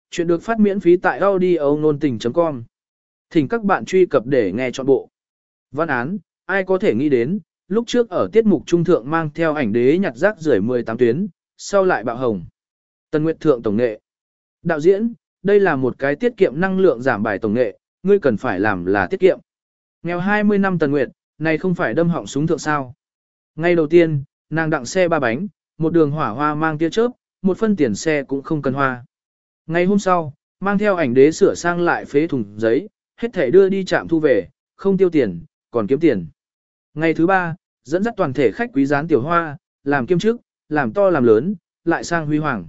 Chuyện được phát miễn phí tại audio-nôn tình.com. Thỉnh các bạn truy cập để nghe trọn bộ. Văn án, ai có thể nghĩ đến, lúc trước ở tiết mục trung thượng mang theo ảnh đế nhặt rác rưởi 18 tuyến, sau lại bạo hồng. Tân Nguyệt thượng tổng nghệ. Đạo diễn, đây là một cái tiết kiệm năng lượng giảm bài tổng nghệ, ngươi cần phải làm là tiết kiệm. Nghèo 20 năm Tần Nguyệt, này không phải đâm họng súng thượng sao. Ngay đầu tiên, nàng đặng xe 3 bánh, một đường hỏa hoa mang tia chớp, một phân tiền xe cũng không cần hoa. Ngày hôm sau, mang theo ảnh đế sửa sang lại phế thùng giấy, hết thể đưa đi trạm thu về, không tiêu tiền, còn kiếm tiền. Ngày thứ 3, dẫn dắt toàn thể khách quý gián tiểu hoa, làm kiêm chức, làm to làm lớn, lại sang huy hoàng.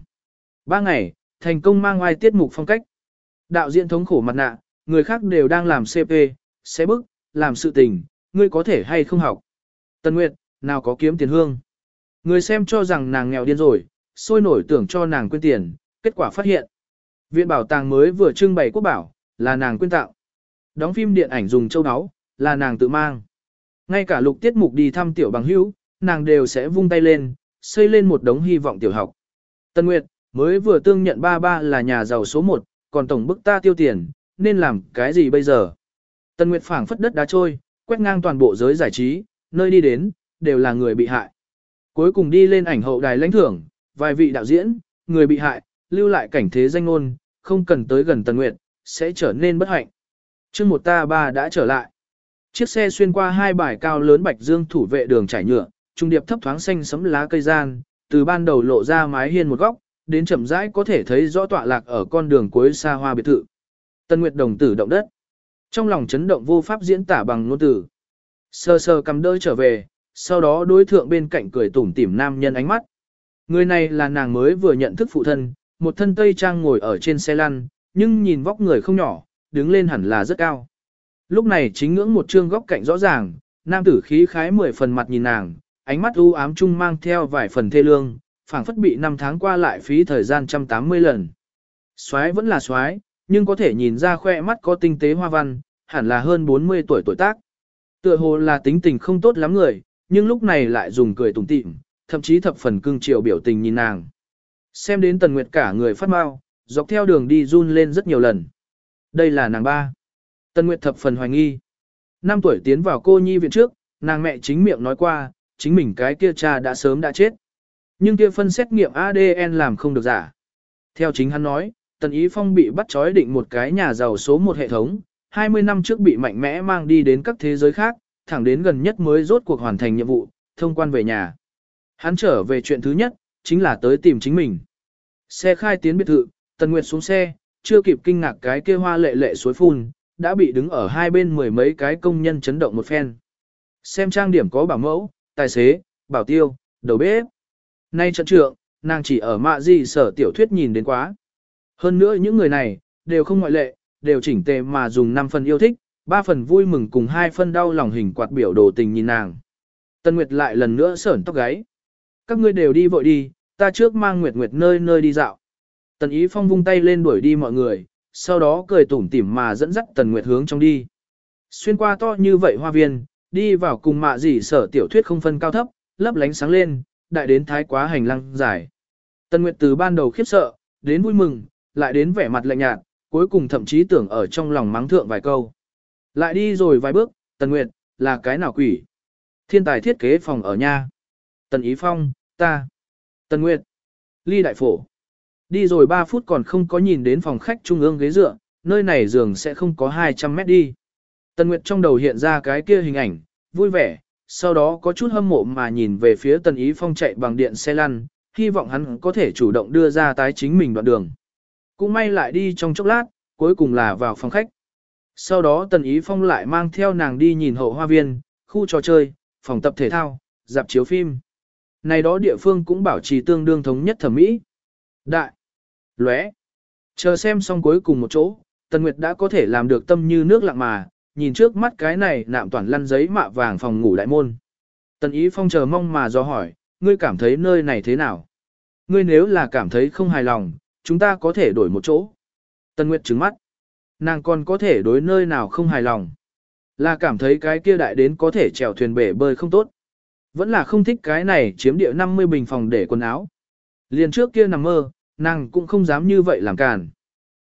3 ngày, thành công mang ngoài tiết mục phong cách. Đạo diễn thống khổ mặt nạ, người khác đều đang làm CP, xé bức, làm sự tình, ngươi có thể hay không học. Tân Nguyệt, nào có kiếm tiền hương. Người xem cho rằng nàng nghèo điên rồi, sôi nổi tưởng cho nàng quên tiền, kết quả phát hiện. Viện bảo tàng mới vừa trưng bày quốc bảo, là nàng quyên tặng. Đóng phim điện ảnh dùng châu áo, là nàng tự mang. Ngay cả lục tiết mục đi thăm tiểu bằng hữu, nàng đều sẽ vung tay lên, xây lên một đống hy vọng tiểu học. Tân Nguyệt, mới vừa tương nhận ba là nhà giàu số 1, còn tổng bức ta tiêu tiền, nên làm cái gì bây giờ? Tân Nguyệt phảng phất đất đá trôi, quét ngang toàn bộ giới giải trí, nơi đi đến, đều là người bị hại. Cuối cùng đi lên ảnh hậu đài lãnh thưởng, vài vị đạo diễn, người bị hại, lưu lại cảnh thế danh ngôn, không cần tới gần Tần Nguyệt, sẽ trở nên bất hạnh. Chương 1 ta 3 đã trở lại. Chiếc xe xuyên qua 2 bài cao lớn bạch dương thủ vệ đường trải nhựa, trung điệp thấp thoáng xanh sẫm lá cây gian, từ ban đầu lộ ra mái hiên một góc, đến chậm rãi có thể thấy rõ tọa lạc ở con đường cuối xa hoa biệt thự. Tân Nguyệt đồng tử động đất. Trong lòng chấn động vô pháp diễn tả bằng ngôn từ. Sơ sơ cầm đỡ trở về, sau đó đối thượng bên cạnh cười tủm tỉm nam nhân ánh mắt. Người này là nàng mới vừa nhận thức phụ thân, một thân tây trang ngồi ở trên xe lăn, nhưng nhìn vóc người không nhỏ, đứng lên hẳn là rất cao. Lúc này chính ngưỡng một trương góc cạnh rõ ràng, nam tử khí khái 10 phần mặt nhìn nàng, ánh mắt u ám chung mang theo vài phần thê lương, phảng phất bị 5 tháng qua lại phí thời gian 180 lần. Soái vẫn là soái, nhưng có thể nhìn ra khoe mắt có tinh tế hoa văn, hẳn là hơn 40 tuổi tuổi tác. Tựa hồ là tính tình không tốt lắm người, nhưng lúc này lại dùng cười tủm tỉm, thậm chí thập phần cưng chiều biểu tình nhìn nàng. Xem đến Tần Nguyệt cả người phát mau, dọc theo đường đi run lên rất nhiều lần. Đây là nàng ba. Tần Nguyệt thập phần hoài nghi. 5 tuổi tiến vào cô nhi viện trước, nàng mẹ chính miệng nói qua, chính mình cái kia cha đã sớm đã chết. Nhưng kia phân xét nghiệm ADN làm không được giả. Theo chính hắn nói, Tần Ý Phong bị bắt trói định một cái nhà giàu số 1 hệ thống, 20 năm trước bị mạnh mẽ mang đi đến các thế giới khác, thẳng đến gần nhất mới rốt cuộc hoàn thành nhiệm vụ, thông quan về nhà. Hắn trở về chuyện thứ nhất, chính là tới tìm chính mình. Xe khai tiến biệt thự, Tần Nguyệt xuống xe, chưa kịp kinh ngạc cái kia hoa lệ lệ suối phun, đã bị đứng ở hai bên mười mấy cái công nhân chấn động một phen. Xem trang điểm có bảo mẫu, tài xế, bảo tiêu, đầu bếp. Nay trận trượng, nàng chỉ ở mạ gì sở tiểu thuyết nhìn đến quá. Hơn nữa những người này, đều không ngoại lệ, đều chỉnh tề mà dùng 5 phần yêu thích, 3 phần vui mừng cùng 2 phần đau lòng hình quạt biểu đồ tình nhìn nàng. Tân Nguyệt lại lần nữa sởn tóc gáy. Các ngươi đều đi vội đi, ta trước mang Nguyệt Nguyệt nơi nơi đi dạo. Tần Ý Phong vung tay lên đuổi đi mọi người, sau đó cười tủm tỉm mà dẫn dắt Tần Nguyệt hướng trong đi. Xuyên qua to như vậy hoa viên, đi vào cùng mạ gì sở tiểu thuyết không phân cao thấp, lấp lánh sáng lên, đại đến thái quá hành lang dài. Tần Nguyệt từ ban đầu khiếp sợ, đến vui mừng, lại đến vẻ mặt lạnh nhạt, cuối cùng thậm chí tưởng ở trong lòng mắng thượng vài câu. Lại đi rồi vài bước, Tần Nguyệt, là cái nào quỷ? Thiên tài thiết kế phòng ở nha. Tần Ý Phong, ta. Tần Nguyệt, ly đại phổ. Đi rồi 3 phút còn không có nhìn đến phòng khách trung ương ghế dựa, nơi này giường sẽ không có 200 mét đi. Tần Nguyệt trong đầu hiện ra cái kia hình ảnh, vui vẻ, sau đó có chút hâm mộ mà nhìn về phía Tần Ý Phong chạy bằng điện xe lăn, hy vọng hắn có thể chủ động đưa ra tái chính mình đoạn đường. Cũng may lại đi trong chốc lát, cuối cùng là vào phòng khách. Sau đó Tần Ý Phong lại mang theo nàng đi nhìn hậu hoa viên, khu trò chơi, phòng tập thể thao, dạp chiếu phim. Này đó địa phương cũng bảo trì tương đương thống nhất thẩm mỹ. Đại, lóe. Chờ xem xong cuối cùng một chỗ, Tần Nguyệt đã có thể làm được tâm như nước lặng mà, nhìn trước mắt cái này nạm toàn lăn giấy mạ vàng phòng ngủ đại môn. Tần Ý Phong chờ mong mà do hỏi, ngươi cảm thấy nơi này thế nào? Ngươi nếu là cảm thấy không hài lòng, chúng ta có thể đổi một chỗ. Tần Nguyệt trừng mắt. Nàng còn có thể đối nơi nào không hài lòng. Là cảm thấy cái kia đại đến có thể chèo thuyền bể bơi không tốt. Vẫn là không thích cái này chiếm địa 50 bình phòng để quần áo. Liền trước kia nằm mơ, nàng cũng không dám như vậy làm càn.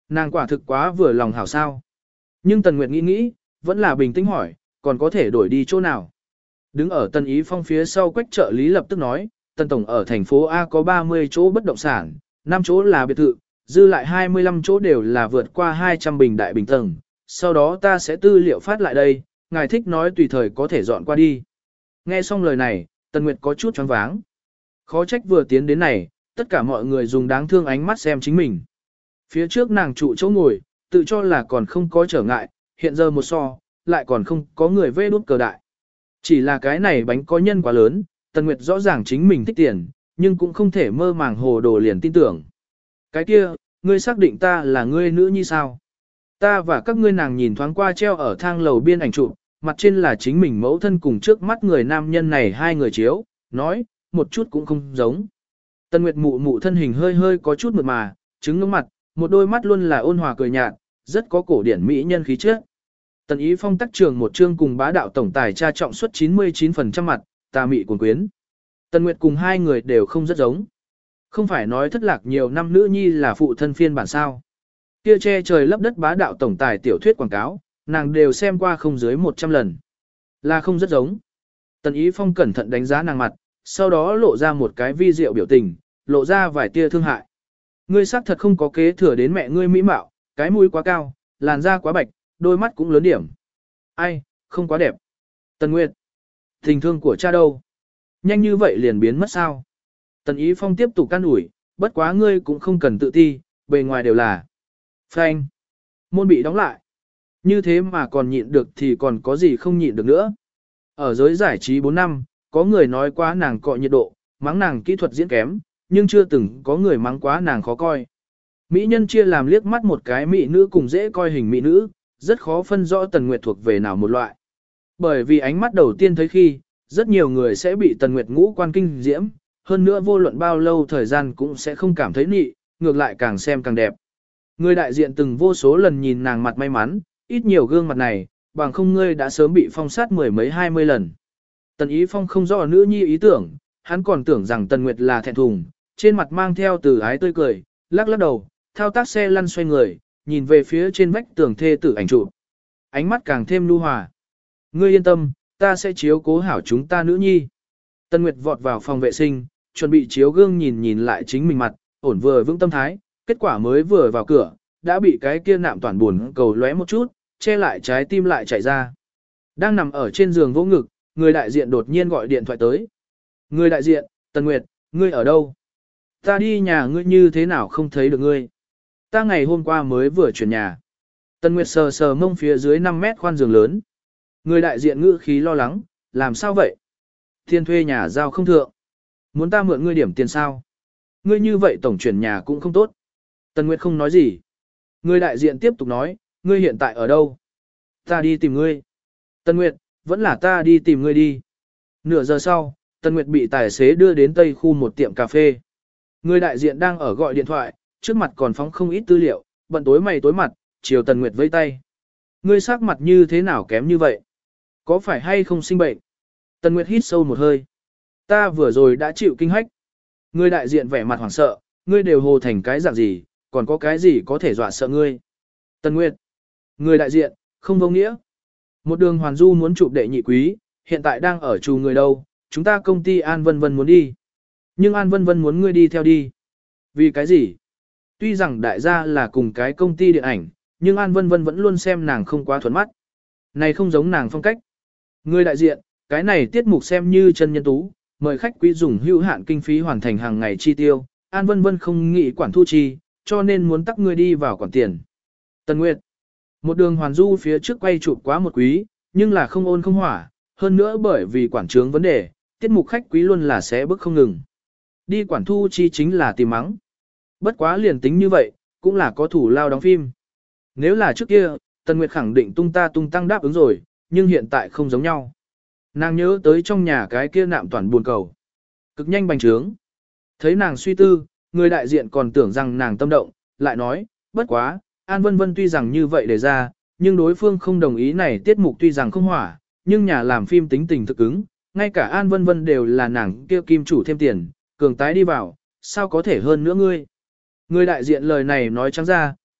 Nàng quả thực quá vừa lòng hảo sao. Nhưng Tần Nguyệt nghĩ nghĩ, vẫn là bình tĩnh hỏi, còn có thể đổi đi chỗ nào. Đứng ở Tần Ý Phong phía sau Quách trợ lý lập tức nói, Tần Tổng ở thành phố A có 30 chỗ bất động sản, 5 chỗ là biệt thự, dư lại 25 chỗ đều là vượt qua 200 bình đại bình tầng. Sau đó ta sẽ tư liệu phát lại đây, ngài thích nói tùy thời có thể dọn qua đi. Nghe xong lời này, Tần Nguyệt có chút choáng váng. Khó trách vừa tiến đến này, tất cả mọi người dùng đáng thương ánh mắt xem chính mình. Phía trước nàng trụ chỗ ngồi, tự cho là còn không có trở ngại, hiện giờ một so, lại còn không có người vê đút cờ đại. Chỉ là cái này bánh có nhân quá lớn, Tần Nguyệt rõ ràng chính mình thích tiền, nhưng cũng không thể mơ màng hồ đồ liền tin tưởng. Cái kia, ngươi xác định ta là ngươi nữ nhi sao? Ta và các ngươi nàng nhìn thoáng qua treo ở thang lầu biên ảnh chụp, mặt trên là chính mình mẫu thân cùng trước mắt người nam nhân này hai người chiếu, nói, một chút cũng không giống. Tần Nguyệt mụ mụ thân hình hơi hơi có chút mượt mà, trứng ngưỡng mặt, một đôi mắt luôn là ôn hòa cười nhạt, rất có cổ điển mỹ nhân khí chất. Tần Ý Phong tác trường một chương cùng bá đạo tổng tài tra trọng suất 99% mặt, tà mị cuồng quyến. Tần Nguyệt cùng hai người đều không rất giống. Không phải nói thất lạc nhiều năm nữ nhi là phụ thân phiên bản sao. Kia che trời lấp đất bá đạo tổng tài tiểu thuyết quảng cáo, nàng đều xem qua không dưới 100 lần. Là không rất giống. Tần Ý Phong cẩn thận đánh giá nàng mặt, sau đó lộ ra một cái vi diệu biểu tình, lộ ra vài tia thương hại. Ngươi xác thật không có kế thừa đến mẹ ngươi mỹ mạo, cái mũi quá cao, làn da quá bạch, đôi mắt cũng lớn điểm. Ai, không quá đẹp. Tần Nguyệt, tình thương của cha đâu? Nhanh như vậy liền biến mất sao? Tần Ý Phong tiếp tục can ủi, bất quá ngươi cũng không cần tự ti, bề ngoài đều là. Phanh. Môn bị đóng lại. Như thế mà còn nhịn được thì còn có gì không nhịn được nữa. Ở giới giải trí 4 năm, có người nói quá nàng cọ nhiệt độ, mắng nàng kỹ thuật diễn kém, nhưng chưa từng có người mắng quá nàng khó coi. Mỹ nhân chia làm liếc mắt một cái mỹ nữ cùng dễ coi hình mỹ nữ, rất khó phân rõ Tần Nguyệt thuộc về nào một loại. Bởi vì ánh mắt đầu tiên thấy khi, rất nhiều người sẽ bị Tần Nguyệt ngũ quan kinh diễm, hơn nữa vô luận bao lâu thời gian cũng sẽ không cảm thấy nị, ngược lại càng xem càng đẹp. Người đại diện từng vô số lần nhìn nàng mặt may mắn, ít nhiều gương mặt này, bằng không ngươi đã sớm bị phong sát mười mấy 20 lần. Tần Ý Phong không rõ nữ nhi ý tưởng, hắn còn tưởng rằng Tần Nguyệt là thẹn thùng, trên mặt mang theo từ ái tươi cười, lắc lắc đầu, thao tác xe lăn xoay người, nhìn về phía trên vách tường thê tử ảnh chụp. Ánh mắt càng thêm nhu hòa. Ngươi yên tâm, ta sẽ chiếu cố hảo chúng ta nữ nhi. Tần Nguyệt vọt vào phòng vệ sinh, chuẩn bị chiếu gương nhìn nhìn lại chính mình mặt, ổn vừa vững tâm thái, kết quả mới vừa vào cửa, đã bị cái kia nạm toàn buồn cầu lóe một chút, che lại trái tim lại chạy ra. Đang nằm ở trên giường vô ngực, người đại diện đột nhiên gọi điện thoại tới. Người đại diện, Tần Nguyệt, ngươi ở đâu? Ta đi nhà ngươi như thế nào không thấy được ngươi? Ta ngày hôm qua mới vừa chuyển nhà. Tần Nguyệt sờ sờ mông phía dưới 5 mét khoan giường lớn. Người đại diện ngữ khí lo lắng, làm sao vậy? Tiền thuê nhà giao không thượng. Muốn ta mượn ngươi điểm tiền sao? Ngươi như vậy tổng chuyển nhà cũng không tốt. Tần Nguyệt không nói gì. Người đại diện tiếp tục nói, ngươi hiện tại ở đâu? Ta đi tìm ngươi. Tần Nguyệt, vẫn là ta đi tìm ngươi đi. Nửa giờ sau, Tần Nguyệt bị tài xế đưa đến tây khu một tiệm cà phê. Người đại diện đang ở gọi điện thoại, trước mặt còn phóng không ít tư liệu, bận tối mày tối mặt, chiều Tần Nguyệt vây tay. Ngươi sắc mặt như thế nào kém như vậy? Có phải hay không sinh bệnh? Tần Nguyệt hít sâu một hơi. Ta vừa rồi đã chịu kinh hách. Người đại diện vẻ mặt hoảng sợ, ngươi đều hồ thành cái dạng gì, còn có cái gì có thể dọa sợ ngươi? Tần Nguyệt. Người đại diện, không vô nghĩa. Một đường hoàn du muốn chụp đệ nhị quý, hiện tại đang ở trù người đâu, chúng ta công ty An Vân Vân muốn đi. Nhưng An Vân Vân muốn ngươi đi theo đi. Vì cái gì? Tuy rằng đại gia là cùng cái công ty điện ảnh, nhưng An Vân Vân vẫn luôn xem nàng không quá thuận mắt. Này không giống nàng phong cách. Người đại diện, cái này tiết mục xem như chân nhân tú, mời khách quý dùng hữu hạn kinh phí hoàn thành hàng ngày chi tiêu. An Vân Vân không nghĩ quản thu chi, cho nên muốn tắc ngươi đi vào quản tiền. Tần Nguyệt. Một đường hoàn du phía trước quay chụp quá một quý, nhưng là không ôn không hỏa, hơn nữa bởi vì quản trướng vấn đề, tiết mục khách quý luôn là sẽ bức không ngừng. Đi quản thu chi chính là tìm mắng. Bất quá liền tính như vậy, cũng là có thủ lao đóng phim. Nếu là trước kia, Tần Nguyệt khẳng định tung ta tung tăng đáp ứng rồi, nhưng hiện tại không giống nhau. Nàng nhớ tới trong nhà cái kia nạm toàn buồn cầu. Cực nhanh bành trướng. Thấy nàng suy tư, người đại diện còn tưởng rằng nàng tâm động, lại nói, bất quá, An Vân Vân tuy rằng như vậy để ra, nhưng đối phương không đồng ý này tiết mục tuy rằng không hỏa, nhưng nhà làm phim tính tình thực ứng, ngay cả An Vân Vân đều là nàng kia kim chủ thêm tiền, cường tái đi vào, sao có thể hơn nữa ngươi. Người đại diện lời này nói trắng ra,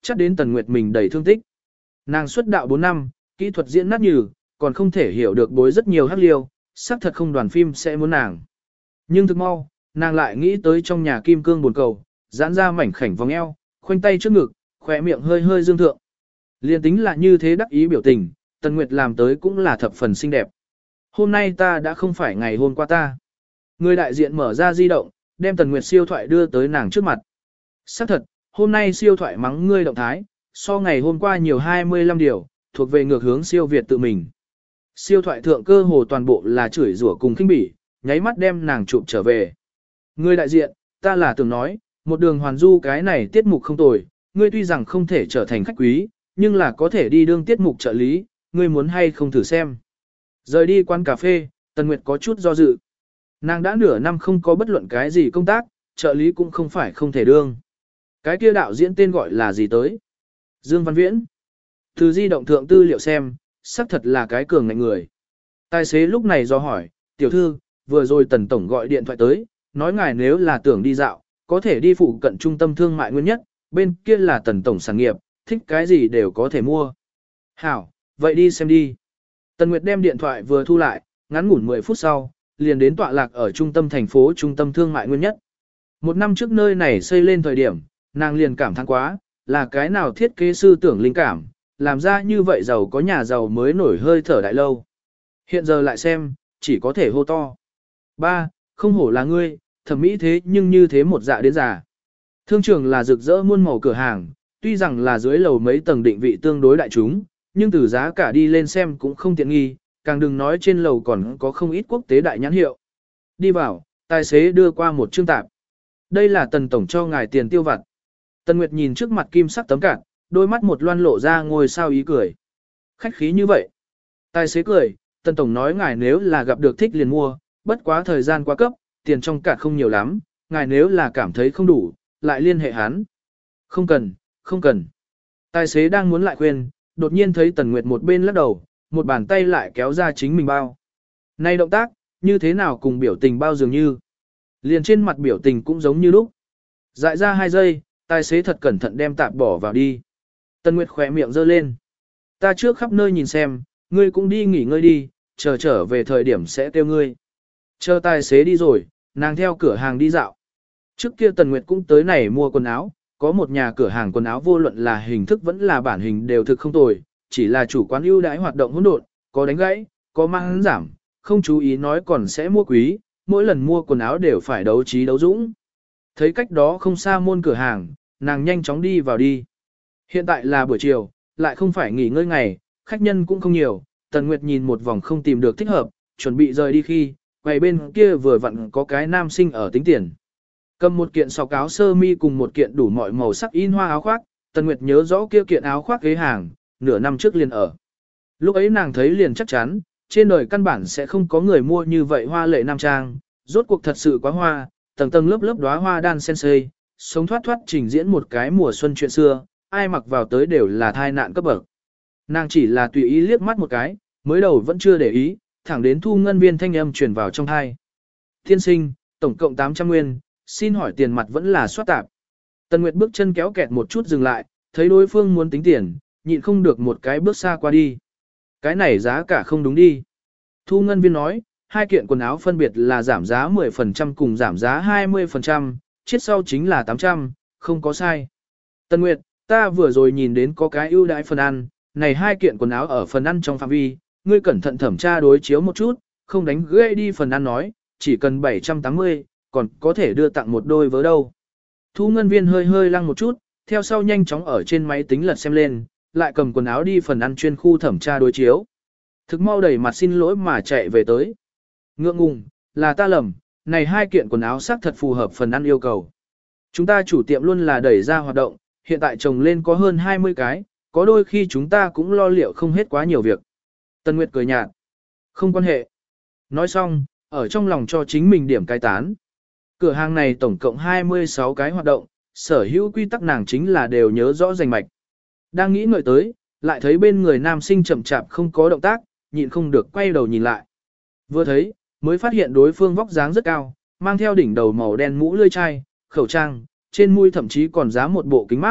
chắc đến Tần Nguyệt mình đầy thương tích. Nàng xuất đạo 4 năm, kỹ thuật diễn nát nhừ, còn không thể hiểu được bối rất nhiều hắc liêu, xác thật không đoàn phim sẽ muốn nàng. Nhưng thực mau, nàng lại nghĩ tới trong nhà kim cương buồn cầu, giãn ra mảnh khảnh vòng eo, khoanh tay trước ngực, khỏe miệng hơi hơi dương thượng. Liên tính là như thế đắc ý biểu tình, Tần Nguyệt làm tới cũng là thập phần xinh đẹp. Hôm nay ta đã không phải ngày hôm qua ta. Người đại diện mở ra di động, đem Tần Nguyệt siêu thoại đưa tới nàng trước mặt. Xác thật, hôm nay siêu thoại mắng ngươi động thái, so ngày hôm qua nhiều 25 điều, thuộc về ngược hướng siêu Việt tự mình. Siêu thoại thượng cơ hồ toàn bộ là chửi rủa cùng khinh bỉ, nháy mắt đem nàng chụp trở về. Người đại diện, ta là tưởng nói, một đường hoàn du cái này tiết mục không tồi, ngươi tuy rằng không thể trở thành khách quý, nhưng là có thể đi đương tiết mục trợ lý, ngươi muốn hay không thử xem. Rời đi quán cà phê, Tần Nguyệt có chút do dự. Nàng đã nửa năm không có bất luận cái gì công tác, trợ lý cũng không phải không thể đương. Cái kia đạo diễn tên gọi là gì tới? Dương Văn Viễn. Từ di động thượng tư liệu xem, xác thật là cái cường ngạnh người. Tài xế lúc này do hỏi, tiểu thư, vừa rồi Tần Tổng gọi điện thoại tới, nói ngài nếu là tưởng đi dạo, có thể đi phụ cận trung tâm thương mại nguyên nhất, bên kia là Tần Tổng sản nghiệp, thích cái gì đều có thể mua. Hảo, vậy đi xem đi. Tần Nguyệt đem điện thoại vừa thu lại, ngắn ngủn 10 phút sau, liền đến tọa lạc ở trung tâm thành phố trung tâm thương mại nguyên nhất. Một năm trước nơi này xây lên thời điểm, nàng liền cảm thán quá, là cái nào thiết kế sư tưởng linh cảm, làm ra như vậy giàu có nhà giàu mới nổi hơi thở đại lâu. Hiện giờ lại xem, chỉ có thể hô to. Ba, không hổ là ngươi, thẩm mỹ thế nhưng như thế một dạ đến già. Thương trường là rực rỡ muôn màu cửa hàng, tuy rằng là dưới lầu mấy tầng định vị tương đối đại chúng, nhưng từ giá cả đi lên xem cũng không tiện nghi, càng đừng nói trên lầu còn có không ít quốc tế đại nhãn hiệu. Đi vào, tài xế đưa qua một chương tạp. Đây là Tần Tổng cho ngài tiền tiêu vặt. Tần Nguyệt nhìn trước mặt kim sắc tấm cản, đôi mắt một loan lộ ra ngôi sao ý cười. Khách khí như vậy. Tài xế cười, Tần Tổng nói ngài nếu là gặp được thích liền mua, bất quá thời gian quá cấp, tiền trong cản không nhiều lắm, ngài nếu là cảm thấy không đủ, lại liên hệ hắn. Không cần, không cần. Tài xế đang muốn lại khuyên, đột nhiên thấy Tần Nguyệt một bên lắc đầu, một bàn tay lại kéo ra chính mình bao. Này động tác, như thế nào cùng biểu tình bao dường như. Liền trên mặt biểu tình cũng giống như lúc. Dại ra 2 giây, tài xế thật cẩn thận đem tạp bỏ vào đi. Tần Nguyệt khỏe miệng giơ lên. Ta trước khắp nơi nhìn xem, ngươi cũng đi nghỉ ngơi đi, chờ trở về thời điểm sẽ kêu ngươi. Chờ tài xế đi rồi, nàng theo cửa hàng đi dạo. Trước kia Tần Nguyệt cũng tới này mua quần áo, có một nhà cửa hàng quần áo vô luận là hình thức vẫn là bản hình đều thực không tồi, chỉ là chủ quán ưu đãi hoạt động hỗn độn, có đánh gãy, có mang giảm, không chú ý nói còn sẽ mua quý, mỗi lần mua quần áo đều phải đấu trí đấu dũng. Thấy cách đó không xa môn cửa hàng, nàng nhanh chóng đi vào đi. Hiện tại là buổi chiều, lại không phải nghỉ ngơi ngày, khách nhân cũng không nhiều, Tần Nguyệt nhìn một vòng không tìm được thích hợp, chuẩn bị rời đi khi, quầy bên kia vừa vặn có cái nam sinh ở tính tiền. Cầm một kiện sọc áo sơ mi cùng một kiện đủ mọi màu sắc in hoa áo khoác, Tần Nguyệt nhớ rõ kia kiện áo khoác ghế hàng, nửa năm trước liền ở. Lúc ấy nàng thấy liền chắc chắn, trên đời căn bản sẽ không có người mua như vậy hoa lệ nam trang, rốt cuộc thật sự quá hoa, tầng tầng lớp lớp đóa hoa đan sen xây, sống thoát thoát trình diễn một cái mùa xuân chuyện xưa, ai mặc vào tới đều là thai nạn cấp bậc. Nàng chỉ là tùy ý liếc mắt một cái, mới đầu vẫn chưa để ý, thẳng đến thu ngân viên thanh âm truyền vào trong thai. Thiên sinh, tổng cộng 800 nguyên, xin hỏi tiền mặt vẫn là soát tạp. Tần Nguyệt bước chân kéo kẹt một chút dừng lại, thấy đối phương muốn tính tiền, nhịn không được một cái bước xa qua đi. Cái này giá cả không đúng đi. Thu ngân viên nói, 2 kiện quần áo phân biệt là giảm giá 10% cùng giảm giá 20%, chiết sau chính là 800, không có sai. Tần Nguyệt, ta vừa rồi nhìn đến có cái ưu đãi phần ăn, này 2 kiện quần áo ở phần ăn trong phạm vi, ngươi cẩn thận thẩm tra đối chiếu một chút, không đánh gãy đi phần ăn nói, chỉ cần 780, còn có thể đưa tặng một đôi vớ đâu. Thu ngân viên hơi hơi lăng một chút, theo sau nhanh chóng ở trên máy tính lật xem lên, lại cầm quần áo đi phần ăn chuyên khu thẩm tra đối chiếu. Thực mau đẩy mặt xin lỗi mà chạy về tới. Ngượng ngùng, là ta lầm, này 2 kiện quần áo xác thật phù hợp phần ăn yêu cầu. Chúng ta chủ tiệm luôn là đẩy ra hoạt động, hiện tại chồng lên có hơn 20 cái, có đôi khi chúng ta cũng lo liệu không hết quá nhiều việc. Tần Nguyệt cười nhạt. Không quan hệ. Nói xong, ở trong lòng cho chính mình điểm cai tán. Cửa hàng này tổng cộng 26 cái hoạt động, sở hữu quy tắc nàng chính là đều nhớ rõ rành mạch. Đang nghĩ ngợi tới, lại thấy bên người nam sinh chậm chạp không có động tác, nhịn không được quay đầu nhìn lại. Vừa thấy, mới phát hiện đối phương vóc dáng rất cao, mang theo đỉnh đầu màu đen mũ lươi chai, khẩu trang, trên mũi thậm chí còn dám một bộ kính mát,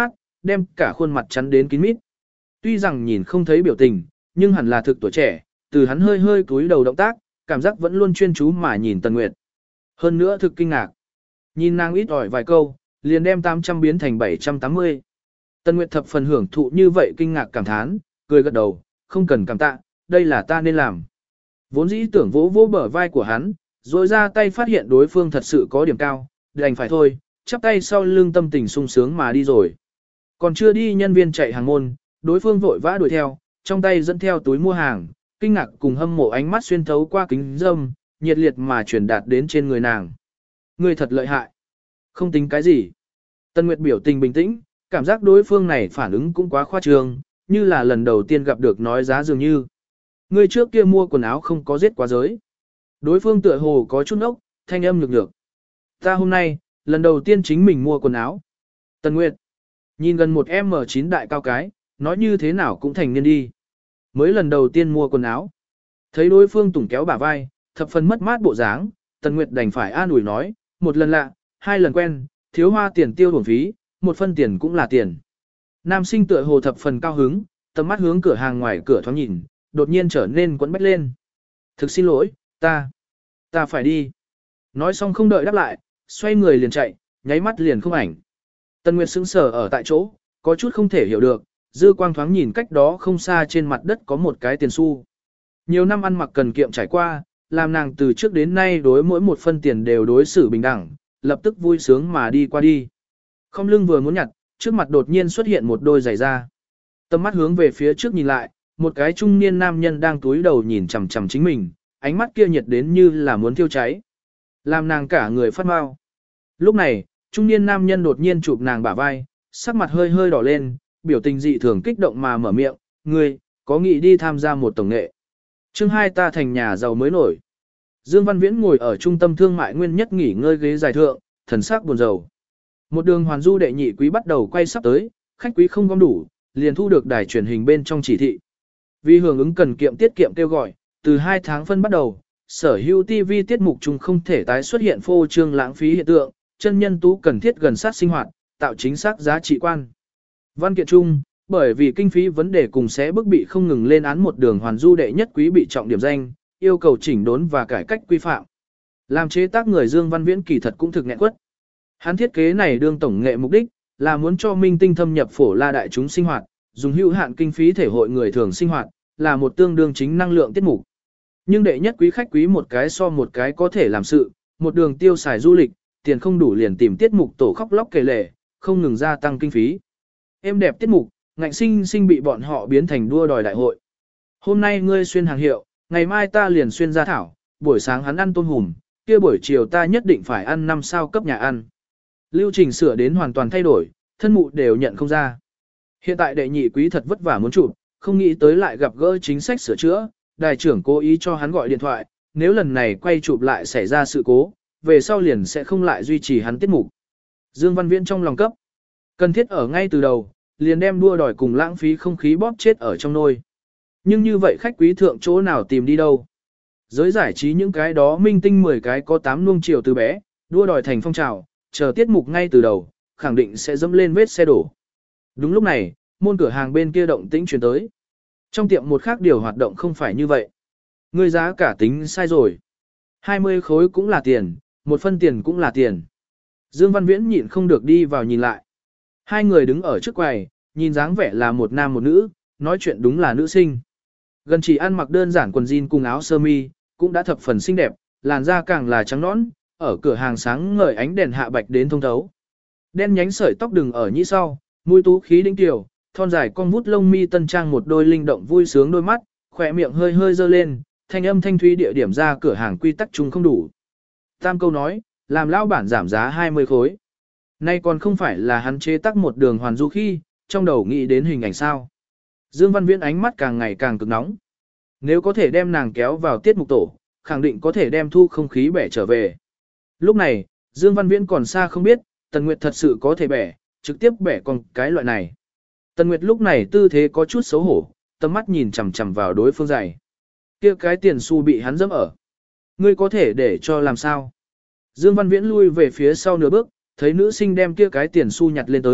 đem cả khuôn mặt chắn đến kín mít. Tuy rằng nhìn không thấy biểu tình, nhưng hẳn là thực tuổi trẻ, từ hắn hơi hơi cúi đầu động tác, cảm giác vẫn luôn chuyên chú mà nhìn Tần Nguyệt. Hơn nữa thực kinh ngạc. Nhìn nàng ít ỏi vài câu, liền đem 800 biến thành 780. Tần Nguyệt thập phần hưởng thụ như vậy kinh ngạc cảm thán, cười gật đầu, không cần cảm tạ, đây là ta nên làm. Vốn dĩ tưởng vỗ vỗ bờ vai của hắn, rồi ra tay phát hiện đối phương thật sự có điểm cao, đành phải thôi, chắp tay sau lưng tâm tình sung sướng mà đi rồi. Còn chưa đi nhân viên chạy hàng môn, đối phương vội vã đuổi theo, trong tay dẫn theo túi mua hàng, kinh ngạc cùng hâm mộ ánh mắt xuyên thấu qua kính râm, nhiệt liệt mà truyền đạt đến trên người nàng. Người thật lợi hại. Không tính cái gì. Tân Nguyệt biểu tình bình tĩnh, cảm giác đối phương này phản ứng cũng quá khoa trương, như là lần đầu tiên gặp được nói giá dường như. Người trước kia mua quần áo không có giết quá giới. Đối phương tựa hồ có chút ốc, thanh âm nhược nhược. Ta hôm nay, lần đầu tiên chính mình mua quần áo. Tân Nguyệt, nhìn gần một M9 đại cao cái, nói như thế nào cũng thành niên đi. Mới lần đầu tiên mua quần áo. Thấy đối phương tủng kéo bả vai, thập phần mất mát bộ dáng, Tần Nguyệt đành phải an ủi nói, một lần lạ, hai lần quen, thiếu hoa tiền tiêu bổng phí, một phân tiền cũng là tiền. Nam sinh tựa hồ thập phần cao hứng, tầm mắt hướng cửa hàng ngoài cửa thoáng nhìn, đột nhiên trở nên quẫn bách lên. Thực xin lỗi, ta phải đi. Nói xong không đợi đáp lại, xoay người liền chạy, nháy mắt liền không ảnh. Tần Nguyệt sững sờ ở tại chỗ, có chút không thể hiểu được, dư quang thoáng nhìn cách đó không xa trên mặt đất có một cái tiền xu. Nhiều năm ăn mặc cần kiệm trải qua, làm nàng từ trước đến nay đối mỗi một phân tiền đều đối xử bình đẳng, lập tức vui sướng mà đi qua đi. Không lưng vừa muốn nhặt, trước mặt đột nhiên xuất hiện một đôi giày da. Tầm mắt hướng về phía trước nhìn lại, một cái trung niên nam nhân đang túi đầu nhìn chằm chằm chính mình, ánh mắt kia nhiệt đến như là muốn thiêu cháy. Làm nàng cả người phát mau. Lúc này, trung niên nam nhân đột nhiên chụp nàng bả vai, sắc mặt hơi hơi đỏ lên, biểu tình dị thường kích động mà mở miệng, ngươi, có nghĩ đi tham gia một tổng nghệ. Chương 2 ta thành nhà giàu mới nổi. Dương Văn Viễn ngồi ở trung tâm thương mại nguyên nhất nghỉ ngơi ghế dài thượng, thần sắc buồn rầu. Một đường hoàn du đệ nhị quý bắt đầu quay sắp tới, khách quý không gom đủ, liền thu được đài truyền hình bên trong chỉ thị. Vì hưởng ứng cần kiệm tiết kiệm kêu gọi, từ 2 tháng phân bắt đầu, sở hữu TV tiết mục chung không thể tái xuất hiện phô trương lãng phí hiện tượng, chân nhân tú cần thiết gần sát sinh hoạt, tạo chính xác giá trị quan. Văn kiện chung, bởi vì kinh phí vấn đề cùng sẽ bức bị không ngừng lên án một đường hoàn du đệ nhất quý bị trọng điểm danh, yêu cầu chỉnh đốn và cải cách quy phạm. Làm chế tác người Dương Văn Viễn kỳ thật cũng thực nghẹn quất. Hắn thiết kế này đương tổng nghệ mục đích là muốn cho minh tinh thâm nhập phổ la đại chúng sinh hoạt, dùng hữu hạn kinh phí thể hội người thường sinh hoạt, là một tương đương chính năng lượng tiết mục. Nhưng đệ nhất quý khách quý một cái so một cái có thể làm sự, một đường tiêu xài du lịch, tiền không đủ liền tìm tiết mục tổ khóc lóc kể lể, không ngừng gia tăng kinh phí. Êm đẹp tiết mục, ngạnh sinh sinh bị bọn họ biến thành đua đòi đại hội. Hôm nay ngươi xuyên hàng hiệu, ngày mai ta liền xuyên gia thảo, buổi sáng hắn ăn tôm hùm, kia buổi chiều ta nhất định phải ăn 5 sao cấp nhà ăn. Lưu trình sửa đến hoàn toàn thay đổi, thân mụ đều nhận không ra. Hiện tại đệ nhị quý thật vất vả muốn chụp, không nghĩ tới lại gặp gỡ chính sách sửa chữa, đài trưởng cố ý cho hắn gọi điện thoại, nếu lần này quay chụp lại xảy ra sự cố, về sau liền sẽ không lại duy trì hắn tiết mục. Dương Văn Viễn trong lòng cấp, cần thiết ở ngay từ đầu, liền đem đua đòi cùng lãng phí không khí bóp chết ở trong nôi. Nhưng như vậy khách quý thượng chỗ nào tìm đi đâu? Giới giải trí những cái đó minh tinh 10 cái có 8 nuông chiều từ bé, đua đòi thành phong trào, chờ tiết mục ngay từ đầu, khẳng định sẽ dẫm lên vết xe đổ. Đúng lúc này, môn cửa hàng bên kia động tĩnh truyền tới. Trong tiệm một khác điều hoạt động không phải như vậy. Người giá cả tính sai rồi. 20 khối cũng là tiền, một phân tiền cũng là tiền. Dương Văn Viễn nhịn không được đi vào nhìn lại. Hai người đứng ở trước quầy, nhìn dáng vẻ là một nam một nữ, nói chuyện đúng là nữ sinh. Gần chỉ ăn mặc đơn giản quần jean cùng áo sơ mi, cũng đã thập phần xinh đẹp, làn da càng là trắng nõn, ở cửa hàng sáng ngời ánh đèn hạ bạch đến thông thấu. Đen nhánh sợi tóc đừng ở nhĩ sau, mũi tú khí đĩnh tiểu, thon dài con vút lông mi tân trang một đôi linh động vui sướng đôi mắt, khỏe miệng hơi hơi dơ lên, thanh âm thanh thúy địa điểm ra cửa hàng quy tắc chung không đủ. Tam câu nói, làm lão bản giảm giá 20 khối. Nay còn không phải là hắn chế tác một đường hoàn du khi, trong đầu nghĩ đến hình ảnh sao. Dương Văn Viễn ánh mắt càng ngày càng cực nóng. Nếu có thể đem nàng kéo vào tiết mục tổ, khẳng định có thể đem thu không khí bẻ trở về. Lúc này, Dương Văn Viễn còn xa không biết, Tần Nguyệt thật sự có thể bẻ, trực tiếp bẻ con cái loại này. Tần Nguyệt lúc này tư thế có chút xấu hổ, tầm mắt nhìn chằm chằm vào đối phương giày. Kia cái tiền xu bị hắn dẫm ở. Ngươi có thể để cho làm sao? Dương Văn Viễn lui về phía sau nửa bước, thấy nữ sinh đem kia cái tiền xu nhặt lên tới,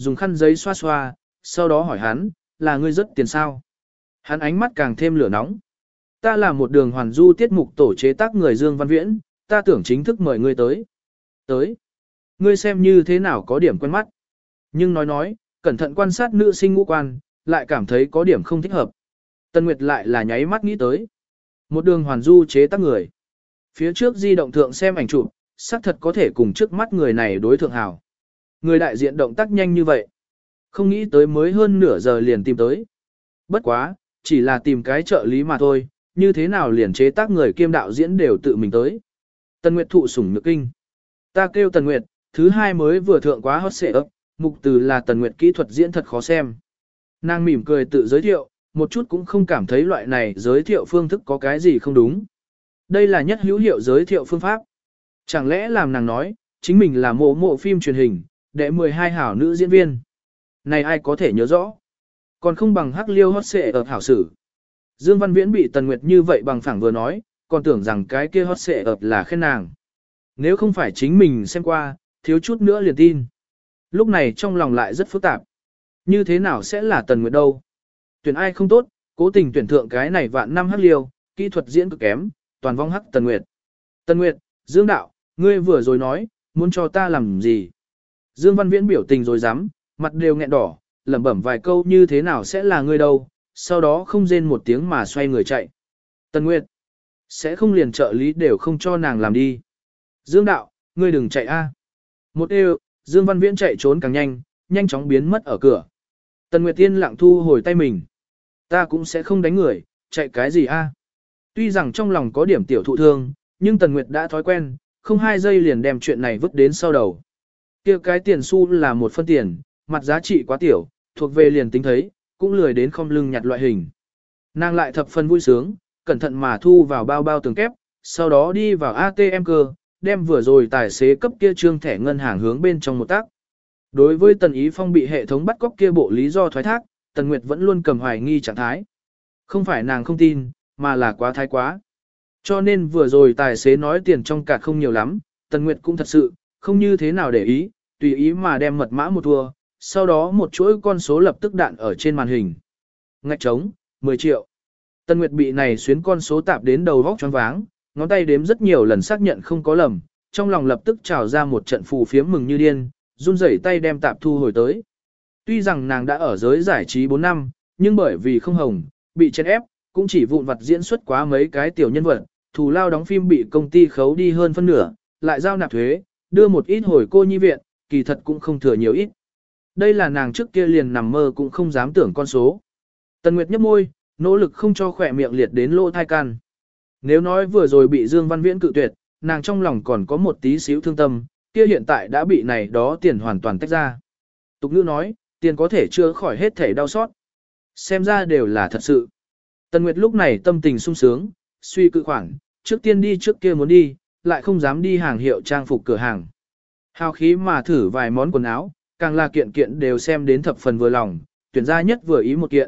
dùng khăn giấy xoa xoa, sau đó hỏi hắn, là ngươi rất tiền sao? Hắn ánh mắt càng thêm lửa nóng. Ta là một đường hoàn du tiết mục tổ chế tác người Dương Văn Viễn, ta tưởng chính thức mời ngươi tới. Tới. Ngươi xem như thế nào có điểm quen mắt. Nhưng nói, cẩn thận quan sát nữ sinh ngũ quan, lại cảm thấy có điểm không thích hợp. Tân Nguyệt lại là nháy mắt nghĩ tới. Một đường hoàn du chế tác người. Phía trước di động thượng xem ảnh chụp, xác thật có thể cùng trước mắt người này đối thượng hảo. Người đại diện động tác nhanh như vậy. Không nghĩ tới mới hơn nửa giờ liền tìm tới. Bất quá, chỉ là tìm cái trợ lý mà thôi, như thế nào liền chế tác người kiêm đạo diễn đều tự mình tới. Tần Nguyệt thụ sủng nhược kinh. Ta kêu Tần Nguyệt, thứ hai mới vừa thượng quá hot xệ ấp, mục từ là Tần Nguyệt kỹ thuật diễn thật khó xem. Nàng mỉm cười tự giới thiệu, một chút cũng không cảm thấy loại này giới thiệu phương thức có cái gì không đúng. Đây là nhất hữu hiệu giới thiệu phương pháp. Chẳng lẽ làm nàng nói, chính mình là mộ phim truyền hình, đệ 12 hảo nữ diễn viên. Này ai có thể nhớ rõ. Còn không bằng hắc liêu hot xệ ập hảo sử. Dương Văn Viễn bị Tần Nguyệt như vậy bằng phẳng vừa nói, còn tưởng rằng cái kia hot xệ ập là khen nàng. Nếu không phải chính mình xem qua, thiếu chút nữa liền tin. Lúc này trong lòng lại rất phức tạp. Như thế nào sẽ là Tần Nguyệt đâu? Tuyển ai không tốt, cố tình tuyển thượng cái này vạn năm hắc liêu, kỹ thuật diễn cực kém, toàn vong hắc Tần Nguyệt. Tần Nguyệt, Dương Đạo, ngươi vừa rồi nói, muốn cho ta làm gì? Dương Văn Viễn biểu tình rồi dám, mặt đều nghẹn đỏ, lẩm bẩm vài câu như thế nào sẽ là ngươi đâu, sau đó không rên một tiếng mà xoay người chạy. Tần Nguyệt, sẽ không liền trợ lý đều không cho nàng làm đi. Dương Đạo, ngươi đừng chạy a. Một đều, Dương Văn Viễn chạy trốn càng nhanh, nhanh chóng biến mất ở cửa. Tần Nguyệt Tiên lặng thu hồi tay mình. Ta cũng sẽ không đánh người, chạy cái gì a? Tuy rằng trong lòng có điểm tiểu thụ thương, nhưng Tần Nguyệt đã thói quen, không 2 giây liền đem chuyện này vứt đến sau đầu. Kia cái tiền xu là 1 phân tiền, mặt giá trị quá tiểu, thuộc về liền tính thấy, cũng lười đến không lưng nhặt loại hình. Nàng lại thập phần vui sướng, cẩn thận mà thu vào bao bao tường kép, sau đó đi vào ATM cơ, đem vừa rồi tài xế cấp kia trương thẻ ngân hàng hướng bên trong một tác. Đối với Tần Ý Phong bị hệ thống bắt cóc kia bộ lý do thoái thác, Tần Nguyệt vẫn luôn cầm hoài nghi trạng thái. Không phải nàng không tin, mà là quá thái quá. Cho nên vừa rồi tài xế nói tiền trong cạt không nhiều lắm, Tần Nguyệt cũng thật sự, không như thế nào để ý, tùy ý mà đem mật mã một thua, sau đó một chuỗi con số lập tức đạn ở trên màn hình. Ngạch trống, 10 triệu. Tần Nguyệt bị này xuyến con số tạp đến đầu vóc choáng váng, ngón tay đếm rất nhiều lần xác nhận không có lầm, trong lòng lập tức trào ra một trận phù phiếm mừng như điên, run rẩy tay đem tạp thu hồi tới. Tuy rằng nàng đã ở giới giải trí 4 năm, nhưng bởi vì không hồng, bị chèn ép, cũng chỉ vụn vặt diễn xuất quá mấy cái tiểu nhân vật, thù lao đóng phim bị công ty khấu đi hơn phân nửa, lại giao nạp thuế, đưa một ít hồi cô nhi viện, kỳ thật cũng không thừa nhiều ít. Đây là nàng trước kia liền nằm mơ cũng không dám tưởng con số. Tần Nguyệt nhếch môi, nỗ lực không cho khỏe miệng liệt đến lỗ thai can. Nếu nói vừa rồi bị Dương Văn Viễn cự tuyệt, nàng trong lòng còn có một tí xíu thương tâm, kia hiện tại đã bị này đó tiền hoàn toàn tách ra. Tục ngữ nói, tiền có thể chữa khỏi hết thể đau xót. Xem ra đều là thật sự. Tần Nguyệt lúc này tâm tình sung sướng, suy cự khoản, trước tiên đi trước kia muốn đi, lại không dám đi hàng hiệu trang phục cửa hàng. Hào khí mà thử vài món quần áo, càng là kiện kiện đều xem đến thập phần vừa lòng, tuyển ra nhất vừa ý một kiện,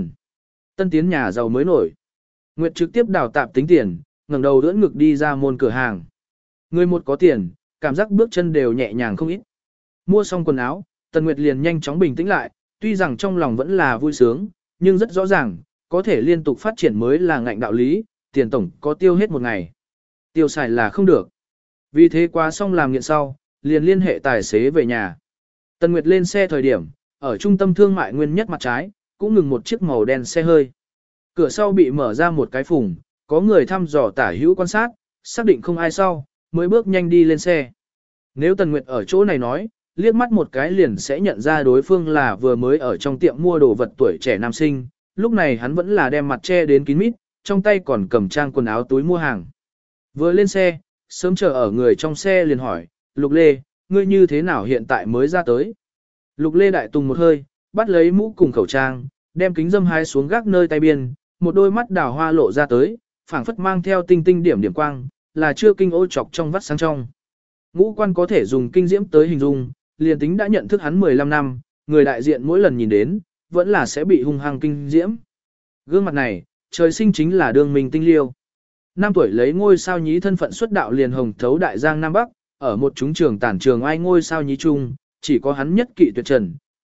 Tân tiến nhà giàu mới nổi. Nguyệt trực tiếp đào tạp tính tiền, ngẩng đầu đỡ ngực đi ra môn cửa hàng. Người một có tiền, cảm giác bước chân đều nhẹ nhàng không ít. Mua xong quần áo, Tần Nguyệt liền nhanh chóng bình tĩnh lại, tuy rằng trong lòng vẫn là vui sướng, nhưng rất rõ ràng, có thể liên tục phát triển mới là ngạnh đạo lý, tiền tổng có tiêu hết một ngày. Tiêu xài là không được. Vì thế qua xong làm nghiện sau, liền liên hệ tài xế về nhà. Tần Nguyệt lên xe thời điểm, ở trung tâm thương mại nguyên nhất mặt trái, cũng ngừng một chiếc màu đen xe hơi. Cửa sau bị mở ra một cái phùng, có người thăm dò tả hữu quan sát, xác định không ai sau, mới bước nhanh đi lên xe. Nếu Tần Nguyệt ở chỗ này nói, liếc mắt một cái liền sẽ nhận ra đối phương là vừa mới ở trong tiệm mua đồ vật tuổi trẻ nam sinh, lúc này hắn vẫn là đem mặt che đến kín mít, trong tay còn cầm trang quần áo túi mua hàng. Vừa lên xe, sớm chờ ở người trong xe liền hỏi, Lục Lê, ngươi như thế nào hiện tại mới ra tới? Lục Lê đại tùng một hơi, bắt lấy mũ cùng khẩu trang, đem kính dâm hái xuống gác nơi tay biên, một đôi mắt đào hoa lộ ra tới, phảng phất mang theo tinh tinh điểm điểm quang, là chưa kinh ô chọc trong vắt sáng trong. Ngũ quan có thể dùng kinh diễm tới hình dung, liền tính đã nhận thức hắn 15 năm, người đại diện mỗi lần nhìn đến, vẫn là sẽ bị hung hăng kinh diễm. Gương mặt này, trời sinh chính là đương mình tinh liêu. 5 tuổi lấy ngôi sao nhí thân phận xuất đạo liền hồng thấu đại giang Nam Bắc, ở một chúng trường tản trường ai ngôi sao nhí chung, chỉ có hắn nhất kỵ tuyệt trần,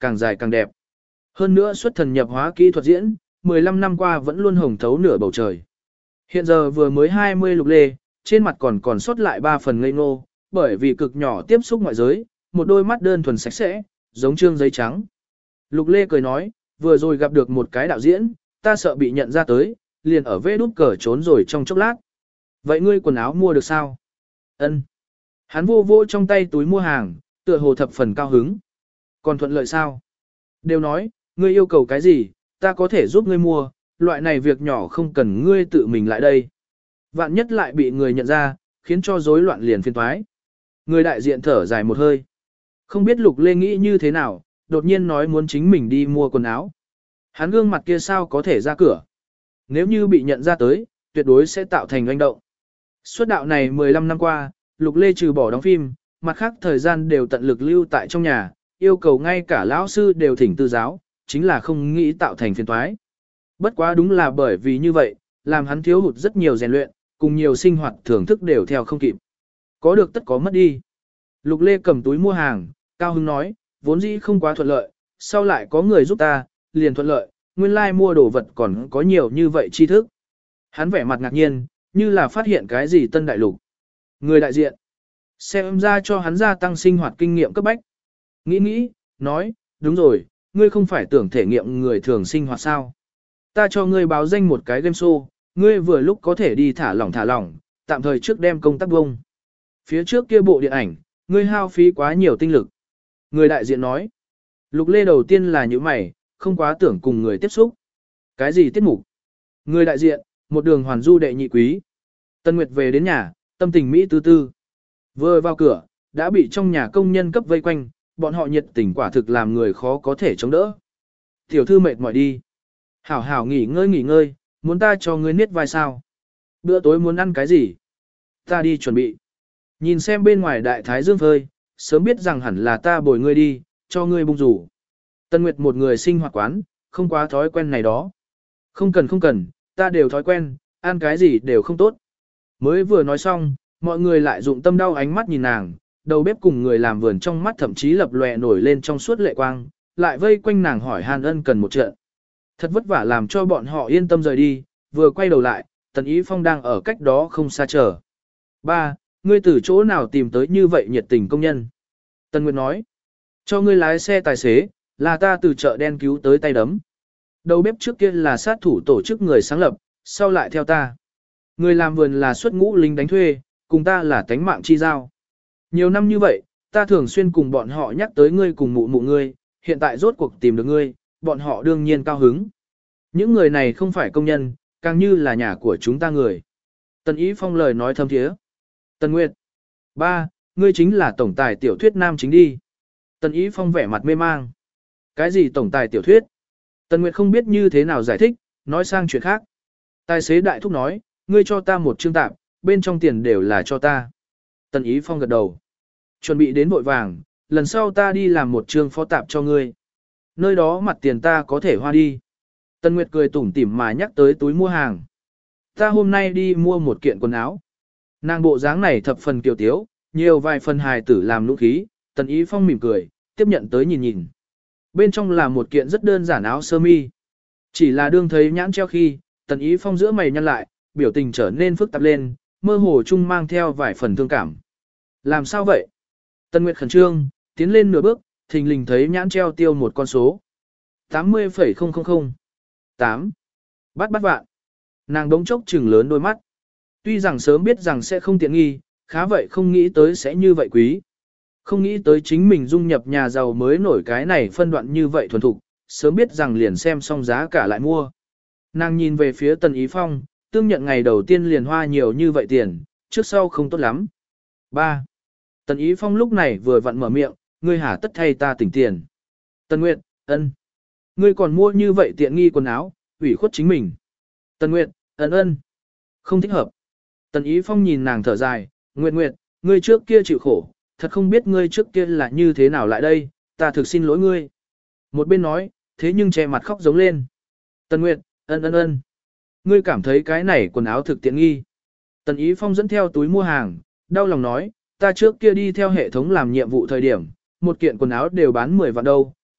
càng dài càng đẹp. Hơn nữa xuất thần nhập hóa kỹ thuật diễn, 15 năm qua vẫn luôn hồng thấu nửa bầu trời. Hiện giờ vừa mới 20 Lục Lê, trên mặt còn sót lại 3 phần ngây ngô, bởi vì cực nhỏ tiếp xúc ngoại giới, một đôi mắt đơn thuần sạch sẽ, giống trương giấy trắng. Lục Lê cười nói, vừa rồi gặp được một cái đạo diễn, ta sợ bị nhận ra tới, liền ở vê đút cờ trốn rồi trong chốc lát. Vậy ngươi quần áo mua được sao? Ân. Hắn vô vô trong tay túi mua hàng, tựa hồ thập phần cao hứng. Còn thuận lợi sao? Đều nói, ngươi yêu cầu cái gì, ta có thể giúp ngươi mua, loại này việc nhỏ không cần ngươi tự mình lại đây. Vạn nhất lại bị người nhận ra, khiến cho rối loạn liền phiền toái. Người đại diện thở dài một hơi. Không biết Lục Lê nghĩ như thế nào, đột nhiên nói muốn chính mình đi mua quần áo. Hắn gương mặt kia sao có thể ra cửa. Nếu như bị nhận ra tới, tuyệt đối sẽ tạo thành oanh động. Xuất đạo này 15 năm qua, Lục Lê trừ bỏ đóng phim, mặt khác thời gian đều tận lực lưu tại trong nhà, yêu cầu ngay cả lão sư đều thỉnh tư giáo, chính là không nghĩ tạo thành phiền toái. Bất quá đúng là bởi vì như vậy, làm hắn thiếu hụt rất nhiều rèn luyện, cùng nhiều sinh hoạt thưởng thức đều theo không kịp. Có được tất có mất đi. Lục Lê cầm túi mua hàng, Cao Hưng nói, vốn dĩ không quá thuận lợi, sau lại có người giúp ta, liền thuận lợi, nguyên lai like mua đồ vật còn có nhiều như vậy tri thức. Hắn vẻ mặt ngạc nhiên, như là phát hiện cái gì tân đại lục. Người đại diện, xem ra cho hắn gia tăng sinh hoạt kinh nghiệm cấp bách. Nghĩ, nói, đúng rồi, ngươi không phải tưởng thể nghiệm người thường sinh hoạt sao. Ta cho ngươi báo danh một cái game show, ngươi vừa lúc có thể đi thả lỏng, tạm thời trước đem công tác bông. Phía trước kia bộ điện ảnh, ngươi hao phí quá nhiều tinh lực. Người đại diện nói, Lục Lê đầu tiên là những mày, không quá tưởng cùng người tiếp xúc. Cái gì tiết mục? Người đại diện, một đường hoàn du đệ nhị quý. Tân Nguyệt về đến nhà, tâm tình Mỹ tư tư. Vừa vào cửa, đã bị trong nhà công nhân cấp vây quanh, bọn họ nhiệt tình quả thực làm người khó có thể chống đỡ. Tiểu thư mệt mỏi đi. Hảo hảo nghỉ ngơi, muốn ta cho ngươi niết vai sao? Bữa tối muốn ăn cái gì? Ta đi chuẩn bị. Nhìn xem bên ngoài đại thái dương phơi, sớm biết rằng hẳn là ta bồi ngươi đi, cho ngươi bung rủ. Tân Nguyệt một người sinh hoạt quán, không quá thói quen này đó. Không cần, ta đều thói quen, ăn cái gì đều không tốt. Mới vừa nói xong, mọi người lại dụng tâm đau ánh mắt nhìn nàng, đầu bếp cùng người làm vườn trong mắt thậm chí lập lòe nổi lên trong suốt lệ quang, lại vây quanh nàng hỏi han ân cần một trận. Thật vất vả làm cho bọn họ yên tâm rời đi, vừa quay đầu lại, Tần Ý Phong đang ở cách đó không xa chờ. Ba, ngươi từ chỗ nào tìm tới như vậy nhiệt tình công nhân? Tần Nguyệt nói, cho ngươi lái xe tài xế, là ta từ chợ đen cứu tới tay đấm. Đầu bếp trước kia là sát thủ tổ chức người sáng lập, sau lại theo ta. Người làm vườn là xuất ngũ lính đánh thuê, cùng ta là tánh mạng chi giao. Nhiều năm như vậy, ta thường xuyên cùng bọn họ nhắc tới ngươi cùng mụ ngươi, hiện tại rốt cuộc tìm được ngươi, bọn họ đương nhiên cao hứng. Những người này không phải công nhân, càng như là nhà của chúng ta người. Tần Ý Phong lời nói thâm thiế. Tần Nguyệt. Ba, ngươi chính là tổng tài tiểu thuyết nam chính đi. Tần Ý Phong vẻ mặt mê mang. Cái gì tổng tài tiểu thuyết? Tần Nguyệt không biết như thế nào giải thích, nói sang chuyện khác. Tài xế đại thúc nói, ngươi cho ta một chương tạp, bên trong tiền đều là cho ta. Tần Ý Phong gật đầu. Chuẩn bị đến vội vàng, lần sau ta đi làm một chương phó tạp cho ngươi. Nơi đó mặt tiền ta có thể hoa đi. Tần Nguyệt cười tủm tỉm mà nhắc tới túi mua hàng. Ta hôm nay đi mua một kiện quần áo. Nàng bộ dáng này thập phần kiều tiếu, nhiều vài phần hài tử làm nụ khí. Tần Ý Phong mỉm cười, tiếp nhận tới nhìn. Bên trong là một kiện rất đơn giản áo sơ mi. Chỉ là đương thấy nhãn treo khi, Tần Ý Phong giữa mày nhăn lại, biểu tình trở nên phức tạp lên, mơ hồ chung mang theo vài phần thương cảm. Làm sao vậy? Tần Nguyệt khẩn trương, tiến lên nửa bước, thình lình thấy nhãn treo tiêu một con số. 80,000. 8. Bắt vạn. Nàng đống chốc trừng lớn đôi mắt. Tuy rằng sớm biết rằng sẽ không tiện nghi, khá vậy không nghĩ tới sẽ như vậy quý. Không nghĩ tới chính mình dung nhập nhà giàu mới nổi cái này phân đoạn như vậy thuần thục, sớm biết rằng liền xem xong giá cả lại mua. Nàng nhìn về phía Tần Ý Phong, tương nhận ngày đầu tiên liền hoa nhiều như vậy tiền, trước sau không tốt lắm. 3. Tần Ý Phong lúc này vừa vặn mở miệng, ngươi hả tất thay ta tỉnh tiền. Tần Nguyệt, ân. Ngươi còn mua như vậy tiện nghi quần áo, ủy khuất chính mình. Tần Nguyệt, ân. Không thích hợp. Tần Ý Phong nhìn nàng thở dài, Nguyệt, ngươi trước kia chịu khổ, thật không biết ngươi trước kia là như thế nào lại đây, ta thực xin lỗi ngươi. Một bên nói, thế nhưng che mặt khóc giống lên. Tần Nguyệt, ân. Ngươi cảm thấy cái này quần áo thực tiện nghi. Tần Ý Phong dẫn theo túi mua hàng, đau lòng nói, ta trước kia đi theo hệ thống làm nhiệm vụ thời điểm, một kiện quần áo đều bán 10 vạn đâu,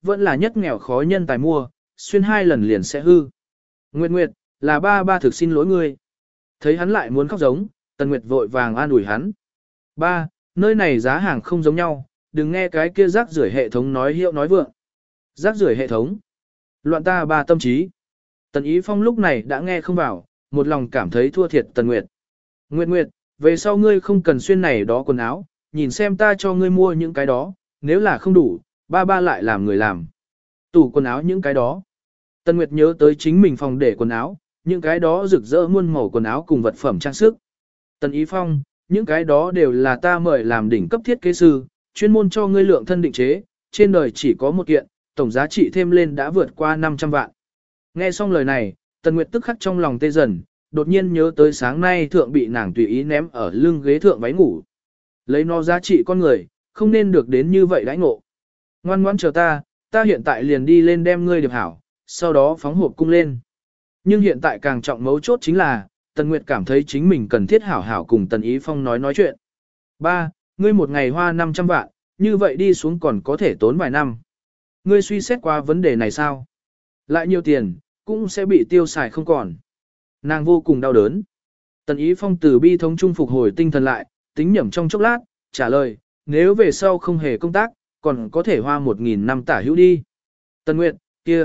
vẫn là nhất nghèo khó nhân tài mua, xuyên 2 lần liền sẽ hư. Nguyệt Nguyệt, là ba thực xin lỗi ngươi. Thấy hắn lại muốn khóc giống, Tần Nguyệt vội vàng an ủi hắn. Ba, nơi này giá hàng không giống nhau, đừng nghe cái kia rác rưởi hệ thống nói hiệu nói vượng. Rác rưởi hệ thống. Loạn ta ba tâm trí. Tần Ý Phong lúc này đã nghe không vào, một lòng cảm thấy thua thiệt Tần Nguyệt. Nguyệt Nguyệt, về sau ngươi không cần xuyên này đó quần áo, nhìn xem ta cho ngươi mua những cái đó, nếu là không đủ, ba lại làm người làm. Tủ quần áo những cái đó. Tần Nguyệt nhớ tới chính mình phòng để quần áo, những cái đó rực rỡ muôn màu quần áo cùng vật phẩm trang sức. Tần Ý Phong, những cái đó đều là ta mời làm đỉnh cấp thiết kế sư, chuyên môn cho ngươi lượng thân định chế, trên đời chỉ có một kiện, tổng giá trị thêm lên đã vượt qua 500 vạn. Nghe xong lời này, Tần Nguyệt tức khắc trong lòng tê dần, đột nhiên nhớ tới sáng nay thượng bị nàng tùy ý ném ở lưng ghế thượng váy ngủ. Lấy nó giá trị con người, không nên được đến như vậy đãi ngộ. Ngoan ngoãn chờ ta hiện tại liền đi lên đem ngươi điệp hảo, sau đó phóng hộp cung lên. Nhưng hiện tại càng trọng mấu chốt chính là, Tần Nguyệt cảm thấy chính mình cần thiết hảo hảo cùng Tần Ý Phong nói chuyện. Ba, ngươi một ngày hoa 500 vạn, như vậy đi xuống còn có thể tốn vài năm. Ngươi suy xét qua vấn đề này sao? Lại nhiều tiền, cũng sẽ bị tiêu xài không còn. Nàng vô cùng đau đớn. Tần Ý Phong từ bi thống trung phục hồi tinh thần lại, tính nhẩm trong chốc lát, trả lời, nếu về sau không hề công tác, còn có thể hoa 1.000 năm tả hữu đi. Tần Nguyệt,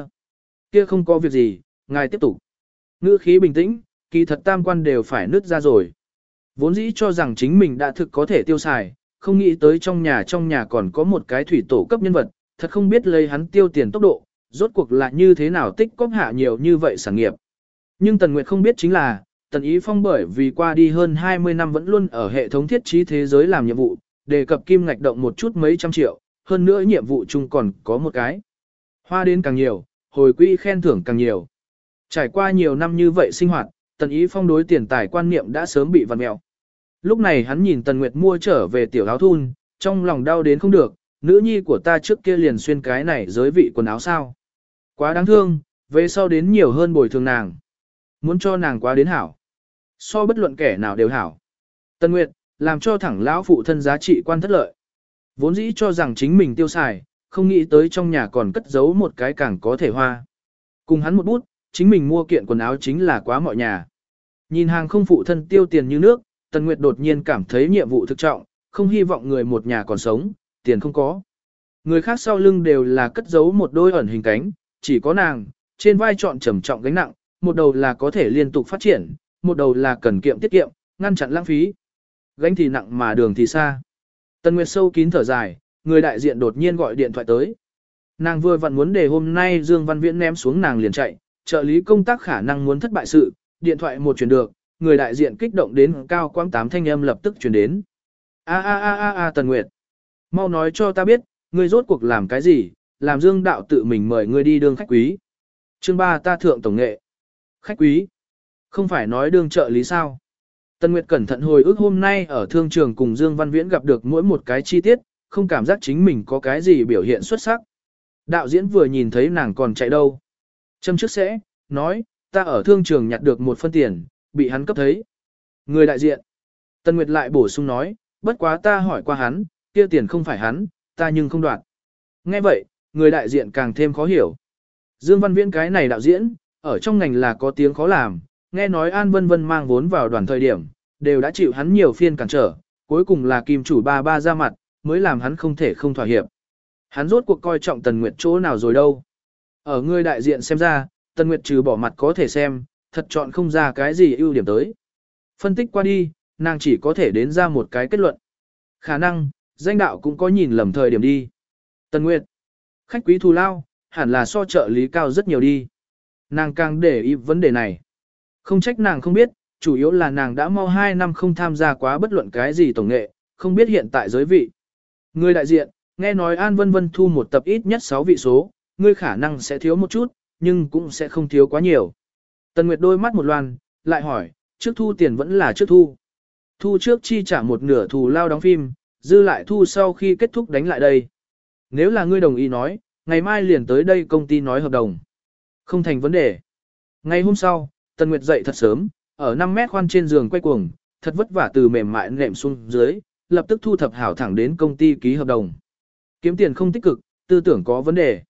kia không có việc gì, ngài tiếp tục. Ngữ khí bình tĩnh, kỳ thật tam quan đều phải nứt ra rồi. Vốn dĩ cho rằng chính mình đã thực có thể tiêu xài, không nghĩ tới trong nhà còn có một cái thủy tổ cấp nhân vật, thật không biết lấy hắn tiêu tiền tốc độ, rốt cuộc là như thế nào tích cóp hạ nhiều như vậy sản nghiệp. Nhưng Tần Nguyệt không biết chính là, Tần Ý Phong bởi vì qua đi hơn 20 năm vẫn luôn ở hệ thống thiết trí thế giới làm nhiệm vụ, đề cập kim ngạch động một chút mấy trăm triệu, hơn nữa nhiệm vụ chung còn có một cái. Hoa đến càng nhiều, hồi quỹ khen thưởng càng nhiều. Trải qua nhiều năm như vậy sinh hoạt, Tần Ý Phong đối tiền tài quan niệm đã sớm bị vặn mẹo. Lúc này hắn nhìn Tần Nguyệt mua trở về tiểu áo thun, trong lòng đau đến không được, nữ nhi của ta trước kia liền xuyên cái này giới vị quần áo sao. Quá đáng thương, về sau đến nhiều hơn bồi thường nàng. Muốn cho nàng quá đến hảo. So bất luận kẻ nào đều hảo. Tần Nguyệt, làm cho thẳng lão phụ thân giá trị quan thất lợi. Vốn dĩ cho rằng chính mình tiêu xài, không nghĩ tới trong nhà còn cất giấu một cái càng có thể hoa. Cùng hắn một bút, chính mình mua kiện quần áo chính là quá mọi nhà. Nhìn hàng không phụ thân tiêu tiền như nước, Tần Nguyệt đột nhiên cảm thấy nhiệm vụ thực trọng, không hy vọng người một nhà còn sống, tiền không có. Người khác sau lưng đều là cất giấu một đôi ẩn hình cánh, chỉ có nàng, trên vai trọn trầm trọng gánh nặng, một đầu là có thể liên tục phát triển, một đầu là cần kiệm tiết kiệm, ngăn chặn lãng phí. Gánh thì nặng mà đường thì xa. Tần Nguyệt sâu kín thở dài, người đại diện đột nhiên gọi điện thoại tới. Nàng vừa vặn muốn để hôm nay Dương Văn Viễn ném xuống nàng liền chạy, trợ lý công tác khả năng muốn thất bại sự, điện thoại một chuyển được, người đại diện kích động đến cao quãng 8 thanh âm lập tức chuyển đến. A Tần Nguyệt, mau nói cho ta biết, ngươi rốt cuộc làm cái gì, làm Dương đạo tự mình mời ngươi đi đương khách quý. Chương 3 ta thượng tổng nghệ. Khách quý? Không phải nói đương trợ lý sao? Tần Nguyệt cẩn thận hồi ức hôm nay ở thương trường cùng Dương Văn Viễn gặp được mỗi một cái chi tiết, không cảm giác chính mình có cái gì biểu hiện xuất sắc. Đạo diễn vừa nhìn thấy nàng còn chạy đâu. Châm trước sẽ, nói, ta ở thương trường nhặt được một phân tiền, bị hắn cấp thấy. Người đại diện. Tần Nguyệt lại bổ sung nói, bất quá ta hỏi qua hắn, kia tiền không phải hắn, ta nhưng không đoạt. Nghe vậy, người đại diện càng thêm khó hiểu. Dương Văn Viễn cái này đạo diễn, ở trong ngành là có tiếng khó làm, nghe nói An Vân Vân mang vốn vào đoàn thời điểm, đều đã chịu hắn nhiều phiên cản trở, cuối cùng là kim chủ ba ra mặt, mới làm hắn không thể không thỏa hiệp. Hắn rốt cuộc coi trọng Tần Nguyệt chỗ nào rồi đâu. Ở người đại diện xem ra, Tần Nguyệt trừ bỏ mặt có thể xem, thật chọn không ra cái gì ưu điểm tới. Phân tích qua đi, nàng chỉ có thể đến ra một cái kết luận. Khả năng, danh đạo cũng có nhìn lầm thời điểm đi. Tần Nguyệt, khách quý thù lao, hẳn là so trợ lý cao rất nhiều đi. Nàng càng để ý vấn đề này. Không trách nàng không biết, chủ yếu là nàng đã mau 2 năm không tham gia quá bất luận cái gì tổng nghệ, không biết hiện tại giới vị. Người đại diện, nghe nói An Vân Vân thu một tập ít nhất 6 vị số, ngươi khả năng sẽ thiếu một chút, nhưng cũng sẽ không thiếu quá nhiều. Tần Nguyệt đôi mắt một loan, lại hỏi, trước thu tiền vẫn là trước thu. Thu trước chi trả một nửa thù lao đóng phim, dư lại thu sau khi kết thúc đánh lại đây. Nếu là ngươi đồng ý nói, ngày mai liền tới đây công ty nói hợp đồng. Không thành vấn đề. Ngày hôm sau, Tần Nguyệt dậy thật sớm, ở 5 mét khoan trên giường quay cuồng, thật vất vả từ mềm mại nệm xuống dưới, lập tức thu thập hảo thẳng đến công ty ký hợp đồng. Kiếm tiền không tích cực, tư tưởng có vấn đề.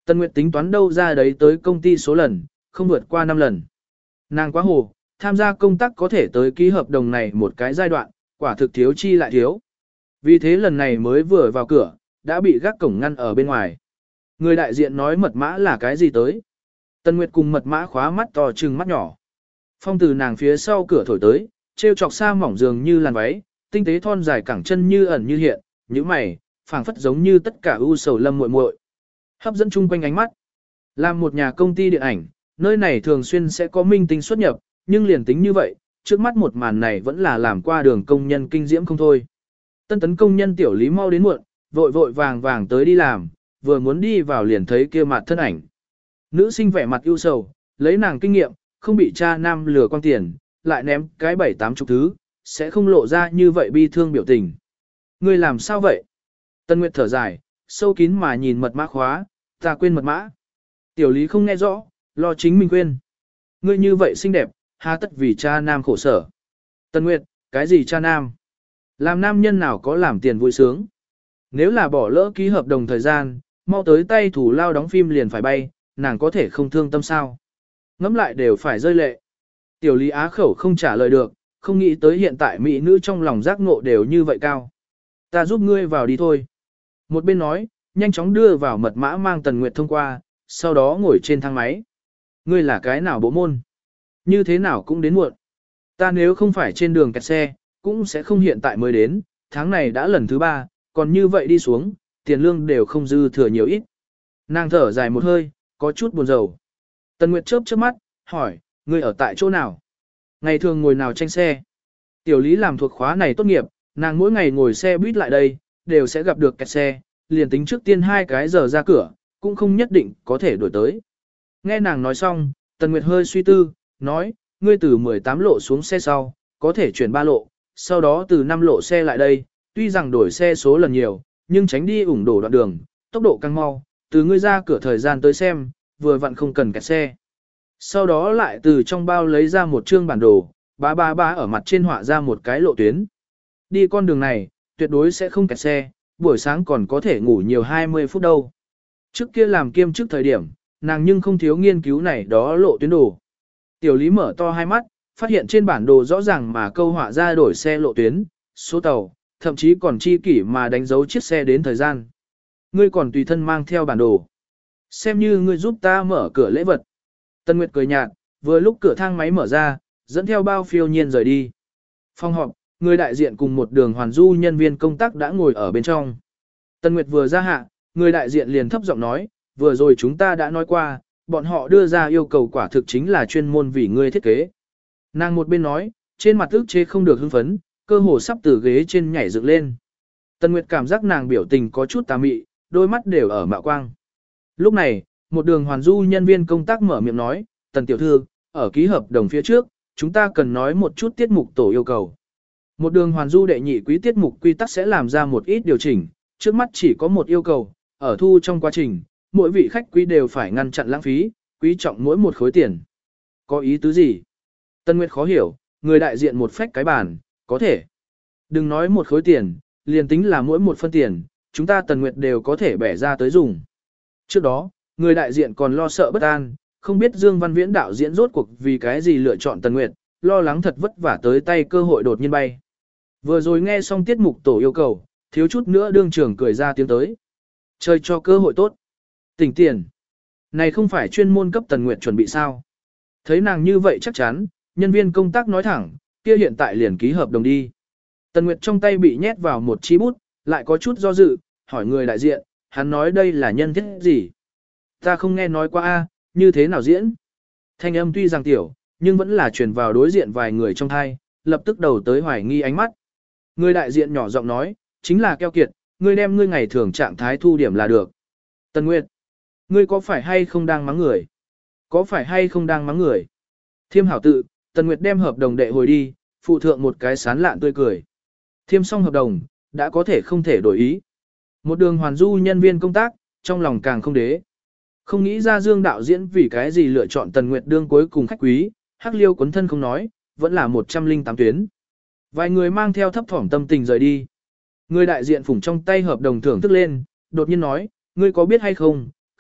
Tần Nguyệt tính toán đâu ra đấy tới công ty số lần, không vượt qua 5 lần. Nàng quá hồ, tham gia công tác có thể tới ký hợp đồng này một cái giai đoạn, quả thực thiếu chi lại thiếu. Vì thế lần này mới vừa vào cửa, đã bị gác cổng ngăn ở bên ngoài. Người đại diện nói mật mã là cái gì tới. Tần Nguyệt cùng mật mã khóa mắt to trừng mắt nhỏ. Phong từ nàng phía sau cửa thổi tới, treo chọc xa mỏng dường như làn váy, tinh tế thon dài cẳng chân như ẩn như hiện, như mày, phảng phất giống như tất cả ưu sầu lâm muội muội. Hấp dẫn chung quanh ánh mắt. Làm một nhà công ty điện ảnh, nơi này thường xuyên sẽ có minh tinh xuất nhập, nhưng liền tính như vậy, trước mắt một màn này vẫn là làm qua đường công nhân kinh diễm không thôi. Tân tấn công nhân tiểu lý mau đến muộn, vội vội vàng vàng tới đi làm, vừa muốn đi vào liền thấy kia mặt thân ảnh. Nữ sinh vẻ mặt ưu sầu, lấy nàng kinh nghiệm, không bị cha nam lừa quăng tiền, lại ném cái 7-8 chục thứ, sẽ không lộ ra như vậy bi thương biểu tình. Ngươi làm sao vậy? Tân Nguyệt thở dài, sâu kín mà nhìn mật mã khóa, ta quên mật mã. Tiểu lý không nghe rõ, lo chính mình quên. Ngươi như vậy xinh đẹp, hà tất vì cha nam khổ sở. Tân Nguyệt, cái gì cha nam? Làm nam nhân nào có làm tiền vui sướng? Nếu là bỏ lỡ ký hợp đồng thời gian, mau tới tay thủ lao đóng phim liền phải bay, nàng có thể không thương tâm sao? Ngắm lại đều phải rơi lệ. Tiểu lý á khẩu không trả lời được, không nghĩ tới hiện tại mỹ nữ trong lòng giác ngộ đều như vậy cao. Ta giúp ngươi vào đi thôi. Một bên nói, nhanh chóng đưa vào mật mã mang Tần Nguyệt thông qua, sau đó ngồi trên thang máy. Ngươi là cái nào bộ môn? Như thế nào cũng đến muộn. Ta nếu không phải trên đường kẹt xe, cũng sẽ không hiện tại mới đến, tháng này đã lần thứ 3, còn như vậy đi xuống, tiền lương đều không dư thừa nhiều ít. Nàng thở dài một hơi, có chút buồn rầu. Tần Nguyệt chớp chớp mắt, hỏi, ngươi ở tại chỗ nào? Ngày thường ngồi nào tranh xe? Tiểu lý làm thuộc khóa này tốt nghiệp, nàng mỗi ngày ngồi xe buýt lại đây, đều sẽ gặp được kẹt xe, liền tính trước tiên 2 cái giờ ra cửa, cũng không nhất định có thể đổi tới. Nghe nàng nói xong, Tần Nguyệt hơi suy tư, nói, ngươi từ 18 lộ xuống xe sau, có thể chuyển 3 lộ, sau đó từ 5 lộ xe lại đây, tuy rằng đổi xe số lần nhiều, nhưng tránh đi ủng đổ đoạn đường, tốc độ càng mau, từ ngươi ra cửa thời gian tới xem, vừa vặn không cần kẹt xe. Sau đó lại từ trong bao lấy ra một chương bản đồ, bá ở mặt trên họa ra một cái lộ tuyến. Đi con đường này, tuyệt đối sẽ không kẹt xe, buổi sáng còn có thể ngủ nhiều 20 phút đâu. Trước kia làm kiêm trước thời điểm, nàng nhưng không thiếu nghiên cứu này đó lộ tuyến đồ. Tiểu lý mở to hai mắt, phát hiện trên bản đồ rõ ràng mà câu họa ra đổi xe lộ tuyến, số tàu, thậm chí còn chi kỷ mà đánh dấu chiếc xe đến thời gian. Ngươi còn tùy thân mang theo bản đồ. Xem như ngươi giúp ta mở cửa lễ vật. Tân Nguyệt cười nhạt, vừa lúc cửa thang máy mở ra, dẫn theo bao phiêu nhiên rời đi. Phòng họp, người đại diện cùng một đường hoàn du nhân viên công tác đã ngồi ở bên trong. Tân Nguyệt vừa ra hạ, người đại diện liền thấp giọng nói, vừa rồi chúng ta đã nói qua, bọn họ đưa ra yêu cầu quả thực chính là chuyên môn vì ngươi thiết kế. Nàng một bên nói, trên mặt ức chế không được hưng phấn, cơ hồ sắp từ ghế trên nhảy dựng lên. Tân Nguyệt cảm giác nàng biểu tình có chút tà mị, đôi mắt đều ở mạo quang. Lúc này, một đường hoàn du nhân viên công tác mở miệng nói, Tần tiểu thư, ở ký hợp đồng phía trước, chúng ta cần nói một chút tiết mục tổ yêu cầu. Một đường hoàn du đệ nhị quý tiết mục quy tắc sẽ làm ra một ít điều chỉnh, trước mắt chỉ có một yêu cầu, ở thu trong quá trình, mỗi vị khách quý đều phải ngăn chặn lãng phí, quý trọng mỗi một khối tiền. Có ý tứ gì? Tân Nguyệt khó hiểu, người đại diện một phách cái bàn, có thể. Đừng nói một khối tiền, liền tính là mỗi một phân tiền, chúng ta Tần Nguyệt đều có thể bẻ ra tới dùng. Trước đó, người đại diện còn lo sợ bất an, không biết Dương Văn Viễn đạo diễn rốt cuộc vì cái gì lựa chọn Tần Nguyệt, lo lắng thật vất vả tới tay cơ hội đột nhiên bay. Vừa rồi nghe xong tiết mục tổ yêu cầu, thiếu chút nữa đương trưởng cười ra tiếng tới. Chơi cho cơ hội tốt. Tỉnh tiền. Này không phải chuyên môn cấp Tần Nguyệt chuẩn bị sao? Thấy nàng như vậy chắc chắn, nhân viên công tác nói thẳng, kia hiện tại liền ký hợp đồng đi. Tần Nguyệt trong tay bị nhét vào một chi bút, lại có chút do dự, hỏi người đại diện, hắn nói đây là nhân thiết gì? Ta không nghe nói qua a, như thế nào diễn? Thanh âm tuy rằng tiểu, nhưng vẫn là truyền vào đối diện vài người trong thai, lập tức đầu tới hoài nghi ánh mắt. Người đại diện nhỏ giọng nói, chính là keo kiệt, ngươi đem ngươi ngày thường trạng thái thu điểm là được. Tần Nguyệt, ngươi có phải hay không đang mắng người? Có phải hay không đang mắng người? Thiêm hảo tự, Tần Nguyệt đem hợp đồng đệ hồi đi, phụ thượng một cái sán lạn tươi cười. Thiêm xong hợp đồng, đã có thể không thể đổi ý. Một đường hoàn du nhân viên công tác, trong lòng càng không đế. Không nghĩ ra Dương đạo diễn vì cái gì lựa chọn Tần Nguyệt đương cuối cùng khách quý, hắc liêu cuốn thân không nói, vẫn là 108 tuyến. Vài người mang theo thấp thỏm tâm tình rời đi. Người đại diện phủng trong tay hợp đồng thưởng thức lên, đột nhiên nói, ngươi có biết hay không,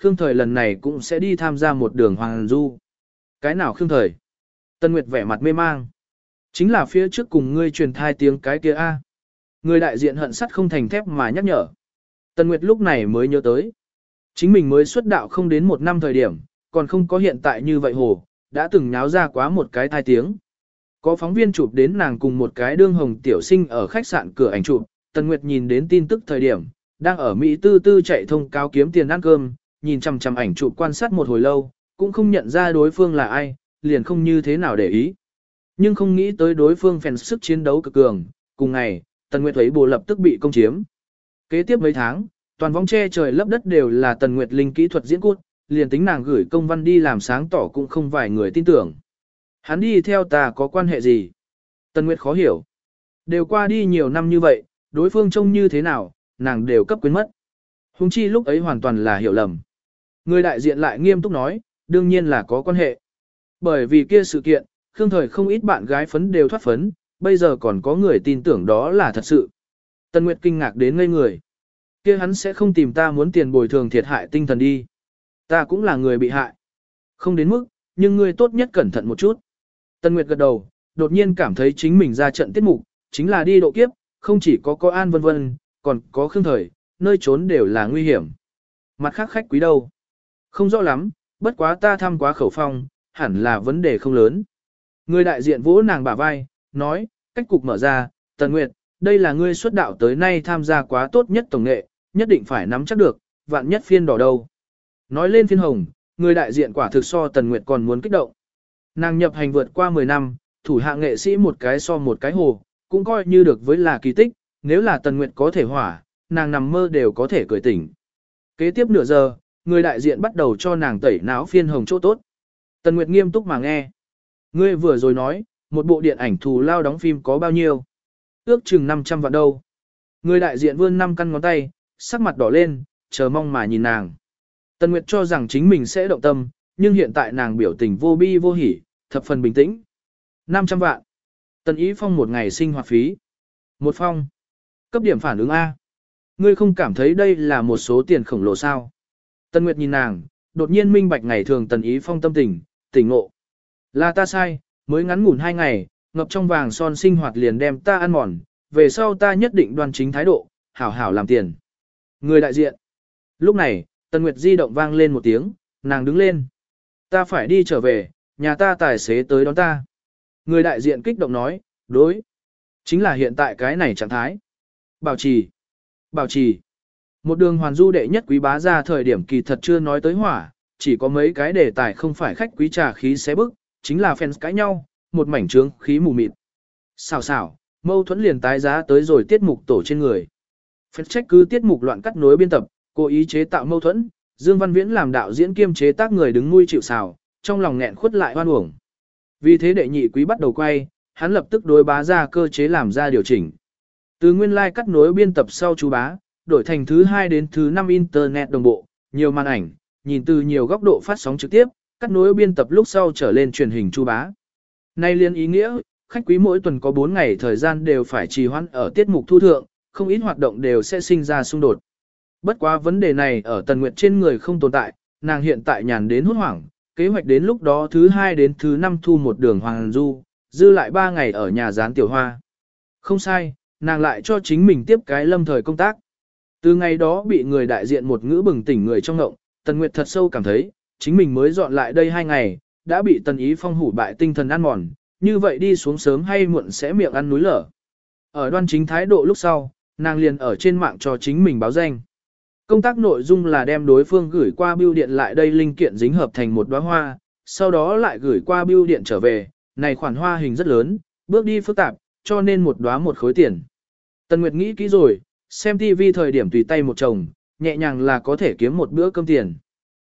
Khương Thời lần này cũng sẽ đi tham gia một đường hoàng du. Cái nào Khương Thời? Tân Nguyệt vẻ mặt mê mang. Chính là phía trước cùng ngươi truyền thai tiếng cái kia a. Người đại diện hận sắt không thành thép mà nhắc nhở. Tân Nguyệt lúc này mới nhớ tới. Chính mình mới xuất đạo không đến một năm thời điểm, còn không có hiện tại như vậy hồ, đã từng nháo ra quá một cái thai tiếng. Có phóng viên chụp đến nàng cùng một cái đương hồng tiểu sinh ở khách sạn cửa ảnh chụp, Tân Nguyệt nhìn đến tin tức thời điểm, đang ở Mỹ tư tư chạy thông cáo kiếm tiền ăn cơm, nhìn chằm chằm ảnh chụp quan sát một hồi lâu, cũng không nhận ra đối phương là ai, liền không như thế nào để ý. Nhưng không nghĩ tới đối phương phèn sức chiến đấu cực cường, cùng ngày, Tần Nguyệt thấy bồ lập tức bị công chiếm. Kế tiếp mấy tháng, toàn vong che trời lấp đất đều là Tần Nguyệt linh kỹ thuật diễn cốt, liền tính nàng gửi công văn đi làm sáng tỏ cũng không vài người tin tưởng. Hắn đi theo ta có quan hệ gì? Tần Nguyệt khó hiểu. Đều qua đi nhiều năm như vậy, đối phương trông như thế nào, nàng đều cấp quên mất. Hùng chi lúc ấy hoàn toàn là hiểu lầm. Người đại diện lại nghiêm túc nói, đương nhiên là có quan hệ. Bởi vì kia sự kiện, Khương Thời không ít bạn gái phấn đều thoát phấn, bây giờ còn có người tin tưởng đó là thật sự. Tần Nguyệt kinh ngạc đến ngây người. Kia hắn sẽ không tìm ta muốn tiền bồi thường thiệt hại tinh thần đi. Ta cũng là người bị hại. Không đến mức, nhưng ngươi tốt nhất cẩn thận một chút. Tần Nguyệt gật đầu, đột nhiên cảm thấy chính mình ra trận tiết mục, chính là đi độ kiếp, không chỉ có An vân vân, còn có Khương Thời, nơi trốn đều là nguy hiểm. Mặt khác khách quý đâu? Không rõ lắm, bất quá ta thăm quá khẩu phong, hẳn là vấn đề không lớn. Người đại diện vỗ nàng bả vai, nói, cách cục mở ra, Tần Nguyệt, đây là ngươi xuất đạo tới nay tham gia quá tốt nhất tổng nghệ, nhất định phải nắm chắc được, vạn nhất phiên đỏ đâu. Nói lên phiên hồng, người đại diện quả thực so Tần Nguyệt còn muốn kích động. Nàng nhập hành vượt qua 10 năm, thủ hạ nghệ sĩ một cái so một cái hồ, cũng coi như được với là kỳ tích, nếu là Tần Nguyệt có thể hỏa, nàng nằm mơ đều có thể cười tỉnh. Kế tiếp nửa giờ, người đại diện bắt đầu cho nàng tẩy não phiên hồng chỗ tốt. Tần Nguyệt nghiêm túc mà nghe. Ngươi vừa rồi nói, một bộ điện ảnh thù lao đóng phim có bao nhiêu? Ước chừng 500 vạn đâu. Người đại diện vươn 5 căn ngón tay, sắc mặt đỏ lên, chờ mong mà nhìn nàng. Tần Nguyệt cho rằng chính mình sẽ động tâm, nhưng hiện tại nàng biểu tình vô bi vô hỉ, thập phần bình tĩnh. 500 vạn. Tần Ý Phong một ngày sinh hoạt phí. Một phong. Cấp điểm phản ứng A. Ngươi không cảm thấy đây là một số tiền khổng lồ sao? Tần Nguyệt nhìn nàng, đột nhiên minh bạch ngày thường Tần Ý Phong tâm tình, tỉnh ngộ. Là ta sai, mới ngắn ngủn 2 ngày, ngập trong vàng son sinh hoạt liền đem ta ăn mòn, về sau ta nhất định đoan chính thái độ, hảo hảo làm tiền. Người đại diện. Lúc này, Tần Nguyệt di động vang lên một tiếng, nàng đứng lên. Ta phải đi trở về, nhà ta tài xế tới đón ta. Người đại diện kích động nói, đối. Chính là hiện tại cái này trạng thái. Bảo trì. Bảo trì. Một đường hoàn du đệ nhất quý bá ra thời điểm kỳ thật chưa nói tới hỏa, chỉ có mấy cái đề tài không phải khách quý trà khí xé bức, chính là fans cãi nhau, một mảnh trướng khí mù mịt. Xào xào, mâu thuẫn liền tái giá tới rồi tiết mục tổ trên người. Fans trách cứ tiết mục loạn cắt nối biên tập, cố ý chế tạo mâu thuẫn, Dương Văn Viễn làm đạo diễn kiêm chế tác người đứng nuôi chịu xào, trong lòng nghẹn khuất lại hoan uổng. Vì thế đệ nhị quý bắt đầu quay, hắn lập tức đối bá ra cơ chế làm ra điều chỉnh. Từ nguyên lai cắt nối biên tập sau chú bá, đổi thành thứ 2 đến thứ 5 internet đồng bộ, nhiều màn ảnh, nhìn từ nhiều góc độ phát sóng trực tiếp, cắt nối biên tập lúc sau trở lên truyền hình chú bá. Nay liên ý nghĩa, khách quý mỗi tuần có 4 ngày thời gian đều phải trì hoãn ở tiết mục thu thượng, không ít hoạt động đều sẽ sinh ra xung đột. Bất quá vấn đề này ở Tần Nguyệt trên người không tồn tại, nàng hiện tại nhàn đến hốt hoảng, kế hoạch đến lúc đó thứ 2 đến thứ 5 thu một đường hoàng du, dư lại 3 ngày ở nhà gián tiểu hoa. Không sai, nàng lại cho chính mình tiếp cái lâm thời công tác. Từ ngày đó bị người đại diện một ngữ bừng tỉnh người trong ngộng, Tần Nguyệt thật sâu cảm thấy, chính mình mới dọn lại đây 2 ngày, đã bị Tần Ý Phong hủ bại tinh thần ăn mòn, như vậy đi xuống sớm hay muộn sẽ miệng ăn núi lở. Ở đoan chính thái độ lúc sau, nàng liền ở trên mạng cho chính mình báo danh. Công tác nội dung là đem đối phương gửi qua bưu điện lại đây linh kiện dính hợp thành một đóa hoa, sau đó lại gửi qua bưu điện trở về, này khoản hoa hình rất lớn, bước đi phức tạp, cho nên một đóa một khối tiền. Tần Nguyệt nghĩ kỹ rồi, xem TV thời điểm tùy tay một chồng, nhẹ nhàng là có thể kiếm một bữa cơm tiền.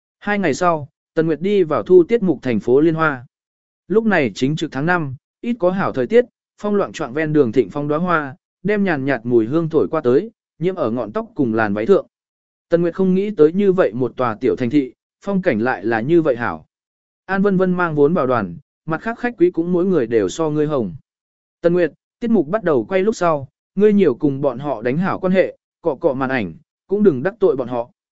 2 ngày sau, Tần Nguyệt đi vào thu tiết mục thành phố Liên Hoa. Lúc này chính trực tháng 5, ít có hảo thời tiết, phong loạn choạng ven đường thịnh phong đóa hoa, đem nhàn nhạt mùi hương thổi qua tới, nhiễm ở ngọn tóc cùng làn váy thượng. Tần Nguyệt không nghĩ tới như vậy một tòa tiểu thành thị, phong cảnh lại là như vậy hảo. An Vân Vân mang vốn vào đoàn, mặt khác khách quý cũng mỗi người đều so ngươi hồng. Tần Nguyệt, tiết mục bắt đầu quay lúc sau, ngươi nhiều cùng bọn họ đánh hảo quan hệ, cọ cọ màn ảnh, cũng đừng đắc tội bọn họ.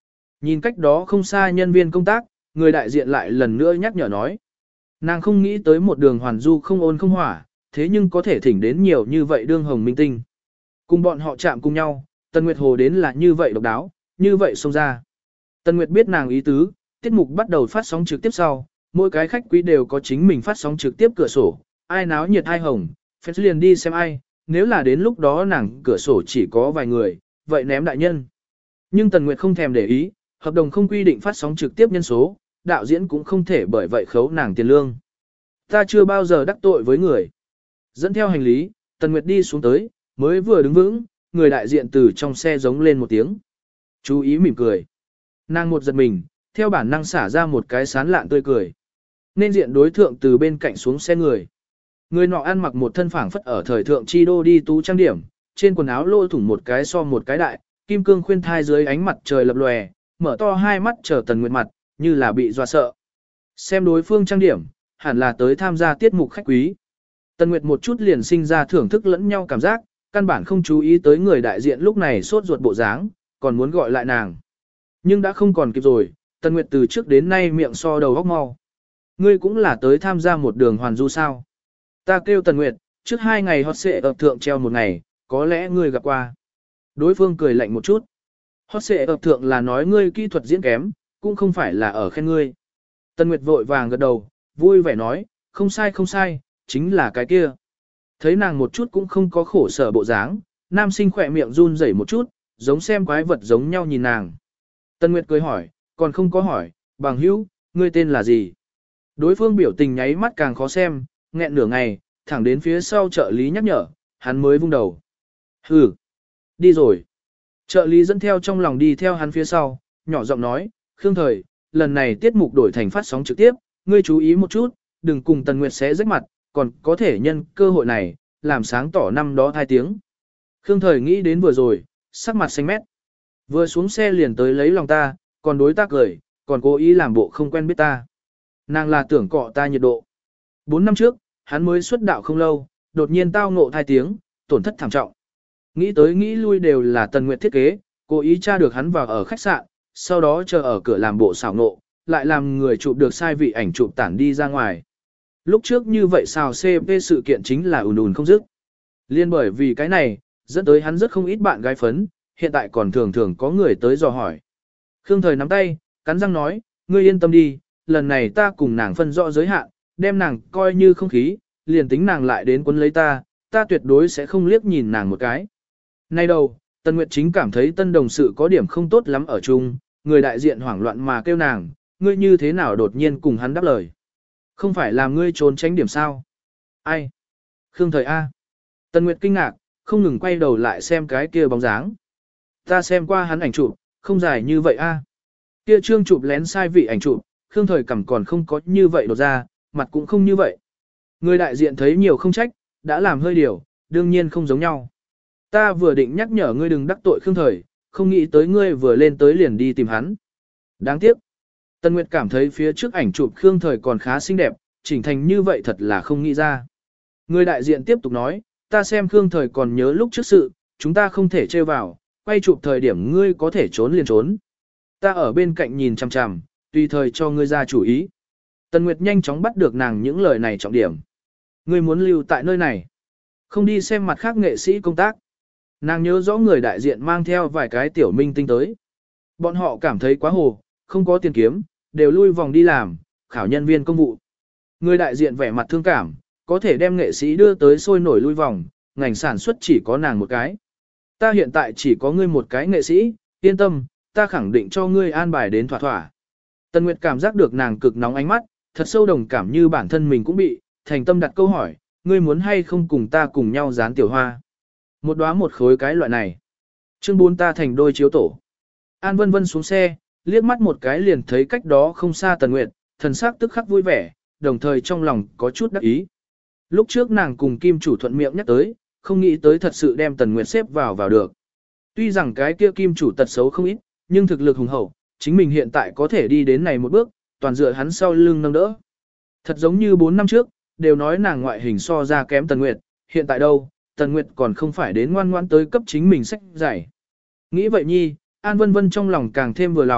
Nhìn cách đó không xa nhân viên công tác, người đại diện lại lần nữa nhắc nhở nói. Nàng không nghĩ tới một đường hoàn du không ôn không hỏa, thế nhưng có thể thỉnh đến nhiều như vậy đương hồng minh tinh. Cùng bọn họ chạm cùng nhau, Tần Nguyệt Hồ đến là như vậy độc đáo, như vậy xông ra. Tần Nguyệt biết nàng ý tứ, tiết mục bắt đầu phát sóng trực tiếp sau, mỗi cái khách quý đều có chính mình phát sóng trực tiếp cửa sổ, ai náo nhiệt ai hồng, fans liền đi xem ai, nếu là đến lúc đó nàng cửa sổ chỉ có vài người, vậy ném đại nhân. Nhưng Tần Nguyệt không thèm để ý, hợp đồng không quy định phát sóng trực tiếp nhân số, đạo diễn cũng không thể bởi vậy khấu nàng tiền lương. Ta chưa bao giờ đắc tội với người. Dẫn theo hành lý, Tần Nguyệt đi xuống tới, mới vừa đứng vững, người đại diện từ trong xe giống lên một tiếng. Chú ý mỉm cười. Nàng một giật mình, theo bản năng xả ra một cái sán lạn tươi cười. Nên diện đối thượng từ bên cạnh xuống xe người. Người nọ ăn mặc một thân phảng phất ở thời thượng chi đô đi tú trang điểm, trên quần áo lôi thủng một cái so một cái đại, kim cương khuyên thai dưới ánh mặt trời lập lòe, mở to hai mắt chờ Tần Nguyệt mặt, như là bị dọa sợ. Xem đối phương trang điểm, hẳn là tới tham gia tiết mục khách quý. Tần Nguyệt một chút liền sinh ra thưởng thức lẫn nhau cảm giác, căn bản không chú ý tới người đại diện lúc này sốt ruột bộ dáng, còn muốn gọi lại nàng. Nhưng đã không còn kịp rồi, Tần Nguyệt từ trước đến nay miệng so đầu góc mau. Ngươi cũng là tới tham gia một đường hoàn du sao. Ta kêu Tần Nguyệt, trước 2 ngày hot xệ ập thượng treo một ngày, có lẽ ngươi gặp qua. Đối phương cười lạnh một chút. Hot xệ ập thượng là nói ngươi kỹ thuật diễn kém, cũng không phải là ở khen ngươi. Tần Nguyệt vội vàng gật đầu, vui vẻ nói, không sai không sai, chính là cái kia. Thấy nàng một chút cũng không có khổ sở bộ dáng, nam sinh khỏe miệng run rẩy một chút, giống xem quái vật giống nhau nhìn nàng. Tần Nguyệt cười hỏi, còn không có hỏi, bằng hữu, ngươi tên là gì? Đối phương biểu tình nháy mắt càng khó xem, nghẹn nửa ngày, thẳng đến phía sau trợ lý nhắc nhở, hắn mới vung đầu. Hừ, đi rồi. Trợ lý dẫn theo trong lòng đi theo hắn phía sau, nhỏ giọng nói, Khương Thời, lần này tiết mục đổi thành phát sóng trực tiếp, ngươi chú ý một chút, đừng cùng Tần Nguyệt xé rách mặt, còn có thể nhân cơ hội này, làm sáng tỏ năm đó 2 tiếng. Khương Thời nghĩ đến vừa rồi, sắc mặt xanh mét. Vừa xuống xe liền tới lấy lòng ta, còn đối ta cười, còn cố ý làm bộ không quen biết ta. Nàng là tưởng cọ ta nhiệt độ. 4 năm trước, hắn mới xuất đạo không lâu, đột nhiên tao ngộ 2 tiếng, tổn thất thảm trọng. Nghĩ tới nghĩ lui đều là Tần Nguyệt thiết kế, cố ý tra được hắn vào ở khách sạn, sau đó chờ ở cửa làm bộ xảo nộ, lại làm người chụp được sai vị ảnh chụp tản đi ra ngoài. Lúc trước như vậy sao CP sự kiện chính là ùn ùn không dứt. Liên bởi vì cái này, dẫn tới hắn rất không ít bạn gái phấn, hiện tại còn thường thường có người tới dò hỏi. Khương Thời nắm tay, cắn răng nói, ngươi yên tâm đi, lần này ta cùng nàng phân rõ giới hạn, đem nàng coi như không khí, liền tính nàng lại đến quấn lấy ta, ta tuyệt đối sẽ không liếc nhìn nàng một cái. Nay đầu, Tần Nguyệt chính cảm thấy tân đồng sự có điểm không tốt lắm ở chung, người đại diện hoảng loạn mà kêu nàng, ngươi như thế nào đột nhiên cùng hắn đáp lời. Không phải làm ngươi trốn tránh điểm sao? Ai? Khương Thời A. Tần Nguyệt kinh ngạc, không ngừng quay đầu lại xem cái kia bóng dáng. Ta xem qua hắn ảnh chụp, không dài như vậy A. Kia trương chụp lén sai vị ảnh chụp, Khương Thời cầm còn không có như vậy đột ra, mặt cũng không như vậy. Người đại diện thấy nhiều không trách, đã làm hơi điều, đương nhiên không giống nhau. Ta vừa định nhắc nhở ngươi đừng đắc tội Khương Thời, không nghĩ tới ngươi vừa lên tới liền đi tìm hắn. Đáng tiếc. Tần Nguyệt cảm thấy phía trước ảnh chụp Khương Thời còn khá xinh đẹp, chỉnh thành như vậy thật là không nghĩ ra. Người đại diện tiếp tục nói, ta xem Khương Thời còn nhớ lúc trước sự, chúng ta không thể trêu vào, quay chụp thời điểm ngươi có thể trốn liền trốn. Ta ở bên cạnh nhìn chằm chằm, tùy thời cho ngươi ra chủ ý. Tần Nguyệt nhanh chóng bắt được nàng những lời này trọng điểm. Ngươi muốn lưu tại nơi này, không đi xem mặt khác nghệ sĩ công tác. Nàng nhớ rõ người đại diện mang theo vài cái tiểu minh tinh tới. Bọn họ cảm thấy quá hồ, không có tiền kiếm, đều lui vòng đi làm, khảo nhân viên công vụ. Người đại diện vẻ mặt thương cảm, có thể đem nghệ sĩ đưa tới sôi nổi lui vòng, ngành sản xuất chỉ có nàng một cái. Ta hiện tại chỉ có ngươi một cái nghệ sĩ, yên tâm, ta khẳng định cho ngươi an bài đến thỏa thỏa. Tần Nguyệt cảm giác được nàng cực nóng ánh mắt, thật sâu đồng cảm như bản thân mình cũng bị, thành tâm đặt câu hỏi, ngươi muốn hay không cùng ta cùng nhau dán tiểu hoa. Một đóa một khối cái loại này. Chương 4 ta thành đôi chiếu tổ. An Vân Vân xuống xe, liếc mắt một cái liền thấy cách đó không xa Tần Nguyệt, thần sắc tức khắc vui vẻ, đồng thời trong lòng có chút đắc ý. Lúc trước nàng cùng Kim chủ thuận miệng nhắc tới, không nghĩ tới thật sự đem Tần Nguyệt xếp vào được. Tuy rằng cái kia Kim chủ tật xấu không ít, nhưng thực lực hùng hậu, chính mình hiện tại có thể đi đến này một bước, toàn dựa hắn sau lưng nâng đỡ. Thật giống như 4 năm trước, đều nói nàng ngoại hình so ra kém Tần Nguyệt, hiện tại đâu, Tần Nguyệt còn không phải đến ngoan ngoãn tới cấp chính mình sách giải. Nghĩ vậy nhi, An Vân Vân trong lòng càng thêm vừa lòng,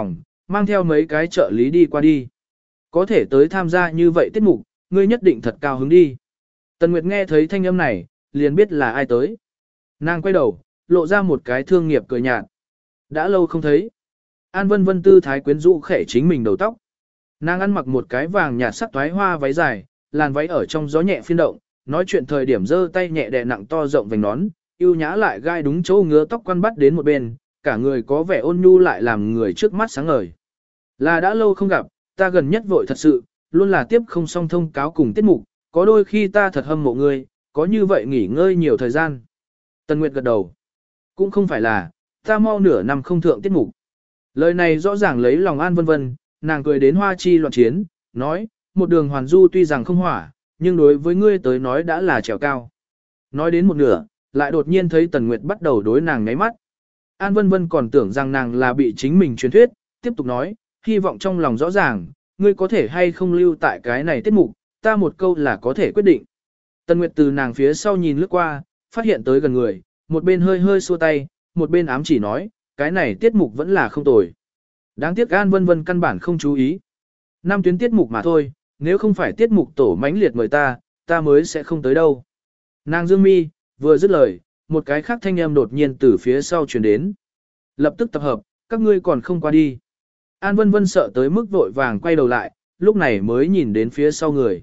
mang theo mấy cái trợ lý đi qua đi. Có thể tới tham gia như vậy tiết mục, ngươi nhất định thật cao hứng đi. Tần Nguyệt nghe thấy thanh âm này, liền biết là ai tới. Nàng quay đầu, lộ ra một cái thương nghiệp cười nhạt. Đã lâu không thấy. An Vân Vân tư thái quyến rũ khẽ chính mình đầu tóc. Nàng ăn mặc một cái vàng nhạt sắc toái hoa váy dài, làn váy ở trong gió nhẹ phiên động, nói chuyện thời điểm giơ tay nhẹ đè nặng to rộng vành nón, yêu nhã lại gai đúng chỗ ngứa tóc quăn bắt đến một bên, cả người có vẻ ôn nhu lại làm người trước mắt sáng ngời. Là đã lâu không gặp, ta gần nhất vội thật sự, luôn là tiếp không xong thông cáo cùng tiết mục, có đôi khi ta thật hâm mộ ngươi, có như vậy nghỉ ngơi nhiều thời gian. Tần Nguyệt gật đầu. Cũng không phải là, ta mau nửa năm không thượng tiết mục. Lời này rõ ràng lấy lòng An Vân Vân, nàng cười đến hoa chi loạn chiến, nói, một đường hoàn du tuy rằng không hỏa, nhưng đối với ngươi tới nói đã là trèo cao. Nói đến một nửa, lại đột nhiên thấy Tần Nguyệt bắt đầu đối nàng ngáy mắt. An Vân Vân còn tưởng rằng nàng là bị chính mình truyền thuyết, tiếp tục nói, hy vọng trong lòng rõ ràng, ngươi có thể hay không lưu tại cái này tiết mục, ta một câu là có thể quyết định. Tần Nguyệt từ nàng phía sau nhìn lướt qua, phát hiện tới gần người, một bên hơi hơi xua tay, một bên ám chỉ nói, cái này tiết mục vẫn là không tồi. Đáng tiếc An Vân Vân căn bản không chú ý. 5 tuyến tiết mục mà thôi, nếu không phải tiết mục tổ mãnh liệt mời ta mới sẽ không tới đâu. Nàng dương mi, vừa dứt lời, một cái khác thanh âm đột nhiên từ phía sau truyền đến. Lập tức tập hợp, các ngươi còn không qua đi. An Vân Vân sợ tới mức vội vàng quay đầu lại, lúc này mới nhìn đến phía sau người.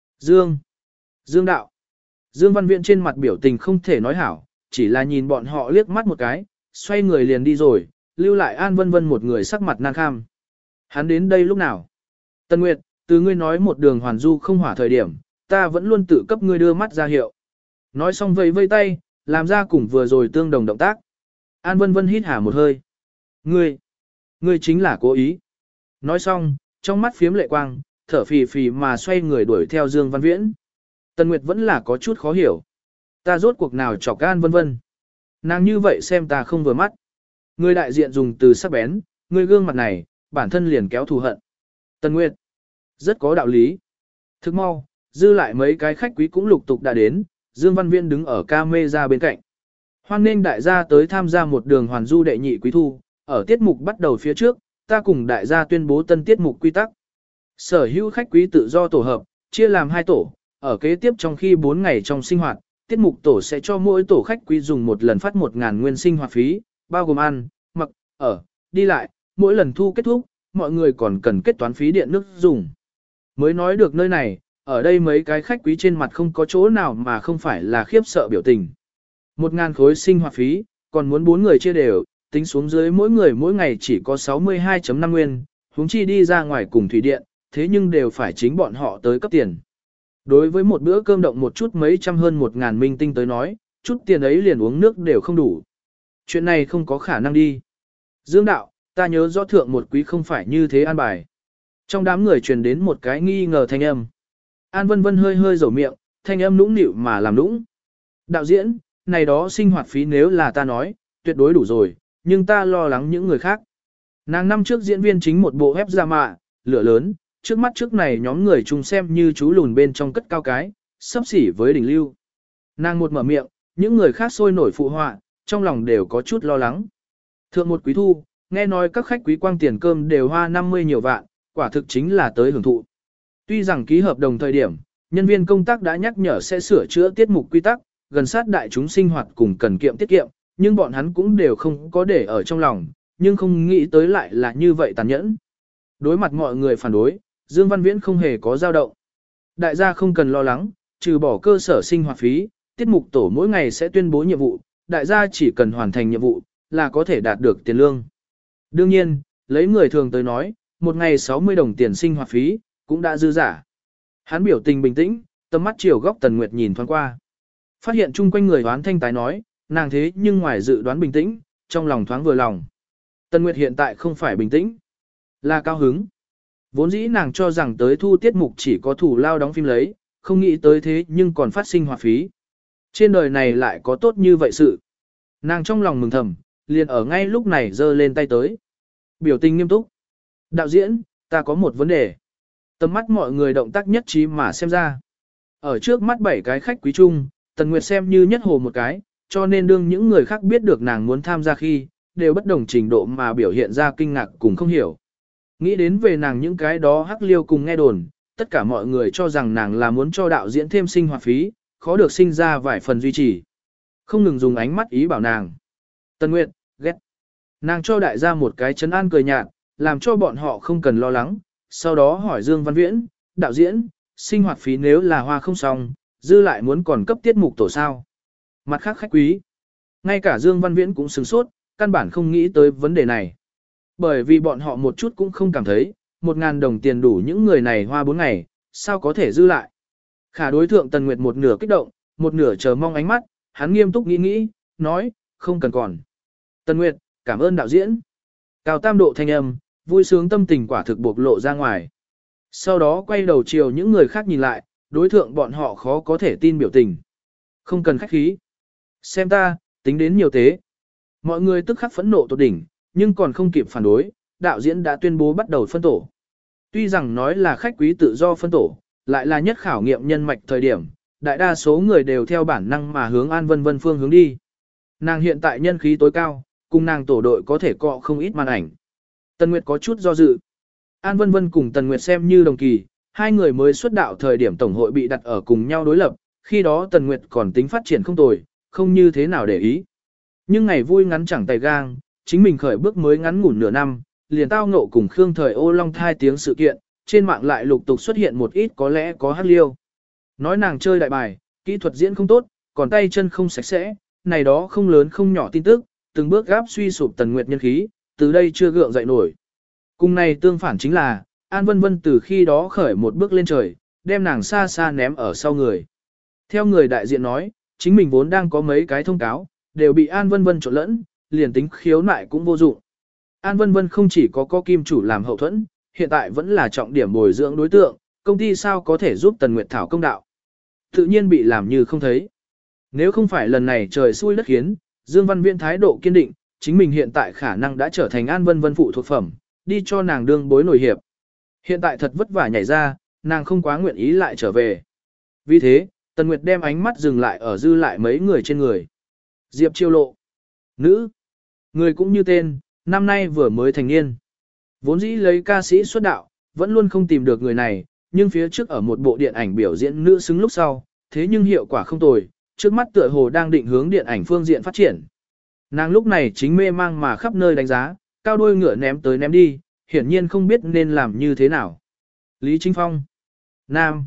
Dương đạo. Dương Văn Viễn trên mặt biểu tình không thể nói hảo, chỉ là nhìn bọn họ liếc mắt một cái, xoay người liền đi rồi, lưu lại An Vân Vân một người sắc mặt nan kham. Hắn đến đây lúc nào? Tần Nguyệt, từ ngươi nói một đường hoàn du không hỏa thời điểm, ta vẫn luôn tự cấp ngươi đưa mắt ra hiệu. Nói xong vẫy vây tay, làm ra cùng vừa rồi tương đồng động tác. An Vân Vân hít hà một hơi. Ngươi chính là cố ý. Nói xong, trong mắt phiếm lệ quang, thở phì phì mà xoay người đuổi theo Dương Văn Viễn. Tần Nguyệt vẫn là có chút khó hiểu. Ta rốt cuộc nào chọc An Vân Vân. Nàng như vậy xem ta không vừa mắt. Người đại diện dùng từ sắc bén, người gương mặt này, bản thân liền kéo thù hận. Tần Nguyệt, rất có đạo lý. Thức mau, dư lại mấy cái khách quý cũng lục tục đã đến, Dương Văn Viễn đứng ở ca mê ra bên cạnh. Hoan nên đại gia tới tham gia một đường hoàn du đệ nhị quý thu, ở tiết mục bắt đầu phía trước, ta cùng đại gia tuyên bố tân tiết mục quy tắc. Sở hữu khách quý tự do tổ hợp, chia làm 2 tổ, ở kế tiếp trong khi 4 ngày trong sinh hoạt, tiết mục tổ sẽ cho mỗi tổ khách quý dùng một lần phát 1.000 nguyên sinh hoạt phí, bao gồm ăn, mặc, ở, đi lại, mỗi lần thu kết thúc, mọi người còn cần kết toán phí điện nước dùng. Mới nói được nơi này, ở đây mấy cái khách quý trên mặt không có chỗ nào mà không phải là khiếp sợ biểu tình. 1.000 khối sinh hoạt phí, còn muốn 4 người chia đều, tính xuống dưới mỗi người mỗi ngày chỉ có 62.5 nguyên, huống chi đi ra ngoài cùng thủy điện, thế nhưng đều phải chính bọn họ tới cấp tiền. Đối với một bữa cơm động một chút mấy trăm hơn 1.000 minh tinh tới nói, chút tiền ấy liền uống nước đều không đủ. Chuyện này không có khả năng đi. Dương đạo, ta nhớ rõ thượng một quý không phải như thế an bài. Trong đám người truyền đến một cái nghi ngờ thanh âm. An Vân Vân hơi hơi rầu miệng, thanh âm nũng nịu mà làm nũng. Đạo diễn, này đó sinh hoạt phí nếu là ta nói, tuyệt đối đủ rồi, nhưng ta lo lắng những người khác. Nàng năm trước diễn viên chính một bộ ép ra mạ, lửa lớn, trước mắt trước này nhóm người chung xem như chú lùn bên trong cất cao cái, sắp xỉ với đỉnh lưu. Nàng một mở miệng, những người khác sôi nổi phụ họa, trong lòng đều có chút lo lắng. Thượng một quý thu, nghe nói các khách quý quang tiền cơm đều hoa 50 nhiều vạn, quả thực chính là tới hưởng thụ. Tuy rằng ký hợp đồng thời điểm, nhân viên công tác đã nhắc nhở sẽ sửa chữa tiết mục quy tắc, gần sát đại chúng sinh hoạt cùng cần kiệm tiết kiệm, nhưng bọn hắn cũng đều không có để ở trong lòng, nhưng không nghĩ tới lại là như vậy tàn nhẫn. Đối mặt mọi người phản đối, Dương Văn Viễn không hề có dao động. Đại gia không cần lo lắng, trừ bỏ cơ sở sinh hoạt phí, tiết mục tổ mỗi ngày sẽ tuyên bố nhiệm vụ, đại gia chỉ cần hoàn thành nhiệm vụ, là có thể đạt được tiền lương. Đương nhiên, lấy người thường tới nói, một ngày 60 đồng tiền sinh hoạt phí, cũng đã dư giả. Hắn biểu tình bình tĩnh, tầm mắt chiều góc Tần Nguyệt nhìn thoáng qua. Phát hiện chung quanh người đoán thanh tái nói, nàng thế nhưng ngoài dự đoán bình tĩnh, trong lòng thoáng vừa lòng. Tần Nguyệt hiện tại không phải bình tĩnh, là cao hứng. Vốn dĩ nàng cho rằng tới thu tiết mục chỉ có thủ lao đóng phim lấy, không nghĩ tới thế nhưng còn phát sinh hoạt phí. Trên đời này lại có tốt như vậy sự. Nàng trong lòng mừng thầm, liền ở ngay lúc này giơ lên tay tới. Biểu tình nghiêm túc. Đạo diễn, ta có một vấn đề. Tầm mắt mọi người động tác nhất trí mà xem ra. Ở trước mắt 7 cái khách quý chung, Tần Nguyệt xem như nhất hồ một cái, cho nên đương những người khác biết được nàng muốn tham gia khi, đều bất đồng trình độ mà biểu hiện ra kinh ngạc cùng không hiểu. Nghĩ đến về nàng những cái đó hắc liêu cùng nghe đồn, tất cả mọi người cho rằng nàng là muốn cho đạo diễn thêm sinh hoạt phí, khó được sinh ra vài phần duy trì. Không ngừng dùng ánh mắt ý bảo nàng. Tần Nguyệt, ghét. Nàng cho đại gia một cái chấn an cười nhạt, làm cho bọn họ không cần lo lắng. Sau đó hỏi Dương Văn Viễn, đạo diễn, sinh hoạt phí nếu là hoa không xong, dư lại muốn còn cấp tiết mục tổ sao. Mặt khác khách quý. Ngay cả Dương Văn Viễn cũng sửng sốt, căn bản không nghĩ tới vấn đề này. Bởi vì bọn họ một chút cũng không cảm thấy, 1.000 đồng tiền đủ những người này hoa 4 ngày, sao có thể dư lại. Khả đối thượng Tần Nguyệt một nửa kích động, một nửa chờ mong ánh mắt, hắn nghiêm túc nghĩ, nói, không cần còn. Tần Nguyệt, cảm ơn đạo diễn. Cao tam độ thanh âm, vui sướng tâm tình quả thực bộc lộ ra ngoài. Sau đó quay đầu chiều những người khác nhìn lại, đối thượng bọn họ khó có thể tin biểu tình. Không cần khách khí. Xem ta, tính đến nhiều thế. Mọi người tức khắc phẫn nộ tột đỉnh, nhưng còn không kịp phản đối, đạo diễn đã tuyên bố bắt đầu phân tổ. Tuy rằng nói là khách quý tự do phân tổ, lại là nhất khảo nghiệm nhân mạch thời điểm, đại đa số người đều theo bản năng mà hướng An Vân Vân phương hướng đi. Nàng hiện tại nhân khí tối cao, cùng nàng tổ đội có thể cọ không ít màn ảnh. Tần Nguyệt có chút do dự. An Vân Vân cùng Tần Nguyệt xem như đồng kỳ, hai người mới xuất đạo thời điểm tổng hội bị đặt ở cùng nhau đối lập, khi đó Tần Nguyệt còn tính phát triển không tồi, không như thế nào để ý. Nhưng ngày vui ngắn chẳng tay gang, chính mình khởi bước mới ngắn ngủn nửa năm, liền tao ngộ cùng Khương Thời Ô Long thai tiếng sự kiện, trên mạng lại lục tục xuất hiện một ít có lẽ có hắc liêu. Nói nàng chơi đại bài, kỹ thuật diễn không tốt, còn tay chân không sạch sẽ, này đó không lớn không nhỏ tin tức, từng bước gáp suy sụp Tần Nguyệt nhân khí, từ đây chưa gượng dậy nổi. Cùng này tương phản chính là, An Vân Vân từ khi đó khởi một bước lên trời, đem nàng xa xa ném ở sau người. Theo người đại diện nói, chính mình vốn đang có mấy cái thông cáo, đều bị An Vân Vân trộn lẫn, liền tính khiếu nại cũng vô dụng. An Vân Vân không chỉ có kim chủ làm hậu thuẫn, hiện tại vẫn là trọng điểm bồi dưỡng đối tượng, công ty sao có thể giúp Tần Nguyệt Thảo công đạo. Tự nhiên bị làm như không thấy. Nếu không phải lần này trời xui đất khiến, Dương Văn Viễn thái độ kiên định, chính mình hiện tại khả năng đã trở thành An Vân Vân phụ thuộc phẩm, đi cho nàng đương bối nổi hiệp. Hiện tại thật vất vả nhảy ra, nàng không quá nguyện ý lại trở về. Vì thế, Tần Nguyệt đem ánh mắt dừng lại ở dư lại mấy người trên người. Diệp Chiêu Lộ. Nữ. Người cũng như tên, năm nay vừa mới thành niên. Vốn dĩ lấy ca sĩ xuất đạo, vẫn luôn không tìm được người này, nhưng phía trước ở một bộ điện ảnh biểu diễn nữ xứng lúc sau, thế nhưng hiệu quả không tồi, trước mắt tựa hồ đang định hướng điện ảnh phương diện phát triển. Nàng lúc này chính mê mang mà khắp nơi đánh giá, cao đôi ngựa ném tới ném đi, hiển nhiên không biết nên làm như thế nào. Lý Chính Phong. Nam.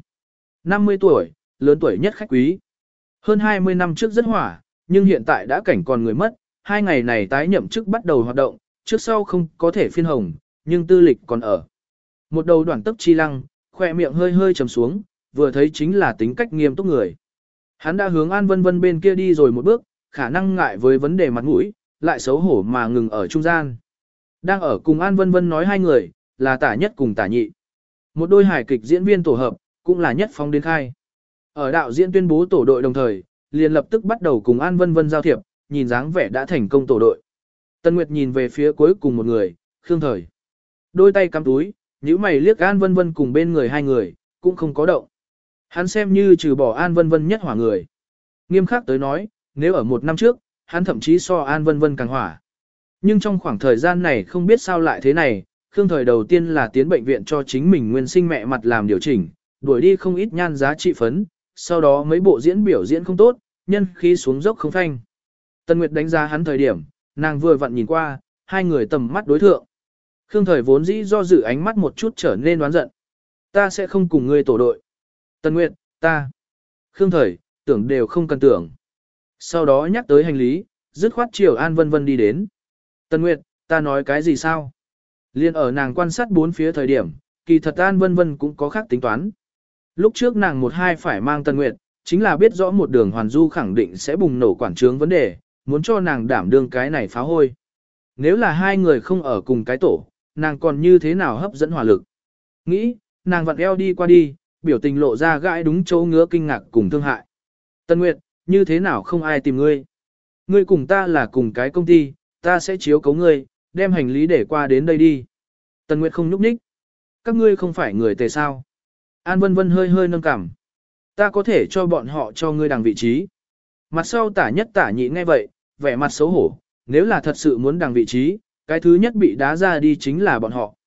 50 tuổi, lớn tuổi nhất khách quý. Hơn 20 năm trước rất hỏa, nhưng hiện tại đã cảnh còn người mất, 2 ngày này tái nhậm chức bắt đầu hoạt động, trước sau không có thể phiên hồng, nhưng tư lịch còn ở. Một đầu đoạn tấc chi lăng, khỏe miệng hơi hơi trầm xuống, vừa thấy chính là tính cách nghiêm túc người. Hắn đã hướng An Vân Vân bên kia đi rồi một bước, khả năng ngại với vấn đề mặt mũi, lại xấu hổ mà ngừng ở trung gian. Đang ở cùng An Vân Vân nói hai người, là tả nhất cùng tả nhị. Một đôi hài kịch diễn viên tổ hợp, cũng là nhất phóng đến khai. Ở đạo diễn tuyên bố tổ đội đồng thời, liền lập tức bắt đầu cùng An Vân Vân giao thiệp, nhìn dáng vẻ đã thành công tổ đội. Tân Nguyệt nhìn về phía cuối cùng một người, Khương Thời. Đôi tay cắm túi, nhíu mày liếc An Vân Vân cùng bên người hai người, cũng không có động. Hắn xem như trừ bỏ An Vân Vân nhất hỏa người. Nghiêm khắc tới nói, nếu ở một năm trước, hắn thậm chí so An Vân Vân càng hỏa. Nhưng trong khoảng thời gian này không biết sao lại thế này, Khương Thời đầu tiên là tiến bệnh viện cho chính mình nguyên sinh mẹ mặt làm điều chỉnh, đuổi đi không ít nhan giá trị phấn, sau đó mấy bộ diễn biểu diễn không tốt, nhân khí xuống dốc không phanh. Tân Nguyệt đánh giá hắn thời điểm, nàng vừa vặn nhìn qua, hai người tầm mắt đối thượng. Khương Thời vốn dĩ do dự ánh mắt một chút trở nên đoán giận. Ta sẽ không cùng ngươi tổ đội. Tân Nguyệt, ta. Khương Thời, tưởng đều không cần tưởng. Sau đó nhắc tới hành lý, dứt khoát chiều An Vân Vân đi đến. Tân Nguyệt, ta nói cái gì sao? Liên ở nàng quan sát bốn phía thời điểm, kỳ thật An Vân Vân cũng có khác tính toán. Lúc trước nàng một hai phải mang Tân Nguyệt, chính là biết rõ một đường hoàn du khẳng định sẽ bùng nổ quản trướng vấn đề, muốn cho nàng đảm đương cái này phá hôi. Nếu là hai người không ở cùng cái tổ, nàng còn như thế nào hấp dẫn hỏa lực? Nghĩ, nàng vặn eo đi qua đi, biểu tình lộ ra gãi đúng chỗ ngứa kinh ngạc cùng thương hại. Tân Nguyệt, như thế nào không ai tìm ngươi? Ngươi cùng ta là cùng cái công ty, ta sẽ chiếu cấu ngươi, đem hành lý để qua đến đây đi. Tân Nguyệt không nhúc nhích. Các ngươi không phải người tề sao? An Vân Vân hơi hơi nâng cằm. Ta có thể cho bọn họ cho ngươi đằng vị trí. Mặt sau tả nhất tả nhị nghe vậy, vẻ mặt xấu hổ, nếu là thật sự muốn đằng vị trí, cái thứ nhất bị đá ra đi chính là bọn họ.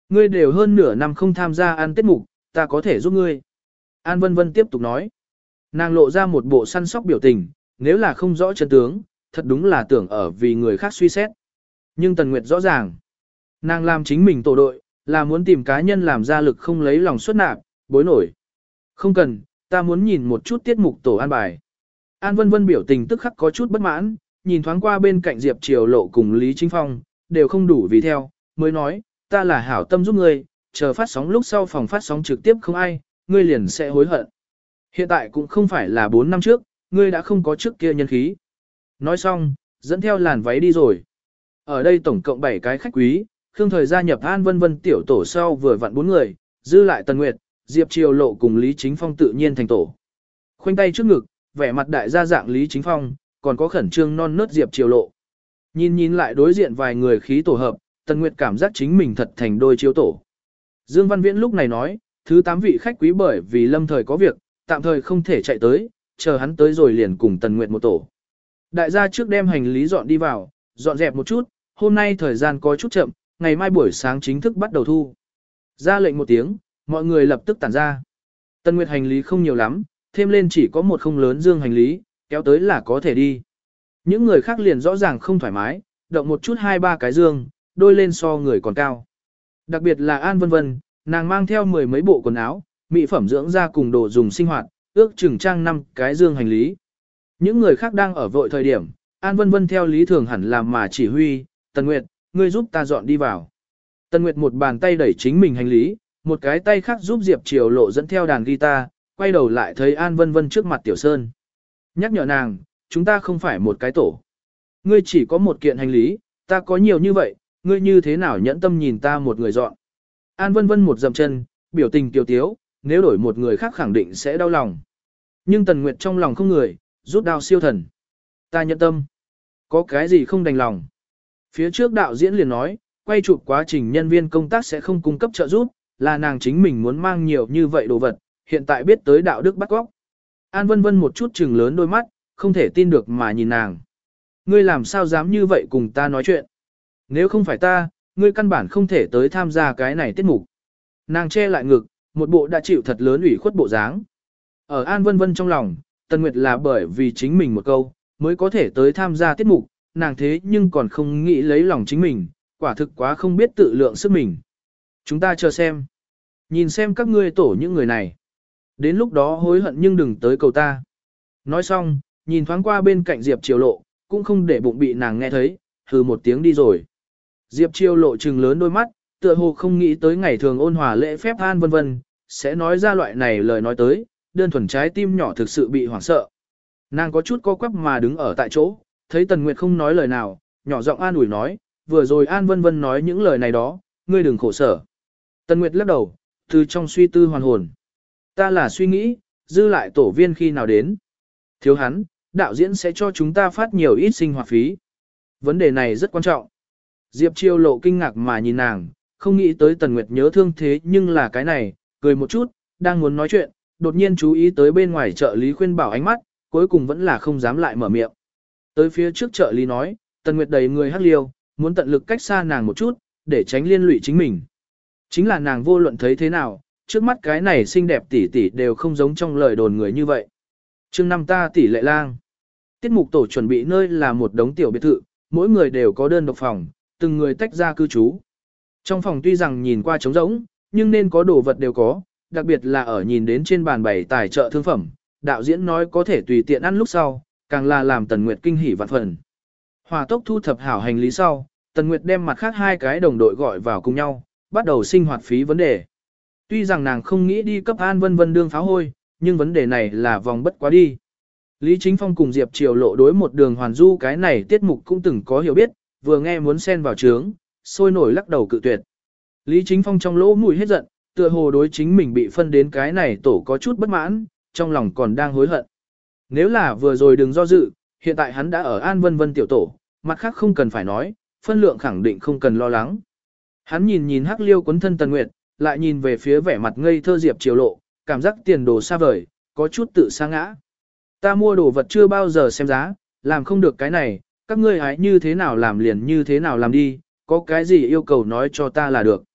Ngươi đều hơn nửa năm không tham gia ăn tiết mục, ta có thể giúp ngươi. An Vân Vân tiếp tục nói. Nàng lộ ra một bộ săn sóc biểu tình, nếu là không rõ chân tướng, thật đúng là tưởng ở vì người khác suy xét. Nhưng Tần Nguyệt rõ ràng. Nàng làm chính mình tổ đội, là muốn tìm cá nhân làm ra lực không lấy lòng xuất nạp, bối nổi. Không cần, ta muốn nhìn một chút tiết mục tổ an bài. An Vân Vân biểu tình tức khắc có chút bất mãn, nhìn thoáng qua bên cạnh Diệp Triều Lộ cùng Lý Chính Phong, đều không đủ vì theo, mới nói, ta là hảo tâm giúp ngươi, chờ phát sóng lúc sau phòng phát sóng trực tiếp không ai, ngươi liền sẽ hối hận. Hiện tại cũng không phải là 4 năm trước, ngươi đã không có trước kia nhân khí. Nói xong, dẫn theo làn váy đi rồi. Ở đây tổng cộng 7 cái khách quý, Khương Thời gia nhập An Vân Vân tiểu tổ sau vừa vặn 4 người, dư lại Tần Nguyệt, Diệp Triều Lộ cùng Lý Chính Phong tự nhiên thành tổ. Khoanh tay trước ngực, vẻ mặt đại gia dạng Lý Chính Phong, còn có khẩn trương non nớt Diệp Triều Lộ. Nhìn lại đối diện vài người khí tổ hợp, Tần Nguyệt cảm giác chính mình thật thành đôi chiếu tổ. Dương Văn Viễn lúc này nói, thứ 8 vị khách quý bởi vì lâm thời có việc, tạm thời không thể chạy tới, chờ hắn tới rồi liền cùng Tần Nguyệt một tổ. Đại gia trước đem hành lý dọn đi vào, dọn dẹp một chút, hôm nay thời gian có chút chậm, ngày mai buổi sáng chính thức bắt đầu thu. Ra lệnh một tiếng, mọi người lập tức tản ra. Tần Nguyệt hành lý không nhiều lắm, thêm lên chỉ có một không lớn dương hành lý, kéo tới là có thể đi. Những người khác liền rõ ràng không thoải mái, động một chút 2-3 cái dương, đôi lên so người còn cao. Đặc biệt là An Vân Vân, nàng mang theo 10 mấy bộ quần áo, mỹ phẩm dưỡng da cùng đồ dùng sinh hoạt, ước chừng trang 5 cái dương hành lý. Những người khác đang ở vội thời điểm, An Vân Vân theo lý thường hẳn làm mà chỉ huy, Tần Nguyệt, ngươi giúp ta dọn đi vào. Tần Nguyệt một bàn tay đẩy chính mình hành lý, một cái tay khác giúp Diệp Triều Lộ dẫn theo đàn guitar, quay đầu lại thấy An Vân Vân trước mặt Tiểu Sơn. Nhắc nhở nàng, chúng ta không phải một cái tổ. Ngươi chỉ có một kiện hành lý, ta có nhiều như vậy, ngươi như thế nào nhẫn tâm nhìn ta một người dọn. An Vân Vân một dậm chân, biểu tình tiêu tiếu, nếu đổi một người khác khẳng định sẽ đau lòng. Nhưng Tần Nguyệt trong lòng không người, rút đao siêu thần. Ta nhẫn tâm. Có cái gì không đành lòng. Phía trước đạo diễn liền nói, quay chụp quá trình nhân viên công tác sẽ không cung cấp trợ giúp, là nàng chính mình muốn mang nhiều như vậy đồ vật, hiện tại biết tới đạo đức bắt góc. An Vân Vân một chút trừng lớn đôi mắt, không thể tin được mà nhìn nàng. Ngươi làm sao dám như vậy cùng ta nói chuyện? Nếu không phải ta, ngươi căn bản không thể tới tham gia cái này tiết mục. Nàng che lại ngực, một bộ đã chịu thật lớn ủy khuất bộ dáng. Ở An Vân Vân trong lòng, Tần Nguyệt là bởi vì chính mình một câu, mới có thể tới tham gia tiết mục, nàng thế nhưng còn không nghĩ lấy lòng chính mình, quả thực quá không biết tự lượng sức mình. Chúng ta chờ xem. Nhìn xem các ngươi tổ những người này. Đến lúc đó hối hận nhưng đừng tới cầu ta. Nói xong, nhìn thoáng qua bên cạnh Diệp Triều Lộ, cũng không để bụng bị nàng nghe thấy, hừ một tiếng đi rồi. Diệp Triều Lộ trừng lớn đôi mắt, tựa hồ không nghĩ tới ngày thường ôn hòa lễ phép An Vân Vân, sẽ nói ra loại này lời nói tới, đơn thuần trái tim nhỏ thực sự bị hoảng sợ. Nàng có chút co quắp mà đứng ở tại chỗ, thấy Tần Nguyệt không nói lời nào, nhỏ giọng an ủi nói, vừa rồi An Vân Vân nói những lời này đó, ngươi đừng khổ sở. Tần Nguyệt lắc đầu, từ trong suy tư hoàn hồn. Ta là suy nghĩ, dư lại tổ viên khi nào đến. Thiếu hắn, đạo diễn sẽ cho chúng ta phát nhiều ít sinh hoạt phí. Vấn đề này rất quan trọng. Diệp Triều Lộ kinh ngạc mà nhìn nàng, không nghĩ tới Tần Nguyệt nhớ thương thế nhưng là cái này, cười một chút, đang muốn nói chuyện, đột nhiên chú ý tới bên ngoài trợ lý khuyên bảo ánh mắt, cuối cùng vẫn là không dám lại mở miệng. Tới phía trước trợ lý nói, Tần Nguyệt đầy người hắc liêu, muốn tận lực cách xa nàng một chút, để tránh liên lụy chính mình. Chính là nàng vô luận thấy thế nào, trước mắt cái này xinh đẹp tỷ tỷ đều không giống trong lời đồn người như vậy. Chương 5 ta tỷ lệ lang. Tiết mục tổ chuẩn bị nơi là một đống tiểu biệt thự, mỗi người đều có đơn độc phòng, từng người tách ra cư trú. Trong phòng tuy rằng nhìn qua trống rỗng, nhưng nên có đồ vật đều có, đặc biệt là ở nhìn đến trên bàn bày tài trợ thương phẩm, đạo diễn nói có thể tùy tiện ăn lúc sau, càng là làm Tần Nguyệt kinh hỉ vạn phần. Hòa tốc thu thập hảo hành lý sau, Tần Nguyệt đem mặt khác 2 cái đồng đội gọi vào cùng nhau, bắt đầu sinh hoạt phí vấn đề. Tuy rằng nàng không nghĩ đi cấp An Vân Vân đương pháo hôi, nhưng vấn đề này là vòng bất quá đi. Lý Chính Phong cùng Diệp Triều Lộ đối một đường hoàn du cái này tiết mục cũng từng có hiểu biết, vừa nghe muốn xen vào trướng, sôi nổi lắc đầu cự tuyệt. Lý Chính Phong trong lỗ mũi hết giận, tựa hồ đối chính mình bị phân đến cái này tổ có chút bất mãn, trong lòng còn đang hối hận. Nếu là vừa rồi đừng do dự, hiện tại hắn đã ở An Vân Vân tiểu tổ, mặt khác không cần phải nói, phân lượng khẳng định không cần lo lắng. Hắn nhìn hắc liêu quấn thân Tần Nguyệt, lại nhìn về phía vẻ mặt ngây thơ Diệp Triều Lộ, cảm giác tiền đồ xa vời, có chút tự sa ngã. Ta mua đồ vật chưa bao giờ xem giá, làm không được cái này, các ngươi hãy như thế nào làm liền như thế nào làm đi, có cái gì yêu cầu nói cho ta là được.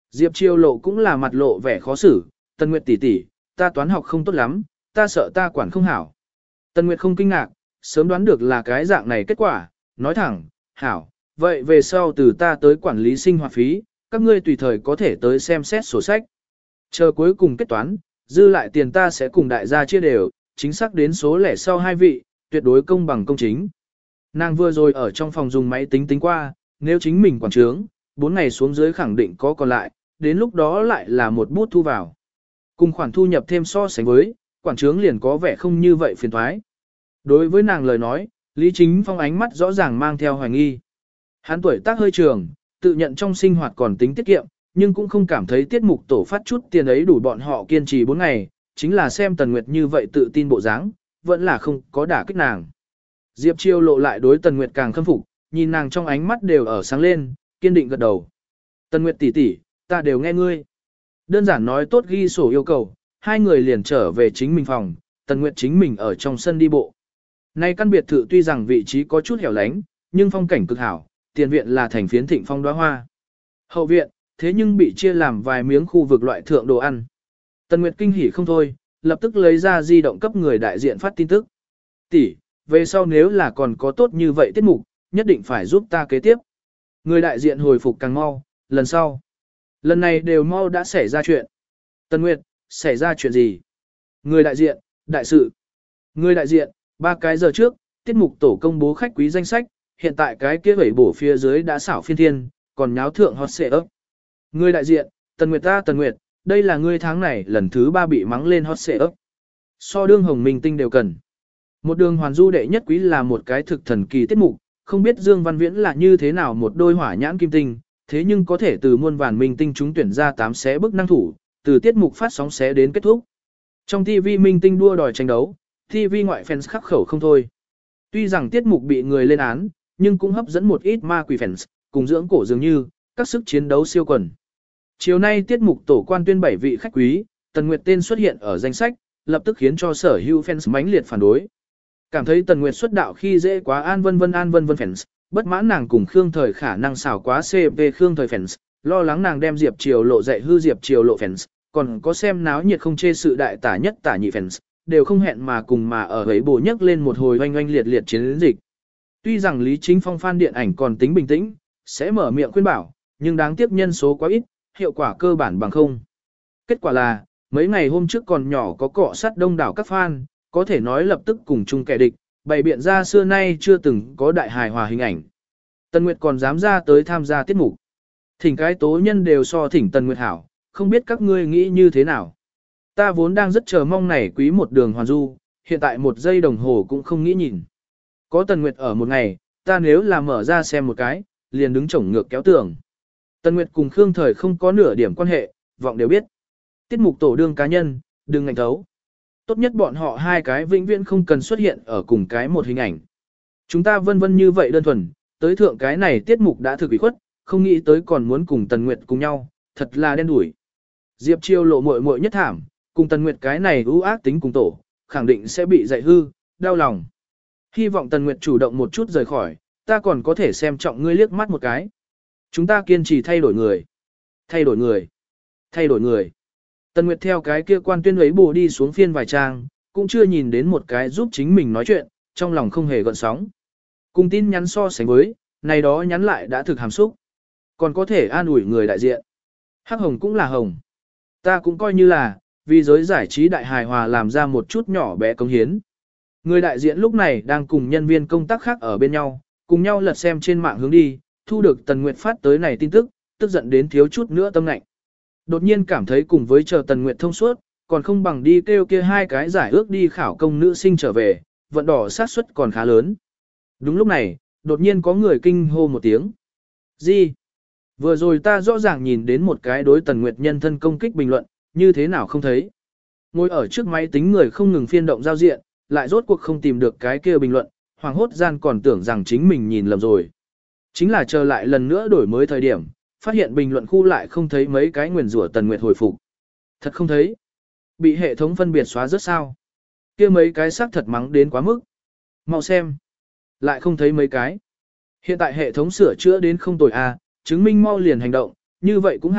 Diệp Chiêu Lộ cũng là mặt lộ vẻ khó xử, Tần Nguyệt tỷ tỷ, ta toán học không tốt lắm, ta sợ ta quản không hảo. Tần Nguyệt không kinh ngạc, sớm đoán được là cái dạng này kết quả, nói thẳng, hảo, vậy về sau từ ta tới quản lý sinh hoạt phí, các ngươi tùy thời có thể tới xem xét sổ sách. Chờ cuối cùng kết toán, dư lại tiền ta sẽ cùng đại gia chia đều, chính xác đến số lẻ sau hai vị, tuyệt đối công bằng công chính. Nàng vừa rồi ở trong phòng dùng máy tính tính qua, nếu chính mình quản trướng, 4 ngày xuống dưới khẳng định có còn lại, đến lúc đó lại là một bút thu vào. Cùng khoản thu nhập thêm so sánh với, quản trướng liền có vẻ không như vậy phiền thoái. Đối với nàng lời nói, Lý Chính Phong ánh mắt rõ ràng mang theo hoài nghi. Hắn tuổi tác hơi trường, tự nhận trong sinh hoạt còn tính tiết kiệm, nhưng cũng không cảm thấy tiết mục tổ phát chút tiền ấy đủ bọn họ kiên trì 4 ngày, chính là xem Tần Nguyệt như vậy tự tin bộ dáng, vẫn là không có đả kích nàng. Diệp Chiêu Lộ lại đối Tần Nguyệt càng khâm phục, nhìn nàng trong ánh mắt đều ở sáng lên, kiên định gật đầu. Tần Nguyệt tỷ tỷ, ta đều nghe ngươi. Đơn giản nói tốt ghi sổ yêu cầu, hai người liền trở về chính mình phòng, Tần Nguyệt chính mình ở trong sân đi bộ. Nay căn biệt thự tuy rằng vị trí có chút hẻo lánh, nhưng phong cảnh cực hảo, tiền viện là thành phiến thịnh phong đóa hoa. Hậu viện, thế nhưng bị chia làm vài miếng khu vực loại thượng đồ ăn. Tần Nguyệt kinh hỉ không thôi, lập tức lấy ra di động cấp người đại diện phát tin tức. Tỷ, về sau nếu là còn có tốt như vậy tiết mục, nhất định phải giúp ta kế tiếp. Người đại diện hồi phục càng mau, lần sau. Lần này đều mau đã xảy ra chuyện. Tần Nguyệt, xảy ra chuyện gì? Người đại diện, đại sự. Người đại diện, 3 cái giờ trước, tiết mục tổ công bố khách quý danh sách, hiện tại cái kia vẩy bổ phía dưới đã xảo phiên thiên, còn nháo thượng hot xệ ấp. Người đại diện, Tần Nguyệt ta Tần Nguyệt, đây là ngươi tháng này lần thứ 3 bị mắng lên hot xệ ấp. So đương hồng minh tinh đều cần. Một đường hoàn du đệ nhất quý là một cái thực thần kỳ tiết mục, không biết Dương Văn Viễn là như thế nào một đôi hỏa nhãn kim tinh, thế nhưng có thể từ muôn vàn minh tinh chúng tuyển ra 8 xé bức năng thủ, từ tiết mục phát sóng xé đến kết thúc. Trong TV minh tinh đua đòi tranh đấu, TV ngoại fans khắc khẩu không thôi. Tuy rằng tiết mục bị người lên án, nhưng cũng hấp dẫn một ít ma quỷ fans, cùng dưỡng cổ dường như, các sức chiến đấu siêu quần. Chiều nay tiết mục tổ quan tuyên 7 vị khách quý, Tần Nguyệt tên xuất hiện ở danh sách, lập tức khiến cho sở hữu fans mãnh liệt phản đối. Cảm thấy Tần Nguyệt xuất đạo khi dễ quá An Vân Vân fans, bất mãn nàng cùng Khương Thời khả năng xảo quá CP Khương Thời fans, lo lắng nàng đem Diệp Triều Lộ dạy hư Diệp Triều Lộ fans, còn có xem náo nhiệt không chê sự đại tả nhất tả nhị fans, đều không hẹn mà cùng mà ở ấy bổ nhấc lên một hồi oanh oanh liệt liệt chiến dịch. Tuy rằng Lý Chính Phong fan điện ảnh còn tính bình tĩnh, sẽ mở miệng khuyên bảo, nhưng đáng tiếc nhân số quá ít, hiệu quả cơ bản bằng không. Kết quả là, mấy ngày hôm trước còn nhỏ có cọ sát đông đảo các fan, có thể nói lập tức cùng chung kẻ địch, bày biện ra xưa nay chưa từng có đại hài hòa hình ảnh. Tần Nguyệt còn dám ra tới tham gia tiết mục. Thỉnh cái tố nhân đều so thỉnh Tần Nguyệt hảo, không biết các ngươi nghĩ như thế nào. Ta vốn đang rất chờ mong này quý một đường hoàn du, hiện tại 1 giây đồng hồ cũng không nghĩ nhìn. Có Tần Nguyệt ở một ngày, ta nếu là mở ra xem một cái, liền đứng chổng ngược kéo tường. Tần Nguyệt cùng Khương Thời không có nửa điểm quan hệ, vọng đều biết. Tiết mục tổ đương cá nhân, đừng ngạnh thấu. Tốt nhất bọn họ hai cái vĩnh viễn không cần xuất hiện ở cùng cái một hình ảnh. Chúng ta vân vân như vậy đơn thuần, tới thượng cái này tiết mục đã thực ủy khuất, không nghĩ tới còn muốn cùng Tần Nguyệt cùng nhau, thật là đen đủi. Diệp Chiêu Lộ muội muội nhất thảm, cùng Tần Nguyệt cái này ưu ác tính cùng tổ, khẳng định sẽ bị dạy hư, đau lòng. Hy vọng Tần Nguyệt chủ động một chút rời khỏi, ta còn có thể xem trọng ngươi liếc mắt một cái. Chúng ta kiên trì thay đổi người. Thay đổi người. Thay đổi người. Tần Nguyệt theo cái kia quan tuyên ấy bù đi xuống phiên vài trang, cũng chưa nhìn đến một cái giúp chính mình nói chuyện, trong lòng không hề gợn sóng. Cùng tin nhắn so sánh với, này đó nhắn lại đã thực hàm xúc. Còn có thể an ủi người đại diện. Hắc hồng cũng là hồng. Ta cũng coi như là, vì giới giải trí đại hài hòa làm ra một chút nhỏ bé cống hiến. Người đại diện lúc này đang cùng nhân viên công tác khác ở bên nhau, cùng nhau lật xem trên mạng hướng đi, thu được Tần Nguyệt phát tới này tin tức, tức giận đến thiếu chút nữa tâm lạnh. Đột nhiên cảm thấy cùng với chờ Tần Nguyệt thông suốt, còn không bằng đi kêu kia hai cái giải ước đi khảo công nữ sinh trở về, vận đỏ sát suất còn khá lớn. Đúng lúc này, đột nhiên có người kinh hô một tiếng. Gì? Vừa rồi ta rõ ràng nhìn đến một cái đối Tần Nguyệt nhân thân công kích bình luận, như thế nào không thấy. Ngồi ở trước máy tính người không ngừng phiên động giao diện, lại rốt cuộc không tìm được cái kia bình luận, hoàng hốt gian còn tưởng rằng chính mình nhìn lầm rồi. Chính là chờ lại lần nữa đổi mới thời điểm, phát hiện bình luận khu lại không thấy mấy cái nguyền rủa Tần Nguyệt hồi phục. Thật không thấy. Bị hệ thống phân biệt xóa rất sao. Kia mấy cái xác thật mắng đến quá mức. Mau xem. Lại không thấy mấy cái. Hiện tại hệ thống sửa chữa đến không tồi a, chứng minh mau liền hành động, như vậy cũng hảo,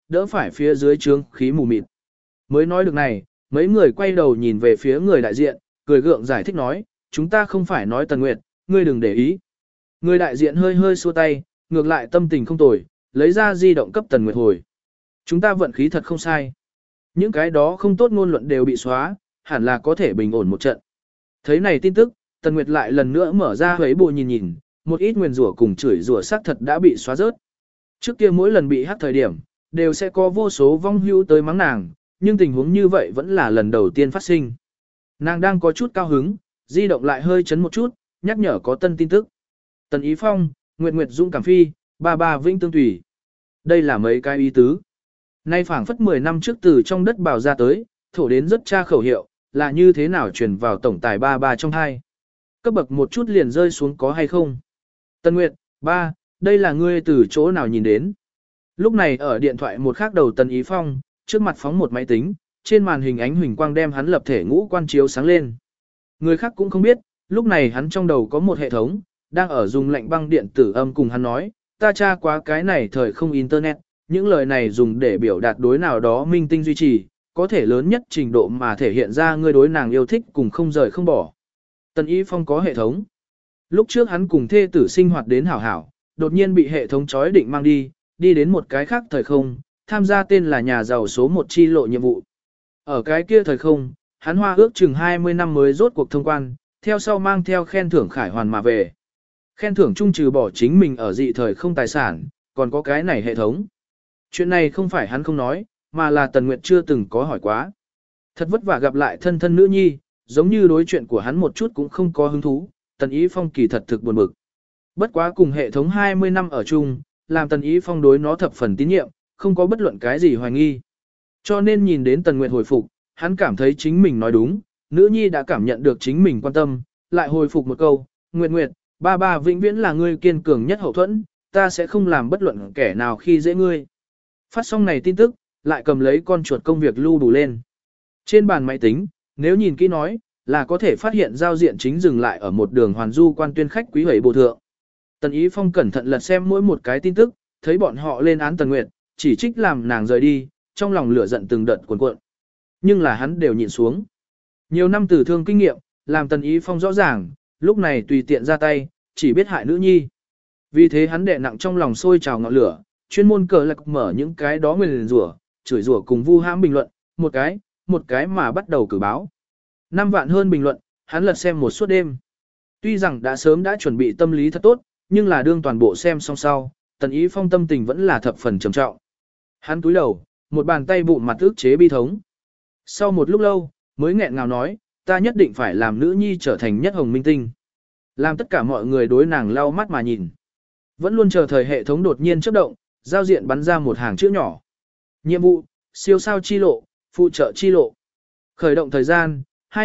đỡ phải phía dưới trướng khí mù mịt. Mới nói được này, mấy người quay đầu nhìn về phía người đại diện, cười gượng giải thích nói, chúng ta không phải nói Tần Nguyệt, ngươi đừng để ý. Người đại diện hơi hơi xua tay, ngược lại tâm tình không tồi, lấy ra di động cấp Tần Nguyệt hồi. Chúng ta vận khí thật không sai. Những cái đó không tốt ngôn luận đều bị xóa, hẳn là có thể bình ổn một trận. Thấy này tin tức, Tần Nguyệt lại lần nữa mở ra huế bộ nhìn nhìn, một ít nguyền rủa cùng chửi rủa xác thật đã bị xóa rớt. Trước kia mỗi lần bị hát thời điểm, đều sẽ có vô số vong hữu tới mắng nàng, nhưng tình huống như vậy vẫn là lần đầu tiên phát sinh. Nàng đang có chút cao hứng, di động lại hơi chấn một chút, nhắc nhở có tân tin tức. Tần Ý Phong, Nguyệt Nguyệt Dung Cảm Phi, bà Vĩnh Tương Tùy. Đây là mấy cái ý tứ. Nay phảng phất 10 năm trước từ trong đất bào ra tới, thổ đến rất tra khẩu hiệu, là như thế nào truyền vào tổng tài ba trong hai. Cấp bậc một chút liền rơi xuống có hay không? Tân Nguyệt, ba, đây là ngươi từ chỗ nào nhìn đến? Lúc này ở điện thoại một khác đầu Tần Ý Phong, trước mặt phóng một máy tính, trên màn hình ánh huỳnh quang đem hắn lập thể ngũ quan chiếu sáng lên. Người khác cũng không biết, lúc này hắn trong đầu có một hệ thống, đang ở dùng lệnh băng điện tử âm cùng hắn nói, ta tra quá cái này thời không internet, những lời này dùng để biểu đạt đối nào đó minh tinh duy trì, có thể lớn nhất trình độ mà thể hiện ra ngươi đối nàng yêu thích cùng không rời không bỏ. Tần Ý Phong có hệ thống. Lúc trước hắn cùng thê tử sinh hoạt đến hảo hảo, đột nhiên bị hệ thống chói định mang đi đến một cái khác thời không, tham gia tên là nhà giàu số 1 chi lộ nhiệm vụ. Ở cái kia thời không, hắn hoa ước chừng 20 năm mới rốt cuộc thông quan, theo sau mang theo khen thưởng khải hoàn mà về. Khen thưởng chung trừ bỏ chính mình ở dị thời không tài sản, còn có cái này hệ thống. Chuyện này không phải hắn không nói, mà là Tần Nguyệt chưa từng có hỏi quá. Thật vất vả gặp lại thân thân nữ nhi, giống như đối chuyện của hắn một chút cũng không có hứng thú, Tần Ý Phong kỳ thật thực buồn bực. Bất quá cùng hệ thống 20 năm ở chung, làm Tần Ý Phong đối nó thập phần tín nhiệm, không có bất luận cái gì hoài nghi. Cho nên nhìn đến Tần Nguyệt hồi phục, hắn cảm thấy chính mình nói đúng, nữ nhi đã cảm nhận được chính mình quan tâm, lại hồi phục một câu, Nguyệt Nguyệt, ba vĩnh viễn là ngươi kiên cường nhất hậu thuẫn, ta sẽ không làm bất luận kẻ nào khi dễ ngươi. Phát xong này tin tức, lại cầm lấy con chuột công việc lưu đủ lên. Trên bàn máy tính, nếu nhìn kỹ nói, là có thể phát hiện giao diện chính dừng lại ở một đường hoàn du quan tuyên khách quý hầy bộ thượng. Tần Ý Phong cẩn thận lật xem mỗi một cái tin tức, thấy bọn họ lên án Tần Nguyệt, chỉ trích làm nàng rời đi, trong lòng lửa giận từng đợt cuồn cuộn. Nhưng là hắn đều nhịn xuống. Nhiều năm tử thương kinh nghiệm, làm Tần Ý Phong rõ ràng, lúc này tùy tiện ra tay, chỉ biết hại nữ nhi. Vì thế hắn đè nặng trong lòng sôi trào ngọn lửa, chuyên môn cờ lạc mở những cái đó nguyền rủa, chửi rủa cùng vu hãm bình luận, một cái mà bắt đầu cử báo. 5 vạn hơn bình luận, hắn lật xem một suốt đêm. Tuy rằng đã sớm đã chuẩn bị tâm lý thật tốt, nhưng là đương toàn bộ xem xong sau, Tần Ý Phong tâm tình vẫn là thập phần trầm trọng. Hắn cúi đầu, một bàn tay bụng mặt ức chế bi thống. Sau một lúc lâu, mới nghẹn ngào nói, ta nhất định phải làm nữ nhi trở thành nhất hồng minh tinh. Làm tất cả mọi người đối nàng lau mắt mà nhìn. Vẫn luôn chờ thời hệ thống đột nhiên chớp động, giao diện bắn ra một hàng chữ nhỏ. Nhiệm vụ, siêu sao chi lộ, phụ trợ chi lộ. Khởi động thời gian,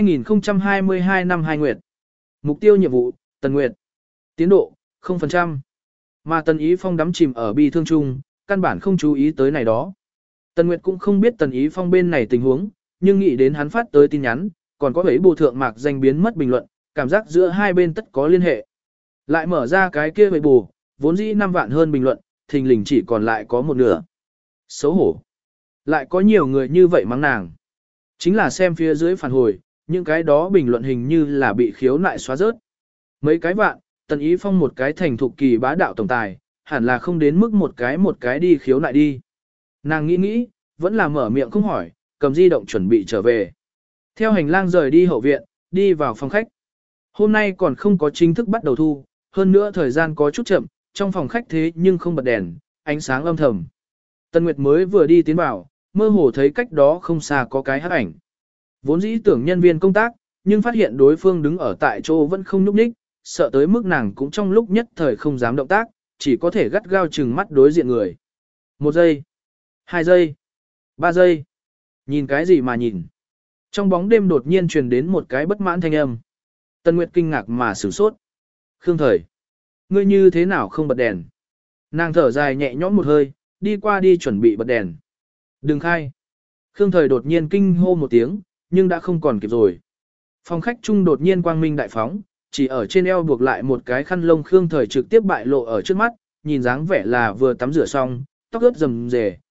2022 năm 2 nguyệt. Mục tiêu nhiệm vụ, Tần Nguyệt. Tiến độ, 0%. Mà Tần Ý Phong đắm chìm ở bi thương chung, căn bản không chú ý tới này đó. Tần Nguyệt cũng không biết Tần Ý Phong bên này tình huống, nhưng nghĩ đến hắn phát tới tin nhắn, còn có ấy bộ thượng mạc danh biến mất bình luận, cảm giác giữa hai bên tất có liên hệ. Lại mở ra cái kia bệ bù, vốn dĩ 5 vạn hơn bình luận, thình lình chỉ còn lại có một nửa. Xấu hổ. Lại có nhiều người như vậy mắng nàng. Chính là xem phía dưới phản hồi, những cái đó bình luận hình như là bị khiếu nại xóa rớt. Mấy cái vạn, Tần Ý Phong một cái thành thục kỳ bá đạo tổng tài, hẳn là không đến mức một cái đi khiếu nại đi. Nàng nghĩ, vẫn là mở miệng không hỏi, cầm di động chuẩn bị trở về. Theo hành lang rời đi hậu viện, đi vào phòng khách. Hôm nay còn không có chính thức bắt đầu thu, hơn nữa thời gian có chút chậm, trong phòng khách thế nhưng không bật đèn, ánh sáng âm thầm. Tần Nguyệt mới vừa đi tiến vào, mơ hồ thấy cách đó không xa có cái hắc ảnh. Vốn dĩ tưởng nhân viên công tác, nhưng phát hiện đối phương đứng ở tại chỗ vẫn không nhúc nhích, sợ tới mức nàng cũng trong lúc nhất thời không dám động tác, chỉ có thể gắt gao chừng mắt đối diện người. 1 giây, 2 giây, 3 giây. Nhìn cái gì mà nhìn? Trong bóng đêm đột nhiên truyền đến một cái bất mãn thanh âm. Tần Nguyệt kinh ngạc mà sửng sốt. Khương Thời, ngươi như thế nào không bật đèn? Nàng thở dài nhẹ nhõm một hơi, đi qua đi chuẩn bị bật đèn. Đừng khai. Khương Thời đột nhiên kinh hô một tiếng, nhưng đã không còn kịp rồi. Phòng khách chung đột nhiên quang minh đại phóng, chỉ ở trên eo buộc lại một cái khăn lông Khương Thời trực tiếp bại lộ ở trước mắt, nhìn dáng vẻ là vừa tắm rửa xong, tóc ướt rầm rề,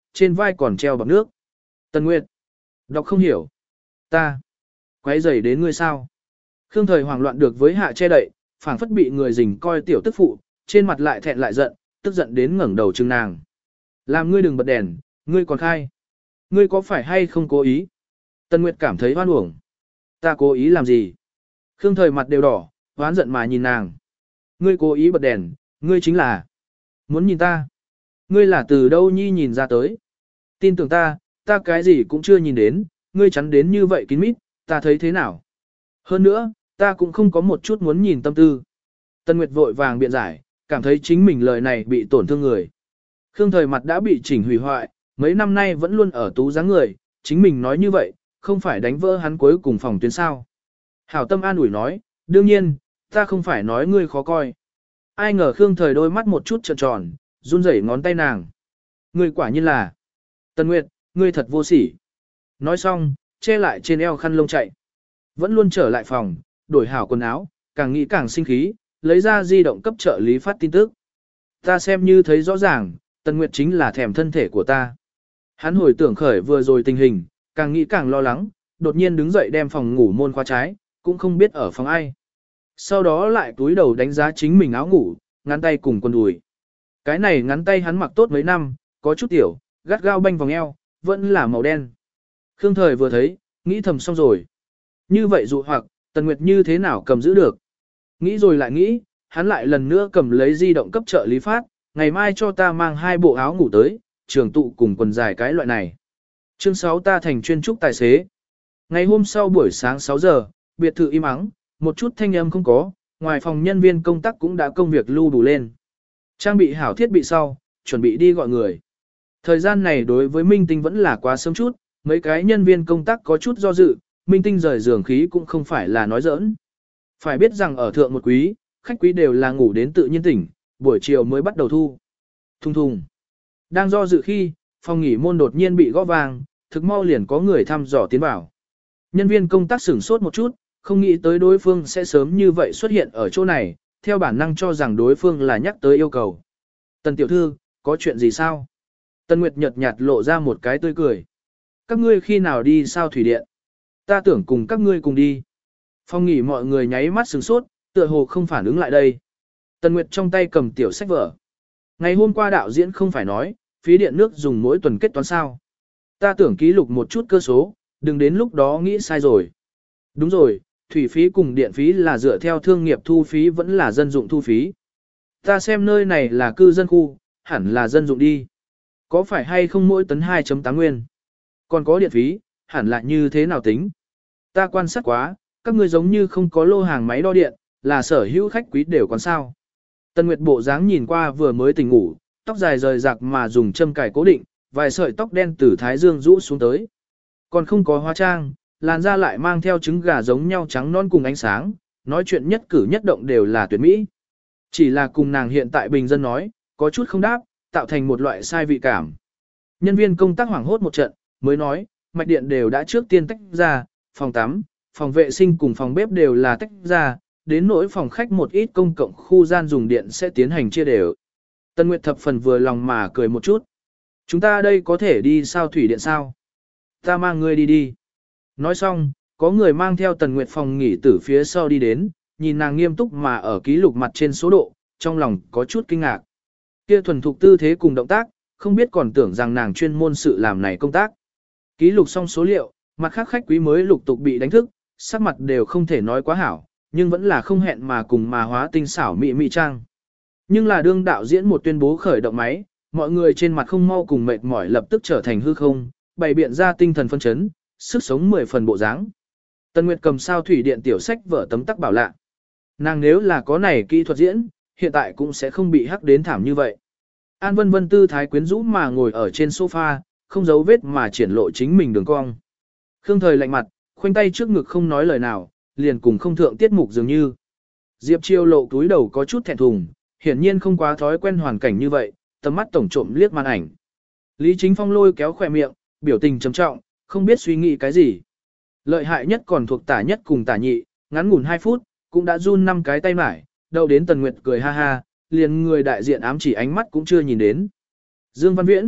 trên vai còn treo bọt nước. Tần Nguyệt. Đọc không hiểu. Ta. Quấy rầy đến ngươi sao? Khương Thời hoảng loạn được với hạ che đậy, phảng phất bị người rình coi tiểu tức phụ, trên mặt lại thẹn lại giận, tức giận đến ngẩng đầu trừng nàng. Làm ngươi đừng bật đèn, ngươi còn khai. Ngươi có phải hay không cố ý? Tần Nguyệt cảm thấy hoan uổng. Ta cố ý làm gì? Khương Thời mặt đều đỏ, hoán giận mà nhìn nàng. Ngươi cố ý bật đèn, ngươi chính là muốn nhìn ta. Ngươi là từ đâu nhi nhìn ra tới? Tin tưởng ta cái gì cũng chưa nhìn đến, ngươi chắn đến như vậy kín mít, ta thấy thế nào? Hơn nữa, ta cũng không có một chút muốn nhìn tâm tư. Tần Nguyệt vội vàng biện giải, cảm thấy chính mình lời này bị tổn thương người. Khương Thời mặt đã bị chỉnh hủy hoại, mấy năm nay vẫn luôn ở tú dáng người, chính mình nói như vậy, không phải đánh vỡ hắn cuối cùng phòng tuyến sao. Hảo tâm an ủi nói, đương nhiên, ta không phải nói ngươi khó coi. Ai ngờ Khương Thời đôi mắt một chút trợn tròn, run rẩy ngón tay nàng. Ngươi quả nhiên là Tần Nguyệt, ngươi thật vô sỉ. Nói xong, che lại trên eo khăn lông chạy. Vẫn luôn trở lại phòng, đổi hảo quần áo, càng nghĩ càng sinh khí, lấy ra di động cấp trợ lý phát tin tức. Ta xem như thấy rõ ràng, Tần Nguyệt chính là thèm thân thể của ta. Hắn hồi tưởng khởi vừa rồi tình hình, càng nghĩ càng lo lắng, đột nhiên đứng dậy đem phòng ngủ môn khóa trái, cũng không biết ở phòng ai. Sau đó lại túi đầu đánh giá chính mình áo ngủ, ngắn tay cùng quần đùi. Cái này ngắn tay hắn mặc tốt mấy năm, có chút tiểu, gắt gao banh vòng eo, vẫn là màu đen. Khương Thời vừa thấy, nghĩ thầm xong rồi. Như vậy dụ hoặc, Tần Nguyệt như thế nào cầm giữ được. Nghĩ rồi lại nghĩ, hắn lại lần nữa cầm lấy di động cấp trợ lý phát, ngày mai cho ta mang 2 bộ áo ngủ tới, trường tụ cùng quần dài cái loại này. Chương 6 ta thành chuyên trúc tài xế. Ngày hôm sau buổi sáng 6 giờ, biệt thự im ắng, một chút thanh âm không có, ngoài phòng nhân viên công tác cũng đã công việc lưu đủ lên. Trang bị hảo thiết bị sau, chuẩn bị đi gọi người. Thời gian này đối với Minh Tinh vẫn là quá sớm chút, mấy cái nhân viên công tác có chút do dự, Minh Tinh rời giường khí cũng không phải là nói giỡn. Phải biết rằng ở thượng một quý, khách quý đều là ngủ đến tự nhiên tỉnh, buổi chiều mới bắt đầu thu. Thùng thùng. Đang do dự khi, phòng nghỉ môn đột nhiên bị gõ vang, thực mau liền có người thăm dò tiến vào. Nhân viên công tác sửng sốt một chút, không nghĩ tới đối phương sẽ sớm như vậy xuất hiện ở chỗ này, theo bản năng cho rằng đối phương là nhắc tới yêu cầu. Tần tiểu thư, có chuyện gì sao? Tần Nguyệt nhợt nhạt lộ ra một cái tươi cười. Các ngươi khi nào đi sao thủy điện? Ta tưởng cùng các ngươi cùng đi. Phòng nghỉ mọi người nháy mắt sửng sốt, tựa hồ không phản ứng lại đây. Tần Nguyệt trong tay cầm tiểu sách vở. Ngày hôm qua đạo diễn không phải nói, phí điện nước dùng mỗi tuần kết toán sao. Ta tưởng ký lục một chút cơ số, đừng đến lúc đó nghĩ sai rồi. Đúng rồi, thủy phí cùng điện phí là dựa theo thương nghiệp thu phí vẫn là dân dụng thu phí. Ta xem nơi này là cư dân khu, hẳn là dân dụng đi. Có phải hay không mỗi tấn 2.8 nguyên? Còn có điện phí, hẳn là như thế nào tính? Ta quan sát quá, các ngươi giống như không có lô hàng máy đo điện, là sở hữu khách quý đều còn sao. Tần Nguyệt bộ dáng nhìn qua vừa mới tỉnh ngủ, tóc dài rời rạc mà dùng châm cài cố định, vài sợi tóc đen từ thái dương rũ xuống tới. Còn không có hóa trang, làn da lại mang theo trứng gà giống nhau trắng non cùng ánh sáng, nói chuyện nhất cử nhất động đều là tuyệt mỹ. Chỉ là cùng nàng hiện tại bình dân nói, có chút không đáp, tạo thành một loại sai vị cảm. Nhân viên công tác hoảng hốt một trận, mới nói, mạch điện đều đã trước tiên tách ra, phòng tắm, phòng vệ sinh cùng phòng bếp đều là tách ra, đến nỗi phòng khách một ít công cộng khu gian dùng điện sẽ tiến hành chia đều. Tân Nguyệt thập phần vừa lòng mà cười một chút. Chúng ta đây có thể đi sao thủy điện sao? Ta mang ngươi đi đi. Nói xong, có người mang theo Tần Nguyệt phòng nghỉ từ phía sau đi đến, nhìn nàng nghiêm túc mà ở ký lục mặt trên số độ, trong lòng có chút kinh ngạc. Kia thuần thục tư thế cùng động tác, không biết còn tưởng rằng nàng chuyên môn sự làm này công tác. Ký lục xong số liệu, mặt khác khách quý mới lục tục bị đánh thức, sắc mặt đều không thể nói quá hảo, nhưng vẫn là không hẹn mà cùng mà hóa tinh xảo mị mị trang. Nhưng là đương đạo diễn một tuyên bố khởi động máy, mọi người trên mặt không mau cùng mệt mỏi lập tức trở thành hư không, bày biện ra tinh thần phân chấn, sức sống 10 phần bộ dáng. Tần Nguyệt cầm sao thủy điện tiểu sách vở tấm tắc bảo lạ. Nàng nếu là có này kỹ thuật diễn, hiện tại cũng sẽ không bị hắc đến thảm như vậy. An Vân Vân tư thái quyến rũ mà ngồi ở trên sofa, không giấu vết mà triển lộ chính mình đường cong. Khương Thời lạnh mặt, khoanh tay trước ngực không nói lời nào, liền cùng không thượng tiết mục dường như. Diệp Chiêu lộ túi đầu có chút thẹn thùng, hiển nhiên không quá thói quen hoàn cảnh như vậy, tầm mắt tổng trộm liếc màn ảnh. Lý Chính Phong lôi kéo khỏe miệng, biểu tình trầm trọng, không biết suy nghĩ cái gì. Lợi hại nhất còn thuộc tả nhất cùng tả nhị, ngắn ngủn 2 phút, cũng đã run 5 cái tay mải, đậu đến Tần Nguyệt cười ha ha, liền người đại diện ám chỉ ánh mắt cũng chưa nhìn đến. Dương Văn Viễn,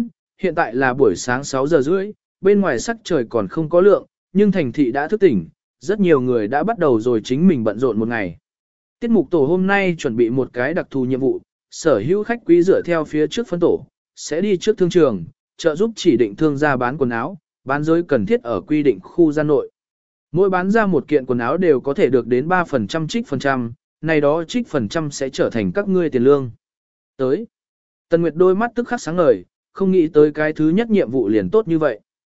Hiện tại là buổi sáng 6 giờ rưỡi, bên ngoài sắc trời còn không có lượng, nhưng thành thị đã thức tỉnh, rất nhiều người đã bắt đầu rồi chính mình bận rộn một ngày. Tiết mục tổ hôm nay chuẩn bị một cái đặc thù nhiệm vụ, sở hữu khách quý dựa theo phía trước phân tổ, sẽ đi trước thương trường, trợ giúp chỉ định thương gia bán quần áo, bán giới cần thiết ở quy định khu gian nội. Mỗi bán ra một kiện quần áo đều có thể được đến 3% trích phần trăm, này đó trích phần trăm sẽ trở thành các ngươi tiền lương. Tới. Tần Nguyệt đôi mắt tức khắc sáng ngời, không nghĩ tới cái thứ nhất nhiệm vụ liền tốt như vậy.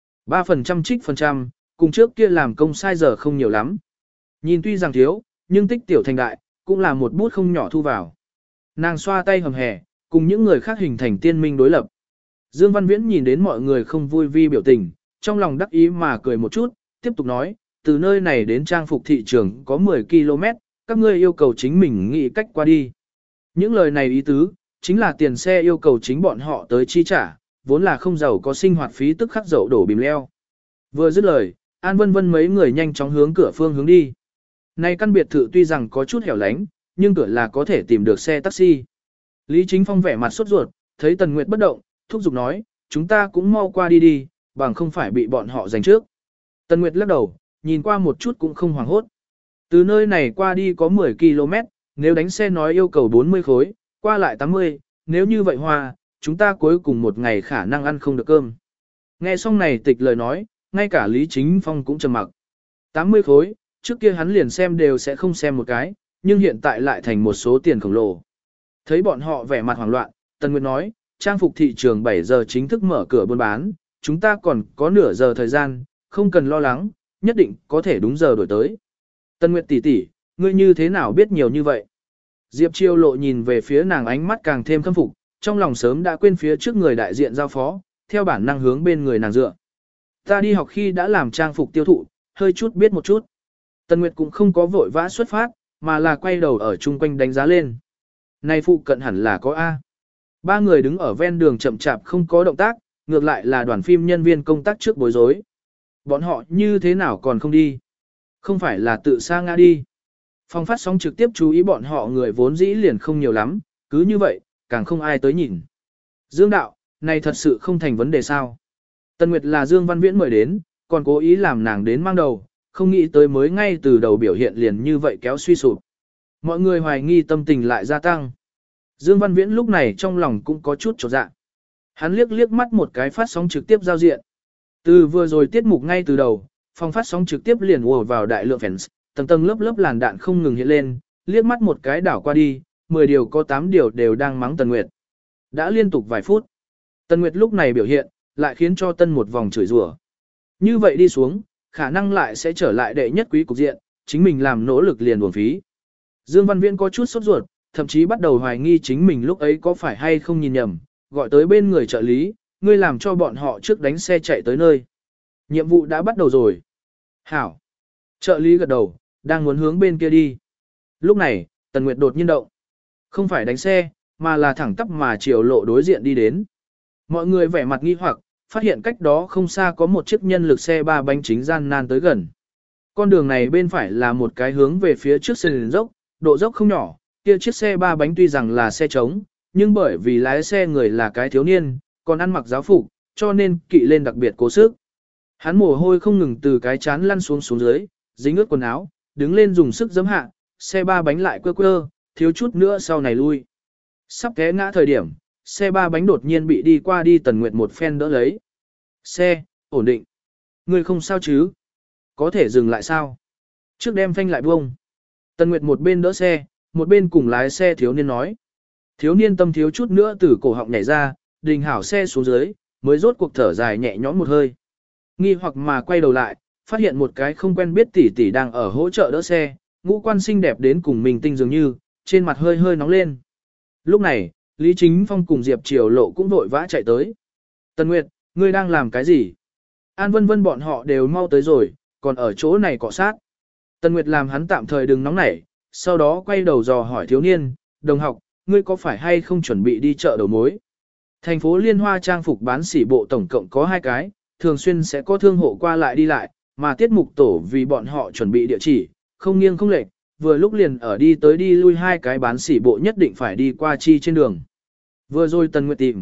3% trích phần trăm, cùng trước kia làm công sai giờ không nhiều lắm. Nhìn tuy rằng thiếu, nhưng tích tiểu thành đại, cũng là một bút không nhỏ thu vào. Nàng xoa tay hầm hè, cùng những người khác hình thành tiên minh đối lập. Dương Văn Viễn nhìn đến mọi người không vui vi biểu tình, trong lòng đắc ý mà cười một chút, tiếp tục nói, từ nơi này đến trang phục thị trường có 10 km, các ngươi yêu cầu chính mình nghĩ cách qua đi. Những lời này ý tứ, chính là tiền xe yêu cầu chính bọn họ tới chi trả, vốn là không giàu có sinh hoạt phí tức khắc dậu đổ bìm leo. Vừa dứt lời, An Vân Vân mấy người nhanh chóng hướng cửa phương hướng đi. Này căn biệt thự tuy rằng có chút hẻo lánh, nhưng cửa là có thể tìm được xe taxi. Lý Chính Phong vẻ mặt sốt ruột, thấy Tần Nguyệt bất động, thúc giục nói, chúng ta cũng mau qua đi đi, bằng không phải bị bọn họ giành trước. Tần Nguyệt lắc đầu, nhìn qua một chút cũng không hoảng hốt. Từ nơi này qua đi có 10 km, nếu đánh xe nói yêu cầu 40 khối, qua lại 80, nếu như vậy hoa, chúng ta cuối cùng một ngày khả năng ăn không được cơm. Nghe xong này tịch lời nói, ngay cả Lý Chính Phong cũng trầm mặc. 80 khối, trước kia hắn liền xem đều sẽ không xem một cái, nhưng hiện tại lại thành một số tiền khổng lồ. Thấy bọn họ vẻ mặt hoảng loạn, Tần Nguyệt nói, trang phục thị trường 7 giờ chính thức mở cửa buôn bán, chúng ta còn có nửa giờ thời gian, không cần lo lắng, nhất định có thể đúng giờ đổi tới. Tần Nguyệt tỷ tỷ, ngươi như thế nào biết nhiều như vậy? Diệp Chiêu Lộ nhìn về phía nàng ánh mắt càng thêm khâm phục, trong lòng sớm đã quên phía trước người đại diện giao phó, theo bản năng hướng bên người nàng dựa. Ta đi học khi đã làm trang phục tiêu thụ, hơi chút biết một chút. Tần Nguyệt cũng không có vội vã xuất phát, mà là quay đầu ở chung quanh đánh giá lên. Này phụ cận hẳn là có A. Ba người đứng ở ven đường chậm chạp không có động tác, ngược lại là đoàn phim nhân viên công tác trước bối rối. Bọn họ như thế nào còn không đi? Không phải là tự sa ngã đi. Phòng phát sóng trực tiếp chú ý bọn họ người vốn dĩ liền không nhiều lắm, cứ như vậy, càng không ai tới nhìn. Dương đạo, này thật sự không thành vấn đề sao. Tần Nguyệt là Dương Văn Viễn mời đến, còn cố ý làm nàng đến mang đầu, không nghĩ tới mới ngay từ đầu biểu hiện liền như vậy kéo suy sụp. Mọi người hoài nghi tâm tình lại gia tăng. Dương Văn Viễn lúc này trong lòng cũng có chút chột dạ. Hắn liếc liếc mắt một cái phát sóng trực tiếp giao diện. Từ vừa rồi tiết mục ngay từ đầu, phòng phát sóng trực tiếp liền ùa vào đại lượng fans, tầng tầng lớp lớp làn đạn không ngừng hiện lên, liếc mắt một cái đảo qua đi, 10 điều có 8 điều đều đang mắng Tần Nguyệt. Đã liên tục vài phút. Tần Nguyệt lúc này biểu hiện, lại khiến cho Tân một vòng chửi rủa. Như vậy đi xuống, khả năng lại sẽ trở lại đệ nhất quý cục diện, chính mình làm nỗ lực liền uổng phí. Dương Văn Viễn có chút sốt ruột, thậm chí bắt đầu hoài nghi chính mình lúc ấy có phải hay không nhìn nhầm, gọi tới bên người trợ lý, ngươi làm cho bọn họ trước đánh xe chạy tới nơi. Nhiệm vụ đã bắt đầu rồi. Hảo. Trợ lý gật đầu, đang muốn hướng bên kia đi. Lúc này, Tần Nguyệt đột nhiên động. Không phải đánh xe, mà là thẳng tắp mà chiều lộ đối diện đi đến. Mọi người vẻ mặt nghi hoặc, phát hiện cách đó không xa có một chiếc nhân lực xe 3 bánh chính gian nan tới gần. Con đường này bên phải là một cái hướng về phía trước sườn dốc, độ dốc không nhỏ, kia chiếc xe 3 bánh tuy rằng là xe trống, nhưng bởi vì lái xe người là cái thiếu niên, còn ăn mặc giáo phục, cho nên kỵ lên đặc biệt cố sức. Hắn mồ hôi không ngừng từ cái chán lăn xuống dưới, dính ướt quần áo, đứng lên dùng sức giẫm hạ, xe 3 bánh lại quơ, thiếu chút nữa sau này lui. Sắp té ngã thời điểm, xe 3 bánh đột nhiên bị đi qua đi Tần Nguyệt một phen đỡ lấy. Xe, ổn định. Người không sao chứ? Có thể dừng lại sao? Trước đem phanh lại buông. Tần Nguyệt một bên đỡ xe, một bên cùng lái xe thiếu niên nói. Thiếu niên tâm thiếu chút nữa từ cổ họng nhảy ra, đình hảo xe xuống dưới, mới rốt cuộc thở dài nhẹ nhõm một hơi. Nghi hoặc mà quay đầu lại, phát hiện một cái không quen biết tỷ tỷ đang ở hỗ trợ đỡ xe, ngũ quan xinh đẹp đến cùng mình tinh dường như, trên mặt hơi hơi nóng lên. Lúc này, Lý Chính Phong cùng Diệp Triều Lộ cũng vội vã chạy tới. Tần Nguyệt, ngươi đang làm cái gì? An Vân Vân bọn họ đều mau tới rồi, còn ở chỗ này cọ sát. Tần Nguyệt làm hắn tạm thời đừng nóng nảy, sau đó quay đầu dò hỏi thiếu niên, đồng học, ngươi có phải hay không chuẩn bị đi chợ đầu mối? Thành phố Liên Hoa trang phục bán sỉ bộ tổng cộng có 2 cái, thường xuyên sẽ có thương hộ qua lại đi lại, mà tiết mục tổ vì bọn họ chuẩn bị địa chỉ, không nghiêng không lệch, vừa lúc liền ở đi tới đi lui 2 cái bán sỉ bộ nhất định phải đi qua chi trên đường. Vừa rồi Tần Nguyệt tìm,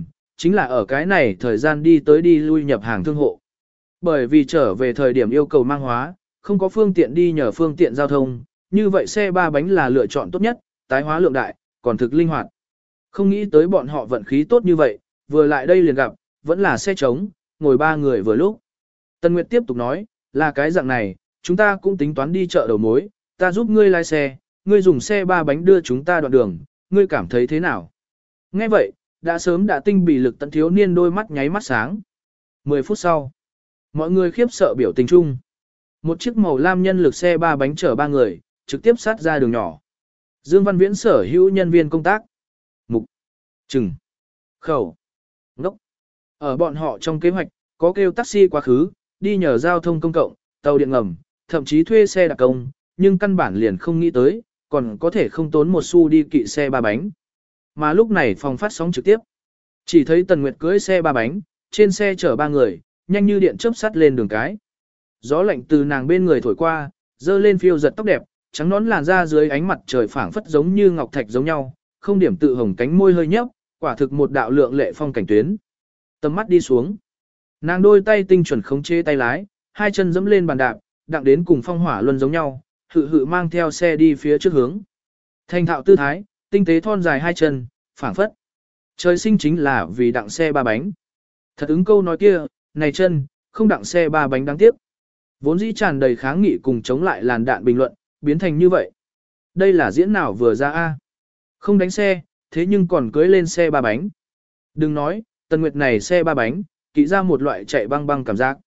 chính là ở cái này thời gian đi tới đi lui nhập hàng thương hộ. Bởi vì trở về thời điểm yêu cầu mang hóa, không có phương tiện đi nhờ phương tiện giao thông, như vậy xe ba bánh là lựa chọn tốt nhất, tái hóa lượng đại, còn thực linh hoạt. Không nghĩ tới bọn họ vận khí tốt như vậy, vừa lại đây liền gặp, vẫn là xe trống, ngồi 3 người vừa lúc. Tân Nguyệt tiếp tục nói, là cái dạng này, chúng ta cũng tính toán đi chợ đầu mối, ta giúp ngươi lái xe, ngươi dùng xe ba bánh đưa chúng ta đoạn đường, ngươi cảm thấy thế nào? Nghe vậy, đã sớm đã tinh bị lực tận thiếu niên đôi mắt nháy mắt sáng. 10 phút sau, mọi người khiếp sợ biểu tình chung. Một chiếc màu lam nhân lực xe ba bánh chở 3 người, trực tiếp sát ra đường nhỏ. Dương Văn Viễn sở hữu nhân viên công tác. Mục, Trừng, Khẩu, Ngốc. Ở bọn họ trong kế hoạch, có kêu taxi quá khứ, đi nhờ giao thông công cộng, tàu điện ngầm, thậm chí thuê xe đặc công, nhưng căn bản liền không nghĩ tới, còn có thể không tốn một xu đi kỵ xe ba bánh. Mà lúc này phòng phát sóng trực tiếp. Chỉ thấy Tần Nguyệt cưỡi xe ba bánh, trên xe chở 3 người, nhanh như điện chớp sắt lên đường cái. Gió lạnh từ nàng bên người thổi qua, dơ lên phiêu giật tóc đẹp, trắng nón làn da dưới ánh mặt trời phảng phất giống như ngọc thạch giống nhau, không điểm tự hồng cánh môi hơi nhấp, quả thực một đạo lượng lệ phong cảnh tuyến. Tầm mắt đi xuống. Nàng đôi tay tinh chuẩn khống chế tay lái, hai chân dẫm lên bàn đạp, đặng đến cùng phong hỏa luân giống nhau, hự hự mang theo xe đi phía trước hướng. Thành thạo tư thái, tinh tế thon dài hai chân, phảng phất. Trời sinh chính là vì đặng xe ba bánh. Thật ứng câu nói kia, này chân, không đặng xe ba bánh đáng tiếc. Vốn dĩ tràn đầy kháng nghị cùng chống lại làn đạn bình luận, biến thành như vậy. Đây là diễn nào vừa ra a? Không đánh xe, thế nhưng còn cưới lên xe ba bánh. Đừng nói, Tần Nguyệt này xe ba bánh, kỹ ra một loại chạy băng băng cảm giác.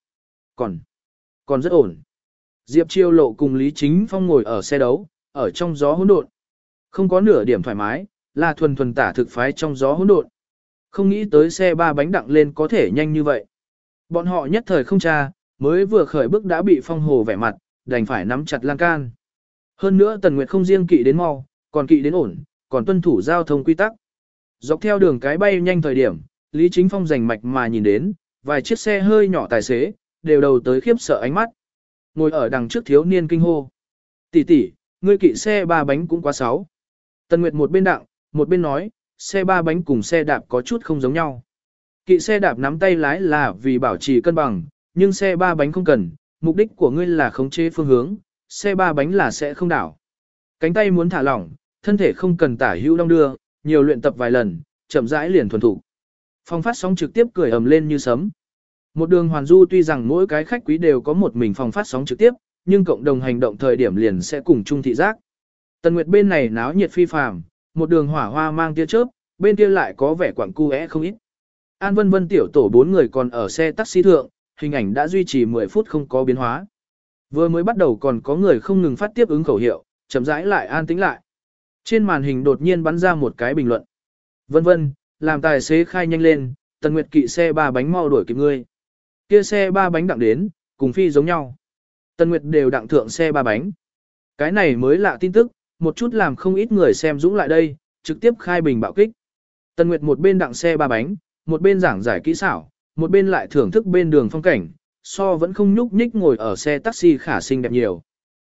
Còn rất ổn. Diệp Chiêu Lộ cùng Lý Chính Phong ngồi ở xe đấu, ở trong gió hỗn độn. Không có nửa điểm thoải mái, là thuần thuần tả thực phái trong gió hỗn độn. Không nghĩ tới xe ba bánh đặng lên có thể nhanh như vậy. Bọn họ nhất thời không tra, mới vừa khởi bước đã bị Phong Hồ vẻ mặt, đành phải nắm chặt lan can. Hơn nữa Tần Nguyệt không riêng kỵ đến mau, còn kỵ đến ổn, còn tuân thủ giao thông quy tắc. Dọc theo đường cái bay nhanh thời điểm, Lý Chính Phong rành mạch mà nhìn đến, vài chiếc xe hơi nhỏ tài xế, đều đầu tới khiếp sợ ánh mắt. Ngồi ở đằng trước thiếu niên kinh hô. Tỷ tỷ, ngươi kỵ xe ba bánh cũng quá xấu. Tần Nguyệt một bên đặng, một bên nói, xe ba bánh cùng xe đạp có chút không giống nhau. Kỵ xe đạp nắm tay lái là vì bảo trì cân bằng, nhưng xe ba bánh không cần, mục đích của ngươi là khống chế phương hướng, xe ba bánh là sẽ không đảo. Cánh tay muốn thả lỏng, thân thể không cần tả hữu đong đưa, nhiều luyện tập vài lần, chậm rãi liền thuần thủ. Phong phát sóng trực tiếp cười ầm lên như sấm. Một đường hoàn du tuy rằng mỗi cái khách quý đều có một mình phòng phát sóng trực tiếp, nhưng cộng đồng hành động thời điểm liền sẽ cùng chung thị giác. Tần Nguyệt bên này náo nhiệt phi phàm, một đường hỏa hoa mang tia chớp, bên kia lại có vẻ quặng cu é không ít. An Vân Vân tiểu tổ 4 người còn ở xe taxi thượng, hình ảnh đã duy trì 10 phút không có biến hóa. Vừa mới bắt đầu còn có người không ngừng phát tiếp ứng khẩu hiệu, chậm rãi lại an tĩnh lại. Trên màn hình đột nhiên bắn ra một cái bình luận. Vân Vân, làm tài xế khai nhanh lên, Tần Nguyệt kỵ xe ba bánh mau đuổi kịp ngươi. Kia xe ba bánh đặng đến, cùng phi giống nhau. Tần Nguyệt đều đặng thượng xe ba bánh. Cái này mới lạ tin tức, một chút làm không ít người xem dũng lại đây, trực tiếp khai bình bạo kích. Tần Nguyệt một bên đặng xe ba bánh, một bên giảng giải kỹ xảo, một bên lại thưởng thức bên đường phong cảnh, so vẫn không nhúc nhích ngồi ở xe taxi khả xinh đẹp nhiều.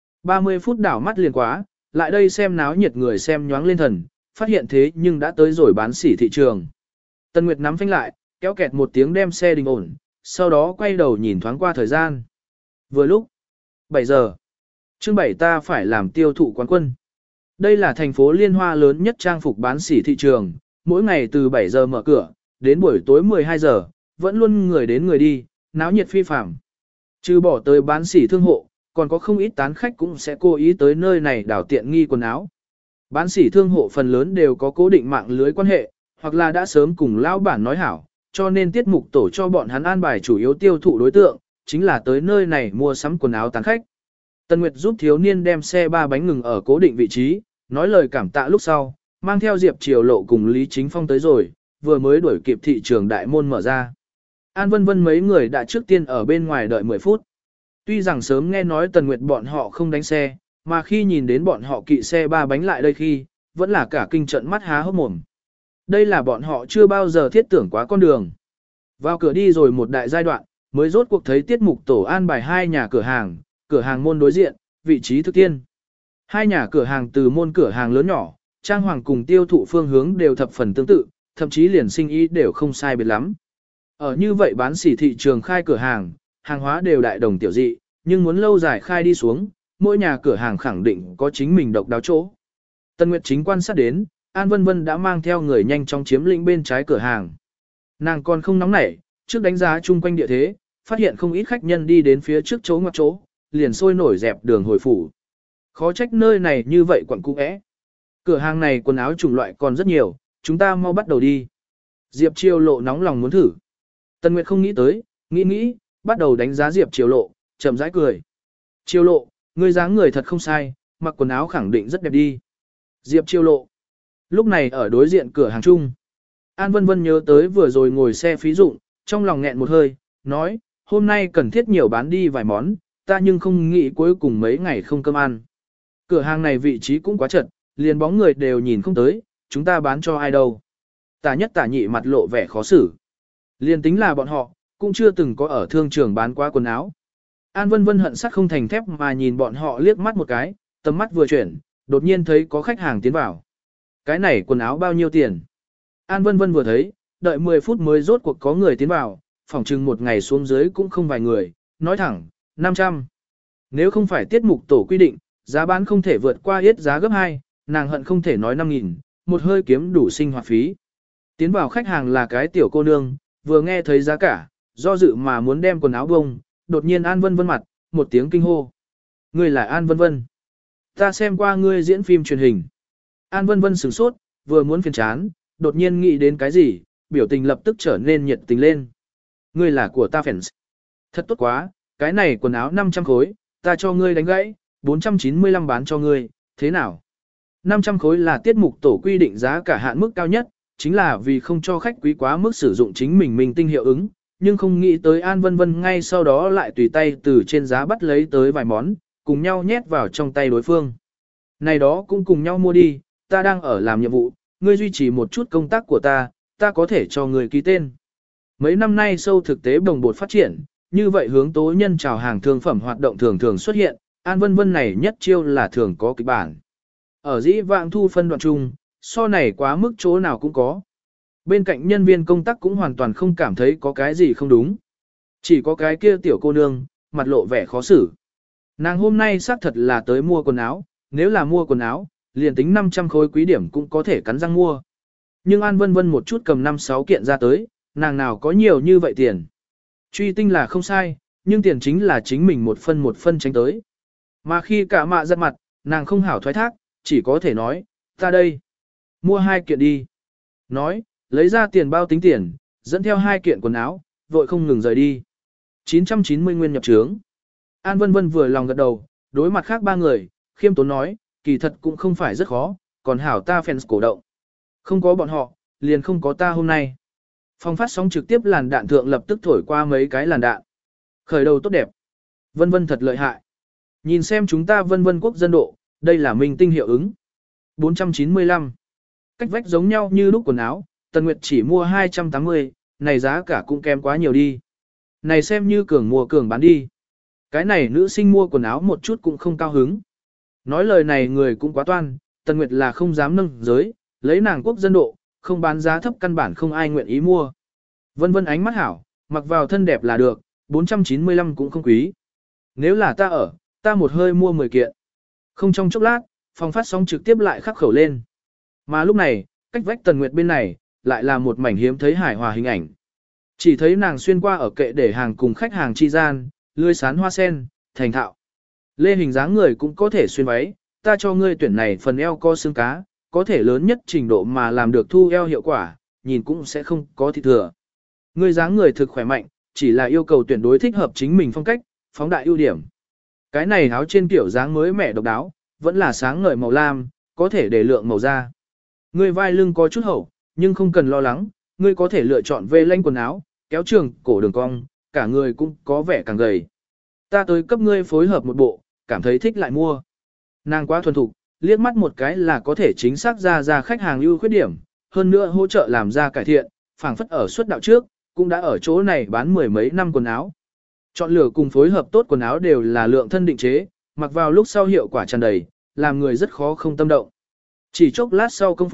30 phút đảo mắt liền quá, lại đây xem náo nhiệt người xem nhoáng lên thần, phát hiện thế nhưng đã tới rồi bán sỉ thị trường. Tần Nguyệt nắm phanh lại, kéo kẹt một tiếng đem xe đình ổn, sau đó quay đầu nhìn thoáng qua thời gian. Vừa lúc 7 giờ, chương 7 ta phải làm tiêu thụ quán quân. Đây là thành phố liên hoa lớn nhất trang phục bán sỉ thị trường, mỗi ngày từ 7 giờ mở cửa, đến buổi tối 12 giờ, vẫn luôn người đến người đi, náo nhiệt phi phàm. Trừ bỏ tới bán sỉ thương hộ, còn có không ít tán khách cũng sẽ cố ý tới nơi này đảo tiện nghi quần áo. Bán sỉ thương hộ phần lớn đều có cố định mạng lưới quan hệ, hoặc là đã sớm cùng lão bản nói hảo, cho nên tiết mục tổ cho bọn hắn an bài chủ yếu tiêu thụ đối tượng, chính là tới nơi này mua sắm quần áo tán khách. Tần Nguyệt giúp thiếu niên đem xe ba bánh ngừng ở cố định vị trí, nói lời cảm tạ lúc sau, mang theo Diệp Triều Lộ cùng Lý Chính Phong tới rồi, vừa mới đuổi kịp thị trường đại môn mở ra. An Vân Vân mấy người đã trước tiên ở bên ngoài đợi 10 phút. Tuy rằng sớm nghe nói Tần Nguyệt bọn họ không đánh xe, mà khi nhìn đến bọn họ kỵ xe ba bánh lại đây khi, vẫn là cả kinh trận mắt há hốc mồm. Đây là bọn họ chưa bao giờ thiết tưởng quá con đường. Vào cửa đi rồi một đại giai đoạn, mới rốt cuộc thấy tiết mục tổ an bài 2 nhà cửa hàng môn đối diện, vị trí thực tiên. 2 nhà cửa hàng từ môn cửa hàng lớn nhỏ, trang hoàng cùng tiêu thụ phương hướng đều thập phần tương tự, thậm chí liền sinh ý đều không sai biệt lắm. Ở như vậy bán sỉ thị trường khai cửa hàng, hàng hóa đều đại đồng tiểu dị, nhưng muốn lâu dài khai đi xuống, mỗi nhà cửa hàng khẳng định có chính mình độc đáo chỗ. Tân Nguyệt chính quan sát đến, An Vân Vân đã mang theo người nhanh chóng chiếm lĩnh bên trái cửa hàng. Nàng còn không nóng nảy, trước đánh giá chung quanh địa thế, phát hiện không ít khách nhân đi đến phía trước chỗ ngoặt chỗ, liền sôi nổi dẹp đường hồi phủ. Khó trách nơi này như vậy quận cũ é. Cửa hàng này quần áo chủng loại còn rất nhiều, chúng ta mau bắt đầu đi. Diệp Chiêu Lộ nóng lòng muốn thử. Tân Nguyệt không nghĩ tới, nghĩ, bắt đầu đánh giá Diệp Chiêu Lộ, chậm rãi cười. Chiêu Lộ, ngươi dáng người thật không sai, mặc quần áo khẳng định rất đẹp đi. Diệp Chiêu Lộ. Lúc này ở đối diện cửa hàng chung. An Vân Vân nhớ tới vừa rồi ngồi xe phí dụng, trong lòng nghẹn một hơi, nói, hôm nay cần thiết nhiều bán đi vài món, ta nhưng không nghĩ cuối cùng mấy ngày không cơm ăn. Cửa hàng này vị trí cũng quá chật, liền bóng người đều nhìn không tới, chúng ta bán cho ai đâu. Tả nhất tả nhị mặt lộ vẻ khó xử. Liền tính là bọn họ, cũng chưa từng có ở thương trường bán qua quần áo. An Vân Vân hận sắt không thành thép mà nhìn bọn họ liếc mắt một cái, tầm mắt vừa chuyển, đột nhiên thấy có khách hàng tiến vào. Cái này quần áo bao nhiêu tiền? An Vân Vân vừa thấy, đợi 10 phút mới rốt cuộc có người tiến vào, phỏng chừng một ngày xuống dưới cũng không vài người, nói thẳng, 500. Nếu không phải tiết mục tổ quy định, giá bán không thể vượt qua yết giá gấp 2, nàng hận không thể nói 5.000, một hơi kiếm đủ sinh hoạt phí. Tiến vào khách hàng là cái tiểu cô nương, vừa nghe thấy giá cả, do dự mà muốn đem quần áo bông, đột nhiên An Vân Vân mặt, một tiếng kinh hô. Ngươi là An Vân Vân. Ta xem qua ngươi diễn phim truyền hình. An Vân Vân sửng sốt, vừa muốn phiền chán, đột nhiên nghĩ đến cái gì, biểu tình lập tức trở nên nhiệt tình lên. Ngươi là của ta fans. Thật tốt quá, cái này quần áo 500 khối, ta cho ngươi đánh gãy, 495 bán cho ngươi, thế nào? 500 khối là tiết mục tổ quy định giá cả hạn mức cao nhất, chính là vì không cho khách quý quá mức sử dụng chính mình minh tinh hiệu ứng, nhưng không nghĩ tới An Vân Vân ngay sau đó lại tùy tay từ trên giá bắt lấy tới vài món, cùng nhau nhét vào trong tay đối phương. Này đó cũng cùng nhau mua đi, ta đang ở làm nhiệm vụ, ngươi duy trì một chút công tác của ta có thể cho ngươi ký tên. Mấy năm nay sâu thực tế bồng bột phát triển, như vậy hướng tố nhân chào hàng thương phẩm hoạt động thường thường xuất hiện, An Vân Vân này nhất chiêu là thường có kịch bản. Ở dĩ vãng thu phân đoạn chung, so này quá mức chỗ nào cũng có. Bên cạnh nhân viên công tác cũng hoàn toàn không cảm thấy có cái gì không đúng. Chỉ có cái kia tiểu cô nương, mặt lộ vẻ khó xử. Nàng hôm nay xác thật là tới mua quần áo, nếu là mua quần áo, liền tính 500 khối quý điểm cũng có thể cắn răng mua. Nhưng An Vân Vân một chút cầm 5-6 kiện ra tới, nàng nào có nhiều như vậy tiền. Truy tinh là không sai, nhưng tiền chính là chính mình một phân tránh tới. Mà khi cả mạ giật mặt, nàng không hảo thoái thác, chỉ có thể nói, ta đây. Mua 2 kiện đi. Nói, lấy ra tiền bao tính tiền, dẫn theo 2 kiện quần áo, vội không ngừng rời đi. 990 nguyên nhập trướng. An Vân Vân vừa lòng gật đầu, đối mặt khác 3 người, khiêm tốn nói, kỳ thật cũng không phải rất khó, còn hảo ta fans cổ động. Không có bọn họ, liền không có ta hôm nay. Phòng phát sóng trực tiếp làn đạn thượng lập tức thổi qua mấy cái làn đạn. Khởi đầu tốt đẹp. Vân Vân thật lợi hại. Nhìn xem chúng ta Vân Vân quốc dân độ, đây là minh tinh hiệu ứng. 495. Cách vách giống nhau như lúc quần áo, Tần Nguyệt chỉ mua 280, này giá cả cũng kém quá nhiều đi. Này xem như cường mua cường bán đi. Cái này nữ sinh mua quần áo một chút cũng không cao hứng. Nói lời này người cũng quá toan, Tần Nguyệt là không dám nâng giới, lấy nàng quốc dân độ, không bán giá thấp căn bản không ai nguyện ý mua. Vân Vân ánh mắt hảo, mặc vào thân đẹp là được, 495 cũng không quý. Nếu là ta ở, ta một hơi mua 10 kiện. Không trong chốc lát, phòng phát sóng trực tiếp lại khắc khẩu lên. Mà lúc này, cách vách Tần Nguyệt bên này, lại là một mảnh hiếm thấy hài hòa hình ảnh. Chỉ thấy nàng xuyên qua ở kệ để hàng cùng khách hàng chi gian, lươi sán hoa sen, thành thạo. Lê hình dáng người cũng có thể xuyên váy, ta cho ngươi tuyển này phần eo co xương cá, có thể lớn nhất trình độ mà làm được thu eo hiệu quả, nhìn cũng sẽ không có thịt thừa. Ngươi dáng người thực khỏe mạnh, chỉ là yêu cầu tuyển đối thích hợp chính mình phong cách, phóng đại ưu điểm. Cái này áo trên kiểu dáng mới mẻ độc đáo, vẫn là sáng ngời màu lam, có thể để lượng màu da. Ngươi vai lưng có chút hậu, nhưng không cần lo lắng, ngươi có thể lựa chọn vê lanh quần áo, kéo trường, cổ đường cong, cả người cũng có vẻ càng gầy. Ta tới cấp ngươi phối hợp một bộ, cảm thấy thích lại mua. Nàng quá thuần thục, liếc mắt một cái là có thể chính xác ra khách hàng ưu khuyết điểm, hơn nữa hỗ trợ làm ra cải thiện, phảng phất ở suất đạo trước, cũng đã ở chỗ này bán 10 mấy năm quần áo. Chọn lựa cùng phối hợp tốt quần áo đều là lượng thân định chế, mặc vào lúc sau hiệu quả tràn đầy, làm người rất khó không tâm động. Chỉ chốc lát sau công phu,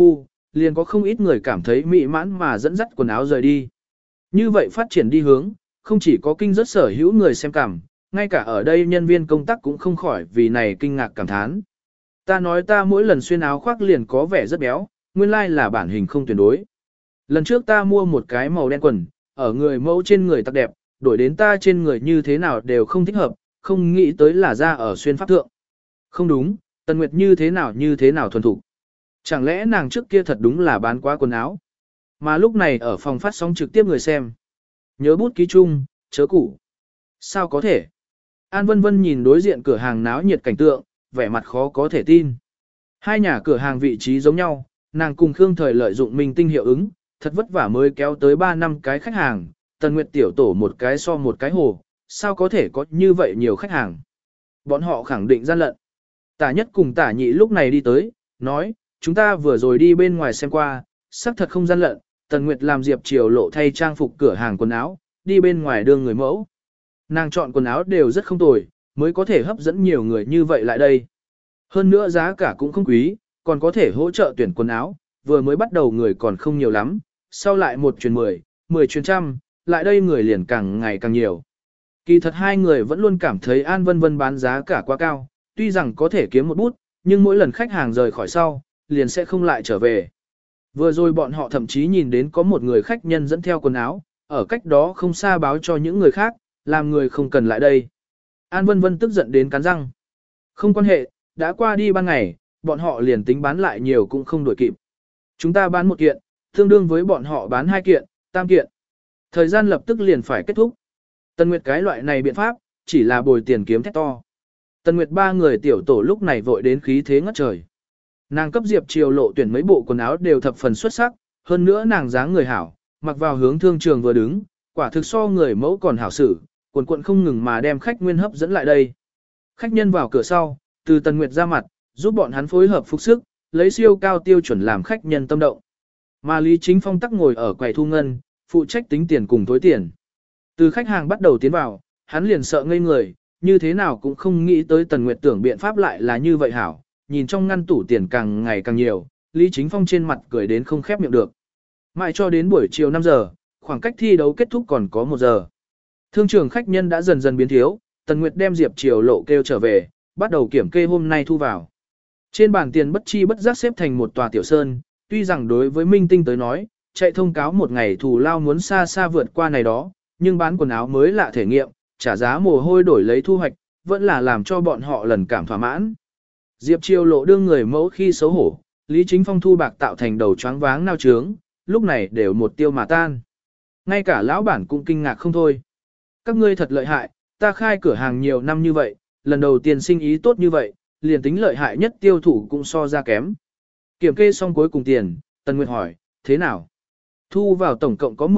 liền có không ít người cảm thấy mỹ mãn mà dẫn dắt quần áo rời đi. Như vậy phát triển đi hướng, không chỉ có kinh rất sở hữu người xem cảm, ngay cả ở đây nhân viên công tác cũng không khỏi vì này kinh ngạc cảm thán. Ta nói ta mỗi lần xuyên áo khoác liền có vẻ rất béo, nguyên lai là bản hình không tuyệt đối. Lần trước ta mua một cái màu đen quần, ở người mẫu trên người tặc đẹp, đổi đến ta trên người như thế nào đều không thích hợp, không nghĩ tới là ra ở xuyên pháp thượng. Không đúng, Tần Nguyệt như thế nào thuần thục. Chẳng lẽ nàng trước kia thật đúng là bán quá quần áo. Mà lúc này ở phòng phát sóng trực tiếp người xem. Nhớ bút ký chung, chớ củ. Sao có thể? An Vân Vân nhìn đối diện cửa hàng náo nhiệt cảnh tượng, vẻ mặt khó có thể tin. Hai nhà cửa hàng vị trí giống nhau, nàng cùng Khương Thời lợi dụng minh tinh hiệu ứng, thật vất vả mới kéo tới 3 năm cái khách hàng, Tần Nguyệt tiểu tổ một cái so một cái hồ, sao có thể có như vậy nhiều khách hàng. Bọn họ khẳng định gian lận. Tả nhất cùng tả nhị lúc này đi tới, nói, chúng ta vừa rồi đi bên ngoài xem qua, xác thật không gian lận, Tần Nguyệt làm Diệp Triều Lộ thay trang phục cửa hàng quần áo, đi bên ngoài đưa người mẫu. Nàng chọn quần áo đều rất không tồi, mới có thể hấp dẫn nhiều người như vậy lại đây. Hơn nữa giá cả cũng không quý, còn có thể hỗ trợ tuyển quần áo, vừa mới bắt đầu người còn không nhiều lắm, sau lại 1 truyền 10, 10 truyền trăm, lại đây người liền càng ngày càng nhiều. Kỳ thật hai người vẫn luôn cảm thấy An Vân Vân bán giá cả quá cao, tuy rằng có thể kiếm một bút, nhưng mỗi lần khách hàng rời khỏi sau, liền sẽ không lại trở về. Vừa rồi bọn họ thậm chí nhìn đến có một người khách nhân dẫn theo quần áo, ở cách đó không xa báo cho những người khác, làm người không cần lại đây. An Vân Vân tức giận đến cắn răng. Không quan hệ, đã qua đi ban ngày, bọn họ liền tính bán lại nhiều cũng không đổi kịp. Chúng ta bán 1 kiện, tương đương với bọn họ bán 2 kiện, 3 kiện. Thời gian lập tức liền phải kết thúc. Tần Nguyệt cái loại này biện pháp, chỉ là bồi tiền kiếm thét to. Tần Nguyệt 3 người tiểu tổ lúc này vội đến khí thế ngất trời. Nàng cấp Diệp Triều Lộ tuyển mấy bộ quần áo đều thập phần xuất sắc, hơn nữa nàng dáng người hảo, mặc vào hướng thương trường vừa đứng, quả thực so người mẫu còn hảo xử, quần quận không ngừng mà đem khách nguyên hấp dẫn lại đây. Khách nhân vào cửa sau, từ Tần Nguyệt ra mặt, giúp bọn hắn phối hợp phục sức, lấy siêu cao tiêu chuẩn làm khách nhân tâm động. Mà Lý Chính Phong tắc ngồi ở quầy thu ngân, phụ trách tính tiền cùng tối tiền. Từ khách hàng bắt đầu tiến vào, hắn liền sợ ngây người, như thế nào cũng không nghĩ tới Tần Nguyệt tưởng biện pháp lại là như vậy hảo, nhìn trong ngăn tủ tiền càng ngày càng nhiều, Lý Chính Phong trên mặt cười đến không khép miệng được. Mãi cho đến buổi chiều 5 giờ, khoảng cách thi đấu kết thúc còn có 1 giờ. Thương trường khách nhân đã dần dần biến thiếu, Tần Nguyệt đem Diệp Triều Lộ kêu trở về, bắt đầu kiểm kê hôm nay thu vào. Trên bàn tiền bất chi bất giác xếp thành một tòa tiểu sơn, tuy rằng đối với minh tinh tới nói, chạy thông cáo một ngày thù lao muốn xa xa vượt qua này đó, nhưng bán quần áo mới lạ thể nghiệm, trả giá mồ hôi đổi lấy thu hoạch, vẫn là làm cho bọn họ lần cảm thỏa mãn. Diệp Triều Lộ đương người mẫu khi xấu hổ, Lý Chính Phong thu bạc tạo thành đầu choáng váng nao trướng, lúc này đều một tiêu mà tan. Ngay cả lão bản cũng kinh ngạc không thôi. Các ngươi thật lợi hại, ta khai cửa hàng nhiều năm như vậy, lần đầu tiên sinh ý tốt như vậy, liền tính lợi hại nhất tiêu thụ cũng so ra kém. Kiểm kê xong cuối cùng tiền, Tần Nguyệt hỏi, thế nào? Thu vào tổng cộng có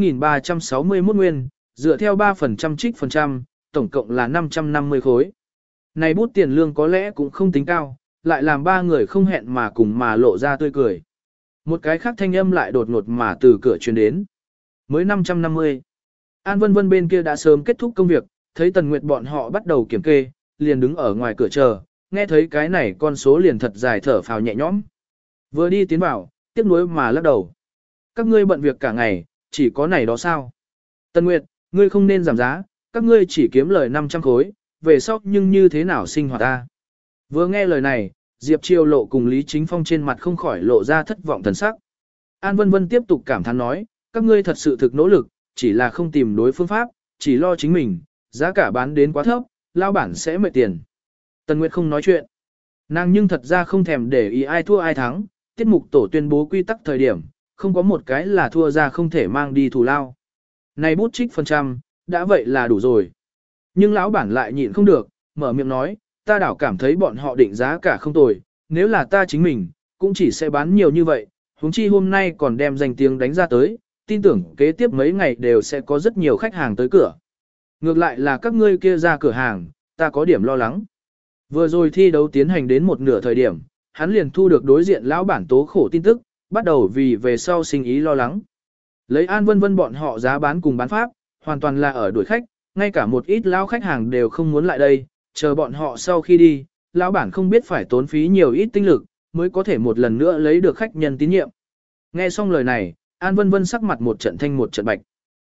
18.361 nguyên, dựa theo 3% trích phần trăm, tổng cộng là 550 khối. Này bút tiền lương có lẽ cũng không tính cao, lại làm 3 người không hẹn mà cùng mà lộ ra tươi cười. Một cái khác thanh âm lại đột ngột mà từ cửa truyền đến. Mới 550. An Vân Vân bên kia đã sớm kết thúc công việc, thấy Tần Nguyệt bọn họ bắt đầu kiểm kê, liền đứng ở ngoài cửa chờ, nghe thấy cái này con số liền thật dài thở phào nhẹ nhõm. Vừa đi tiến vào, tiếc nuối mà lắc đầu. Các ngươi bận việc cả ngày, chỉ có này đó sao? Tần Nguyệt, ngươi không nên giảm giá, các ngươi chỉ kiếm lời 500 khối, về sau nhưng như thế nào sinh hoạt ta? Vừa nghe lời này, Diệp Triều Lộ cùng Lý Chính Phong trên mặt không khỏi lộ ra thất vọng thần sắc. An Vân Vân tiếp tục cảm thán nói, các ngươi thật sự thực nỗ lực, chỉ là không tìm đối phương pháp, chỉ lo chính mình, giá cả bán đến quá thấp, lao bản sẽ mệt tiền. Tần Nguyệt không nói chuyện. Nàng nhưng thật ra không thèm để ý ai thua ai thắng, tiết mục tổ tuyên bố quy tắc thời điểm, không có một cái là thua ra không thể mang đi thù lao. Này bút trích phần trăm, đã vậy là đủ rồi. Nhưng lão bản lại nhịn không được, mở miệng nói, ta đảo cảm thấy bọn họ định giá cả không tồi, nếu là ta chính mình, cũng chỉ sẽ bán nhiều như vậy, huống chi hôm nay còn đem danh tiếng đánh ra tới, tin tưởng kế tiếp mấy ngày đều sẽ có rất nhiều khách hàng tới cửa. Ngược lại là các ngươi kia ra cửa hàng, ta có điểm lo lắng. Vừa rồi thi đấu tiến hành đến một nửa thời điểm, hắn liền thu được đối diện lão bản tố khổ tin tức, bắt đầu vì về sau sinh ý lo lắng. Lấy An Vân Vân bọn họ giá bán cùng bán pháp, hoàn toàn là ở đuổi khách, ngay cả một ít lão khách hàng đều không muốn lại đây, chờ bọn họ sau khi đi, lão bản không biết phải tốn phí nhiều ít tinh lực, mới có thể một lần nữa lấy được khách nhân tín nhiệm. Nghe xong lời này, An Vân Vân sắc mặt một trận thanh một trận bạch.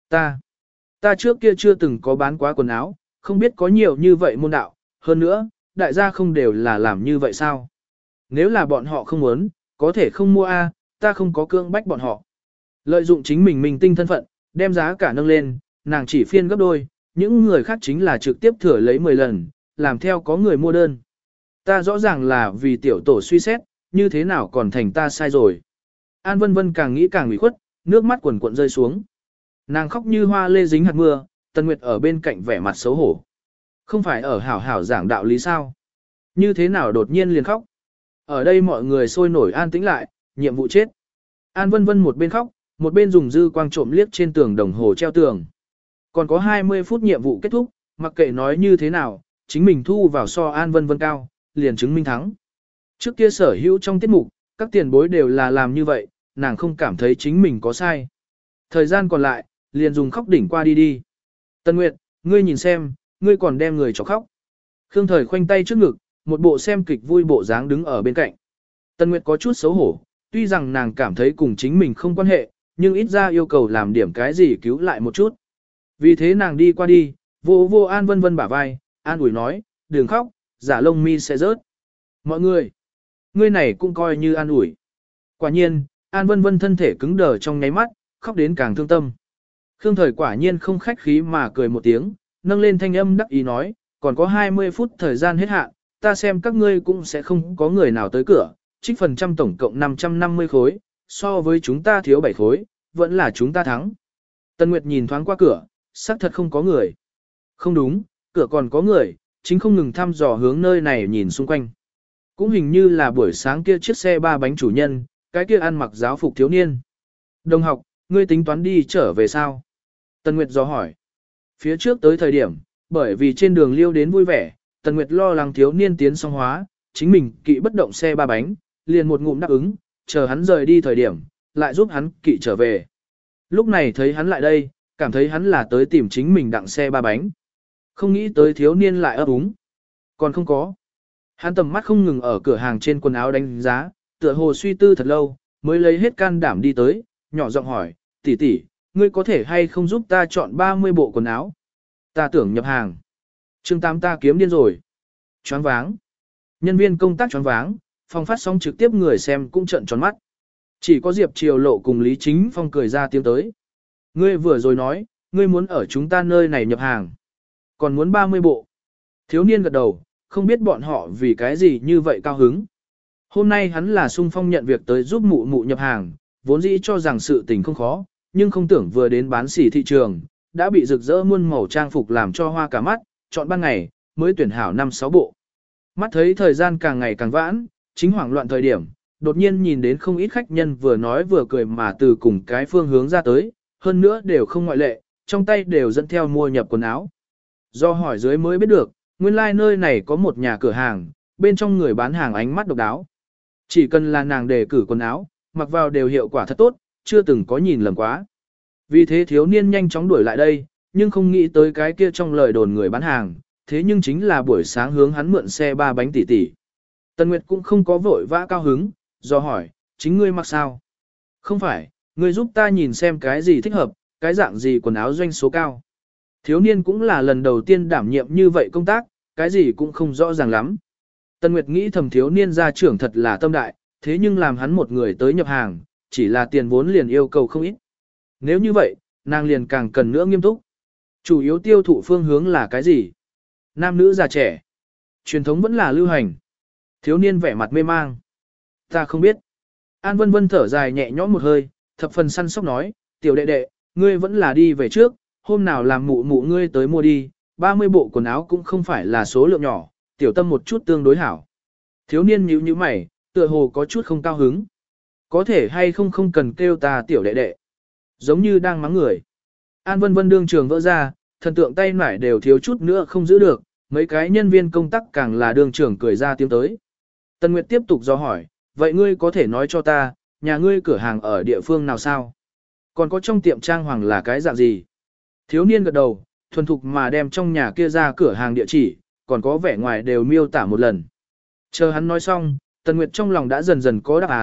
Ta trước kia chưa từng có bán quá quần áo, không biết có nhiều như vậy môn đạo, hơn nữa, đại gia không đều là làm như vậy sao? Nếu là bọn họ không muốn, có thể không mua a, ta không có cưỡng bách bọn họ. Lợi dụng chính mình minh tinh thân phận, đem giá cả nâng lên, nàng chỉ phiên gấp đôi, những người khác chính là trực tiếp thừa lấy 10 lần, làm theo có người mua đơn. Ta rõ ràng là vì tiểu tổ suy xét, như thế nào còn thành ta sai rồi. An Vân Vân càng nghĩ càng ủy khuất, nước mắt quần cuộn rơi xuống. Nàng khóc như hoa lê dính hạt mưa, Tần Nguyệt ở bên cạnh vẻ mặt xấu hổ. Không phải ở hảo hảo giảng đạo lý sao? Như thế nào đột nhiên liền khóc? Ở đây mọi người sôi nổi an tĩnh lại, nhiệm vụ chết. An Vân Vân một bên khóc, một bên dùng dư quang trộm liếc trên tường đồng hồ treo tường. Còn có 20 phút nhiệm vụ kết thúc, mặc kệ nói như thế nào, chính mình thu vào so An Vân Vân cao, liền chứng minh thắng. Trước kia sở hữu trong tiết mục, các tiền bối đều là làm như vậy, nàng không cảm thấy chính mình có sai. Thời gian còn lại, liền dùng khóc đỉnh qua đi. Tân Nguyệt, ngươi nhìn xem, ngươi còn đem người cho khóc. Khương Thời khoanh tay trước ngực, một bộ xem kịch vui bộ dáng đứng ở bên cạnh. Tân Nguyệt có chút xấu hổ, tuy rằng nàng cảm thấy cùng chính mình không quan hệ, nhưng ít ra yêu cầu làm điểm cái gì cứu lại một chút. Vì thế nàng đi qua đi, vô An Vân Vân bả vai, an ủi nói, đừng khóc, giả lông mi sẽ rớt. Mọi người, ngươi này cũng coi như an ủi. Quả nhiên, An Vân Vân thân thể cứng đờ trong nháy mắt, khóc đến càng thương tâm. Khương Thời quả nhiên không khách khí mà cười một tiếng, nâng lên thanh âm đắc ý nói, còn có 20 phút thời gian hết hạn, ta xem các ngươi cũng sẽ không có người nào tới cửa, trích phần trăm tổng cộng 550 khối, so với chúng ta thiếu 7 khối, vẫn là chúng ta thắng. Tân Nguyệt nhìn thoáng qua cửa, xác thật không có người. Không đúng, cửa còn có người, chính không ngừng thăm dò hướng nơi này nhìn xung quanh. Cũng hình như là buổi sáng kia chiếc xe 3 bánh chủ nhân, cái kia ăn mặc giáo phục thiếu niên. Đồng học, ngươi tính toán đi trở về sao? Tần Nguyệt dò hỏi. Phía trước tới thời điểm, bởi vì trên đường liêu đến vui vẻ, Tần Nguyệt lo lắng thiếu niên tiến song hóa, chính mình kỵ bất động xe 3 bánh, liền một ngụm đáp ứng, chờ hắn rời đi thời điểm, lại giúp hắn kỵ trở về. Lúc này thấy hắn lại đây, cảm thấy hắn là tới tìm chính mình đặng xe 3 bánh. Không nghĩ tới thiếu niên lại ấp úng. Còn không có. Hắn tầm mắt không ngừng ở cửa hàng trên quần áo đánh giá, tựa hồ suy tư thật lâu, mới lấy hết can đảm đi tới, nhỏ giọng hỏi, tỷ tỷ, ngươi có thể hay không giúp ta chọn 30 bộ quần áo? Ta tưởng nhập hàng. Chương 8 ta kiếm điên rồi. Choáng váng. Nhân viên công tác choáng váng, phòng phát sóng trực tiếp người xem cũng trợn tròn mắt. Chỉ có Diệp Triều Lộ cùng Lý Chính Phong cười ra tiếng tới. Ngươi vừa rồi nói, ngươi muốn ở chúng ta nơi này nhập hàng. Còn muốn 30 bộ. Thiếu niên gật đầu, không biết bọn họ vì cái gì như vậy cao hứng. Hôm nay hắn là sung phong nhận việc tới giúp mụ mụ nhập hàng, vốn dĩ cho rằng sự tình không khó, nhưng không tưởng vừa đến bán sỉ thị trường, đã bị rực rỡ muôn màu trang phục làm cho hoa cả mắt, chọn ban ngày, mới tuyển hảo 5-6 bộ. Mắt thấy thời gian càng ngày càng vãn, chính hoảng loạn thời điểm, đột nhiên nhìn đến không ít khách nhân vừa nói vừa cười mà từ cùng cái phương hướng ra tới, hơn nữa đều không ngoại lệ, trong tay đều dẫn theo mua nhập quần áo. Do hỏi dưới mới biết được, nguyên lai like nơi này có một nhà cửa hàng, bên trong người bán hàng ánh mắt độc đáo. Chỉ cần là nàng đề cử quần áo, mặc vào đều hiệu quả thật tốt, chưa từng có nhìn lầm quá. Vì thế thiếu niên nhanh chóng đuổi lại đây, nhưng không nghĩ tới cái kia trong lời đồn người bán hàng, thế nhưng chính là buổi sáng hướng hắn mượn xe 3 bánh tỷ tỷ. Tần Nguyệt cũng không có vội vã cao hứng, do hỏi, chính ngươi mặc sao? Không phải, ngươi giúp ta nhìn xem cái gì thích hợp, cái dạng gì quần áo doanh số cao. Thiếu niên cũng là lần đầu tiên đảm nhiệm như vậy công tác, cái gì cũng không rõ ràng lắm. Tần Nguyệt nghĩ thầm thiếu niên gia trưởng thật là tâm đại, thế nhưng làm hắn một người tới nhập hàng, chỉ là tiền vốn liền yêu cầu không ít. Nếu như vậy, nàng liền càng cần nữa nghiêm túc. Chủ yếu tiêu thụ phương hướng là cái gì? Nam nữ già trẻ. Truyền thống vẫn là lưu hành. Thiếu niên vẻ mặt mê mang. Ta không biết. An Vân Vân thở dài nhẹ nhõm một hơi, thập phần săn sóc nói, tiểu đệ đệ, ngươi vẫn là đi về trước, hôm nào làm mụ mụ ngươi tới mua đi, 30 bộ quần áo cũng không phải là số lượng nhỏ, tiểu tâm một chút tương đối hảo. Thiếu niên nhíu nhíu mày, tựa hồ có chút không cao hứng. Có thể hay không không cần kêu ta tiểu đệ đệ. Giống như đang mắng người. An Vân Vân đương trường vỡ ra, thần tượng tay nải đều thiếu chút nữa không giữ được, mấy cái nhân viên công tác càng là đương trường cười ra tiếng tới. Tần Nguyệt tiếp tục do hỏi, vậy ngươi có thể nói cho ta, nhà ngươi cửa hàng ở địa phương nào sao? Còn có trong tiệm trang hoàng là cái dạng gì? Thiếu niên gật đầu, thuần thục mà đem trong nhà kia ra cửa hàng địa chỉ, còn có vẻ ngoài đều miêu tả một lần. Chờ hắn nói xong, Tần Nguyệt trong lòng đã dần dần có đáp án,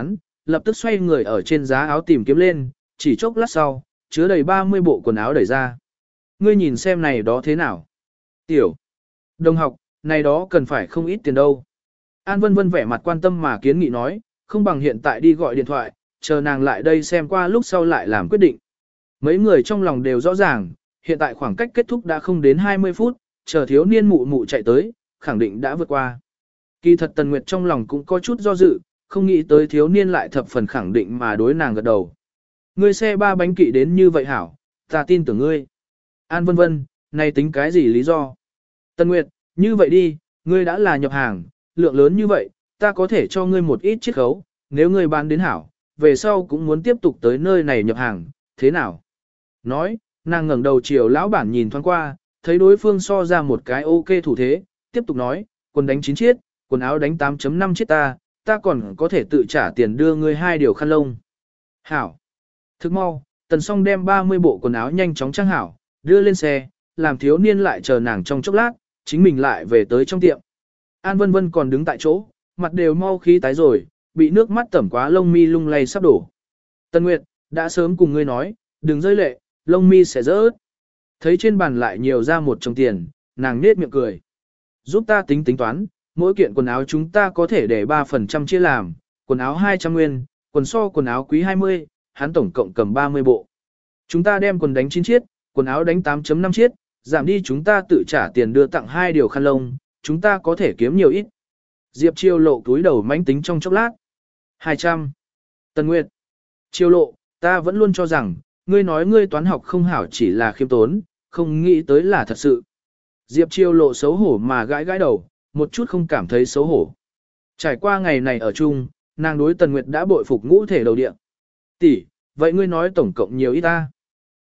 lập tức xoay người ở trên giá áo tìm kiếm lên, chỉ chốc lát sau, chứa đầy 30 bộ quần áo đẩy ra. Ngươi nhìn xem này đó thế nào? Tiểu đồng học, này đó cần phải không ít tiền đâu. An Vân Vân vẻ mặt quan tâm mà kiến nghị nói, không bằng hiện tại đi gọi điện thoại, chờ nàng lại đây xem qua lúc sau lại làm quyết định. Mấy người trong lòng đều rõ ràng, hiện tại khoảng cách kết thúc đã không đến 20 phút, chờ thiếu niên mụ mụ chạy tới, khẳng định đã vượt qua. Kỳ thật Tần Nguyệt trong lòng cũng có chút do dự, không nghĩ tới thiếu niên lại thập phần khẳng định mà đối nàng gật đầu. Ngươi xe ba bánh kỵ đến như vậy hảo, ta tin tưởng ngươi. An Vân Vân, này tính cái gì lý do? Tần Nguyệt, như vậy đi, ngươi đã là nhập hàng, lượng lớn như vậy, ta có thể cho ngươi một ít chiết khấu, nếu ngươi bán đến hảo, về sau cũng muốn tiếp tục tới nơi này nhập hàng, thế nào? Nói, nàng ngẩng đầu chiều lão bản nhìn thoáng qua, thấy đối phương so ra một cái ok thủ thế, tiếp tục nói, quần đánh 9 chiết, quần áo đánh 8.5 chiết ta còn có thể tự trả tiền đưa ngươi 2 điều khăn lông. Hảo. Thức mau, Tần Song đem 30 bộ quần áo nhanh chóng trang hảo, đưa lên xe, làm thiếu niên lại chờ nàng trong chốc lát, chính mình lại về tới trong tiệm. An Vân Vân còn đứng tại chỗ, mặt đều mau khí tái rồi, bị nước mắt tẩm quá lông mi lung lay sắp đổ. Tần Nguyệt, đã sớm cùng ngươi nói, đừng rơi lệ, lông mi sẽ rớt. Thấy trên bàn lại nhiều ra một chồng tiền, nàng nết miệng cười. Giúp ta tính tính toán, mỗi kiện quần áo chúng ta có thể để 3% chia làm, quần áo 200 nguyên, quần so quần áo quý 20, hắn tổng cộng cầm 30 bộ. Chúng ta đem quần đánh 9 chiết, quần áo đánh 8.5 chiết, giảm đi chúng ta tự trả tiền đưa tặng 2 điều khăn lông, chúng ta có thể kiếm nhiều ít. Diệp Chiêu Lộ túi đầu mánh tính trong chốc lát. 200. Tần Nguyệt. Chiêu Lộ, ta vẫn luôn cho rằng, ngươi nói ngươi toán học không hảo chỉ là khiêm tốn, không nghĩ tới là thật sự. Diệp Chiêu Lộ xấu hổ mà gãi gãi đầu, một chút không cảm thấy xấu hổ. Trải qua ngày này ở chung, nàng đối Tần Nguyệt đã bội phục ngũ thể đầu địa. Tỷ, vậy ngươi nói tổng cộng nhiều ít ta?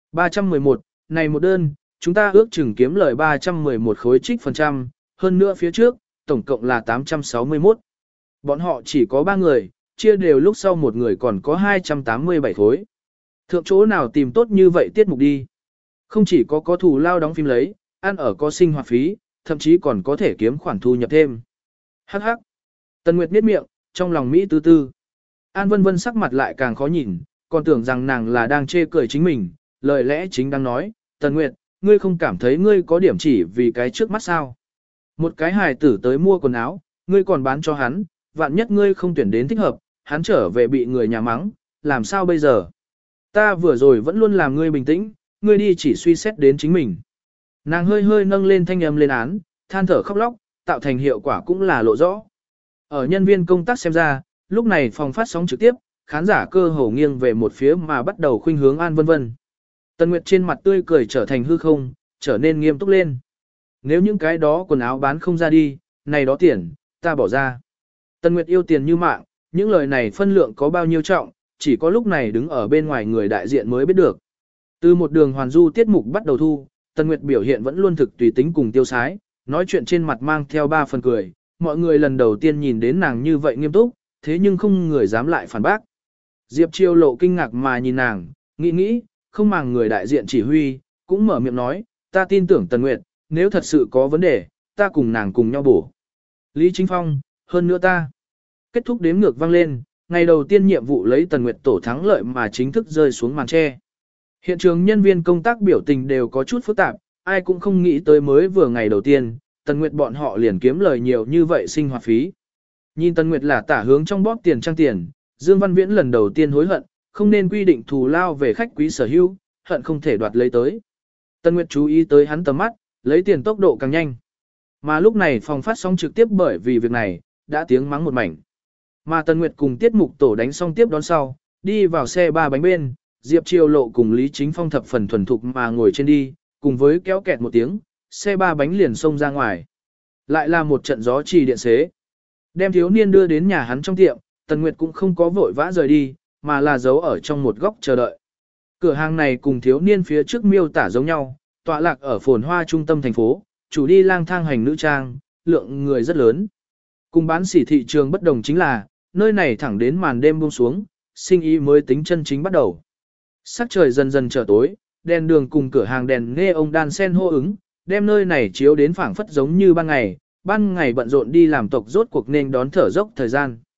311, này một đơn, chúng ta ước chừng kiếm lời 311 khối trích phần trăm, hơn nữa phía trước, tổng cộng là 861. Bọn họ chỉ có 3 người, chia đều lúc sau một người còn có 287 khối. Thượng chỗ nào tìm tốt như vậy tiết mục đi. Không chỉ có thù lao đóng phim lấy, ăn ở có sinh hoạt phí, thậm chí còn có thể kiếm khoản thu nhập thêm. Hắc hắc. Tần Nguyệt miết miệng, trong lòng Mỹ tư tư. An Vân Vân sắc mặt lại càng khó nhìn, còn tưởng rằng nàng là đang chê cười chính mình, lời lẽ chính đang nói, Tần Nguyệt, ngươi không cảm thấy ngươi có điểm chỉ vì cái trước mắt sao. Một cái hài tử tới mua quần áo, ngươi còn bán cho hắn, vạn nhất ngươi không tuyển đến thích hợp, hắn trở về bị người nhà mắng, làm sao bây giờ? Ta vừa rồi vẫn luôn làm ngươi bình tĩnh, ngươi đi chỉ suy xét đến chính mình. Nàng hơi hơi nâng lên thanh âm lên án, than thở khóc lóc, tạo thành hiệu quả cũng là lộ rõ. Ở nhân viên công tác xem ra, lúc này phòng phát sóng trực tiếp, khán giả cơ hồ nghiêng về một phía mà bắt đầu khuynh hướng An Vân Vân. Tần Nguyệt trên mặt tươi cười trở thành hư không, trở nên nghiêm túc lên. Nếu những cái đó quần áo bán không ra đi, này đó tiền, ta bỏ ra. Tần Nguyệt yêu tiền như mạng, những lời này phân lượng có bao nhiêu trọng, chỉ có lúc này đứng ở bên ngoài người đại diện mới biết được. Từ một đường hoàn du tiết mục bắt đầu thu, Tần Nguyệt biểu hiện vẫn luôn thực tùy tính cùng tiêu sái, nói chuyện trên mặt mang theo 3 phần cười, mọi người lần đầu tiên nhìn đến nàng như vậy nghiêm túc, thế nhưng không người dám lại phản bác. Diệp Chiêu Lộ kinh ngạc mà nhìn nàng, nghĩ, không màng người đại diện chỉ huy, cũng mở miệng nói, ta tin tưởng Tần Nguyệt, nếu thật sự có vấn đề, ta cùng nàng cùng nhau bổ. Lý Chính Phong, hơn nữa ta. Kết thúc đếm ngược vang lên, ngày đầu tiên nhiệm vụ lấy Tần Nguyệt tổ thắng lợi mà chính thức rơi xuống màn che. Hiện trường nhân viên công tác biểu tình đều có chút phức tạp, ai cũng không nghĩ tới mới vừa ngày đầu tiên, Tần Nguyệt bọn họ liền kiếm lời nhiều như vậy sinh hoạt phí. Nhìn Tần Nguyệt là tả hướng trong bóp tiền trang tiền, Dương Văn Viễn lần đầu tiên hối hận, không nên quy định thù lao về khách quý sở hữu, hận không thể đoạt lấy tới. Tần Nguyệt chú ý tới hắn tầm mắt, lấy tiền tốc độ càng nhanh. Mà lúc này phòng phát sóng trực tiếp bởi vì việc này, đã tiếng mắng một mảnh. Mà Tần Nguyệt cùng tiết mục tổ đánh xong tiếp đón sau, đi vào xe 3 bánh bên, Diệp Chiêu Lộ cùng Lý Chính Phong thập phần thuần thục mà ngồi trên đi, cùng với kéo kẹt một tiếng, xe 3 bánh liền xông ra ngoài. Lại là một trận gió trì điện xế. Đem thiếu niên đưa đến nhà hắn trong tiệm, Tần Nguyệt cũng không có vội vã rời đi, mà là giấu ở trong một góc chờ đợi. Cửa hàng này cùng thiếu niên phía trước miêu tả giống nhau, tọa lạc ở phồn hoa trung tâm thành phố, chủ đi lang thang hành nữ trang, lượng người rất lớn. Cùng bán sỉ thị trường bất đồng chính là, nơi này thẳng đến màn đêm buông xuống, sinh ý mới tính chân chính bắt đầu. Sắc trời dần dần trở tối, đèn đường cùng cửa hàng đèn neon đan sen hô ứng, đem nơi này chiếu đến phảng phất giống như ban ngày bận rộn đi làm tộc rốt cuộc nên đón thở dốc thời gian.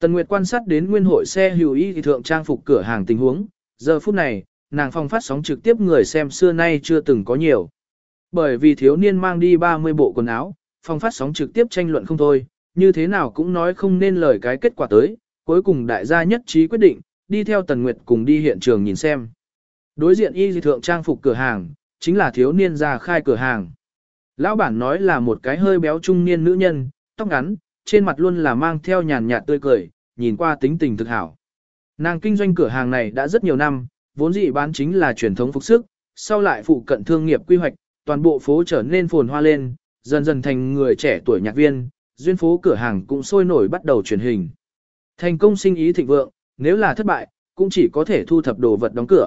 Tần Nguyệt quan sát đến nguyên hội xe hữu y thượng trang phục cửa hàng tình huống, giờ phút này, nàng phong phát sóng trực tiếp người xem xưa nay chưa từng có nhiều. Bởi vì thiếu niên mang đi 30 bộ quần áo, phong phát sóng trực tiếp tranh luận không thôi, như thế nào cũng nói không nên lời cái kết quả tới, cuối cùng đại gia nhất trí quyết định, đi theo Tần Nguyệt cùng đi hiện trường nhìn xem. Đối diện y thượng trang phục cửa hàng, chính là thiếu niên ra khai cửa hàng. Lão bản nói là một cái hơi béo trung niên nữ nhân, tóc ngắn, trên mặt luôn là mang theo nhàn nhạt tươi cười, nhìn qua tính tình thực hảo. Nàng kinh doanh cửa hàng này đã rất nhiều năm, vốn dĩ bán chính là truyền thống phục sức, sau lại phụ cận thương nghiệp quy hoạch, toàn bộ phố trở nên phồn hoa lên, dần dần thành người trẻ tuổi nhạc viên, duyên phố cửa hàng cũng sôi nổi bắt đầu truyền hình. Thành công sinh ý thịnh vượng, nếu là thất bại, cũng chỉ có thể thu thập đồ vật đóng cửa.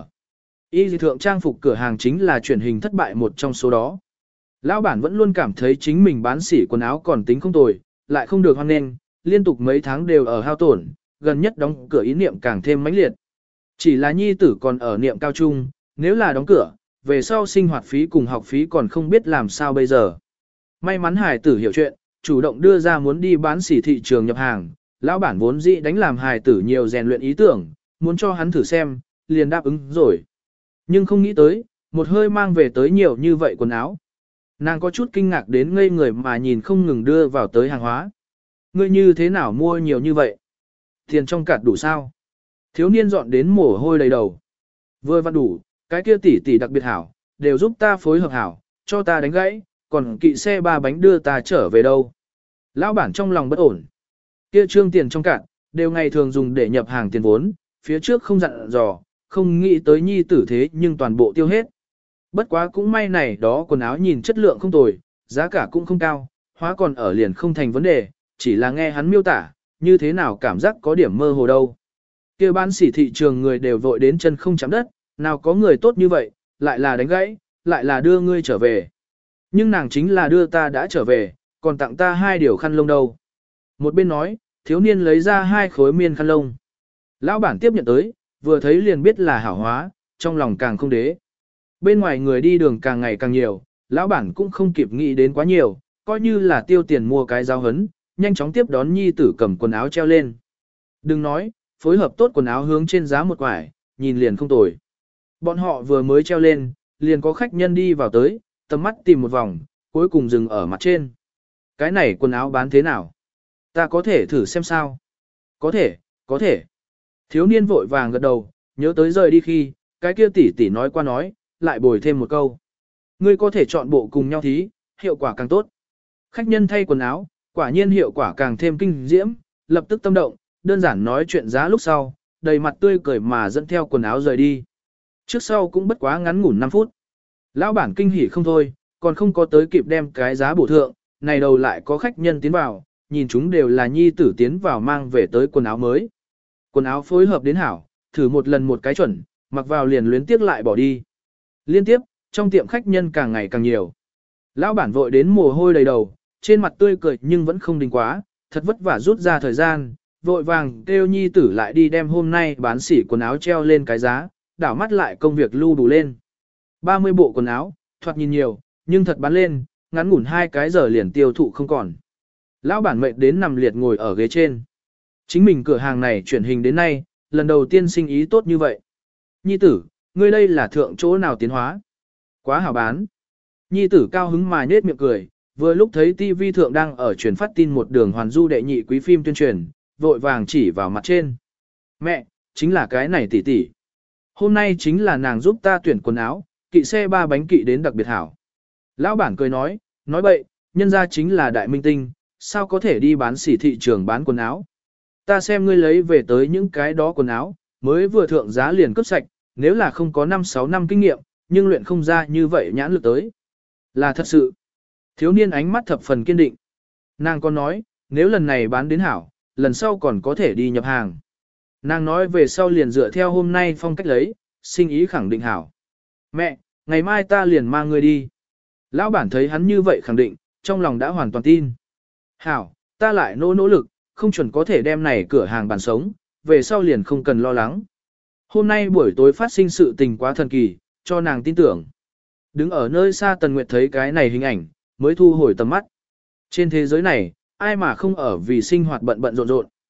Y thượng trang phục cửa hàng chính là truyền hình thất bại một trong số đó. Lão bản vẫn luôn cảm thấy chính mình bán sỉ quần áo còn tính không tồi, lại không được hoan nghênh, liên tục mấy tháng đều ở hao tổn, gần nhất đóng cửa ý niệm càng thêm mãnh liệt. Chỉ là nhi tử còn ở niệm cao trung, nếu là đóng cửa, về sau sinh hoạt phí cùng học phí còn không biết làm sao bây giờ. May mắn hài tử hiểu chuyện, chủ động đưa ra muốn đi bán sỉ thị trường nhập hàng, lão bản vốn dĩ đánh làm hài tử nhiều rèn luyện ý tưởng, muốn cho hắn thử xem, liền đáp ứng rồi. Nhưng không nghĩ tới, một hơi mang về tới nhiều như vậy quần áo. Nàng có chút kinh ngạc đến ngây người mà nhìn không ngừng đưa vào tới hàng hóa. Ngươi như thế nào mua nhiều như vậy? Tiền trong cạt đủ sao? Thiếu niên dọn đến mồ hôi đầy đầu. Vừa vặn đủ, cái kia tỷ tỷ đặc biệt hảo, đều giúp ta phối hợp hảo, cho ta đánh gãy, còn kỵ xe 3 bánh đưa ta trở về đâu. Lão bản trong lòng bất ổn. Kia trương tiền trong cạn, đều ngày thường dùng để nhập hàng tiền vốn, phía trước không dặn dò, không nghĩ tới nhi tử thế nhưng toàn bộ tiêu hết. Bất quá cũng may này đó quần áo nhìn chất lượng không tồi, giá cả cũng không cao, hóa còn ở liền không thành vấn đề, chỉ là nghe hắn miêu tả, như thế nào cảm giác có điểm mơ hồ đâu. Kia bán sỉ thị trường người đều vội đến chân không chạm đất, nào có người tốt như vậy, lại là đánh gãy, lại là đưa ngươi trở về. Nhưng nàng chính là đưa ta đã trở về, còn tặng ta 2 điều khăn lông đâu. Một bên nói, thiếu niên lấy ra 2 khối miên khăn lông. Lão bản tiếp nhận tới, vừa thấy liền biết là hảo hóa, trong lòng càng không đế. Bên ngoài người đi đường càng ngày càng nhiều, lão bản cũng không kịp nghĩ đến quá nhiều, coi như là tiêu tiền mua cái giáo hấn, nhanh chóng tiếp đón nhi tử cầm quần áo treo lên. Đừng nói, phối hợp tốt quần áo hướng trên giá một quải, nhìn liền không tồi. Bọn họ vừa mới treo lên, liền có khách nhân đi vào tới, tầm mắt tìm một vòng, cuối cùng dừng ở mặt trên. Cái này quần áo bán thế nào? Ta có thể thử xem sao? Có thể, có thể. Thiếu niên vội vàng gật đầu, nhớ tới rời đi khi, cái kia tỷ tỷ nói qua nói, lại bồi thêm một câu. Ngươi có thể chọn bộ cùng nhau thí, hiệu quả càng tốt. Khách nhân thay quần áo, quả nhiên hiệu quả càng thêm kinh diễm, lập tức tâm động, đơn giản nói chuyện giá lúc sau, đầy mặt tươi cười mà dẫn theo quần áo rời đi. Trước sau cũng bất quá ngắn ngủn 5 phút. Lão bản kinh hỉ không thôi, còn không có tới kịp đem cái giá bổ thượng, này đầu lại có khách nhân tiến vào, nhìn chúng đều là nhi tử tiến vào mang về tới quần áo mới. Quần áo phối hợp đến hảo, thử một lần một cái chuẩn, mặc vào liền luyến tiếc lại bỏ đi. Liên tiếp, trong tiệm khách nhân càng ngày càng nhiều. Lão bản vội đến mồ hôi đầy đầu, trên mặt tươi cười nhưng vẫn không đình quá, thật vất vả rút ra thời gian, vội vàng kêu nhi tử lại đi đem hôm nay bán sỉ quần áo treo lên cái giá, đảo mắt lại công việc lưu đủ lên. 30 bộ quần áo, thoạt nhìn nhiều, nhưng thật bán lên, ngắn ngủn 2 cái giờ liền tiêu thụ không còn. Lão bản mệt đến nằm liệt ngồi ở ghế trên. Chính mình cửa hàng này chuyển hình đến nay, lần đầu tiên sinh ý tốt như vậy. Nhi tử, ngươi đây là thượng chỗ nào tiến hóa? Quá hảo bán. Nhi tử cao hứng mà nết miệng cười, vừa lúc thấy TV thượng đang ở truyền phát tin một đường hoàn du đệ nhị quý phim tuyên truyền, vội vàng chỉ vào mặt trên. Mẹ, chính là cái này tỷ tỷ. Hôm nay chính là nàng giúp ta tuyển quần áo, kỵ xe 3 bánh kỵ đến đặc biệt hảo. Lão bản cười nói bậy, nhân ra chính là đại minh tinh, sao có thể đi bán sỉ thị trường bán quần áo. Ta xem ngươi lấy về tới những cái đó quần áo, mới vừa thượng giá liền cướp sạch, nếu là không có 5-6 năm kinh nghiệm, nhưng luyện không ra như vậy nhãn lực tới. Là thật sự. Thiếu niên ánh mắt thập phần kiên định. Nàng còn nói, nếu lần này bán đến hảo, lần sau còn có thể đi nhập hàng. Nàng nói về sau liền dựa theo hôm nay phong cách lấy, sinh ý khẳng định hảo. Mẹ, ngày mai ta liền mang ngươi đi. Lão bản thấy hắn như vậy khẳng định, trong lòng đã hoàn toàn tin. Hảo, ta lại nỗ lực, không chuẩn có thể đem này cửa hàng bàn sống, về sau liền không cần lo lắng. Hôm nay buổi tối phát sinh sự tình quá thần kỳ, cho nàng tin tưởng. Đứng ở nơi xa Tần Nguyệt thấy cái này hình ảnh, mới thu hồi tầm mắt. Trên thế giới này, ai mà không ở vì sinh hoạt bận bận rộn rộn.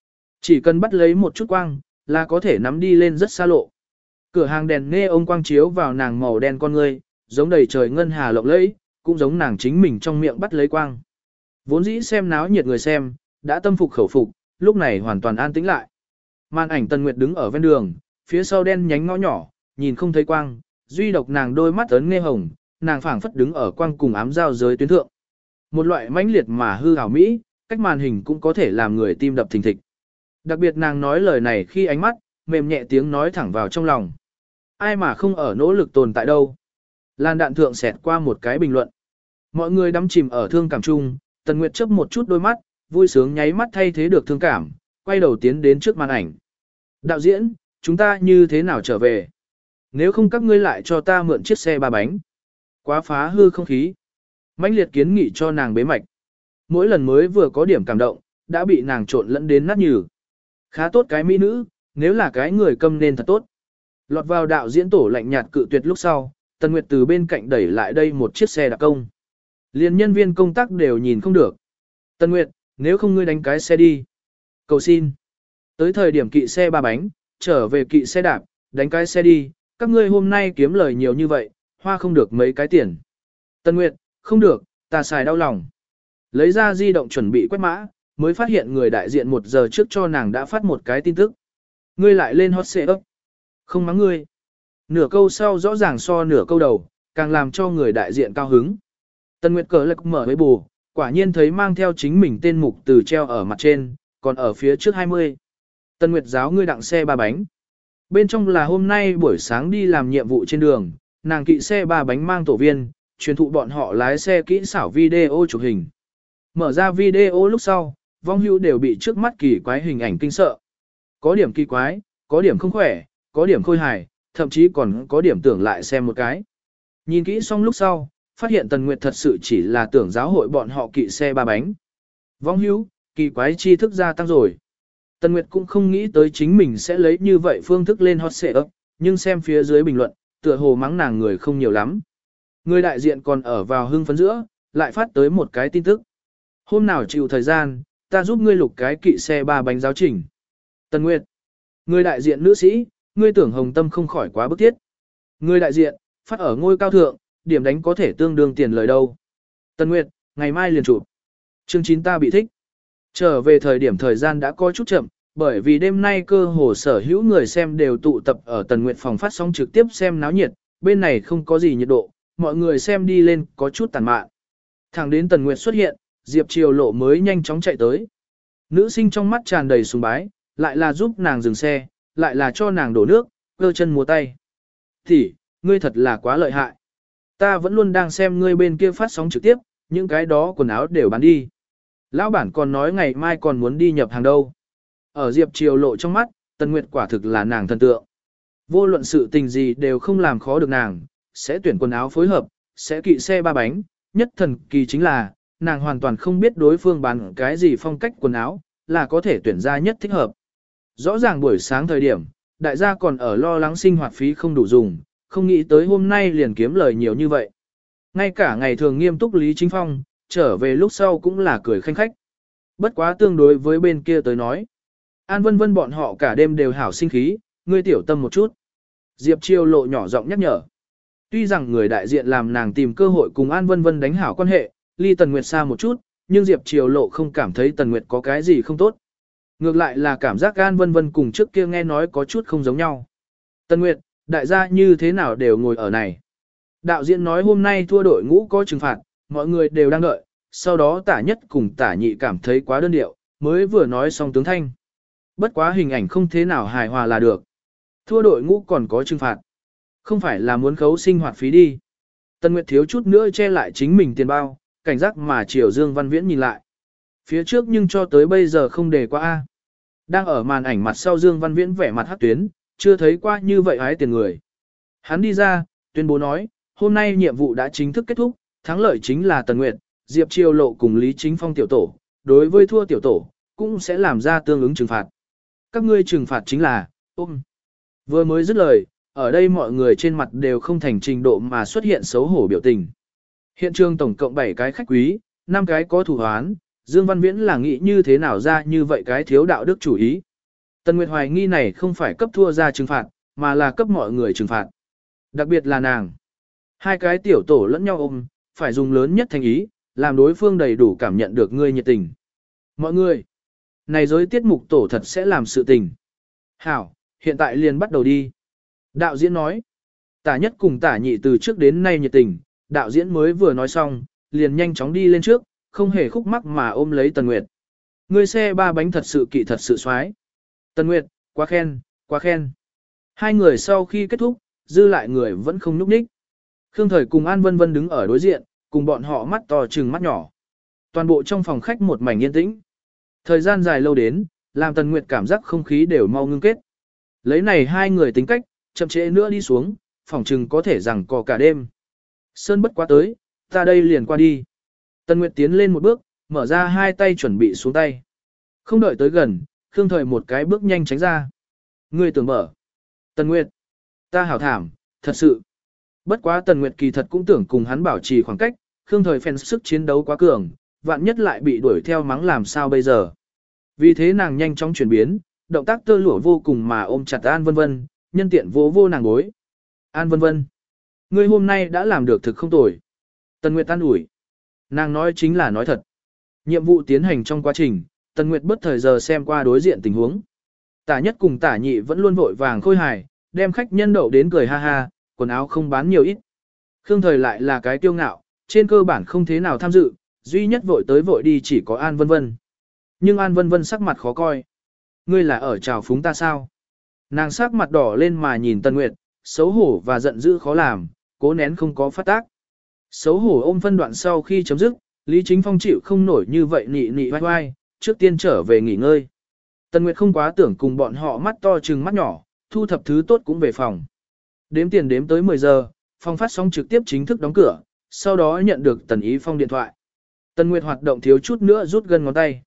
Chỉ cần bắt lấy một chút quang, là có thể nắm đi lên rất xa lộ. Cửa hàng đèn nghe ông quang chiếu vào nàng màu đen con ngươi, giống đầy trời ngân hà lộng lẫy, cũng giống nàng chính mình trong miệng bắt lấy quang. Vốn dĩ xem náo nhiệt người xem, đã tâm phục khẩu phục, lúc này hoàn toàn an tĩnh lại. Màn ảnh Tần Nguyệt đứng ở ven đường, phía sau đen nhánh ngõ nhỏ, nhìn không thấy quang, duy độc nàng đôi mắt ấn nghe hồng, nàng phảng phất đứng ở quang cùng ám giao giới tuyến thượng. Một loại mãnh liệt mà hư ảo mỹ, cách màn hình cũng có thể làm người tim đập thình thịch. Đặc biệt nàng nói lời này khi ánh mắt, mềm nhẹ tiếng nói thẳng vào trong lòng. Ai mà không ở nỗ lực tồn tại đâu. Lan đạn thượng xẹt qua một cái bình luận. Mọi người đắm chìm ở thương cảm chung, Tần Nguyệt chớp một chút đôi mắt, vui sướng nháy mắt thay thế được thương cảm, quay đầu tiến đến trước màn ảnh. Đạo diễn, chúng ta như thế nào trở về? Nếu không các ngươi lại cho ta mượn chiếc xe ba bánh. Quá phá hư không khí. Mãnh liệt kiến nghị cho nàng bế mạch. Mỗi lần mới vừa có điểm cảm động, đã bị nàng trộn lẫn đến nát nhừ. Khá tốt cái mỹ nữ, nếu là cái người câm nên thật tốt. Lọt vào đạo diễn tổ lạnh nhạt cự tuyệt lúc sau, Tần Nguyệt từ bên cạnh đẩy lại đây một chiếc xe đạp công. Liên nhân viên công tác đều nhìn không được. Tần Nguyệt, nếu không ngươi đánh cái xe đi. Cầu xin. Tới thời điểm kỵ xe ba bánh, trở về kỵ xe đạp, đánh cái xe đi, các ngươi hôm nay kiếm lời nhiều như vậy, hoa không được mấy cái tiền. Tần Nguyệt, không được, ta xài đau lòng. Lấy ra di động chuẩn bị quét mã, mới phát hiện người đại diện 1 giờ trước cho nàng đã phát một cái tin tức. Ngươi lại lên hot search. Không mắng ngươi. Nửa câu sau rõ ràng so nửa câu đầu, càng làm cho người đại diện cao hứng. Tần Nguyệt cờ lực mở với bù, quả nhiên thấy mang theo chính mình tên mục từ treo ở mặt trên, còn ở phía trước 20. Tần Nguyệt giáo ngươi đặng xe ba bánh. Bên trong là hôm nay buổi sáng đi làm nhiệm vụ trên đường, nàng kỵ xe ba bánh mang tổ viên, truyền thụ bọn họ lái xe kỹ xảo video chụp hình. Mở ra video lúc sau, vong hữu đều bị trước mắt kỳ quái hình ảnh kinh sợ. Có điểm kỳ quái, có điểm không khỏe, có điểm khôi hài, thậm chí còn có điểm tưởng lại xem một cái. Nhìn kỹ xong lúc sau, phát hiện Tần Nguyệt thật sự chỉ là tưởng giáo hội bọn họ kỵ xe ba bánh. Vong hữu, kỳ quái tri thức gia tăng rồi. Tần Nguyệt cũng không nghĩ tới chính mình sẽ lấy như vậy phương thức lên hot search, nhưng xem phía dưới bình luận, tựa hồ mắng nàng người không nhiều lắm. Người đại diện còn ở vào hưng phấn giữa, lại phát tới một cái tin tức. Hôm nào chịu thời gian, ta giúp ngươi lục cái kỵ xe ba bánh giáo trình. Tần Nguyệt, người đại diện nữ sĩ, ngươi tưởng hồng tâm không khỏi quá bức thiết. Người đại diện, phát ở ngôi cao thượng, điểm đánh có thể tương đương tiền lời đâu. Tần Nguyệt, ngày mai liền chụp. Chương 9 ta bị thích. Trở về thời điểm thời gian đã có chút chậm, bởi vì đêm nay cơ hồ sở hữu người xem đều tụ tập ở Tần Nguyệt phòng phát sóng trực tiếp xem náo nhiệt, bên này không có gì nhiệt độ, mọi người xem đi lên có chút tàn mạn. Thẳng đến Tần Nguyệt xuất hiện, Diệp Triều Lộ mới nhanh chóng chạy tới. Nữ sinh trong mắt tràn đầy sùng bái, lại là giúp nàng dừng xe, lại là cho nàng đổ nước, cơ chân múa tay. Thì, ngươi thật là quá lợi hại. Ta vẫn luôn đang xem ngươi bên kia phát sóng trực tiếp, những cái đó quần áo đều bán đi. Lão bản còn nói ngày mai còn muốn đi nhập hàng đâu. Ở Diệp Triều Lộ trong mắt, Tần Nguyệt quả thực là nàng thần tượng. Vô luận sự tình gì đều không làm khó được nàng, sẽ tuyển quần áo phối hợp, sẽ kỵ xe ba bánh, nhất thần kỳ chính là, nàng hoàn toàn không biết đối phương bán cái gì phong cách quần áo, là có thể tuyển ra nhất thích hợp. Rõ ràng buổi sáng thời điểm, đại gia còn ở lo lắng sinh hoạt phí không đủ dùng, không nghĩ tới hôm nay liền kiếm lời nhiều như vậy. Ngay cả ngày thường nghiêm túc Lý Chính Phong, trở về lúc sau cũng là cười khanh khách. Bất quá tương đối với bên kia tới nói. An Vân Vân bọn họ cả đêm đều hảo sinh khí, ngươi tiểu tâm một chút. Diệp Triều Lộ nhỏ giọng nhắc nhở. Tuy rằng người đại diện làm nàng tìm cơ hội cùng An Vân Vân đánh hảo quan hệ, ly Tần Nguyệt xa một chút, nhưng Diệp Triều Lộ không cảm thấy Tần Nguyệt có cái gì không tốt. Ngược lại là cảm giác An Vân Vân cùng trước kia nghe nói có chút không giống nhau. Tần Nguyệt, đại gia như thế nào đều ngồi ở này. Đạo diễn nói hôm nay thua đội ngũ có trừng phạt, mọi người đều đang đợi, sau đó tả nhất cùng tả nhị cảm thấy quá đơn điệu, mới vừa nói xong tướng thanh. Bất quá hình ảnh không thế nào hài hòa là được. Thua đội ngũ còn có trừng phạt. Không phải là muốn khấu sinh hoạt phí đi. Tần Nguyệt thiếu chút nữa che lại chính mình tiền bao, cảnh giác mà chiều Dương Văn Viễn nhìn lại. Phía trước nhưng cho tới bây giờ không đề qua A. Đang ở màn ảnh mặt sau Dương Văn Viễn vẻ mặt hắc tuyến, chưa thấy qua như vậy hái tiền người. Hắn đi ra, tuyên bố nói, hôm nay nhiệm vụ đã chính thức kết thúc, thắng lợi chính là Tần Nguyệt, Diệp Triều Lộ cùng Lý Chính Phong tiểu tổ, đối với thua tiểu tổ, cũng sẽ làm ra tương ứng trừng phạt. Các ngươi trừng phạt chính là, Vừa mới dứt lời, ở đây mọi người trên mặt đều không thành trình độ mà xuất hiện xấu hổ biểu tình. Hiện trường tổng cộng 7 cái khách quý, 5 cái có thủ hoán, Dương Văn Viễn là nghĩ như thế nào ra như vậy cái thiếu đạo đức chủ ý. Tần Nguyệt hoài nghi này không phải cấp thua ra trừng phạt, mà là cấp mọi người trừng phạt. Đặc biệt là nàng. Hai cái tiểu tổ lẫn nhau ôm, phải dùng lớn nhất thành ý, làm đối phương đầy đủ cảm nhận được ngươi nhiệt tình. Mọi người, này giới tiết mục tổ thật sẽ làm sự tình. Hảo, hiện tại liền bắt đầu đi. Đạo diễn nói, tả nhất cùng tả nhị từ trước đến nay nhiệt tình, đạo diễn mới vừa nói xong, liền nhanh chóng đi lên trước, không hề khúc mắc mà ôm lấy Tần Nguyệt. Ngươi xe ba bánh thật sự kỵ thật sự xoái. Tần Nguyệt, quá khen, quá khen. Hai người sau khi kết thúc, dư lại người vẫn không nhúc nhích. Khương Thời cùng An Vân Vân đứng ở đối diện, cùng bọn họ mắt to trừng mắt nhỏ. Toàn bộ trong phòng khách một mảnh yên tĩnh. Thời gian dài lâu đến, làm Tần Nguyệt cảm giác không khí đều mau ngưng kết. Lấy này hai người tính cách, chậm trễ nữa đi xuống, phòng trừng có thể rằng cò cả đêm. Sơn bất quá tới, ta đây liền qua đi. Tần Nguyệt tiến lên một bước, mở ra hai tay chuẩn bị xuống tay. Không đợi tới gần, Khương Thời một cái bước nhanh tránh ra. Ngươi tưởng mở. Tần Nguyệt, ta hảo thảm, thật sự. Bất quá Tần Nguyệt kỳ thật cũng tưởng cùng hắn bảo trì khoảng cách, Khương Thời phèn sức chiến đấu quá cường, vạn nhất lại bị đuổi theo mắng làm sao bây giờ. Vì thế nàng nhanh chóng chuyển biến, động tác tơ lụa vô cùng mà ôm chặt An Vân Vân, nhân tiện vỗ vô nàng gối. An Vân Vân, ngươi hôm nay đã làm được thực không tồi. Tần Nguyệt an ủi. Nàng nói chính là nói thật. Nhiệm vụ tiến hành trong quá trình, Tần Nguyệt bất thời giờ xem qua đối diện tình huống. Tả nhất cùng tả nhị vẫn luôn vội vàng khôi hài, đem khách nhân đậu đến cười ha ha, quần áo không bán nhiều ít. Khương Thời lại là cái kiêu ngạo, trên cơ bản không thế nào tham dự, duy nhất vội tới vội đi chỉ có An Vân Vân. Nhưng An Vân Vân sắc mặt khó coi. Ngươi là ở trào phúng ta sao? Nàng sắc mặt đỏ lên mà nhìn Tần Nguyệt, xấu hổ và giận dữ khó làm, cố nén không có phát tác. Xấu hổ ôm phân đoạn sau khi chấm dứt, Lý Chính Phong chịu không nổi như vậy nị nị vai vai, trước tiên trở về nghỉ ngơi. Tần Nguyệt không quá tưởng cùng bọn họ mắt to trừng mắt nhỏ, thu thập thứ tốt cũng về phòng. Đếm tiền đếm tới 10 giờ, phòng phát sóng trực tiếp chính thức đóng cửa, sau đó nhận được Tần Ý Phong điện thoại. Tần Nguyệt hoạt động thiếu chút nữa rút gần ngón tay.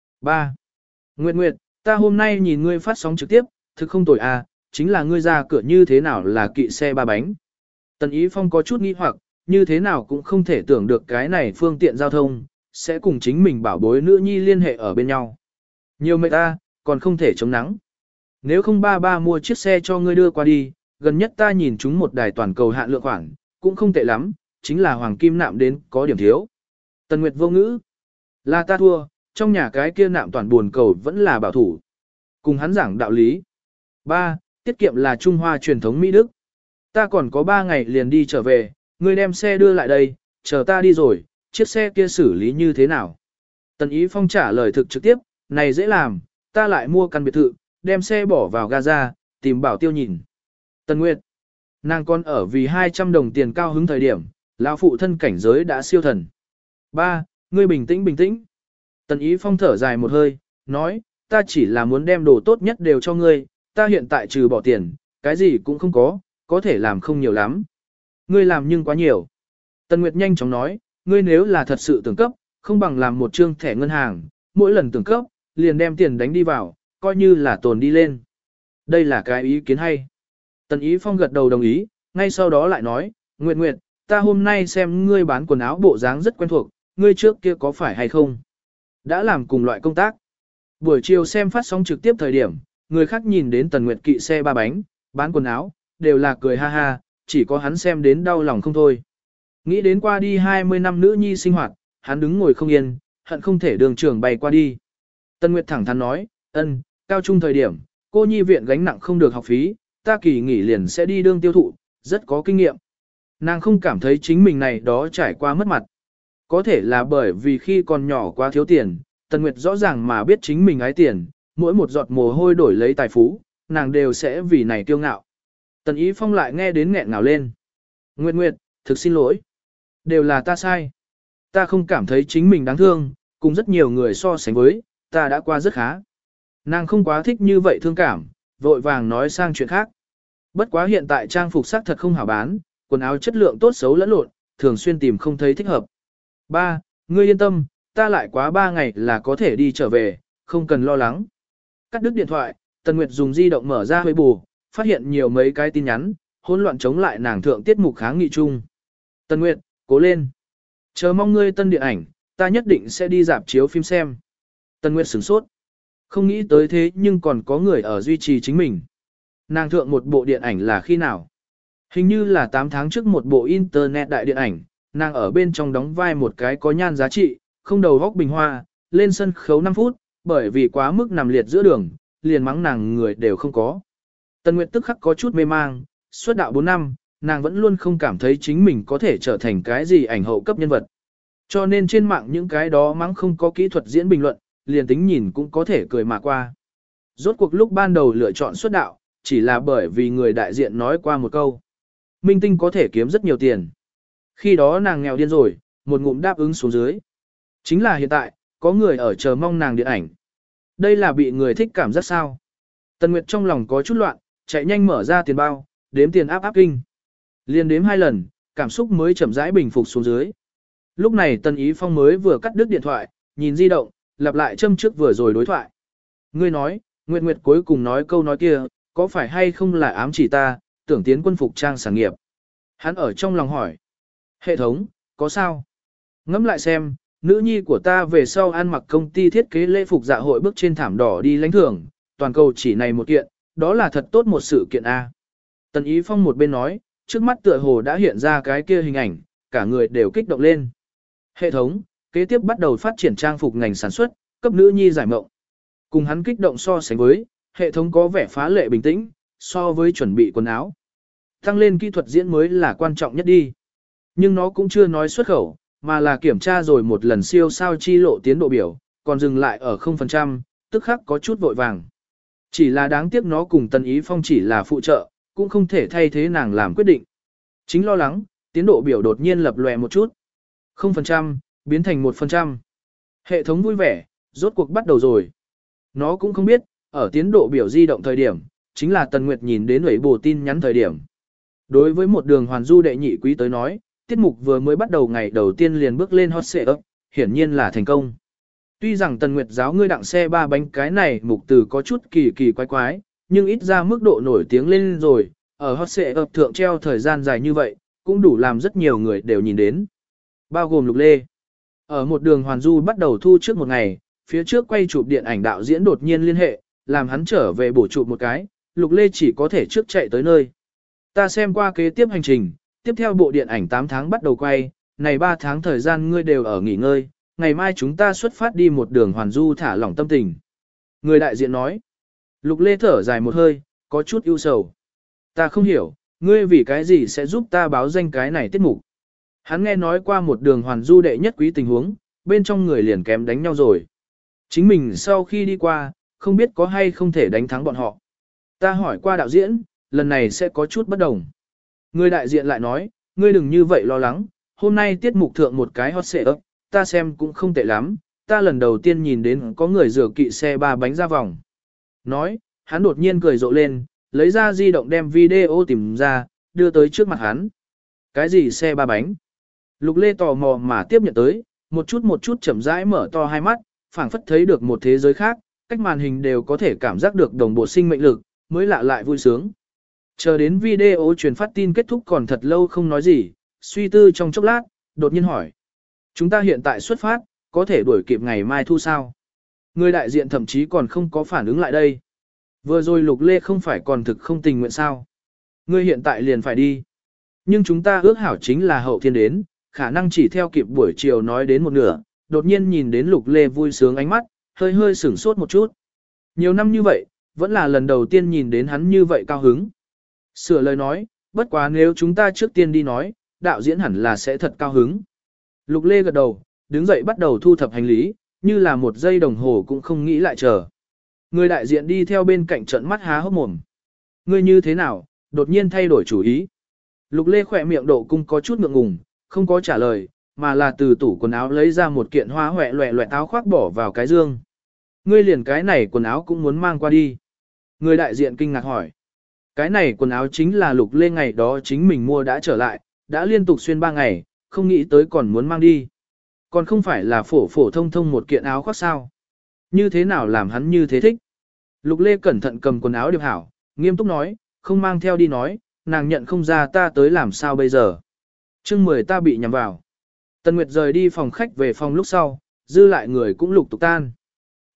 3. Nguyệt Nguyệt, ta hôm nay nhìn ngươi phát sóng trực tiếp, thực không tồi à, chính là ngươi ra cửa như thế nào là kỵ xe ba bánh. Tần Ý Phong có chút nghi hoặc, như thế nào cũng không thể tưởng được cái này phương tiện giao thông, sẽ cùng chính mình bảo bối nữ nhi liên hệ ở bên nhau. Nhiều mệt ta, còn không thể chống nắng. Nếu không ba ba mua chiếc xe cho ngươi đưa qua đi, gần nhất ta nhìn chúng một đài toàn cầu hạn lượng khoản, cũng không tệ lắm, chính là hoàng kim nạm đến có điểm thiếu. Tần Nguyệt vô ngữ. Là ta thua, trong nhà cái kia nạm toàn buồn cầu vẫn là bảo thủ. Cùng hắn giảng đạo lý. 3. Tiết kiệm là Trung Hoa truyền thống Mỹ Đức. Ta còn có 3 ngày liền đi trở về, ngươi đem xe đưa lại đây, chờ ta đi rồi, chiếc xe kia xử lý như thế nào? Tần Ý Phong trả lời thực trực tiếp, này dễ làm, ta lại mua căn biệt thự, đem xe bỏ vào Gaza, tìm bảo tiêu nhìn. Tần Nguyệt, nàng con ở vì 200 đồng tiền cao hứng thời điểm, lão phụ thân cảnh giới đã siêu thần. 3. Ngươi bình tĩnh bình tĩnh. Tần Ý Phong thở dài một hơi, nói, ta chỉ là muốn đem đồ tốt nhất đều cho ngươi, ta hiện tại trừ bỏ tiền, cái gì cũng không có thể làm không nhiều lắm. Ngươi làm nhưng quá nhiều. Tần Nguyệt nhanh chóng nói, ngươi nếu là thật sự tưởng cấp, không bằng làm một trương thẻ ngân hàng, mỗi lần tưởng cấp, liền đem tiền đánh đi vào, coi như là tồn đi lên. Đây là cái ý kiến hay. Tần Ý Phong gật đầu đồng ý, ngay sau đó lại nói, Nguyệt Nguyệt, ta hôm nay xem ngươi bán quần áo bộ dáng rất quen thuộc, ngươi trước kia có phải hay không? Đã làm cùng loại công tác. Buổi chiều xem phát sóng trực tiếp thời điểm, người khác nhìn đến Tần Nguyệt kỵ xe ba bánh, bán quần áo, đều là cười ha ha, chỉ có hắn xem đến đau lòng không thôi. Nghĩ đến qua đi 20 năm nữ nhi sinh hoạt, hắn đứng ngồi không yên, hận không thể đường trường bay qua đi. Tần Nguyệt thẳng thắn nói, cao trung thời điểm, cô nhi viện gánh nặng không được học phí, ta kỳ nghỉ liền sẽ đi đương tiêu thụ, rất có kinh nghiệm. Nàng không cảm thấy chính mình này đó trải qua mất mặt. Có thể là bởi vì khi còn nhỏ quá thiếu tiền, Tần Nguyệt rõ ràng mà biết chính mình ái tiền, mỗi một giọt mồ hôi đổi lấy tài phú, nàng đều sẽ vì này kiêu ngạo. Tần Ý Phong lại nghe đến nghẹn ngào lên. Nguyệt Nguyệt, thực xin lỗi. Đều là ta sai. Ta không cảm thấy chính mình đáng thương, cùng rất nhiều người so sánh với, ta đã qua rất khá. Nàng không quá thích như vậy thương cảm, vội vàng nói sang chuyện khác. Bất quá hiện tại trang phục sắc thật không hảo bán, quần áo chất lượng tốt xấu lẫn lộn, thường xuyên tìm không thấy thích hợp. 3. Ngươi yên tâm, ta lại quá 3 ngày là có thể đi trở về, không cần lo lắng. Cắt đứt điện thoại, Tần Nguyệt dùng di động mở ra Weibo, phát hiện nhiều mấy cái tin nhắn, hỗn loạn chống lại nàng thượng tiết mục kháng nghị chung. Tần Nguyệt, cố lên. Chờ mong ngươi tân điện ảnh, ta nhất định sẽ đi dạp chiếu phim xem. Tần Nguyệt sửng sốt. Không nghĩ tới thế nhưng còn có người ở duy trì chính mình. Nàng thượng một bộ điện ảnh là khi nào? Hình như là 8 tháng trước một bộ internet đại điện ảnh, nàng ở bên trong đóng vai một cái có nhan giá trị, không đầu góc bình hoa, lên sân khấu 5 phút, bởi vì quá mức nằm liệt giữa đường, liền mắng nàng người đều không có. Tần Nguyệt tức khắc có chút mê mang, xuất đạo 4 năm, nàng vẫn luôn không cảm thấy chính mình có thể trở thành cái gì ảnh hậu cấp nhân vật. Cho nên trên mạng những cái đó mắng không có kỹ thuật diễn bình luận, liền tính nhìn cũng có thể cười mà qua. Rốt cuộc lúc ban đầu lựa chọn xuất đạo, chỉ là bởi vì người đại diện nói qua một câu. Minh tinh có thể kiếm rất nhiều tiền. Khi đó nàng nghèo điên rồi, một ngụm đáp ứng xuống dưới. Chính là hiện tại, có người ở chờ mong nàng điện ảnh. Đây là bị người thích cảm giác sao. Tần Nguyệt trong lòng có chút loạn, chạy nhanh mở ra tiền bao, đếm tiền áp kinh. Liên đếm 2 lần, cảm xúc mới chậm rãi bình phục xuống dưới. Lúc này Tần Ý Phong mới vừa cắt đứt điện thoại, nhìn di động, lặp lại châm trước vừa rồi đối thoại. Ngươi nói, Nguyệt Nguyệt cuối cùng nói câu nói kia, có phải hay không là ám chỉ ta, tưởng tiến quân phục trang sản nghiệp. Hắn ở trong lòng hỏi. Hệ thống, có sao? Ngẫm lại xem, nữ nhi của ta về sau ăn mặc công ty thiết kế lễ phục dạ hội bước trên thảm đỏ đi lãnh thưởng, toàn cầu chỉ này một kiện, đó là thật tốt một sự kiện A. Tần Ý Phong một bên nói, trước mắt tựa hồ đã hiện ra cái kia hình ảnh, cả người đều kích động lên. Hệ thống, kế tiếp bắt đầu phát triển trang phục ngành sản xuất, cấp nữ nhi giải mộng. Cùng hắn kích động so sánh với, hệ thống có vẻ phá lệ bình tĩnh, so với chuẩn bị quần áo. Tăng lên kỹ thuật diễn mới là quan trọng nhất đi. Nhưng nó cũng chưa nói xuất khẩu, mà là kiểm tra rồi một lần siêu sao chi lộ tiến độ biểu, còn dừng lại ở 0%, tức khắc có chút vội vàng. Chỉ là đáng tiếc nó cùng Tần Ý Phong chỉ là phụ trợ, cũng không thể thay thế nàng làm quyết định. Chính lo lắng, tiến độ biểu đột nhiên lập lòe một chút. 0%, biến thành 1%. Hệ thống vui vẻ, rốt cuộc bắt đầu rồi. Nó cũng không biết, ở tiến độ biểu di động thời điểm, chính là Tần Nguyệt nhìn đến ủy bổ tin nhắn thời điểm. Đối với một đường hoàn du đệ nhị quý tới nói, tiết mục vừa mới bắt đầu ngày đầu tiên liền bước lên hot search, hiển nhiên là thành công. Tuy rằng Tần Nguyệt giáo ngươi đặng xe ba bánh cái này mục từ có chút kỳ kỳ quái quái, nhưng ít ra mức độ nổi tiếng lên rồi, ở hot search thượng treo thời gian dài như vậy, cũng đủ làm rất nhiều người đều nhìn đến. Bao gồm Lục Lê. Ở một đường hoàn du bắt đầu thu trước một ngày, phía trước quay chụp điện ảnh đạo diễn đột nhiên liên hệ, làm hắn trở về bổ chụp một cái, Lục Lê chỉ có thể trước chạy tới nơi. Ta xem qua kế tiếp hành trình, tiếp theo bộ điện ảnh 8 tháng bắt đầu quay, này 3 tháng thời gian ngươi đều ở nghỉ ngơi, ngày mai chúng ta xuất phát đi một đường hoàn du thả lỏng tâm tình. Người đại diện nói. Lục Lê thở dài một hơi, có chút ưu sầu. Ta không hiểu, ngươi vì cái gì sẽ giúp ta báo danh cái này tiết mục. Hắn nghe nói qua một đường hoàn du đệ nhất quý tình huống, bên trong người liền kém đánh nhau rồi. Chính mình sau khi đi qua, không biết có hay không thể đánh thắng bọn họ. Ta hỏi qua đạo diễn, lần này sẽ có chút bất đồng. Người đại diện lại nói, ngươi đừng như vậy lo lắng, hôm nay tiết mục thượng một cái hot search, ta xem cũng không tệ lắm, ta lần đầu tiên nhìn đến có người rửa kỵ xe ba bánh ra vòng. Nói, hắn đột nhiên cười rộ lên, lấy ra di động đem video tìm ra, đưa tới trước mặt hắn. Cái gì xe ba bánh? Lục Lê tò mò mà tiếp nhận tới, một chút chậm rãi mở to hai mắt, phảng phất thấy được một thế giới khác, cách màn hình đều có thể cảm giác được đồng bộ sinh mệnh lực, mới lạ lại vui sướng. Chờ đến video truyền phát tin kết thúc còn thật lâu không nói gì, suy tư trong chốc lát, đột nhiên hỏi. Chúng ta hiện tại xuất phát, có thể đuổi kịp ngày mai thu sao? Người đại diện thậm chí còn không có phản ứng lại đây. Vừa rồi Lục Lê không phải còn thực không tình nguyện sao? Ngươi hiện tại liền phải đi. Nhưng chúng ta ước hảo chính là hậu thiên đến, khả năng chỉ theo kịp buổi chiều nói đến một nửa, đột nhiên nhìn đến Lục Lê vui sướng ánh mắt, hơi hơi sửng sốt một chút. Nhiều năm như vậy, vẫn là lần đầu tiên nhìn đến hắn như vậy cao hứng. Sửa lời nói, bất quá nếu chúng ta trước tiên đi nói, đạo diễn hẳn là sẽ thật cao hứng. Lục Lê gật đầu, đứng dậy bắt đầu thu thập hành lý, như là một giây đồng hồ cũng không nghĩ lại chờ. Người đại diện đi theo bên cạnh trận mắt há hốc mồm. Ngươi như thế nào, đột nhiên thay đổi chủ ý. Lục Lê khỏe miệng độ cung có chút ngượng ngùng, không có trả lời, mà là từ tủ quần áo lấy ra một kiện hoa hoẹ loẹ loẹ áo khoác bỏ vào cái dương. Ngươi liền cái này quần áo cũng muốn mang qua đi. Người đại diện kinh ngạc hỏi. Cái này quần áo chính là Lục Lê ngày đó chính mình mua đã trở lại, đã liên tục xuyên 3 ngày, không nghĩ tới còn muốn mang đi. Còn không phải là phổ phổ thông thông một kiện áo khoác sao. Như thế nào làm hắn như thế thích. Lục Lê cẩn thận cầm quần áo điệp hảo, nghiêm túc nói, không mang theo đi nói, nàng nhận không ra ta tới làm sao bây giờ. Chương 10 ta bị nhầm vào. Tần Nguyệt rời đi phòng khách về phòng lúc sau, dư lại người cũng lục tục tan.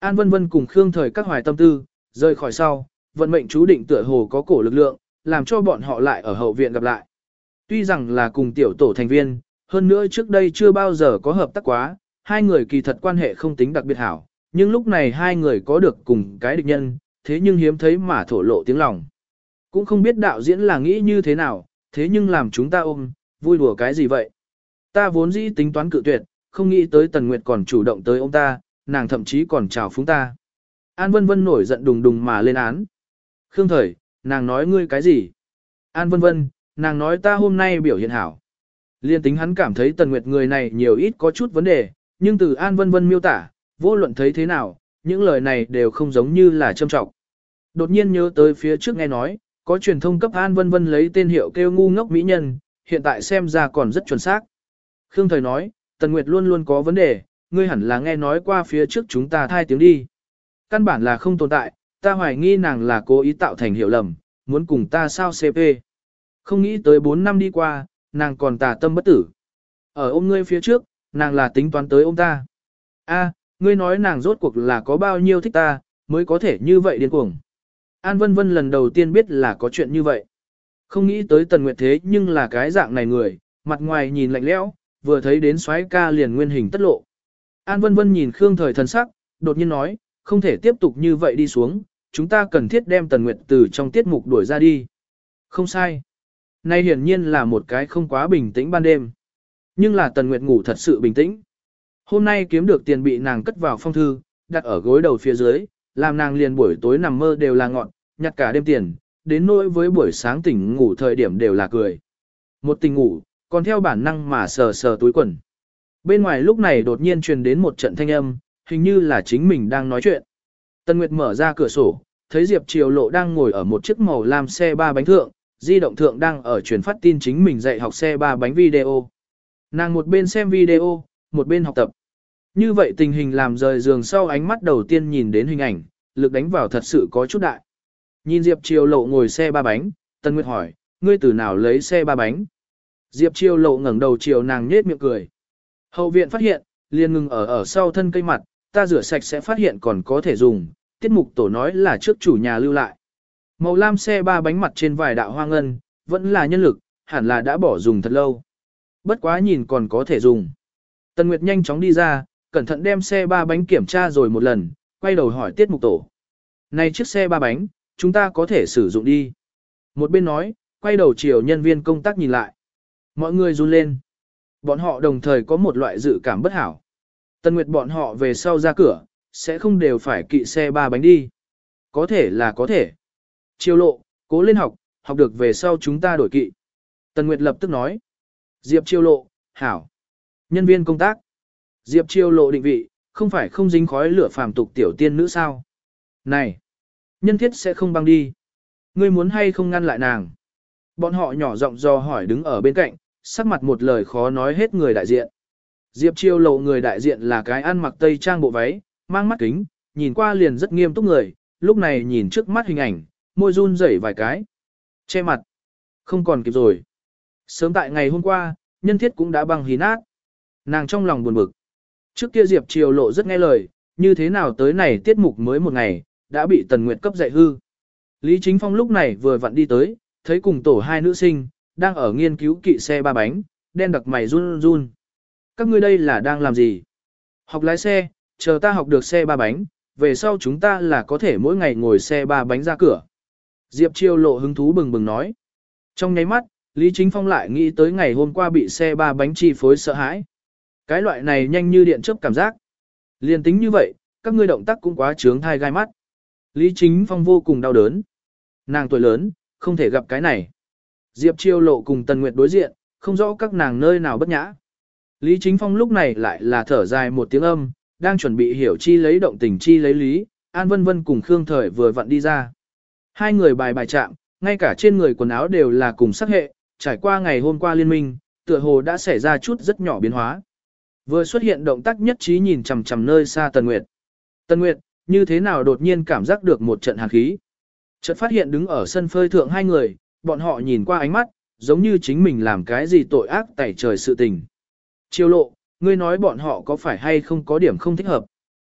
An Vân Vân cùng Khương Thời các hoài tâm tư, rời khỏi sau, vận mệnh chú định tựa hồ có cổ lực lượng, làm cho bọn họ lại ở hậu viện gặp lại. Tuy rằng là cùng tiểu tổ thành viên, hơn nữa trước đây chưa bao giờ có hợp tác quá, hai người kỳ thật quan hệ không tính đặc biệt hảo, nhưng lúc này hai người có được cùng cái địch nhân, thế nhưng hiếm thấy mà thổ lộ tiếng lòng. Cũng không biết đạo diễn là nghĩ như thế nào, thế nhưng làm chúng ta ôm, vui đùa cái gì vậy? Ta vốn dĩ tính toán cự tuyệt, không nghĩ tới Tần Nguyệt còn chủ động tới ông ta, nàng thậm chí còn chào phúng ta. An Vân Vân nổi giận đùng đùng mà lên án. Khương Thời, nàng nói ngươi cái gì? An Vân Vân, nàng nói ta hôm nay biểu hiện hảo. Liên tính hắn cảm thấy Tần Nguyệt người này nhiều ít có chút vấn đề, nhưng từ An Vân Vân miêu tả, vô luận thấy thế nào, những lời này đều không giống như là châm trọng. Đột nhiên nhớ tới phía trước nghe nói, có truyền thông cấp An Vân Vân lấy tên hiệu kêu ngu ngốc mỹ nhân, hiện tại xem ra còn rất chuẩn xác. Khương Thời nói, Tần Nguyệt luôn luôn có vấn đề, ngươi hẳn là nghe nói qua phía trước chúng ta thai tiếng đi. Căn bản là không tồn tại, ta hoài nghi nàng là cố ý tạo thành hiểu lầm, muốn cùng ta sao CP. Không nghĩ tới 4 năm đi qua, nàng còn tà tâm bất tử. Ở ôm ngươi phía trước, nàng là tính toán tới ôm ta. A, ngươi nói nàng rốt cuộc là có bao nhiêu thích ta, mới có thể như vậy điên cuồng. An Vân Vân lần đầu tiên biết là có chuyện như vậy. Không nghĩ tới Tần Nguyệt thế nhưng là cái dạng này người, mặt ngoài nhìn lạnh lẽo, vừa thấy đến soái ca liền nguyên hình tất lộ. An Vân Vân nhìn Khương Thời thần sắc, đột nhiên nói, không thể tiếp tục như vậy đi xuống, chúng ta cần thiết đem Tần Nguyệt từ trong tiết mục đuổi ra đi. Không sai. Nay hiển nhiên là một cái không quá bình tĩnh ban đêm. Nhưng là Tần Nguyệt ngủ thật sự bình tĩnh. Hôm nay kiếm được tiền bị nàng cất vào phong thư, đặt ở gối đầu phía dưới, làm nàng liền buổi tối nằm mơ đều là ngọn, nhặt cả đêm tiền, đến nỗi với buổi sáng tỉnh ngủ thời điểm đều là cười. Một tỉnh ngủ, còn theo bản năng mà sờ sờ túi quần. Bên ngoài lúc này đột nhiên truyền đến một trận thanh âm, hình như là chính mình đang nói chuyện. Tần Nguyệt mở ra cửa sổ, thấy Diệp Triều Lộ đang ngồi ở một chiếc màu lam xe ba bánh thượng, di động thượng đang ở truyền phát tin chính mình dạy học xe ba bánh video. Nàng một bên xem video, một bên học tập. Như vậy tình hình làm rời giường sau ánh mắt đầu tiên nhìn đến hình ảnh, lực đánh vào thật sự có chút đại. Nhìn Diệp Triều Lộ ngồi xe ba bánh, Tần Nguyệt hỏi, ngươi từ nào lấy xe ba bánh? Diệp Triều Lộ ngẩng đầu chiều nàng nhếch miệng cười. Hậu viện phát hiện, liền ngừng ở sau thân cây mặt, ta rửa sạch sẽ phát hiện còn có thể dùng, tiết mục tổ nói là trước chủ nhà lưu lại. Màu lam xe ba bánh mặt trên vài đạo hoa ngân, vẫn là nhân lực, hẳn là đã bỏ dùng thật lâu. Bất quá nhìn còn có thể dùng. Tần Nguyệt nhanh chóng đi ra, cẩn thận đem xe ba bánh kiểm tra rồi một lần, quay đầu hỏi tiết mục tổ. Này chiếc xe ba bánh, chúng ta có thể sử dụng đi. Một bên nói, quay đầu chiều nhân viên công tác nhìn lại. Mọi người run lên. Bọn họ đồng thời có một loại dự cảm bất hảo. Tần Nguyệt bọn họ về sau ra cửa, sẽ không đều phải kỵ xe ba bánh đi. Có thể là có thể. Triều Lộ, cố lên học, học được về sau chúng ta đổi kỵ. Tần Nguyệt lập tức nói. Diệp Triều Lộ, hảo. Nhân viên công tác. Diệp Triều Lộ định vị, không phải không dính khói lửa phàm tục tiểu tiên nữ sao. Này, nhân thiết sẽ không băng đi. Ngươi muốn hay không ngăn lại nàng. Bọn họ nhỏ giọng dò hỏi đứng ở bên cạnh, sắc mặt một lời khó nói hết người đại diện. Diệp Triều Lộ người đại diện là cái ăn mặc tây trang bộ váy, mang mắt kính, nhìn qua liền rất nghiêm túc người, lúc này nhìn trước mắt hình ảnh, môi run rẩy vài cái. Che mặt. Không còn kịp rồi. Sớm tại ngày hôm qua, nhân thiết cũng đã băng hí nát. Nàng trong lòng buồn bực. Trước kia Diệp Triều Lộ rất nghe lời, như thế nào tới này tiết mục mới một ngày, đã bị Tần Nguyệt cấp dạy hư. Lý Chính Phong lúc này vừa vặn đi tới, thấy cùng tổ hai nữ sinh, đang ở nghiên cứu kỵ xe ba bánh, đen đặc mày run run. Các ngươi đây là đang làm gì? Học lái xe, chờ ta học được xe ba bánh, về sau chúng ta là có thể mỗi ngày ngồi xe ba bánh ra cửa. Diệp Triều Lộ hứng thú bừng bừng nói. Trong nháy mắt, Lý Chính Phong lại nghĩ tới ngày hôm qua bị xe ba bánh chi phối sợ hãi. Cái loại này nhanh như điện chớp cảm giác. Liên tính như vậy, các ngươi động tác cũng quá trướng thai gai mắt. Lý Chính Phong vô cùng đau đớn. Nàng tuổi lớn, không thể gặp cái này. Diệp Triều Lộ cùng Tần Nguyệt đối diện, không rõ các nàng nơi nào bất nhã. Lý Chính Phong lúc này lại là thở dài một tiếng âm, đang chuẩn bị hiểu chi lấy động tình chi lấy lý, An Vân Vân cùng Khương Thời vừa vặn đi ra. Hai người bài bài chạm, ngay cả trên người quần áo đều là cùng sắc hệ, trải qua ngày hôm qua liên minh, tựa hồ đã xảy ra chút rất nhỏ biến hóa. Vừa xuất hiện động tác nhất trí nhìn chằm chằm nơi xa Tần Nguyệt. Tần Nguyệt, như thế nào đột nhiên cảm giác được một trận hàn khí. Chợt phát hiện đứng ở sân phơi thượng hai người, bọn họ nhìn qua ánh mắt, giống như chính mình làm cái gì tội ác tẩy trời sự tình. Triều Lộ, ngươi nói bọn họ có phải hay không có điểm không thích hợp.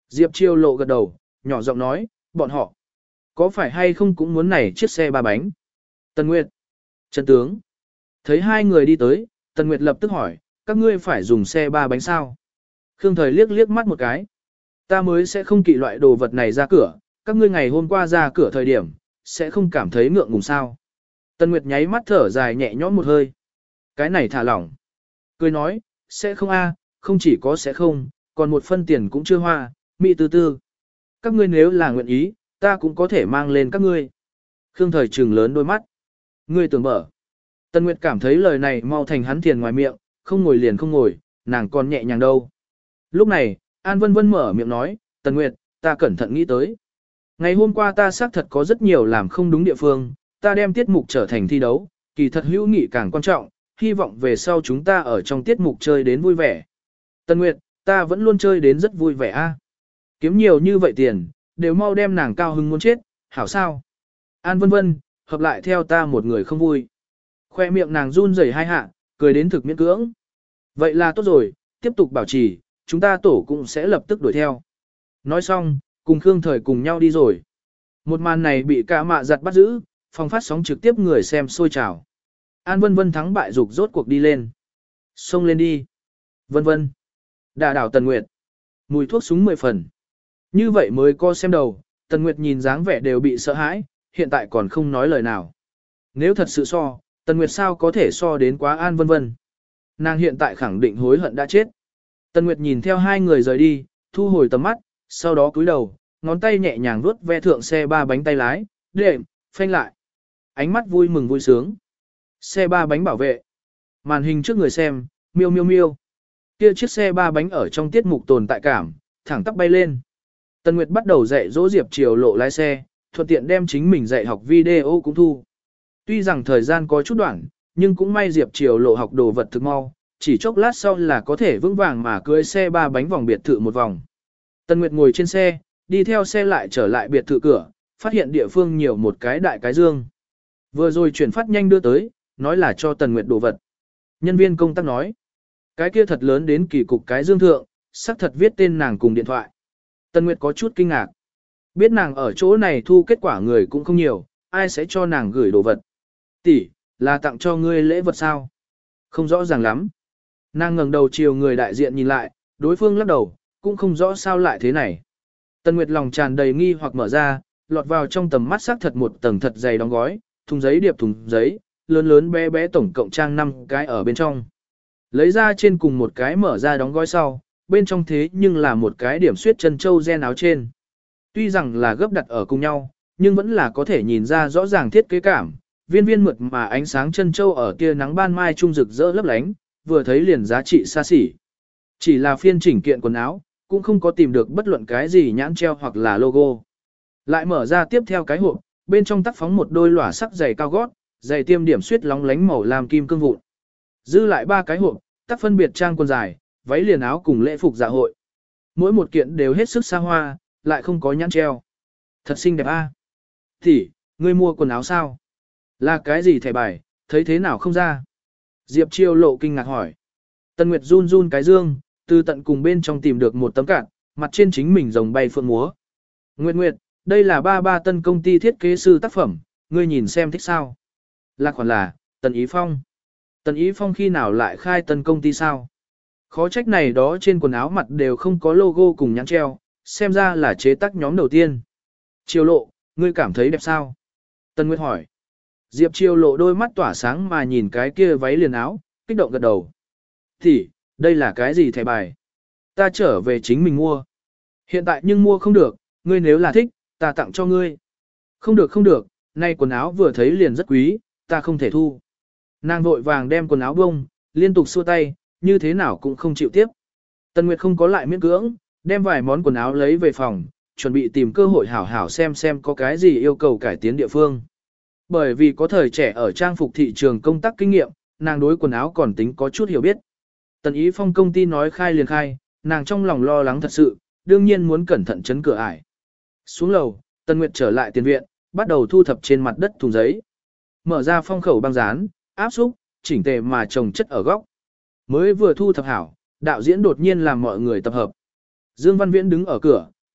Diệp Chiêu Lộ gật đầu, nhỏ giọng nói, bọn họ có phải hay không cũng muốn này chiếc xe ba bánh. Tần Nguyệt, Trần Tướng, thấy hai người đi tới, Tần Nguyệt lập tức hỏi, các ngươi phải dùng xe ba bánh sao? Khương Thời liếc liếc mắt một cái. Ta mới sẽ không kỵ loại đồ vật này ra cửa, các ngươi ngày hôm qua ra cửa thời điểm, sẽ không cảm thấy ngượng ngùng sao. Tần Nguyệt nháy mắt thở dài nhẹ nhõm một hơi. Cái này thả lỏng. Cười nói, sẽ không a, không chỉ có sẽ không, còn một phân tiền cũng chưa hoa, mị tư tư. Các ngươi nếu là nguyện ý, ta cũng có thể mang lên các ngươi. Khương Thời trừng lớn đôi mắt. Ngươi tưởng mở. Tần Nguyệt cảm thấy lời này mau thành hắn tiền ngoài miệng, không ngồi liền không ngồi, nàng còn nhẹ nhàng đâu. Lúc này, An Vân Vân mở miệng nói, Tần Nguyệt, ta cẩn thận nghĩ tới. Ngày hôm qua ta xác thật có rất nhiều làm không đúng địa phương, ta đem tiết mục trở thành thi đấu, kỳ thật hữu nghị càng quan trọng, hy vọng về sau chúng ta ở trong tiết mục chơi đến vui vẻ. Tần Nguyệt, ta vẫn luôn chơi đến rất vui vẻ a. Kiếm nhiều như vậy tiền, đều mau đem nàng cao hứng muốn chết, hảo sao? An Vân Vân, hợp lại theo ta một người không vui. Khoe miệng nàng run rẩy hai hạ, cười đến thực miễn cưỡng. Vậy là tốt rồi, tiếp tục bảo trì, chúng ta tổ cũng sẽ lập tức đuổi theo. Nói xong, cùng Khương Thời cùng nhau đi rồi. Một màn này bị cả mạ giặt bắt giữ, phòng phát sóng trực tiếp người xem sôi trào. An Vân Vân thắng bại dục rốt cuộc đi lên. Xông lên đi. Vân Vân. Đả đảo Tần Nguyệt. Mùi thuốc súng 10 phần. Như vậy mới co xem đầu, Tần Nguyệt nhìn dáng vẻ đều bị sợ hãi, hiện tại còn không nói lời nào. Nếu thật sự so, Tần Nguyệt sao có thể so đến quá An Vân Vân. Nàng hiện tại khẳng định hối hận đã chết. Tần Nguyệt nhìn theo hai người rời đi, thu hồi tầm mắt, sau đó cúi đầu, ngón tay nhẹ nhàng vuốt ve thượng xe ba bánh tay lái, đệm, phanh lại. Ánh mắt vui mừng vui sướng. Xe ba bánh bảo vệ. Màn hình trước người xem, miêu miêu miêu. Kia chiếc xe ba bánh ở trong tiết mục tồn tại cảm, thẳng tắp bay lên. Tần Nguyệt bắt đầu dạy dỗ Diệp Triều Lộ lái xe, thuận tiện đem chính mình dạy học video cũng thu. Tuy rằng thời gian có chút đoạn, nhưng cũng may Diệp Triều Lộ học đồ vật thực mau, chỉ chốc lát sau là có thể vững vàng mà cưỡi xe ba bánh vòng biệt thự một vòng. Tần Nguyệt ngồi trên xe, đi theo xe lại trở lại biệt thự cửa, phát hiện địa phương nhiều một cái đại cái dương. Vừa rồi chuyển phát nhanh đưa tới, nói là cho Tần Nguyệt đồ vật. Nhân viên công tác nói, cái kia thật lớn đến kỳ cục cái dương thượng, xác thật viết tên nàng cùng điện thoại. Tần Nguyệt có chút kinh ngạc. Biết nàng ở chỗ này thu kết quả người cũng không nhiều, ai sẽ cho nàng gửi đồ vật. Tỷ, là tặng cho ngươi lễ vật sao? Không rõ ràng lắm. Nàng ngẩng đầu chiều người đại diện nhìn lại, đối phương lắc đầu, cũng không rõ sao lại thế này. Tần Nguyệt lòng tràn đầy nghi hoặc mở ra, lọt vào trong tầm mắt xác thật một tầng thật dày đóng gói, thùng giấy điệp thùng giấy, lớn lớn bé bé tổng cộng trang 5 cái ở bên trong. Lấy ra trên cùng một cái mở ra đóng gói sau, bên trong thế nhưng là một cái điểm xuyết chân châu gen áo trên. Tuy rằng là gấp đặt ở cùng nhau, nhưng vẫn là có thể nhìn ra rõ ràng thiết kế cảm, viên viên mượt mà ánh sáng chân châu ở tia nắng ban mai trung rực rỡ lấp lánh, vừa thấy liền giá trị xa xỉ. Chỉ là phiên chỉnh kiện quần áo, cũng không có tìm được bất luận cái gì nhãn treo hoặc là logo. Lại mở ra tiếp theo cái hộp, bên trong tác phóng một đôi lỏa sắc giày cao gót, giày tiêm điểm xuyết lóng lánh màu làm kim cương vụn. Dư lại 3 cái hộp, tác phân biệt trang quần dài, váy liền áo cùng lễ phục dạ hội. Mỗi một kiện đều hết sức xa hoa, lại không có nhãn treo. Thật xinh đẹp a. Thì, ngươi mua quần áo sao? Là cái gì thẻ bài, thấy thế nào không ra? Diệp Chiêu Lộ kinh ngạc hỏi. Tần Nguyệt run run cái dương, từ tận cùng bên trong tìm được một tấm cạn, mặt trên chính mình rồng bay phượng múa. Nguyệt Nguyệt, đây là ba tân công ty thiết kế sư tác phẩm, ngươi nhìn xem thích sao? Là khoản là, Tần Ý Phong. Tần Ý Phong khi nào lại khai tân công ty sao? Khó trách này đó trên quần áo mặt đều không có logo cùng nhãn treo, xem ra là chế tác nhóm đầu tiên. Chiêu Lộ, ngươi cảm thấy đẹp sao? Tần Nguyệt hỏi. Diệp Chiêu Lộ đôi mắt tỏa sáng mà nhìn cái kia váy liền áo, kích động gật đầu. Thì, đây là cái gì thẻ bài? Ta trở về chính mình mua. Hiện tại nhưng mua không được, ngươi nếu là thích, ta tặng cho ngươi. Không được không được, nay quần áo vừa thấy liền rất quý, ta không thể thu. Nàng vội vàng đem quần áo bông, liên tục xua tay, như thế nào cũng không chịu tiếp. Tần Nguyệt không có lại miễn cưỡng, đem vài món quần áo lấy về phòng, chuẩn bị tìm cơ hội hảo hảo xem có cái gì yêu cầu cải tiến địa phương. Bởi vì có thời trẻ ở trang phục thị trường công tác kinh nghiệm, nàng đối quần áo còn tính có chút hiểu biết. Tần Ý Phong công ty nói khai liền khai, nàng trong lòng lo lắng thật sự, đương nhiên muốn cẩn thận chấn cửa ải. Xuống lầu, Tần Nguyệt trở lại tiền viện, bắt đầu thu thập trên mặt đất thùng giấy. Mở ra phong khẩu băng dán, áp xúc, chỉnh tề mà chồng chất ở góc. Mới vừa thu thập hảo, đạo diễn đột nhiên làm mọi người tập hợp. Dương Văn Viễn đứng ở cửa,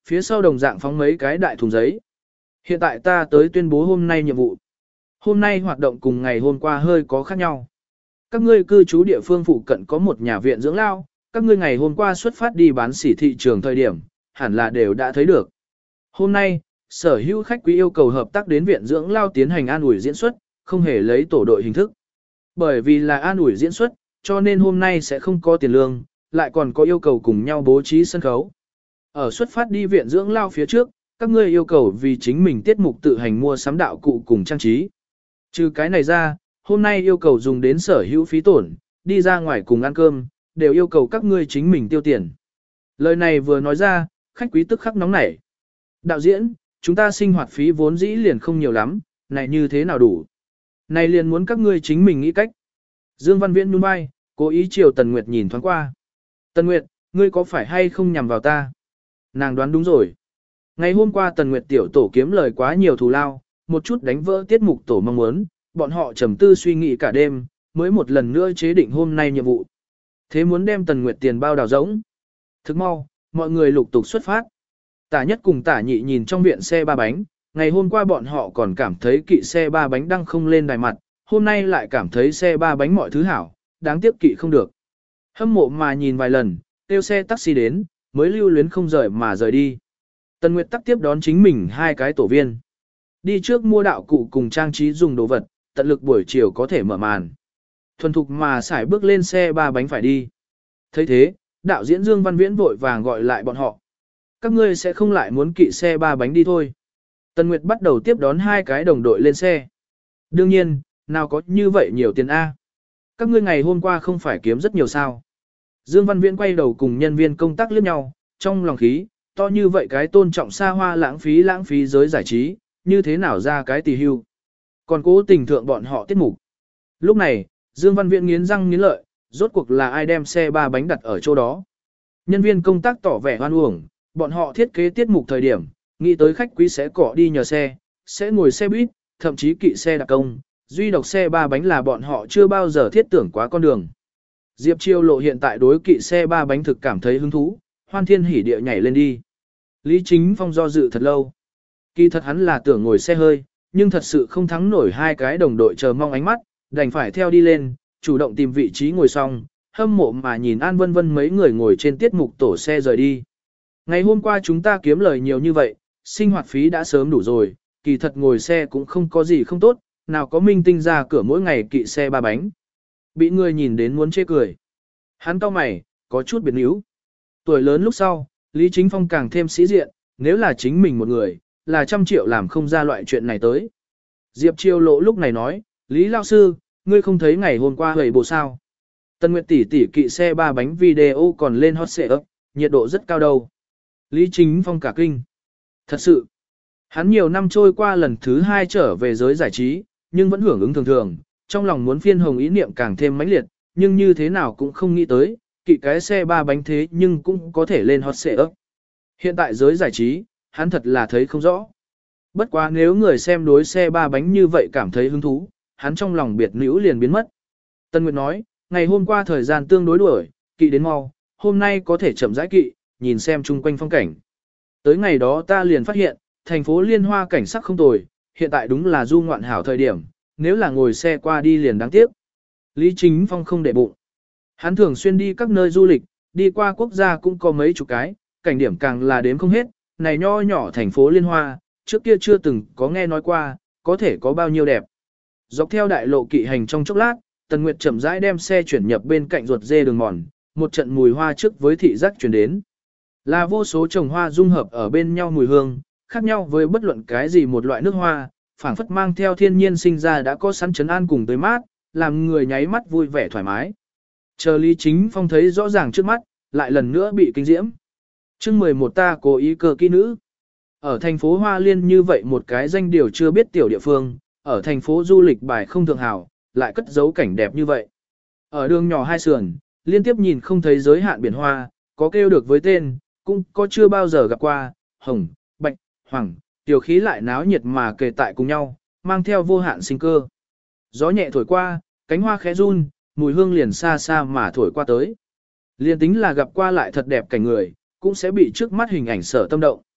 phía sau đồng dạng phóng mấy cái đại thùng giấy. Hiện tại ta tới tuyên bố hôm nay nhiệm vụ. Hôm nay hoạt động cùng ngày hôm qua hơi có khác nhau. Các ngươi cư trú địa phương phụ cận có một nhà viện dưỡng lao, các ngươi ngày hôm qua xuất phát đi bán sỉ thị trường thời điểm, hẳn là đều đã thấy được. Hôm nay, sở hữu khách quý yêu cầu hợp tác đến viện dưỡng lao tiến hành an ủi diễn xuất, không hề lấy tổ đội hình thức. Bởi vì là an ủi diễn xuất, cho nên hôm nay sẽ không có tiền lương, lại còn có yêu cầu cùng nhau bố trí sân khấu. Ở xuất phát đi viện dưỡng lao phía trước, các ngươi yêu cầu vì chính mình tiết mục tự hành mua sắm đạo cụ cùng trang trí. Trừ cái này ra, hôm nay yêu cầu dùng đến sở hữu phí tổn, đi ra ngoài cùng ăn cơm, đều yêu cầu các ngươi chính mình tiêu tiền. Lời này vừa nói ra, khách quý tức khắc nóng nảy. Đạo diễn, chúng ta sinh hoạt phí vốn dĩ liền không nhiều lắm, này như thế nào đủ? Này liền muốn các ngươi chính mình nghĩ cách. Dương Văn Viễn nhún vai, cố ý chiều Tần Nguyệt nhìn thoáng qua. Tần Nguyệt, ngươi có phải hay không nhằm vào ta? Nàng đoán đúng rồi. Ngày hôm qua Tần Nguyệt tiểu tổ kiếm lời quá nhiều thù lao, một chút đánh vỡ tiết mục tổ mong muốn, bọn họ trầm tư suy nghĩ cả đêm, mới một lần nữa chế định hôm nay nhiệm vụ. Thế muốn đem Tần Nguyệt tiền bao đào rỗng. Thức mau, mọi người lục tục xuất phát. Tả nhất cùng tả nhị nhìn trong viện xe ba bánh, ngày hôm qua bọn họ còn cảm thấy kỵ xe ba bánh đang không lên đài mặt, hôm nay lại cảm thấy xe ba bánh mọi thứ hảo, đáng tiếc kỵ không được. Hâm mộ mà nhìn vài lần, tiêu xe taxi đến, mới lưu luyến không rời mà rời đi. Tần Nguyệt tắc tiếp đón chính mình hai cái tổ viên. Đi trước mua đạo cụ cùng trang trí dùng đồ vật, tận lực buổi chiều có thể mở màn. Thuần thục mà xài bước lên xe ba bánh phải đi. thấy thế, đạo diễn Dương Văn Viễn vội vàng gọi lại bọn họ. Các ngươi sẽ không lại muốn kỵ xe ba bánh đi thôi. Tần Nguyệt bắt đầu tiếp đón hai cái đồng đội lên xe. Đương nhiên, nào có như vậy nhiều tiền A. Các ngươi ngày hôm qua không phải kiếm rất nhiều sao. Dương Văn Viễn quay đầu cùng nhân viên công tác liếc nhau, trong lòng khí, to như vậy cái tôn trọng xa hoa lãng phí giới giải trí, như thế nào ra cái tỳ hưu. Còn cố tình thượng bọn họ tiết mục. Lúc này, Dương Văn Viễn nghiến răng nghiến lợi, rốt cuộc là ai đem xe ba bánh đặt ở chỗ đó. Nhân viên công tác tỏ vẻ hoan uổng, bọn họ thiết kế tiết mục thời điểm, nghĩ tới khách quý sẽ cọ đi nhờ xe, sẽ ngồi xe buýt, thậm chí kỵ xe đặc công, duy độc xe ba bánh là bọn họ chưa bao giờ thiết tưởng quá con đường. Diệp Chiêu Lộ hiện tại đối kỵ xe ba bánh thực cảm thấy hứng thú, hoan thiên hỉ địa nhảy lên đi. Lý Chính Phong do dự thật lâu. Kỳ thật hắn là tưởng ngồi xe hơi, nhưng thật sự không thắng nổi hai cái đồng đội chờ mong ánh mắt, đành phải theo đi lên, chủ động tìm vị trí ngồi xong, hâm mộ mà nhìn An Vân Vân mấy người ngồi trên tiết mục tổ xe rời đi. Ngày hôm qua chúng ta kiếm lời nhiều như vậy, sinh hoạt phí đã sớm đủ rồi, kỳ thật ngồi xe cũng không có gì không tốt, nào có minh tinh ra cửa mỗi ngày kỵ xe ba bánh. Bị người nhìn đến muốn chê cười. Hắn cau mày, có chút biệt níu. Tuổi lớn lúc sau, Lý Chính Phong càng thêm sĩ diện, nếu là chính mình một người, là 100 triệu làm không ra loại chuyện này tới. Diệp Chiêu Lộ lúc này nói, Lý Lao Sư, ngươi không thấy ngày hôm qua hầy bộ sao. Tân Nguyệt tỷ tỷ kỵ xe ba bánh video còn lên hot search, nhiệt độ rất cao đâu. Lý Chính Phong cả kinh. Thật sự, hắn nhiều năm trôi qua lần thứ 2 trở về giới giải trí, nhưng vẫn hưởng ứng thường thường, trong lòng muốn phiên hồng ý niệm càng thêm mãnh liệt, nhưng như thế nào cũng không nghĩ tới, kỵ cái xe ba bánh thế nhưng cũng có thể lên hot search. Hiện tại giới giải trí, hắn thật là thấy không rõ. Bất quá nếu người xem đối xe ba bánh như vậy cảm thấy hứng thú, hắn trong lòng biệt nữ liền biến mất. Tân Nguyệt nói, ngày hôm qua thời gian tương đối đuổi, kỵ đến mau, hôm nay có thể chậm rãi kỵ, nhìn xem chung quanh phong cảnh. Tới ngày đó ta liền phát hiện, thành phố Liên Hoa cảnh sắc không tồi, hiện tại đúng là du ngoạn hảo thời điểm, nếu là ngồi xe qua đi liền đáng tiếc. Lý Chính Phong không để bụng. Hắn thường xuyên đi các nơi du lịch, đi qua quốc gia cũng có mấy chục cái, cảnh điểm càng là đếm không hết, này nho nhỏ thành phố Liên Hoa, trước kia chưa từng có nghe nói qua, có thể có bao nhiêu đẹp. Dọc theo đại lộ kỵ hành trong chốc lát, Tần Nguyệt chậm rãi đem xe chuyển nhập bên cạnh ruột dê đường mòn, một trận mùi hoa trước với thị giác chuyển đến. Là vô số trồng hoa dung hợp ở bên nhau mùi hương, khác nhau với bất luận cái gì một loại nước hoa, phảng phất mang theo thiên nhiên sinh ra đã có sẵn trấn an cùng tới mát, làm người nháy mắt vui vẻ thoải mái. Chờ Lý Chính Phong thấy rõ ràng trước mắt, lại lần nữa bị kinh diễm. Chương 11 ta cố ý cơ kỹ nữ. Ở thành phố Hoa Liên như vậy một cái danh điều chưa biết tiểu địa phương, ở thành phố du lịch bài không thượng hảo, lại cất giấu cảnh đẹp như vậy. Ở đường nhỏ hai sườn, liên tiếp nhìn không thấy giới hạn biển hoa, có kêu được với tên, cũng có chưa bao giờ gặp qua, hồng, bạch, hoàng, tiểu khí lại náo nhiệt mà kề tại cùng nhau, mang theo vô hạn sinh cơ. Gió nhẹ thổi qua, cánh hoa khẽ run, mùi hương liền xa xa mà thổi qua tới. Liên tính là gặp qua lại thật đẹp cảnh người, cũng sẽ bị trước mắt hình ảnh sở tâm động.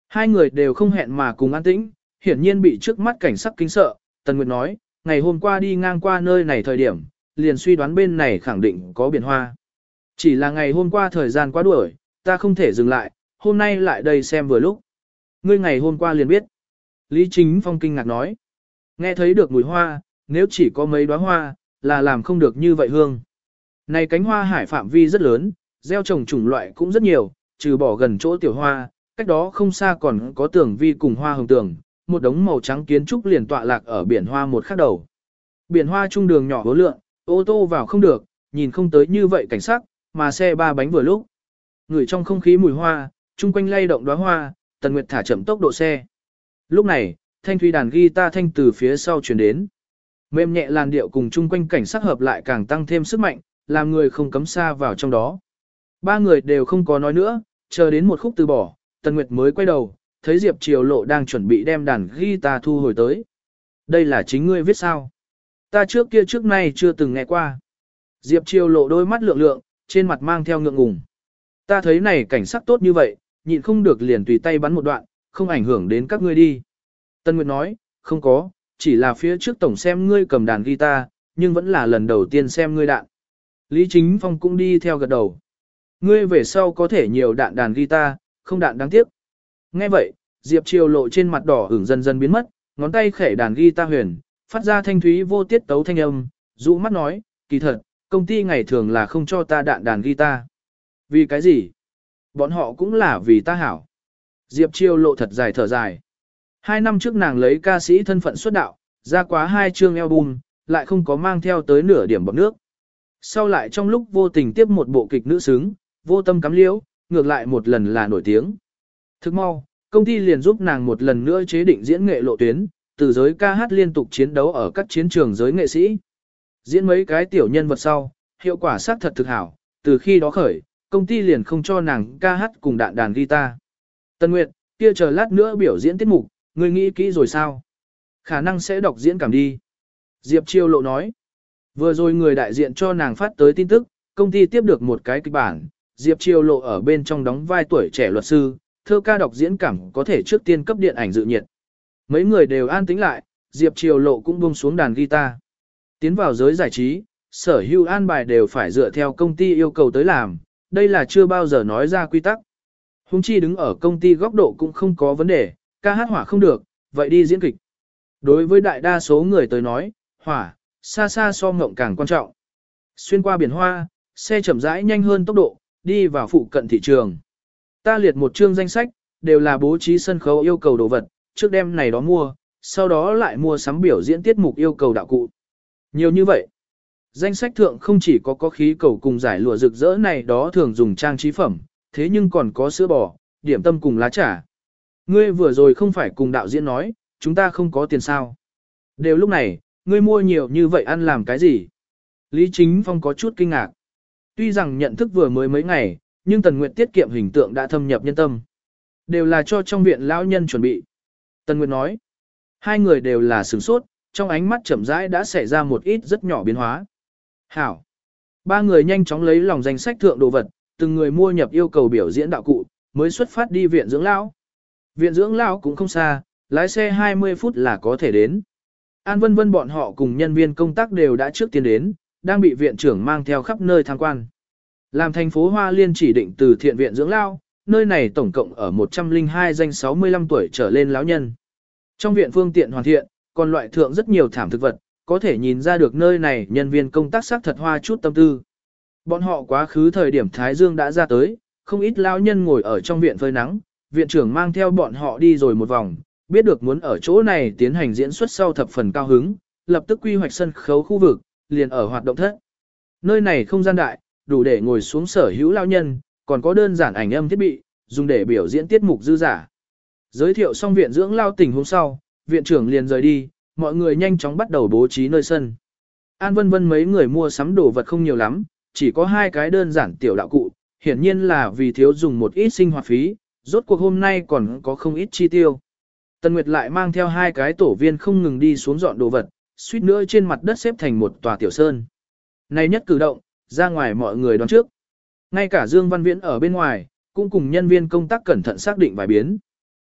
Hai người đều không hẹn mà cùng an tĩnh, hiển nhiên bị trước mắt cảnh sắc kinh sợ. Tần Nguyệt nói, ngày hôm qua đi ngang qua nơi này thời điểm, liền suy đoán bên này khẳng định có biển hoa. Chỉ là ngày hôm qua thời gian quá đuổi, ta không thể dừng lại, hôm nay lại đây xem vừa lúc. Ngươi ngày hôm qua liền biết. Lý Chính Phong kinh ngạc nói. Nghe thấy được mùi hoa, nếu chỉ có mấy đóa hoa, là làm không được như vậy hương. Này cánh hoa hải phạm vi rất lớn, gieo trồng chủng loại cũng rất nhiều, trừ bỏ gần chỗ tiểu hoa, cách đó không xa còn có tường vi cùng hoa hồng tường, một đống màu trắng kiến trúc liền tọa lạc ở biển hoa một khắc đầu. Biển hoa trung đường nhỏ hố lượng, ô tô vào không được, nhìn không tới như vậy cảnh sắc, mà xe ba bánh vừa lúc. Ngửi trong không khí mùi hoa, chung quanh lay động đóa hoa, Tần Nguyệt thả chậm tốc độ xe. Lúc này, thanh thủy đàn guitar thanh từ phía sau chuyển đến. Mềm nhẹ làn điệu cùng chung quanh cảnh sắc hợp lại càng tăng thêm sức mạnh, làm người không cấm xa vào trong đó. Ba người đều không có nói nữa, chờ đến một khúc từ bỏ, Tần Nguyệt mới quay đầu, thấy Diệp Triều Lộ đang chuẩn bị đem đàn guitar thu hồi tới. Đây là chính ngươi viết sao? Ta trước kia trước nay chưa từng nghe qua. Diệp Triều Lộ đôi mắt lượng lượng, trên mặt mang theo ngượng ngùng. Ta thấy này cảnh sắc tốt như vậy, nhịn không được liền tùy tay bắn một đoạn, không ảnh hưởng đến các ngươi đi. Tân Nguyệt nói, không có, chỉ là phía trước tổng xem ngươi cầm đàn guitar, nhưng vẫn là lần đầu tiên xem ngươi đạn. Lý Chính Phong cũng đi theo gật đầu. Ngươi về sau có thể nhiều đạn đàn guitar, không đạn đáng tiếc. Nghe vậy, Diệp Triều Lộ trên mặt đỏ ửng dần dần biến mất, ngón tay khẽ đàn guitar huyền, phát ra thanh thúy vô tiết tấu thanh âm, dụ mắt nói, kỳ thật, công ty ngày thường là không cho ta đạn đàn guitar. Vì cái gì? Bọn họ cũng là vì ta hảo. Diệp Triều Lộ thật dài thở dài. 2 năm trước nàng lấy ca sĩ thân phận xuất đạo, ra quá 2 chương album, lại không có mang theo tới nửa điểm bọt nước. Sau lại trong lúc vô tình tiếp một bộ kịch nữ xứng, vô tâm cắm liễu, ngược lại một lần là nổi tiếng. Thức mau, công ty liền giúp nàng một lần nữa chế định diễn nghệ lộ tuyến, từ giới ca hát liên tục chiến đấu ở các chiến trường giới nghệ sĩ. Diễn mấy cái tiểu nhân vật sau, hiệu quả xác thật thực hảo, từ khi đó khởi, công ty liền không cho nàng ca hát cùng đàn guitar. Tân Nguyệt, kia chờ lát nữa biểu diễn tiết mục, ngươi nghĩ kỹ rồi sao? Khả năng sẽ đọc diễn cảm đi. Diệp Triều Lộ nói. Vừa rồi người đại diện cho nàng phát tới tin tức, công ty tiếp được một cái kịch bản, Diệp Triều Lộ ở bên trong đóng vai tuổi trẻ luật sư, thơ ca đọc diễn cảm có thể trước tiên cấp điện ảnh dự nhiệt. Mấy người đều an tĩnh lại, Diệp Triều Lộ cũng buông xuống đàn guitar. Tiến vào giới giải trí, sở hữu an bài đều phải dựa theo công ty yêu cầu tới làm, đây là chưa bao giờ nói ra quy tắc. Hùng chi đứng ở công ty góc độ cũng không có vấn đề, ca hát hỏa không được, vậy đi diễn kịch. Đối với đại đa số người tới nói, hỏa, xa xa so ngộng càng quan trọng. Xuyên qua biển hoa, xe chậm rãi nhanh hơn tốc độ, đi vào phụ cận thị trường. Ta liệt một chương danh sách, đều là bố trí sân khấu yêu cầu đồ vật, trước đêm này đó mua, sau đó lại mua sắm biểu diễn tiết mục yêu cầu đạo cụ. Nhiều như vậy. Danh sách thượng không chỉ có khí cầu cùng giải lụa rực rỡ này đó thường dùng trang trí phẩm, thế nhưng còn có sữa bò, điểm tâm cùng lá trà. Ngươi vừa rồi không phải cùng đạo diễn nói, chúng ta không có tiền sao. Đều lúc này, ngươi mua nhiều như vậy ăn làm cái gì? Lý Chính Phong có chút kinh ngạc. Tuy rằng nhận thức vừa mới mấy ngày, nhưng Tần Nguyệt tiết kiệm hình tượng đã thâm nhập nhân tâm. Đều là cho trong viện lão nhân chuẩn bị. Tần Nguyệt nói, hai người đều là sửng sốt, trong ánh mắt chậm rãi đã xảy ra một ít rất nhỏ biến hóa. Hảo. Ba người nhanh chóng lấy lòng danh sách thượng đồ vật, từng người mua nhập yêu cầu biểu diễn đạo cụ, mới xuất phát đi viện dưỡng lão. Viện dưỡng lão cũng không xa, lái xe 20 phút là có thể đến. An Vân Vân bọn họ cùng nhân viên công tác đều đã trước tiên đến, đang bị viện trưởng mang theo khắp nơi tham quan. Làm thành phố Hoa Liên chỉ định từ thiện viện dưỡng lão, nơi này tổng cộng ở 102 danh 65 tuổi trở lên lão nhân. Trong viện phương tiện hoàn thiện, còn loại thượng rất nhiều thảm thực vật, có thể nhìn ra được nơi này nhân viên công tác xác thật hoa chút tâm tư. Bọn họ quá khứ thời điểm Thái Dương đã ra tới, không ít lão nhân ngồi ở trong viện phơi nắng, viện trưởng mang theo bọn họ đi rồi một vòng, biết được muốn ở chỗ này tiến hành diễn xuất sau thập phần cao hứng, lập tức quy hoạch sân khấu khu vực, liền ở hoạt động thất. Nơi này không gian đại, đủ để ngồi xuống sở hữu lão nhân, còn có đơn giản ảnh âm thiết bị, dùng để biểu diễn tiết mục dư giả. Giới thiệu xong viện dưỡng lao tình hôm sau, viện trưởng liền rời đi, mọi người nhanh chóng bắt đầu bố trí nơi sân. An Vân Vân mấy người mua sắm đồ vật không nhiều lắm, chỉ có 2 cái đơn giản tiểu đạo cụ, hiển nhiên là vì thiếu dùng một ít sinh hoạt phí, rốt cuộc hôm nay còn có không ít chi tiêu. Tần Nguyệt lại mang theo 2 cái tổ viên không ngừng đi xuống dọn đồ vật, suýt nữa trên mặt đất xếp thành một tòa tiểu sơn. Này nhất cử động, ra ngoài mọi người đoán trước. Ngay cả Dương Văn Viễn ở bên ngoài, cũng cùng nhân viên công tác cẩn thận xác định vài biến.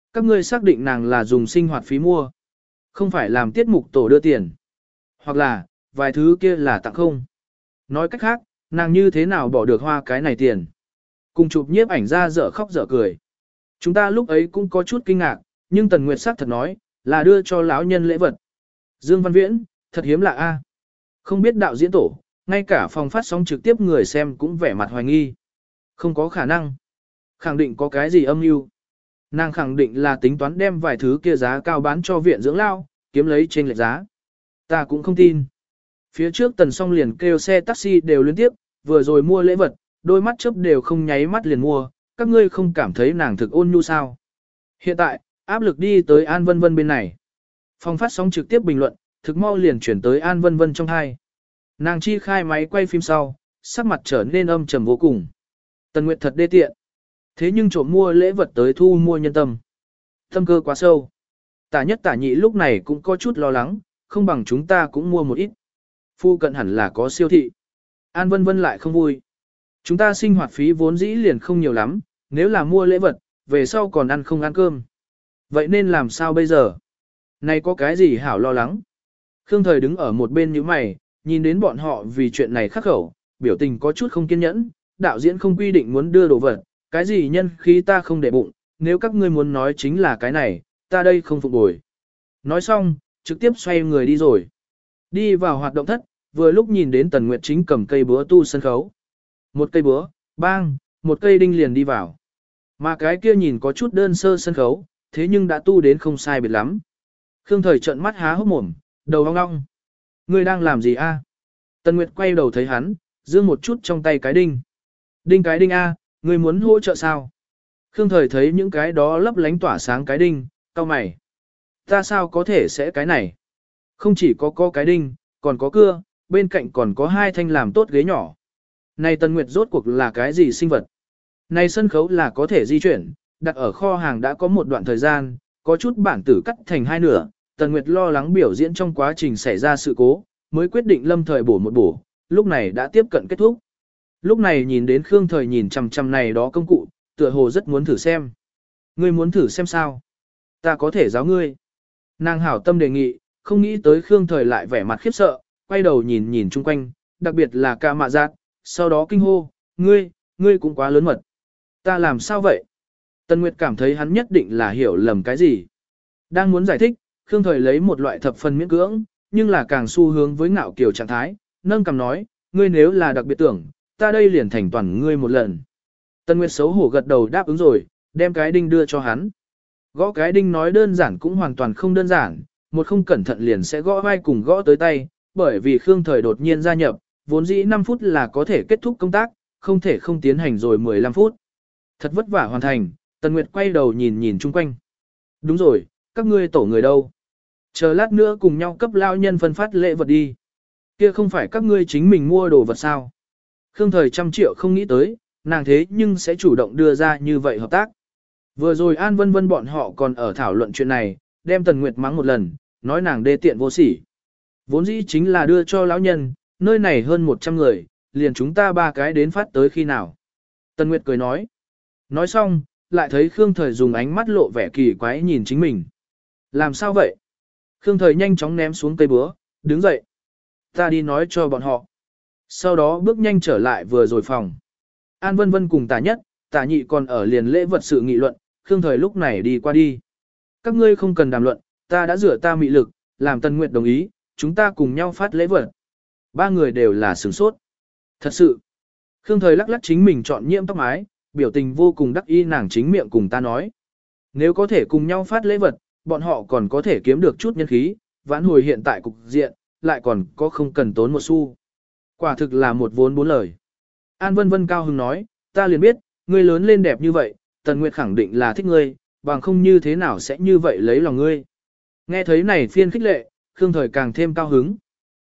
Các ngươi xác định nàng là dùng sinh hoạt phí mua, không phải làm tiết mục tổ đưa tiền. Hoặc là, vài thứ kia là tặng không. Nói cách khác, nàng như thế nào bỏ được hoa cái này tiền. Cùng chụp nhiếp ảnh ra dở khóc dở cười. Chúng ta lúc ấy cũng có chút kinh ngạc, nhưng Tần Nguyệt xác thật nói, là đưa cho lão nhân lễ vật. Dương Văn Viễn, thật hiếm lạ a. Không biết đạo diễn tổ, ngay cả phòng phát sóng trực tiếp người xem cũng vẻ mặt hoài nghi. Không có khả năng. Khẳng định có cái gì âm mưu. Nàng khẳng định là tính toán đem vài thứ kia giá cao bán cho viện dưỡng lao, kiếm lấy trên lệch giá. Ta cũng không tin. Phía trước Tần Song liền kêu xe taxi đều liên tiếp, vừa rồi mua lễ vật, đôi mắt chớp đều không nháy mắt liền mua, các ngươi không cảm thấy nàng thực ôn nhu sao. Hiện tại, áp lực đi tới An Vân Vân bên này. Phòng phát sóng trực tiếp bình luận, thực mau liền chuyển tới An Vân Vân trong hai. Nàng chi khai máy quay phim sau, sắc mặt trở nên âm trầm vô cùng. Tần Nguyệt thật đê tiện. Thế nhưng trộm mua lễ vật tới thu mua nhân tâm. Tâm cơ quá sâu. Tả nhất tả nhị lúc này cũng có chút lo lắng, không bằng chúng ta cũng mua một ít. Phu cận hẳn là có siêu thị. An Vân Vân lại không vui. Chúng ta sinh hoạt phí vốn dĩ liền không nhiều lắm, nếu là mua lễ vật, về sau còn ăn không ăn cơm. Vậy nên làm sao bây giờ? Này có cái gì hảo lo lắng? Khương Thời đứng ở một bên như mày, nhìn đến bọn họ vì chuyện này khắc khẩu, biểu tình có chút không kiên nhẫn, đạo diễn không quy định muốn đưa đồ vật, cái gì nhân khí ta không để bụng, nếu các ngươi muốn nói chính là cái này, ta đây không phục bồi. Nói xong, trực tiếp xoay người đi rồi. Đi vào hoạt động thất, vừa lúc nhìn đến Tần Nguyệt chính cầm cây búa tu sân khấu. Một cây búa, bang, một cây đinh liền đi vào. Mà cái kia nhìn có chút đơn sơ sân khấu, thế nhưng đã tu đến không sai biệt lắm. Khương Thời trợn mắt há hốc mồm, đầu ong ong. Ngươi đang làm gì a? Tần Nguyệt quay đầu thấy hắn, giương một chút trong tay cái đinh. Đinh cái đinh a, ngươi muốn hỗ trợ sao? Khương Thời thấy những cái đó lấp lánh tỏa sáng cái đinh, cau mày. Ta sao có thể sẽ cái này? Không chỉ có cái đinh, còn có cưa, bên cạnh còn có hai thanh làm tốt ghế nhỏ. Này Tần Nguyệt rốt cuộc là cái gì sinh vật? Này sân khấu là có thể di chuyển, đặt ở kho hàng đã có một đoạn thời gian, có chút bản tử cắt thành hai nửa. Tần Nguyệt lo lắng biểu diễn trong quá trình xảy ra sự cố, mới quyết định lâm thời bổ một bổ, lúc này đã tiếp cận kết thúc. Lúc này nhìn đến Khương Thời nhìn chằm chằm này đó công cụ, tựa hồ rất muốn thử xem. Ngươi muốn thử xem sao? Ta có thể giáo ngươi. Nàng hảo tâm đề nghị, không nghĩ tới Khương Thời lại vẻ mặt khiếp sợ, quay đầu nhìn nhìn chung quanh, đặc biệt là ca mạ giác, sau đó kinh hô, ngươi cũng quá lớn mật. Ta làm sao vậy? Tần Nguyệt cảm thấy hắn nhất định là hiểu lầm cái gì. Đang muốn giải thích, Khương Thời lấy một loại thập phần miễn cưỡng, nhưng là càng xu hướng với ngạo kiều trạng thái, nâng cằm nói, ngươi nếu là đặc biệt tưởng, ta đây liền thành toàn ngươi một lần. Tần Nguyệt xấu hổ gật đầu đáp ứng rồi, đem cái đinh đưa cho hắn. Gõ cái đinh nói đơn giản cũng hoàn toàn không đơn giản, một không cẩn thận liền sẽ gõ vai cùng gõ tới tay, bởi vì Khương Thời đột nhiên gia nhập, vốn dĩ 5 phút là có thể kết thúc công tác, không thể không tiến hành rồi 15 phút. Thật vất vả hoàn thành, Tần Nguyệt quay đầu nhìn nhìn chung quanh. Đúng rồi, các ngươi tổ người đâu? Chờ lát nữa cùng nhau cấp lao nhân phân phát lễ vật đi. Kia không phải các ngươi chính mình mua đồ vật sao? Khương Thời 100 triệu không nghĩ tới, nàng thế nhưng sẽ chủ động đưa ra như vậy hợp tác. Vừa rồi An Vân Vân bọn họ còn ở thảo luận chuyện này, đem Tần Nguyệt mắng một lần, nói nàng đê tiện vô sỉ. Vốn dĩ chính là đưa cho lão nhân, nơi này hơn 100 người, liền chúng ta 3 cái đến phát tới khi nào. Tần Nguyệt cười nói. Nói xong, lại thấy Khương Thời dùng ánh mắt lộ vẻ kỳ quái nhìn chính mình. Làm sao vậy? Khương Thời nhanh chóng ném xuống cây búa, đứng dậy. Ta đi nói cho bọn họ. Sau đó bước nhanh trở lại vừa rồi phòng. An Vân Vân cùng Tả Nhất, Tả Nhị còn ở liền lễ vật sự nghị luận, Khương Thời lúc này đi qua đi. Các ngươi không cần đàm luận, ta đã rửa ta mị lực, làm Tần Nguyệt đồng ý, chúng ta cùng nhau phát lễ vật. 3 người đều là sửng sốt. Thật sự. Khương Thời lắc lắc chính mình chọn nhiễm tóc mái, biểu tình vô cùng đắc ý nàng chính miệng cùng ta nói. Nếu có thể cùng nhau phát lễ vật, bọn họ còn có thể kiếm được chút nhân khí, vãn hồi hiện tại cục diện, lại còn có không cần tốn một xu. Quả thực là một vốn 4 lời. An Vân Vân cao hứng nói, ta liền biết, ngươi lớn lên đẹp như vậy, Tần Nguyệt khẳng định là thích ngươi, bằng không như thế nào sẽ như vậy lấy lòng ngươi. Nghe thấy này phiên khích lệ, Khương Thời càng thêm cao hứng.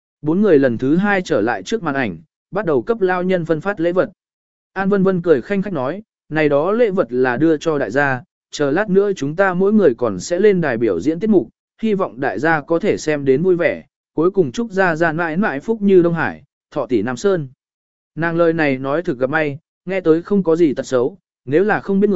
4 người lần thứ 2 trở lại trước màn ảnh, bắt đầu cấp lao nhân phân phát lễ vật. An Vân Vân cười khanh khách nói, này đó lễ vật là đưa cho đại gia, chờ lát nữa chúng ta mỗi người còn sẽ lên đài biểu diễn tiết mục, hy vọng đại gia có thể xem đến vui vẻ, cuối cùng chúc gia gia mãi mãi phúc như Đông Hải, thọ tỷ Nam Sơn. Nàng lời này nói thực gặp may, nghe tới không có gì tật xấu, nếu là không biết người,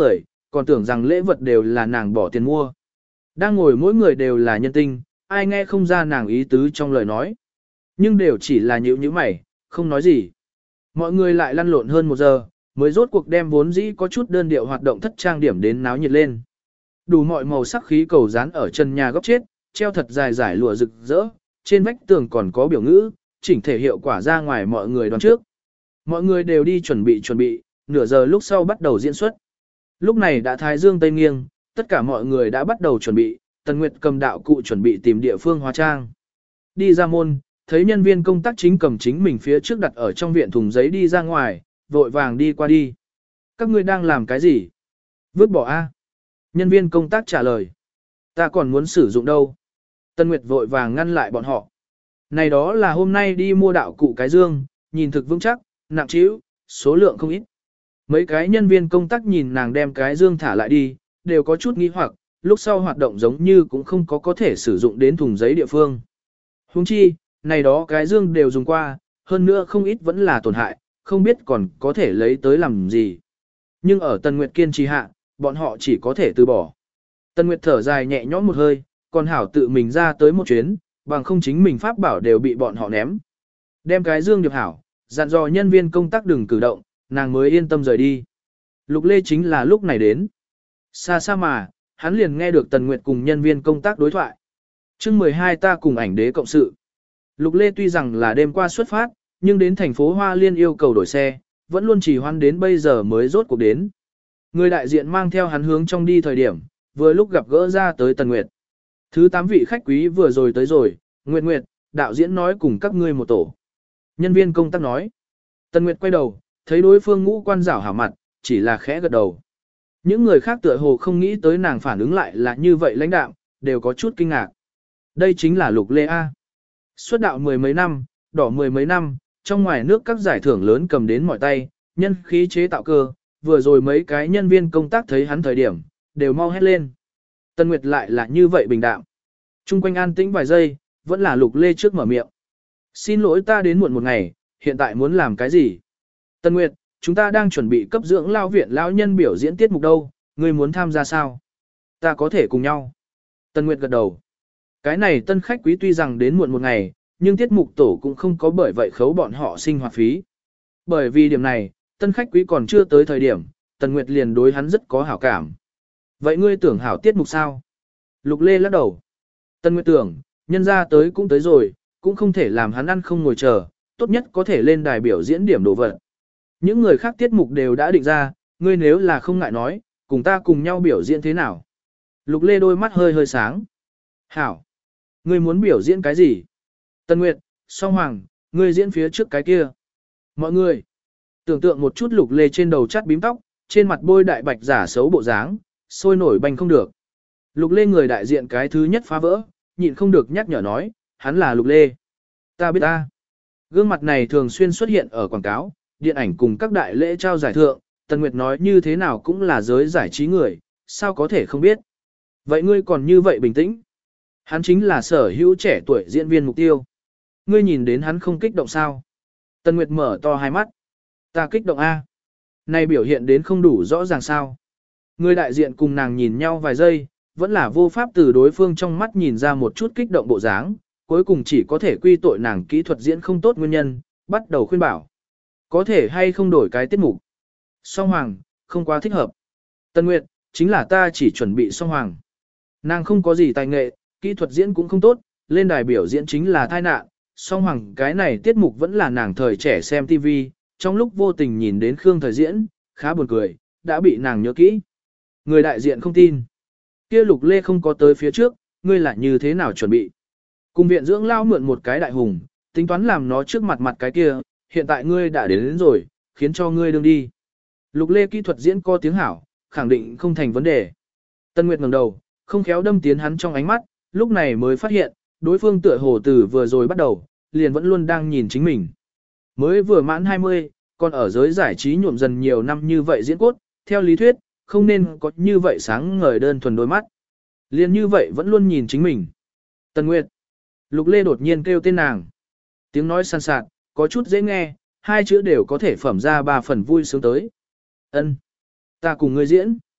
còn tưởng rằng lễ vật đều là nàng bỏ tiền mua. Đang ngồi mỗi người đều là nhân tinh, ai nghe không ra nàng ý tứ trong lời nói. Nhưng đều chỉ là nhíu nhíu mày, không nói gì. Mọi người lại lăn lộn hơn 1 giờ, mới rốt cuộc đem vốn dĩ có chút đơn điệu hoạt động thất trang điểm đến náo nhiệt lên. Đủ mọi màu sắc khí cầu dán ở chân nhà góc chết, treo thật dài giải lụa rực rỡ, trên vách tường còn có biểu ngữ, chỉnh thể hiệu quả ra ngoài mọi người đoán trước. Mọi người đều đi chuẩn bị, nửa giờ lúc sau bắt đầu diễn xuất. Lúc này đã thái dương tây nghiêng, tất cả mọi người đã bắt đầu chuẩn bị, Tần Nguyệt cầm đạo cụ chuẩn bị tìm địa phương hóa trang. Đi ra môn, thấy nhân viên công tác chính cầm chính mình phía trước đặt ở trong viện thùng giấy đi ra ngoài, vội vàng đi qua đi. Các ngươi đang làm cái gì? Vứt bỏ A. Nhân viên công tác trả lời. Ta còn muốn sử dụng đâu? Tân Nguyệt vội vàng ngăn lại bọn họ. Này đó là hôm nay đi mua đạo cụ cái dương, nhìn thực vững chắc, nặng trĩu, số lượng không ít. Mấy cái nhân viên công tác nhìn nàng đem cái dương thả lại đi, đều có chút nghi hoặc, lúc sau hoạt động giống như cũng không có thể sử dụng đến thùng giấy địa phương. Huống chi, này đó cái dương đều dùng qua, hơn nữa không ít vẫn là tổn hại, không biết còn có thể lấy tới làm gì. Nhưng ở Tần Nguyệt kiên trì hạ, bọn họ chỉ có thể từ bỏ. Tần Nguyệt thở dài nhẹ nhõm một hơi, còn hảo tự mình ra tới một chuyến, bằng không chính mình pháp bảo đều bị bọn họ ném. Đem cái dương điệp hảo, dặn dò nhân viên công tác đừng cử động, nàng mới yên tâm rời đi. Lục Lê chính là lúc này đến. Xa xa mà, hắn liền nghe được Tần Nguyệt cùng nhân viên công tác đối thoại. Chương 12 ta cùng ảnh đế cộng sự. Lục Lê tuy rằng là đêm qua xuất phát, nhưng đến thành phố Hoa Liên yêu cầu đổi xe, vẫn luôn trì hoãn đến bây giờ mới rốt cuộc đến. Người đại diện mang theo hắn hướng trong đi thời điểm, vừa lúc gặp gỡ ra tới Tần Nguyệt. Thứ 8 vị khách quý vừa rồi tới rồi, Nguyệt Nguyệt, đạo diễn nói cùng các ngươi một tổ. Nhân viên công tác nói. Tần Nguyệt quay đầu, thấy đối phương ngũ quan rảo hảo mặt, chỉ là khẽ gật đầu. Những người khác tựa hồ không nghĩ tới nàng phản ứng lại là như vậy lãnh đạm, đều có chút kinh ngạc. Đây chính là Lục Lê A. Xuất đạo 10 mấy năm, đỏ 10 mấy năm, trong ngoài nước các giải thưởng lớn cầm đến mọi tay, nhân khí chế tạo cơ, vừa rồi mấy cái nhân viên công tác thấy hắn thời điểm, đều mau hét lên. Tần Nguyệt lại là như vậy bình đạm. Trung quanh an tĩnh vài giây, vẫn là Lục Lê trước mở miệng. Xin lỗi ta đến muộn một ngày, hiện tại muốn làm cái gì? Tần Nguyệt, chúng ta đang chuẩn bị cấp dưỡng lao viện lão nhân biểu diễn tiết mục đâu, ngươi muốn tham gia sao? Ta có thể cùng nhau. Tần Nguyệt gật đầu. Cái này tân khách quý tuy rằng đến muộn một ngày, nhưng tiết mục tổ cũng không có bởi vậy khấu bọn họ sinh hoạt phí. Bởi vì điểm này, tân khách quý còn chưa tới thời điểm, Tần Nguyệt liền đối hắn rất có hảo cảm. Vậy ngươi tưởng hảo tiết mục sao? Lục Lê lắc đầu. Tần Nguyệt tưởng, nhân ra tới cũng tới rồi, cũng không thể làm hắn ăn không ngồi chờ, tốt nhất có thể lên đài biểu diễn điểm đồ vật. Những người khác tiết mục đều đã định ra, ngươi nếu là không ngại nói, cùng ta cùng nhau biểu diễn thế nào? Lục Lê đôi mắt hơi hơi sáng. Hảo! Ngươi muốn biểu diễn cái gì? Tần Nguyệt, Song Hoàng, ngươi diễn phía trước cái kia. Mọi người, tưởng tượng một chút Lục Lê trên đầu chắt bím tóc, trên mặt bôi đại bạch giả xấu bộ dáng, sôi nổi banh không được. Lục Lê người đại diện cái thứ nhất phá vỡ, nhịn không được nhắc nhở nói, hắn là Lục Lê. Ta biết ta. Gương mặt này thường xuyên xuất hiện ở quảng cáo, điện ảnh cùng các đại lễ trao giải thượng, Tần Nguyệt nói như thế nào cũng là giới giải trí người, sao có thể không biết. Vậy ngươi còn như vậy bình tĩnh. Hắn chính là sở hữu trẻ tuổi diễn viên mục tiêu. Ngươi nhìn đến hắn không kích động sao? Tần Nguyệt mở to hai mắt. Ta kích động A. Này biểu hiện đến không đủ rõ ràng sao? Người đại diện cùng nàng nhìn nhau vài giây, vẫn là vô pháp từ đối phương trong mắt nhìn ra một chút kích động bộ dáng, cuối cùng chỉ có thể quy tội nàng kỹ thuật diễn không tốt nguyên nhân, bắt đầu khuyên bảo. Có thể hay không đổi cái tiết mục? Song Hoàng, không quá thích hợp. Tần Nguyệt, chính là ta chỉ chuẩn bị Song Hoàng. Nàng không có gì tài nghệ, kỹ thuật diễn cũng không tốt, lên đài biểu diễn chính là tai nạn. Song Hoàng cái này tiết mục vẫn là nàng thời trẻ xem TV, trong lúc vô tình nhìn đến Khương Thời diễn, khá buồn cười, đã bị nàng nhớ kỹ. Người đại diện không tin. Kia Lục Lê không có tới phía trước, ngươi là như thế nào chuẩn bị? Cùng viện dưỡng lao mượn một cái đại hùng, tính toán làm nó trước mặt cái kia, hiện tại ngươi đã đến rồi, khiến cho ngươi đương đi. Lục Lê kỹ thuật diễn có tiếng hảo, khẳng định không thành vấn đề. Tân Nguyệt ngẩng đầu, không khéo đâm tiến hắn trong ánh mắt, lúc này mới phát hiện, đối phương tựa hồ từ vừa rồi bắt đầu, liền vẫn luôn đang nhìn chính mình. Mới vừa mãn 20, còn ở giới giải trí nhuộm dần nhiều năm như vậy diễn cốt, theo lý thuyết, không nên có như vậy sáng ngời đơn thuần đôi mắt. Liền như vậy vẫn luôn nhìn chính mình. Tân Nguyệt. Lục Lê đột nhiên kêu tên nàng. Tiếng nói san sạt, có chút dễ nghe, hai chữ đều có thể phẩm ra ba phần vui sướng tới. Ân, ta cùng ngươi diễn.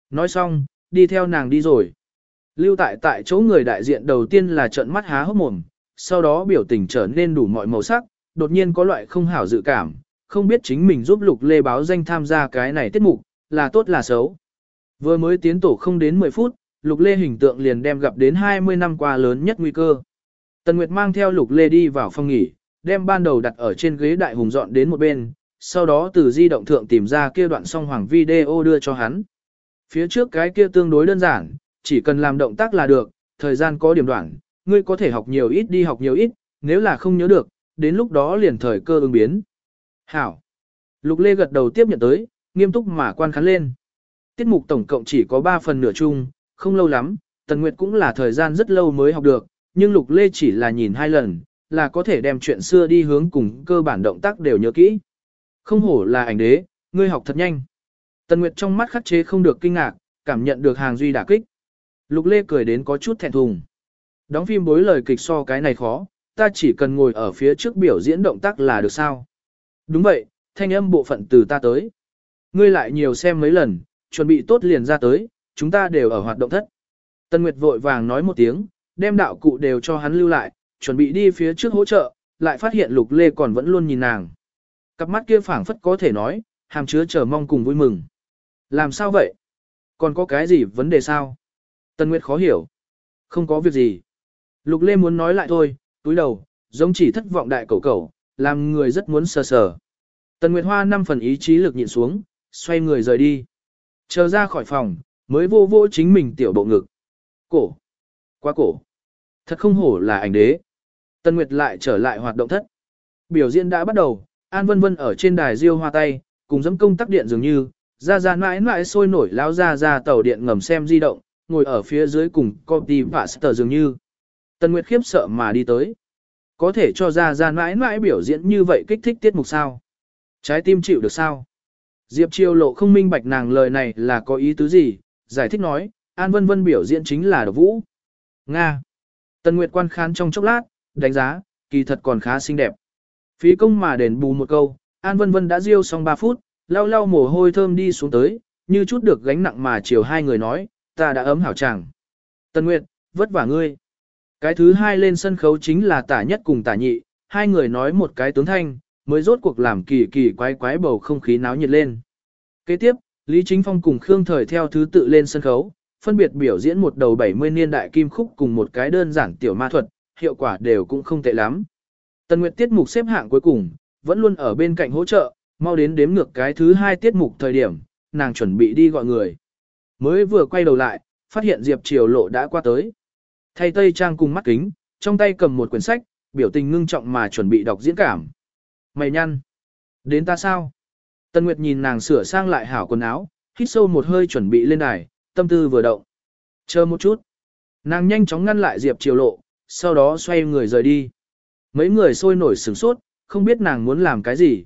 nói xong, đi theo nàng đi rồi. Lưu tại chỗ người đại diện đầu tiên là trợn mắt há hốc mồm, sau đó biểu tình trở nên đủ mọi màu sắc, đột nhiên có loại không hảo dự cảm, không biết chính mình giúp Lục Lê báo danh tham gia cái này tiết mục, là tốt là xấu. Vừa mới tiến tổ không đến 10 phút, Lục Lê hình tượng liền đem gặp đến 20 năm qua lớn nhất nguy cơ. Tần Nguyệt mang theo Lục Lê đi vào phòng nghỉ, đem ban đầu đặt ở trên ghế đại hùng dọn đến một bên, sau đó từ di động thượng tìm ra kia đoạn song hoàng video đưa cho hắn. Phía trước cái kia tương đối đơn giản, chỉ cần làm động tác là được, thời gian có điểm đoạn, ngươi có thể học nhiều ít đi học nhiều ít, nếu là không nhớ được, đến lúc đó liền thời cơ ứng biến. Hảo. Lục Lê gật đầu tiếp nhận tới, nghiêm túc mà quan khán lên. Tiết mục tổng cộng chỉ có 3 phần nửa chung, không lâu lắm, Tần Nguyệt cũng là thời gian rất lâu mới học được, nhưng Lục Lê chỉ là nhìn 2 lần, là có thể đem chuyện xưa đi hướng cùng cơ bản động tác đều nhớ kỹ. Không hổ là ảnh đế, ngươi học thật nhanh. Tần Nguyệt trong mắt khắc chế không được kinh ngạc, cảm nhận được hàng duy đả kích. Lục Lê cười đến có chút thẹn thùng. Đóng phim bối lời kịch so cái này khó, ta chỉ cần ngồi ở phía trước biểu diễn động tác là được sao? Đúng vậy, thanh âm bộ phận từ ta tới. Ngươi lại nhiều xem mấy lần, chuẩn bị tốt liền ra tới, chúng ta đều ở hoạt động thất. Tần Nguyệt vội vàng nói một tiếng, đem đạo cụ đều cho hắn lưu lại, chuẩn bị đi phía trước hỗ trợ, lại phát hiện Lục Lê còn vẫn luôn nhìn nàng. Cặp mắt kia phảng phất có thể nói, hàm chứa chờ mong cùng vui mừng. Làm sao vậy? Còn có cái gì vấn đề sao? Tần Nguyệt khó hiểu. Không có việc gì. Lục Lê muốn nói lại thôi, túi đầu, giống chỉ thất vọng đại cẩu cẩu, làm người rất muốn sờ sờ. Tần Nguyệt Hoa 5 phần ý chí lực nhịn xuống, xoay người rời đi. Chờ ra khỏi phòng, mới vô vô chính mình tiểu bộ ngực. Cổ. Quá cổ. Thật không hổ là ảnh đế. Tần Nguyệt lại trở lại hoạt động thất. Biểu diễn đã bắt đầu, An Vân Vân ở trên đài diêu hoa tay, cùng dẫm công tắc điện dường như, ra mãi mãi sôi nổi lao ra tàu điện ngầm xem di động, ngồi ở phía dưới cùng copy pastor dường như. Tần Nguyệt khiếp sợ mà đi tới. Có thể cho ra mãi mãi biểu diễn như vậy kích thích tiết mục sao? Trái tim chịu được sao? Diệp Triều Lộ không minh bạch nàng lời này là có ý tứ gì, giải thích nói, An Vân Vân biểu diễn chính là độc vũ. Nga. Tần Nguyệt quan khán trong chốc lát, đánh giá, kỳ thật còn khá xinh đẹp. Phí công mà đền bù một câu, An Vân Vân đã riêu xong 3 phút, lau lau mồ hôi thơm đi xuống tới, như chút được gánh nặng mà chiều hai người nói, ta đã ấm hảo chàng. Tần Nguyệt, vất vả ngươi. Cái thứ hai lên sân khấu chính là tả nhất cùng tả nhị, hai người nói một cái tướng thanh, mới rốt cuộc làm kỳ kỳ quái quái bầu không khí náo nhiệt lên. Kế tiếp, Lý Chính Phong cùng Khương Thời theo thứ tự lên sân khấu, phân biệt biểu diễn một đầu 70 niên đại kim khúc cùng một cái đơn giản tiểu ma thuật, hiệu quả đều cũng không tệ lắm. Tần Nguyệt tiết mục xếp hạng cuối cùng, vẫn luôn ở bên cạnh hỗ trợ, mau đến đếm ngược cái thứ hai tiết mục thời điểm, nàng chuẩn bị đi gọi người. Mới vừa quay đầu lại, phát hiện Diệp Triều Lộ đã qua tới. Thay tây trang cùng mắt kính, trong tay cầm một quyển sách, biểu tình ngưng trọng mà chuẩn bị đọc diễn cảm. Mày nhăn. Đến ta sao? Tần Nguyệt nhìn nàng sửa sang lại hảo quần áo, hít sâu một hơi chuẩn bị lên đài, tâm tư vừa động. Chờ một chút. Nàng nhanh chóng ngăn lại Diệp Triều Lộ, sau đó xoay người rời đi. Mấy người sôi nổi sửng sốt, không biết nàng muốn làm cái gì.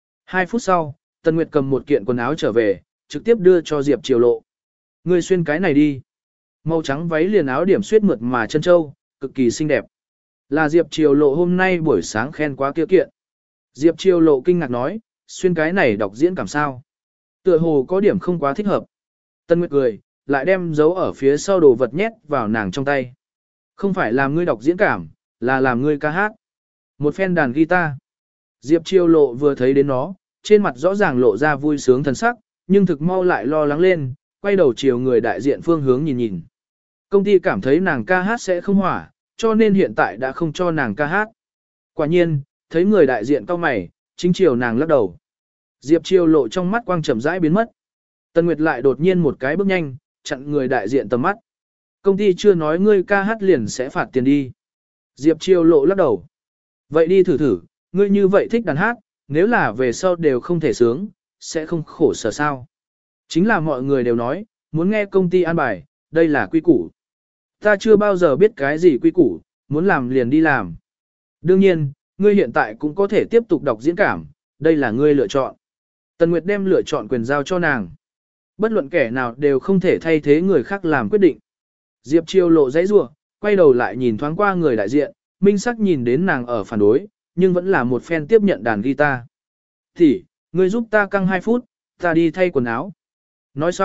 2 phút sau, Tần Nguyệt cầm một kiện quần áo trở về, trực tiếp đưa cho Diệp Triều Lộ. Ngươi xuyên cái này đi. Màu trắng váy liền áo điểm xuyết mượt mà chân châu, cực kỳ xinh đẹp. Là Diệp Triều Lộ hôm nay buổi sáng khen quá kia kiện. Diệp Triều Lộ kinh ngạc nói, xuyên cái này đọc diễn cảm sao. Tựa hồ có điểm không quá thích hợp. Tân Nguyệt cười, lại đem dấu ở phía sau đồ vật nhét vào nàng trong tay. Không phải làm ngươi đọc diễn cảm, là làm ngươi ca hát. Một phen đàn guitar. Diệp Triều Lộ vừa thấy đến nó, trên mặt rõ ràng lộ ra vui sướng thần sắc, nhưng thực mau lại lo lắng lên, quay đầu chiều người đại diện phương hướng nhìn nhìn. Công ty cảm thấy nàng ca hát sẽ không hỏa, cho nên hiện tại đã không cho nàng ca hát. Quả nhiên, thấy người đại diện cau mày, chính chiều nàng lắc đầu. Diệp Triều Lộ trong mắt quang chậm rãi biến mất. Tần Nguyệt lại đột nhiên một cái bước nhanh, chặn người đại diện tầm mắt. Công ty chưa nói ngươi ca hát liền sẽ phạt tiền đi. Diệp Triều Lộ lắc đầu. Vậy đi thử thử, ngươi như vậy thích đàn hát, nếu là về sau đều không thể sướng, sẽ không khổ sở sao. Chính là mọi người đều nói, muốn nghe công ty an bài, đây là quy củ. Ta chưa bao giờ biết cái gì quy củ, muốn làm liền đi làm. Đương nhiên, ngươi hiện tại cũng có thể tiếp tục đọc diễn cảm, đây là ngươi lựa chọn. Tần Nguyệt đem lựa chọn quyền giao cho nàng. Bất luận kẻ nào đều không thể thay thế người khác làm quyết định. Diệp Triều Lộ giãy giụa, quay đầu lại nhìn thoáng qua người đại diện, minh sắc nhìn đến nàng ở phản đối, nhưng vẫn là một phen tiếp nhận đàn guitar. Thì, ngươi giúp ta căng 2 phút, ta đi thay quần áo. Nói xong,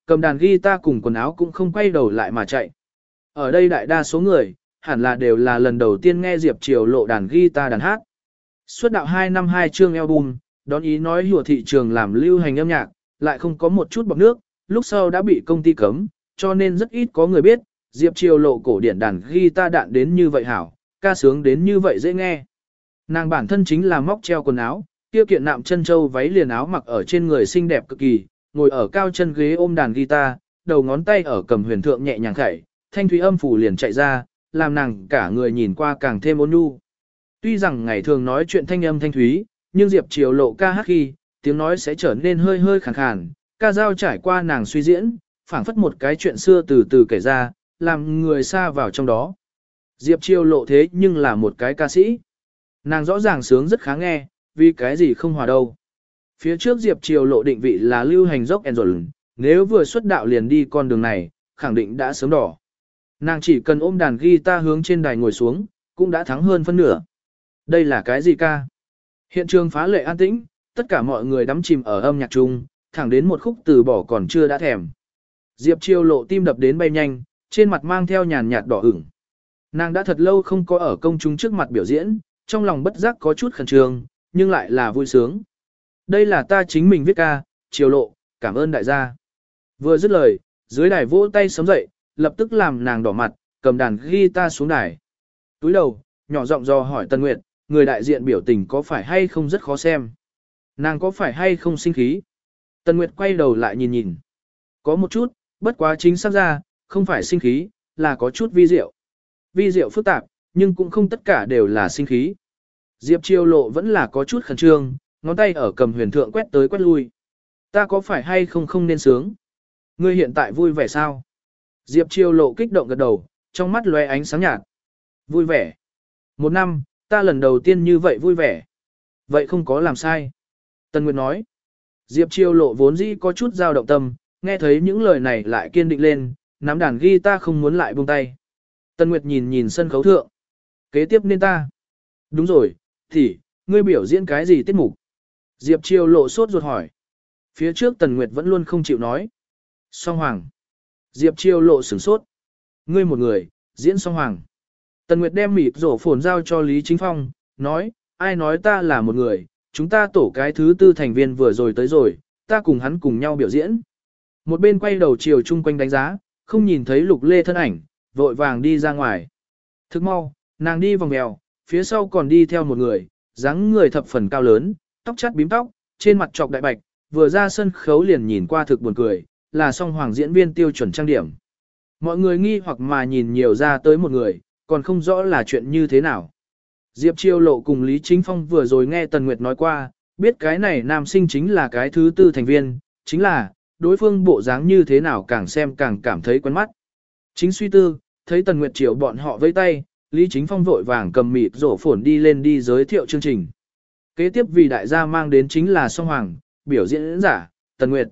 cầm đàn guitar cùng quần áo cũng không quay đầu lại mà chạy. Ở đây đại đa số người, hẳn là đều là lần đầu tiên nghe Diệp Triều Lộ đàn guitar đàn hát. Xuất đạo 2 năm 2 chương album, đón ý nói hùa thị trường làm lưu hành âm nhạc, lại không có một chút bọt nước, lúc sau đã bị công ty cấm, cho nên rất ít có người biết, Diệp Triều Lộ cổ điển đàn guitar đạn đến như vậy hảo, ca sướng đến như vậy dễ nghe. Nàng bản thân chính là móc treo quần áo, kia kiện nạm chân châu váy liền áo mặc ở trên người xinh đẹp cực kỳ, ngồi ở cao chân ghế ôm đàn guitar, đầu ngón tay ở cầm huyền thượng nhẹ nhàng khẩy, thanh thúy âm phủ liền chạy ra, làm nàng cả người nhìn qua càng thêm ôn nhu. Tuy rằng ngày thường nói chuyện thanh âm thanh thúy, nhưng Diệp Triều Lộ ca hát khi, tiếng nói sẽ trở nên hơi hơi khàn khàn, ca dao trải qua nàng suy diễn, phảng phất một cái chuyện xưa từ từ kể ra, làm người xa vào trong đó. Diệp Triều Lộ thế nhưng là một cái ca sĩ. Nàng rõ ràng sướng rất khá nghe, vì cái gì không hòa đâu. Phía trước Diệp Triều Lộ định vị là lưu hành rock and roll, nếu vừa xuất đạo liền đi con đường này, khẳng định đã sớm đỏ. Nàng chỉ cần ôm đàn guitar hướng trên đài ngồi xuống, cũng đã thắng hơn phân nửa. Đây là cái gì ca? Hiện trường phá lệ an tĩnh, tất cả mọi người đắm chìm ở âm nhạc chung, thẳng đến một khúc từ bỏ còn chưa đã thèm. Diệp Triều Lộ tim đập đến bay nhanh, trên mặt mang theo nhàn nhạt đỏ ửng. Nàng đã thật lâu không có ở công chúng trước mặt biểu diễn, trong lòng bất giác có chút khẩn trương, nhưng lại là vui sướng. Đây là ta chính mình viết ca, Triều Lộ, cảm ơn đại gia. Vừa dứt lời, dưới đài vỗ tay sớm dậy, lập tức làm nàng đỏ mặt, cầm đàn guitar xuống đài. Túi đầu, nhỏ giọng dò hỏi Tân Nguyệt, người đại diện biểu tình có phải hay không rất khó xem. Nàng có phải hay không sinh khí? Tân Nguyệt quay đầu lại nhìn nhìn. Có một chút, bất quá chính xác ra, không phải sinh khí, là có chút vi diệu. Vi diệu phức tạp, nhưng cũng không tất cả đều là sinh khí. Diệp Triều Lộ vẫn là có chút khẩn trương, ngón tay ở cầm huyền thượng quét tới quét lui. Ta có phải hay không nên sướng? Ngươi hiện tại vui vẻ sao? Diệp Triều Lộ kích động gật đầu, trong mắt lóe ánh sáng nhạt. Vui vẻ. Một năm, ta lần đầu tiên như vậy vui vẻ. Vậy không có làm sai. Tân Nguyệt nói. Diệp Triều Lộ vốn dĩ có chút dao động tâm, nghe thấy những lời này lại kiên định lên, nắm đàn guitar không muốn lại buông tay. Tân Nguyệt nhìn nhìn sân khấu thượng. Kế tiếp nên ta. Đúng rồi, thì, ngươi biểu diễn cái gì tiết mục? Diệp Triều Lộ sốt ruột hỏi. Phía trước Tần Nguyệt vẫn luôn không chịu nói. Song Hoàng. Diệp Triều Lộ sửng sốt. Ngươi một người, diễn Song Hoàng. Tần Nguyệt đem mịt rổ phồn giao cho Lý Chính Phong, nói, ai nói ta là một người, chúng ta tổ cái thứ tư thành viên vừa rồi tới rồi, ta cùng hắn cùng nhau biểu diễn. Một bên quay đầu chiều chung quanh đánh giá, không nhìn thấy Lục Lê thân ảnh, vội vàng đi ra ngoài. Thức mau, nàng đi vòng mèo, phía sau còn đi theo một người, dáng người thập phần cao lớn, tóc chắt bím tóc, trên mặt trọc đại bạch, vừa ra sân khấu liền nhìn qua thực buồn cười, là Song Hoàng diễn viên tiêu chuẩn trang điểm. Mọi người nghi hoặc mà nhìn nhiều ra tới một người, còn không rõ là chuyện như thế nào. Diệp Triều Lộ cùng Lý Chính Phong vừa rồi nghe Tần Nguyệt nói qua, biết cái này nam sinh chính là cái thứ tư thành viên, chính là, đối phương bộ dáng như thế nào càng xem càng cảm thấy quen mắt. Chính suy tư, thấy Tần Nguyệt Triều bọn họ vẫy tay, Lý Chính Phong vội vàng cầm mịt rổ phồn đi lên đi giới thiệu chương trình. Kế tiếp vì đại gia mang đến chính là Song Hoàng, biểu diễn giả, Tần Nguyệt,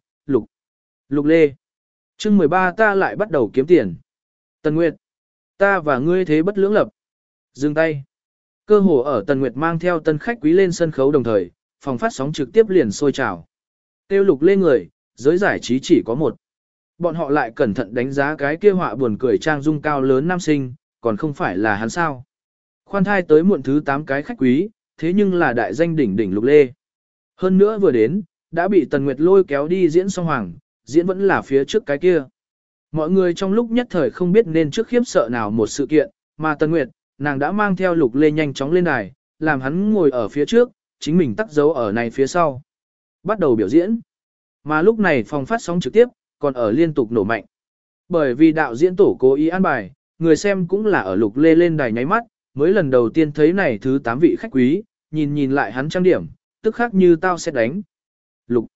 Lục Lê. Chương 13 ta lại bắt đầu kiếm tiền. Tần Nguyệt, ta và ngươi thế bất lưỡng lập. Dừng tay. Cơ hồ ở Tần Nguyệt mang theo tân khách quý lên sân khấu đồng thời, phòng phát sóng trực tiếp liền sôi trào. Tiêu Lục Lê người, giới giải trí chỉ có một. Bọn họ lại cẩn thận đánh giá cái kia họa buồn cười trang dung cao lớn nam sinh, còn không phải là hắn sao. Khoan thai tới muộn thứ 8 cái khách quý, thế nhưng là đại danh đỉnh đỉnh Lục Lê. Hơn nữa vừa đến, đã bị Tần Nguyệt lôi kéo đi diễn Song Hoàng, diễn vẫn là phía trước cái kia. Mọi người trong lúc nhất thời không biết nên trước khiếp sợ nào một sự kiện, mà Tần Nguyệt, nàng đã mang theo Lục Lê nhanh chóng lên đài, làm hắn ngồi ở phía trước, chính mình tắt dấu ở này phía sau. Bắt đầu biểu diễn. Mà lúc này phòng phát sóng trực tiếp, còn ở liên tục nổ mạnh. Bởi vì đạo diễn tổ cố ý an bài, người xem cũng là ở Lục Lê lên đài nháy mắt, mới lần đầu tiên thấy này thứ 8 vị khách quý, nhìn lại hắn trang điểm, tức khác như tao sẽ đánh. Lục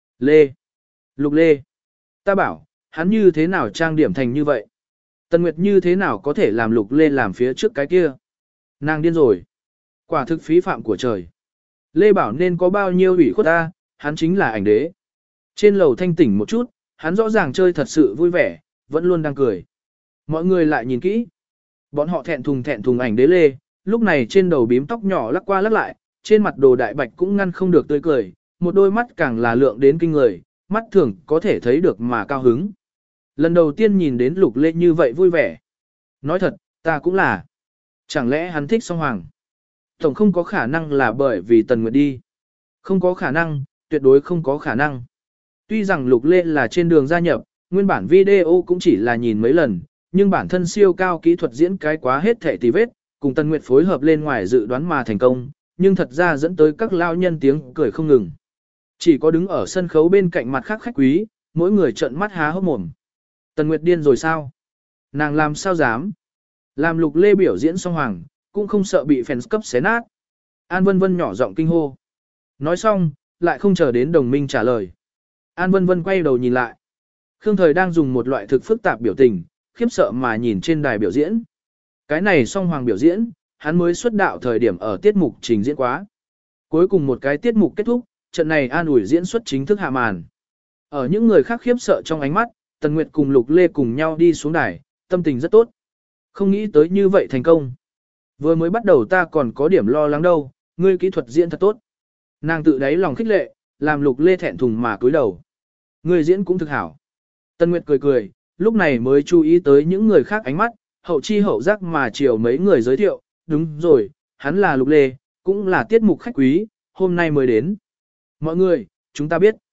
Lê. Ta bảo, hắn như thế nào trang điểm thành như vậy? Tần Nguyệt như thế nào có thể làm Lục Lê làm phía trước cái kia? Nàng điên rồi. Quả thực phí phạm của trời. Lê bảo nên có bao nhiêu ủy khuất ta, hắn chính là ảnh đế. Trên lầu thanh tỉnh một chút, hắn rõ ràng chơi thật sự vui vẻ, vẫn luôn đang cười. Mọi người lại nhìn kỹ. Bọn họ thẹn thùng ảnh đế Lê, lúc này trên đầu bím tóc nhỏ lắc qua lắc lại, trên mặt đồ đại bạch cũng ngăn không được tươi cười, một đôi mắt càng là lượng đến kinh người, mắt thường có thể thấy được mà cao hứng. Lần đầu tiên nhìn đến Lục Lê như vậy vui vẻ. Nói thật, ta cũng là. Chẳng lẽ hắn thích Song Hoàng? Tổng không có khả năng là bởi vì Tần Nguyệt đi. Không có khả năng, tuyệt đối không có khả năng. Tuy rằng Lục Lê là trên đường gia nhập, nguyên bản video cũng chỉ là nhìn mấy lần, nhưng bản thân siêu cao kỹ thuật diễn cái quá hết thể tì vết, cùng Tần Nguyệt phối hợp lên ngoài dự đoán mà thành công, nhưng thật ra dẫn tới các lao nhân tiếng cười không ngừng. Chỉ có đứng ở sân khấu bên cạnh mặt khác khách quý, mỗi người trợn mắt há hốc mồm. Tần Nguyệt điên rồi sao? Nàng làm sao dám? Làm Lục Lê biểu diễn Song Hoàng, cũng không sợ bị fans cấp xé nát. An Vân Vân nhỏ giọng kinh hô. Nói xong, lại không chờ đến đồng minh trả lời. An Vân Vân quay đầu nhìn lại. Khương Thời đang dùng một loại thực phức tạp biểu tình, khiếp sợ mà nhìn trên đài biểu diễn. Cái này Song Hoàng biểu diễn, hắn mới xuất đạo thời điểm ở tiết mục trình diễn quá. Cuối cùng một cái tiết mục kết thúc, trận này an ủi diễn xuất chính thức hạ màn. Ở những người khác khiếp sợ trong ánh mắt, Tần Nguyệt cùng Lục Lê cùng nhau đi xuống đài, tâm tình rất tốt. Không nghĩ tới như vậy thành công. Vừa mới bắt đầu ta còn có điểm lo lắng đâu, ngươi kỹ thuật diễn thật tốt. Nàng tự đáy lòng khích lệ, làm Lục Lê thẹn thùng mà cúi đầu. Ngươi diễn cũng thực hảo. Tần Nguyệt cười cười, lúc này mới chú ý tới những người khác ánh mắt, hậu chi hậu giác mà chiều mấy người giới thiệu, đúng rồi, hắn là Lục Lê, cũng là tiết mục khách quý, hôm nay mới đến. Mọi người, chúng ta biết.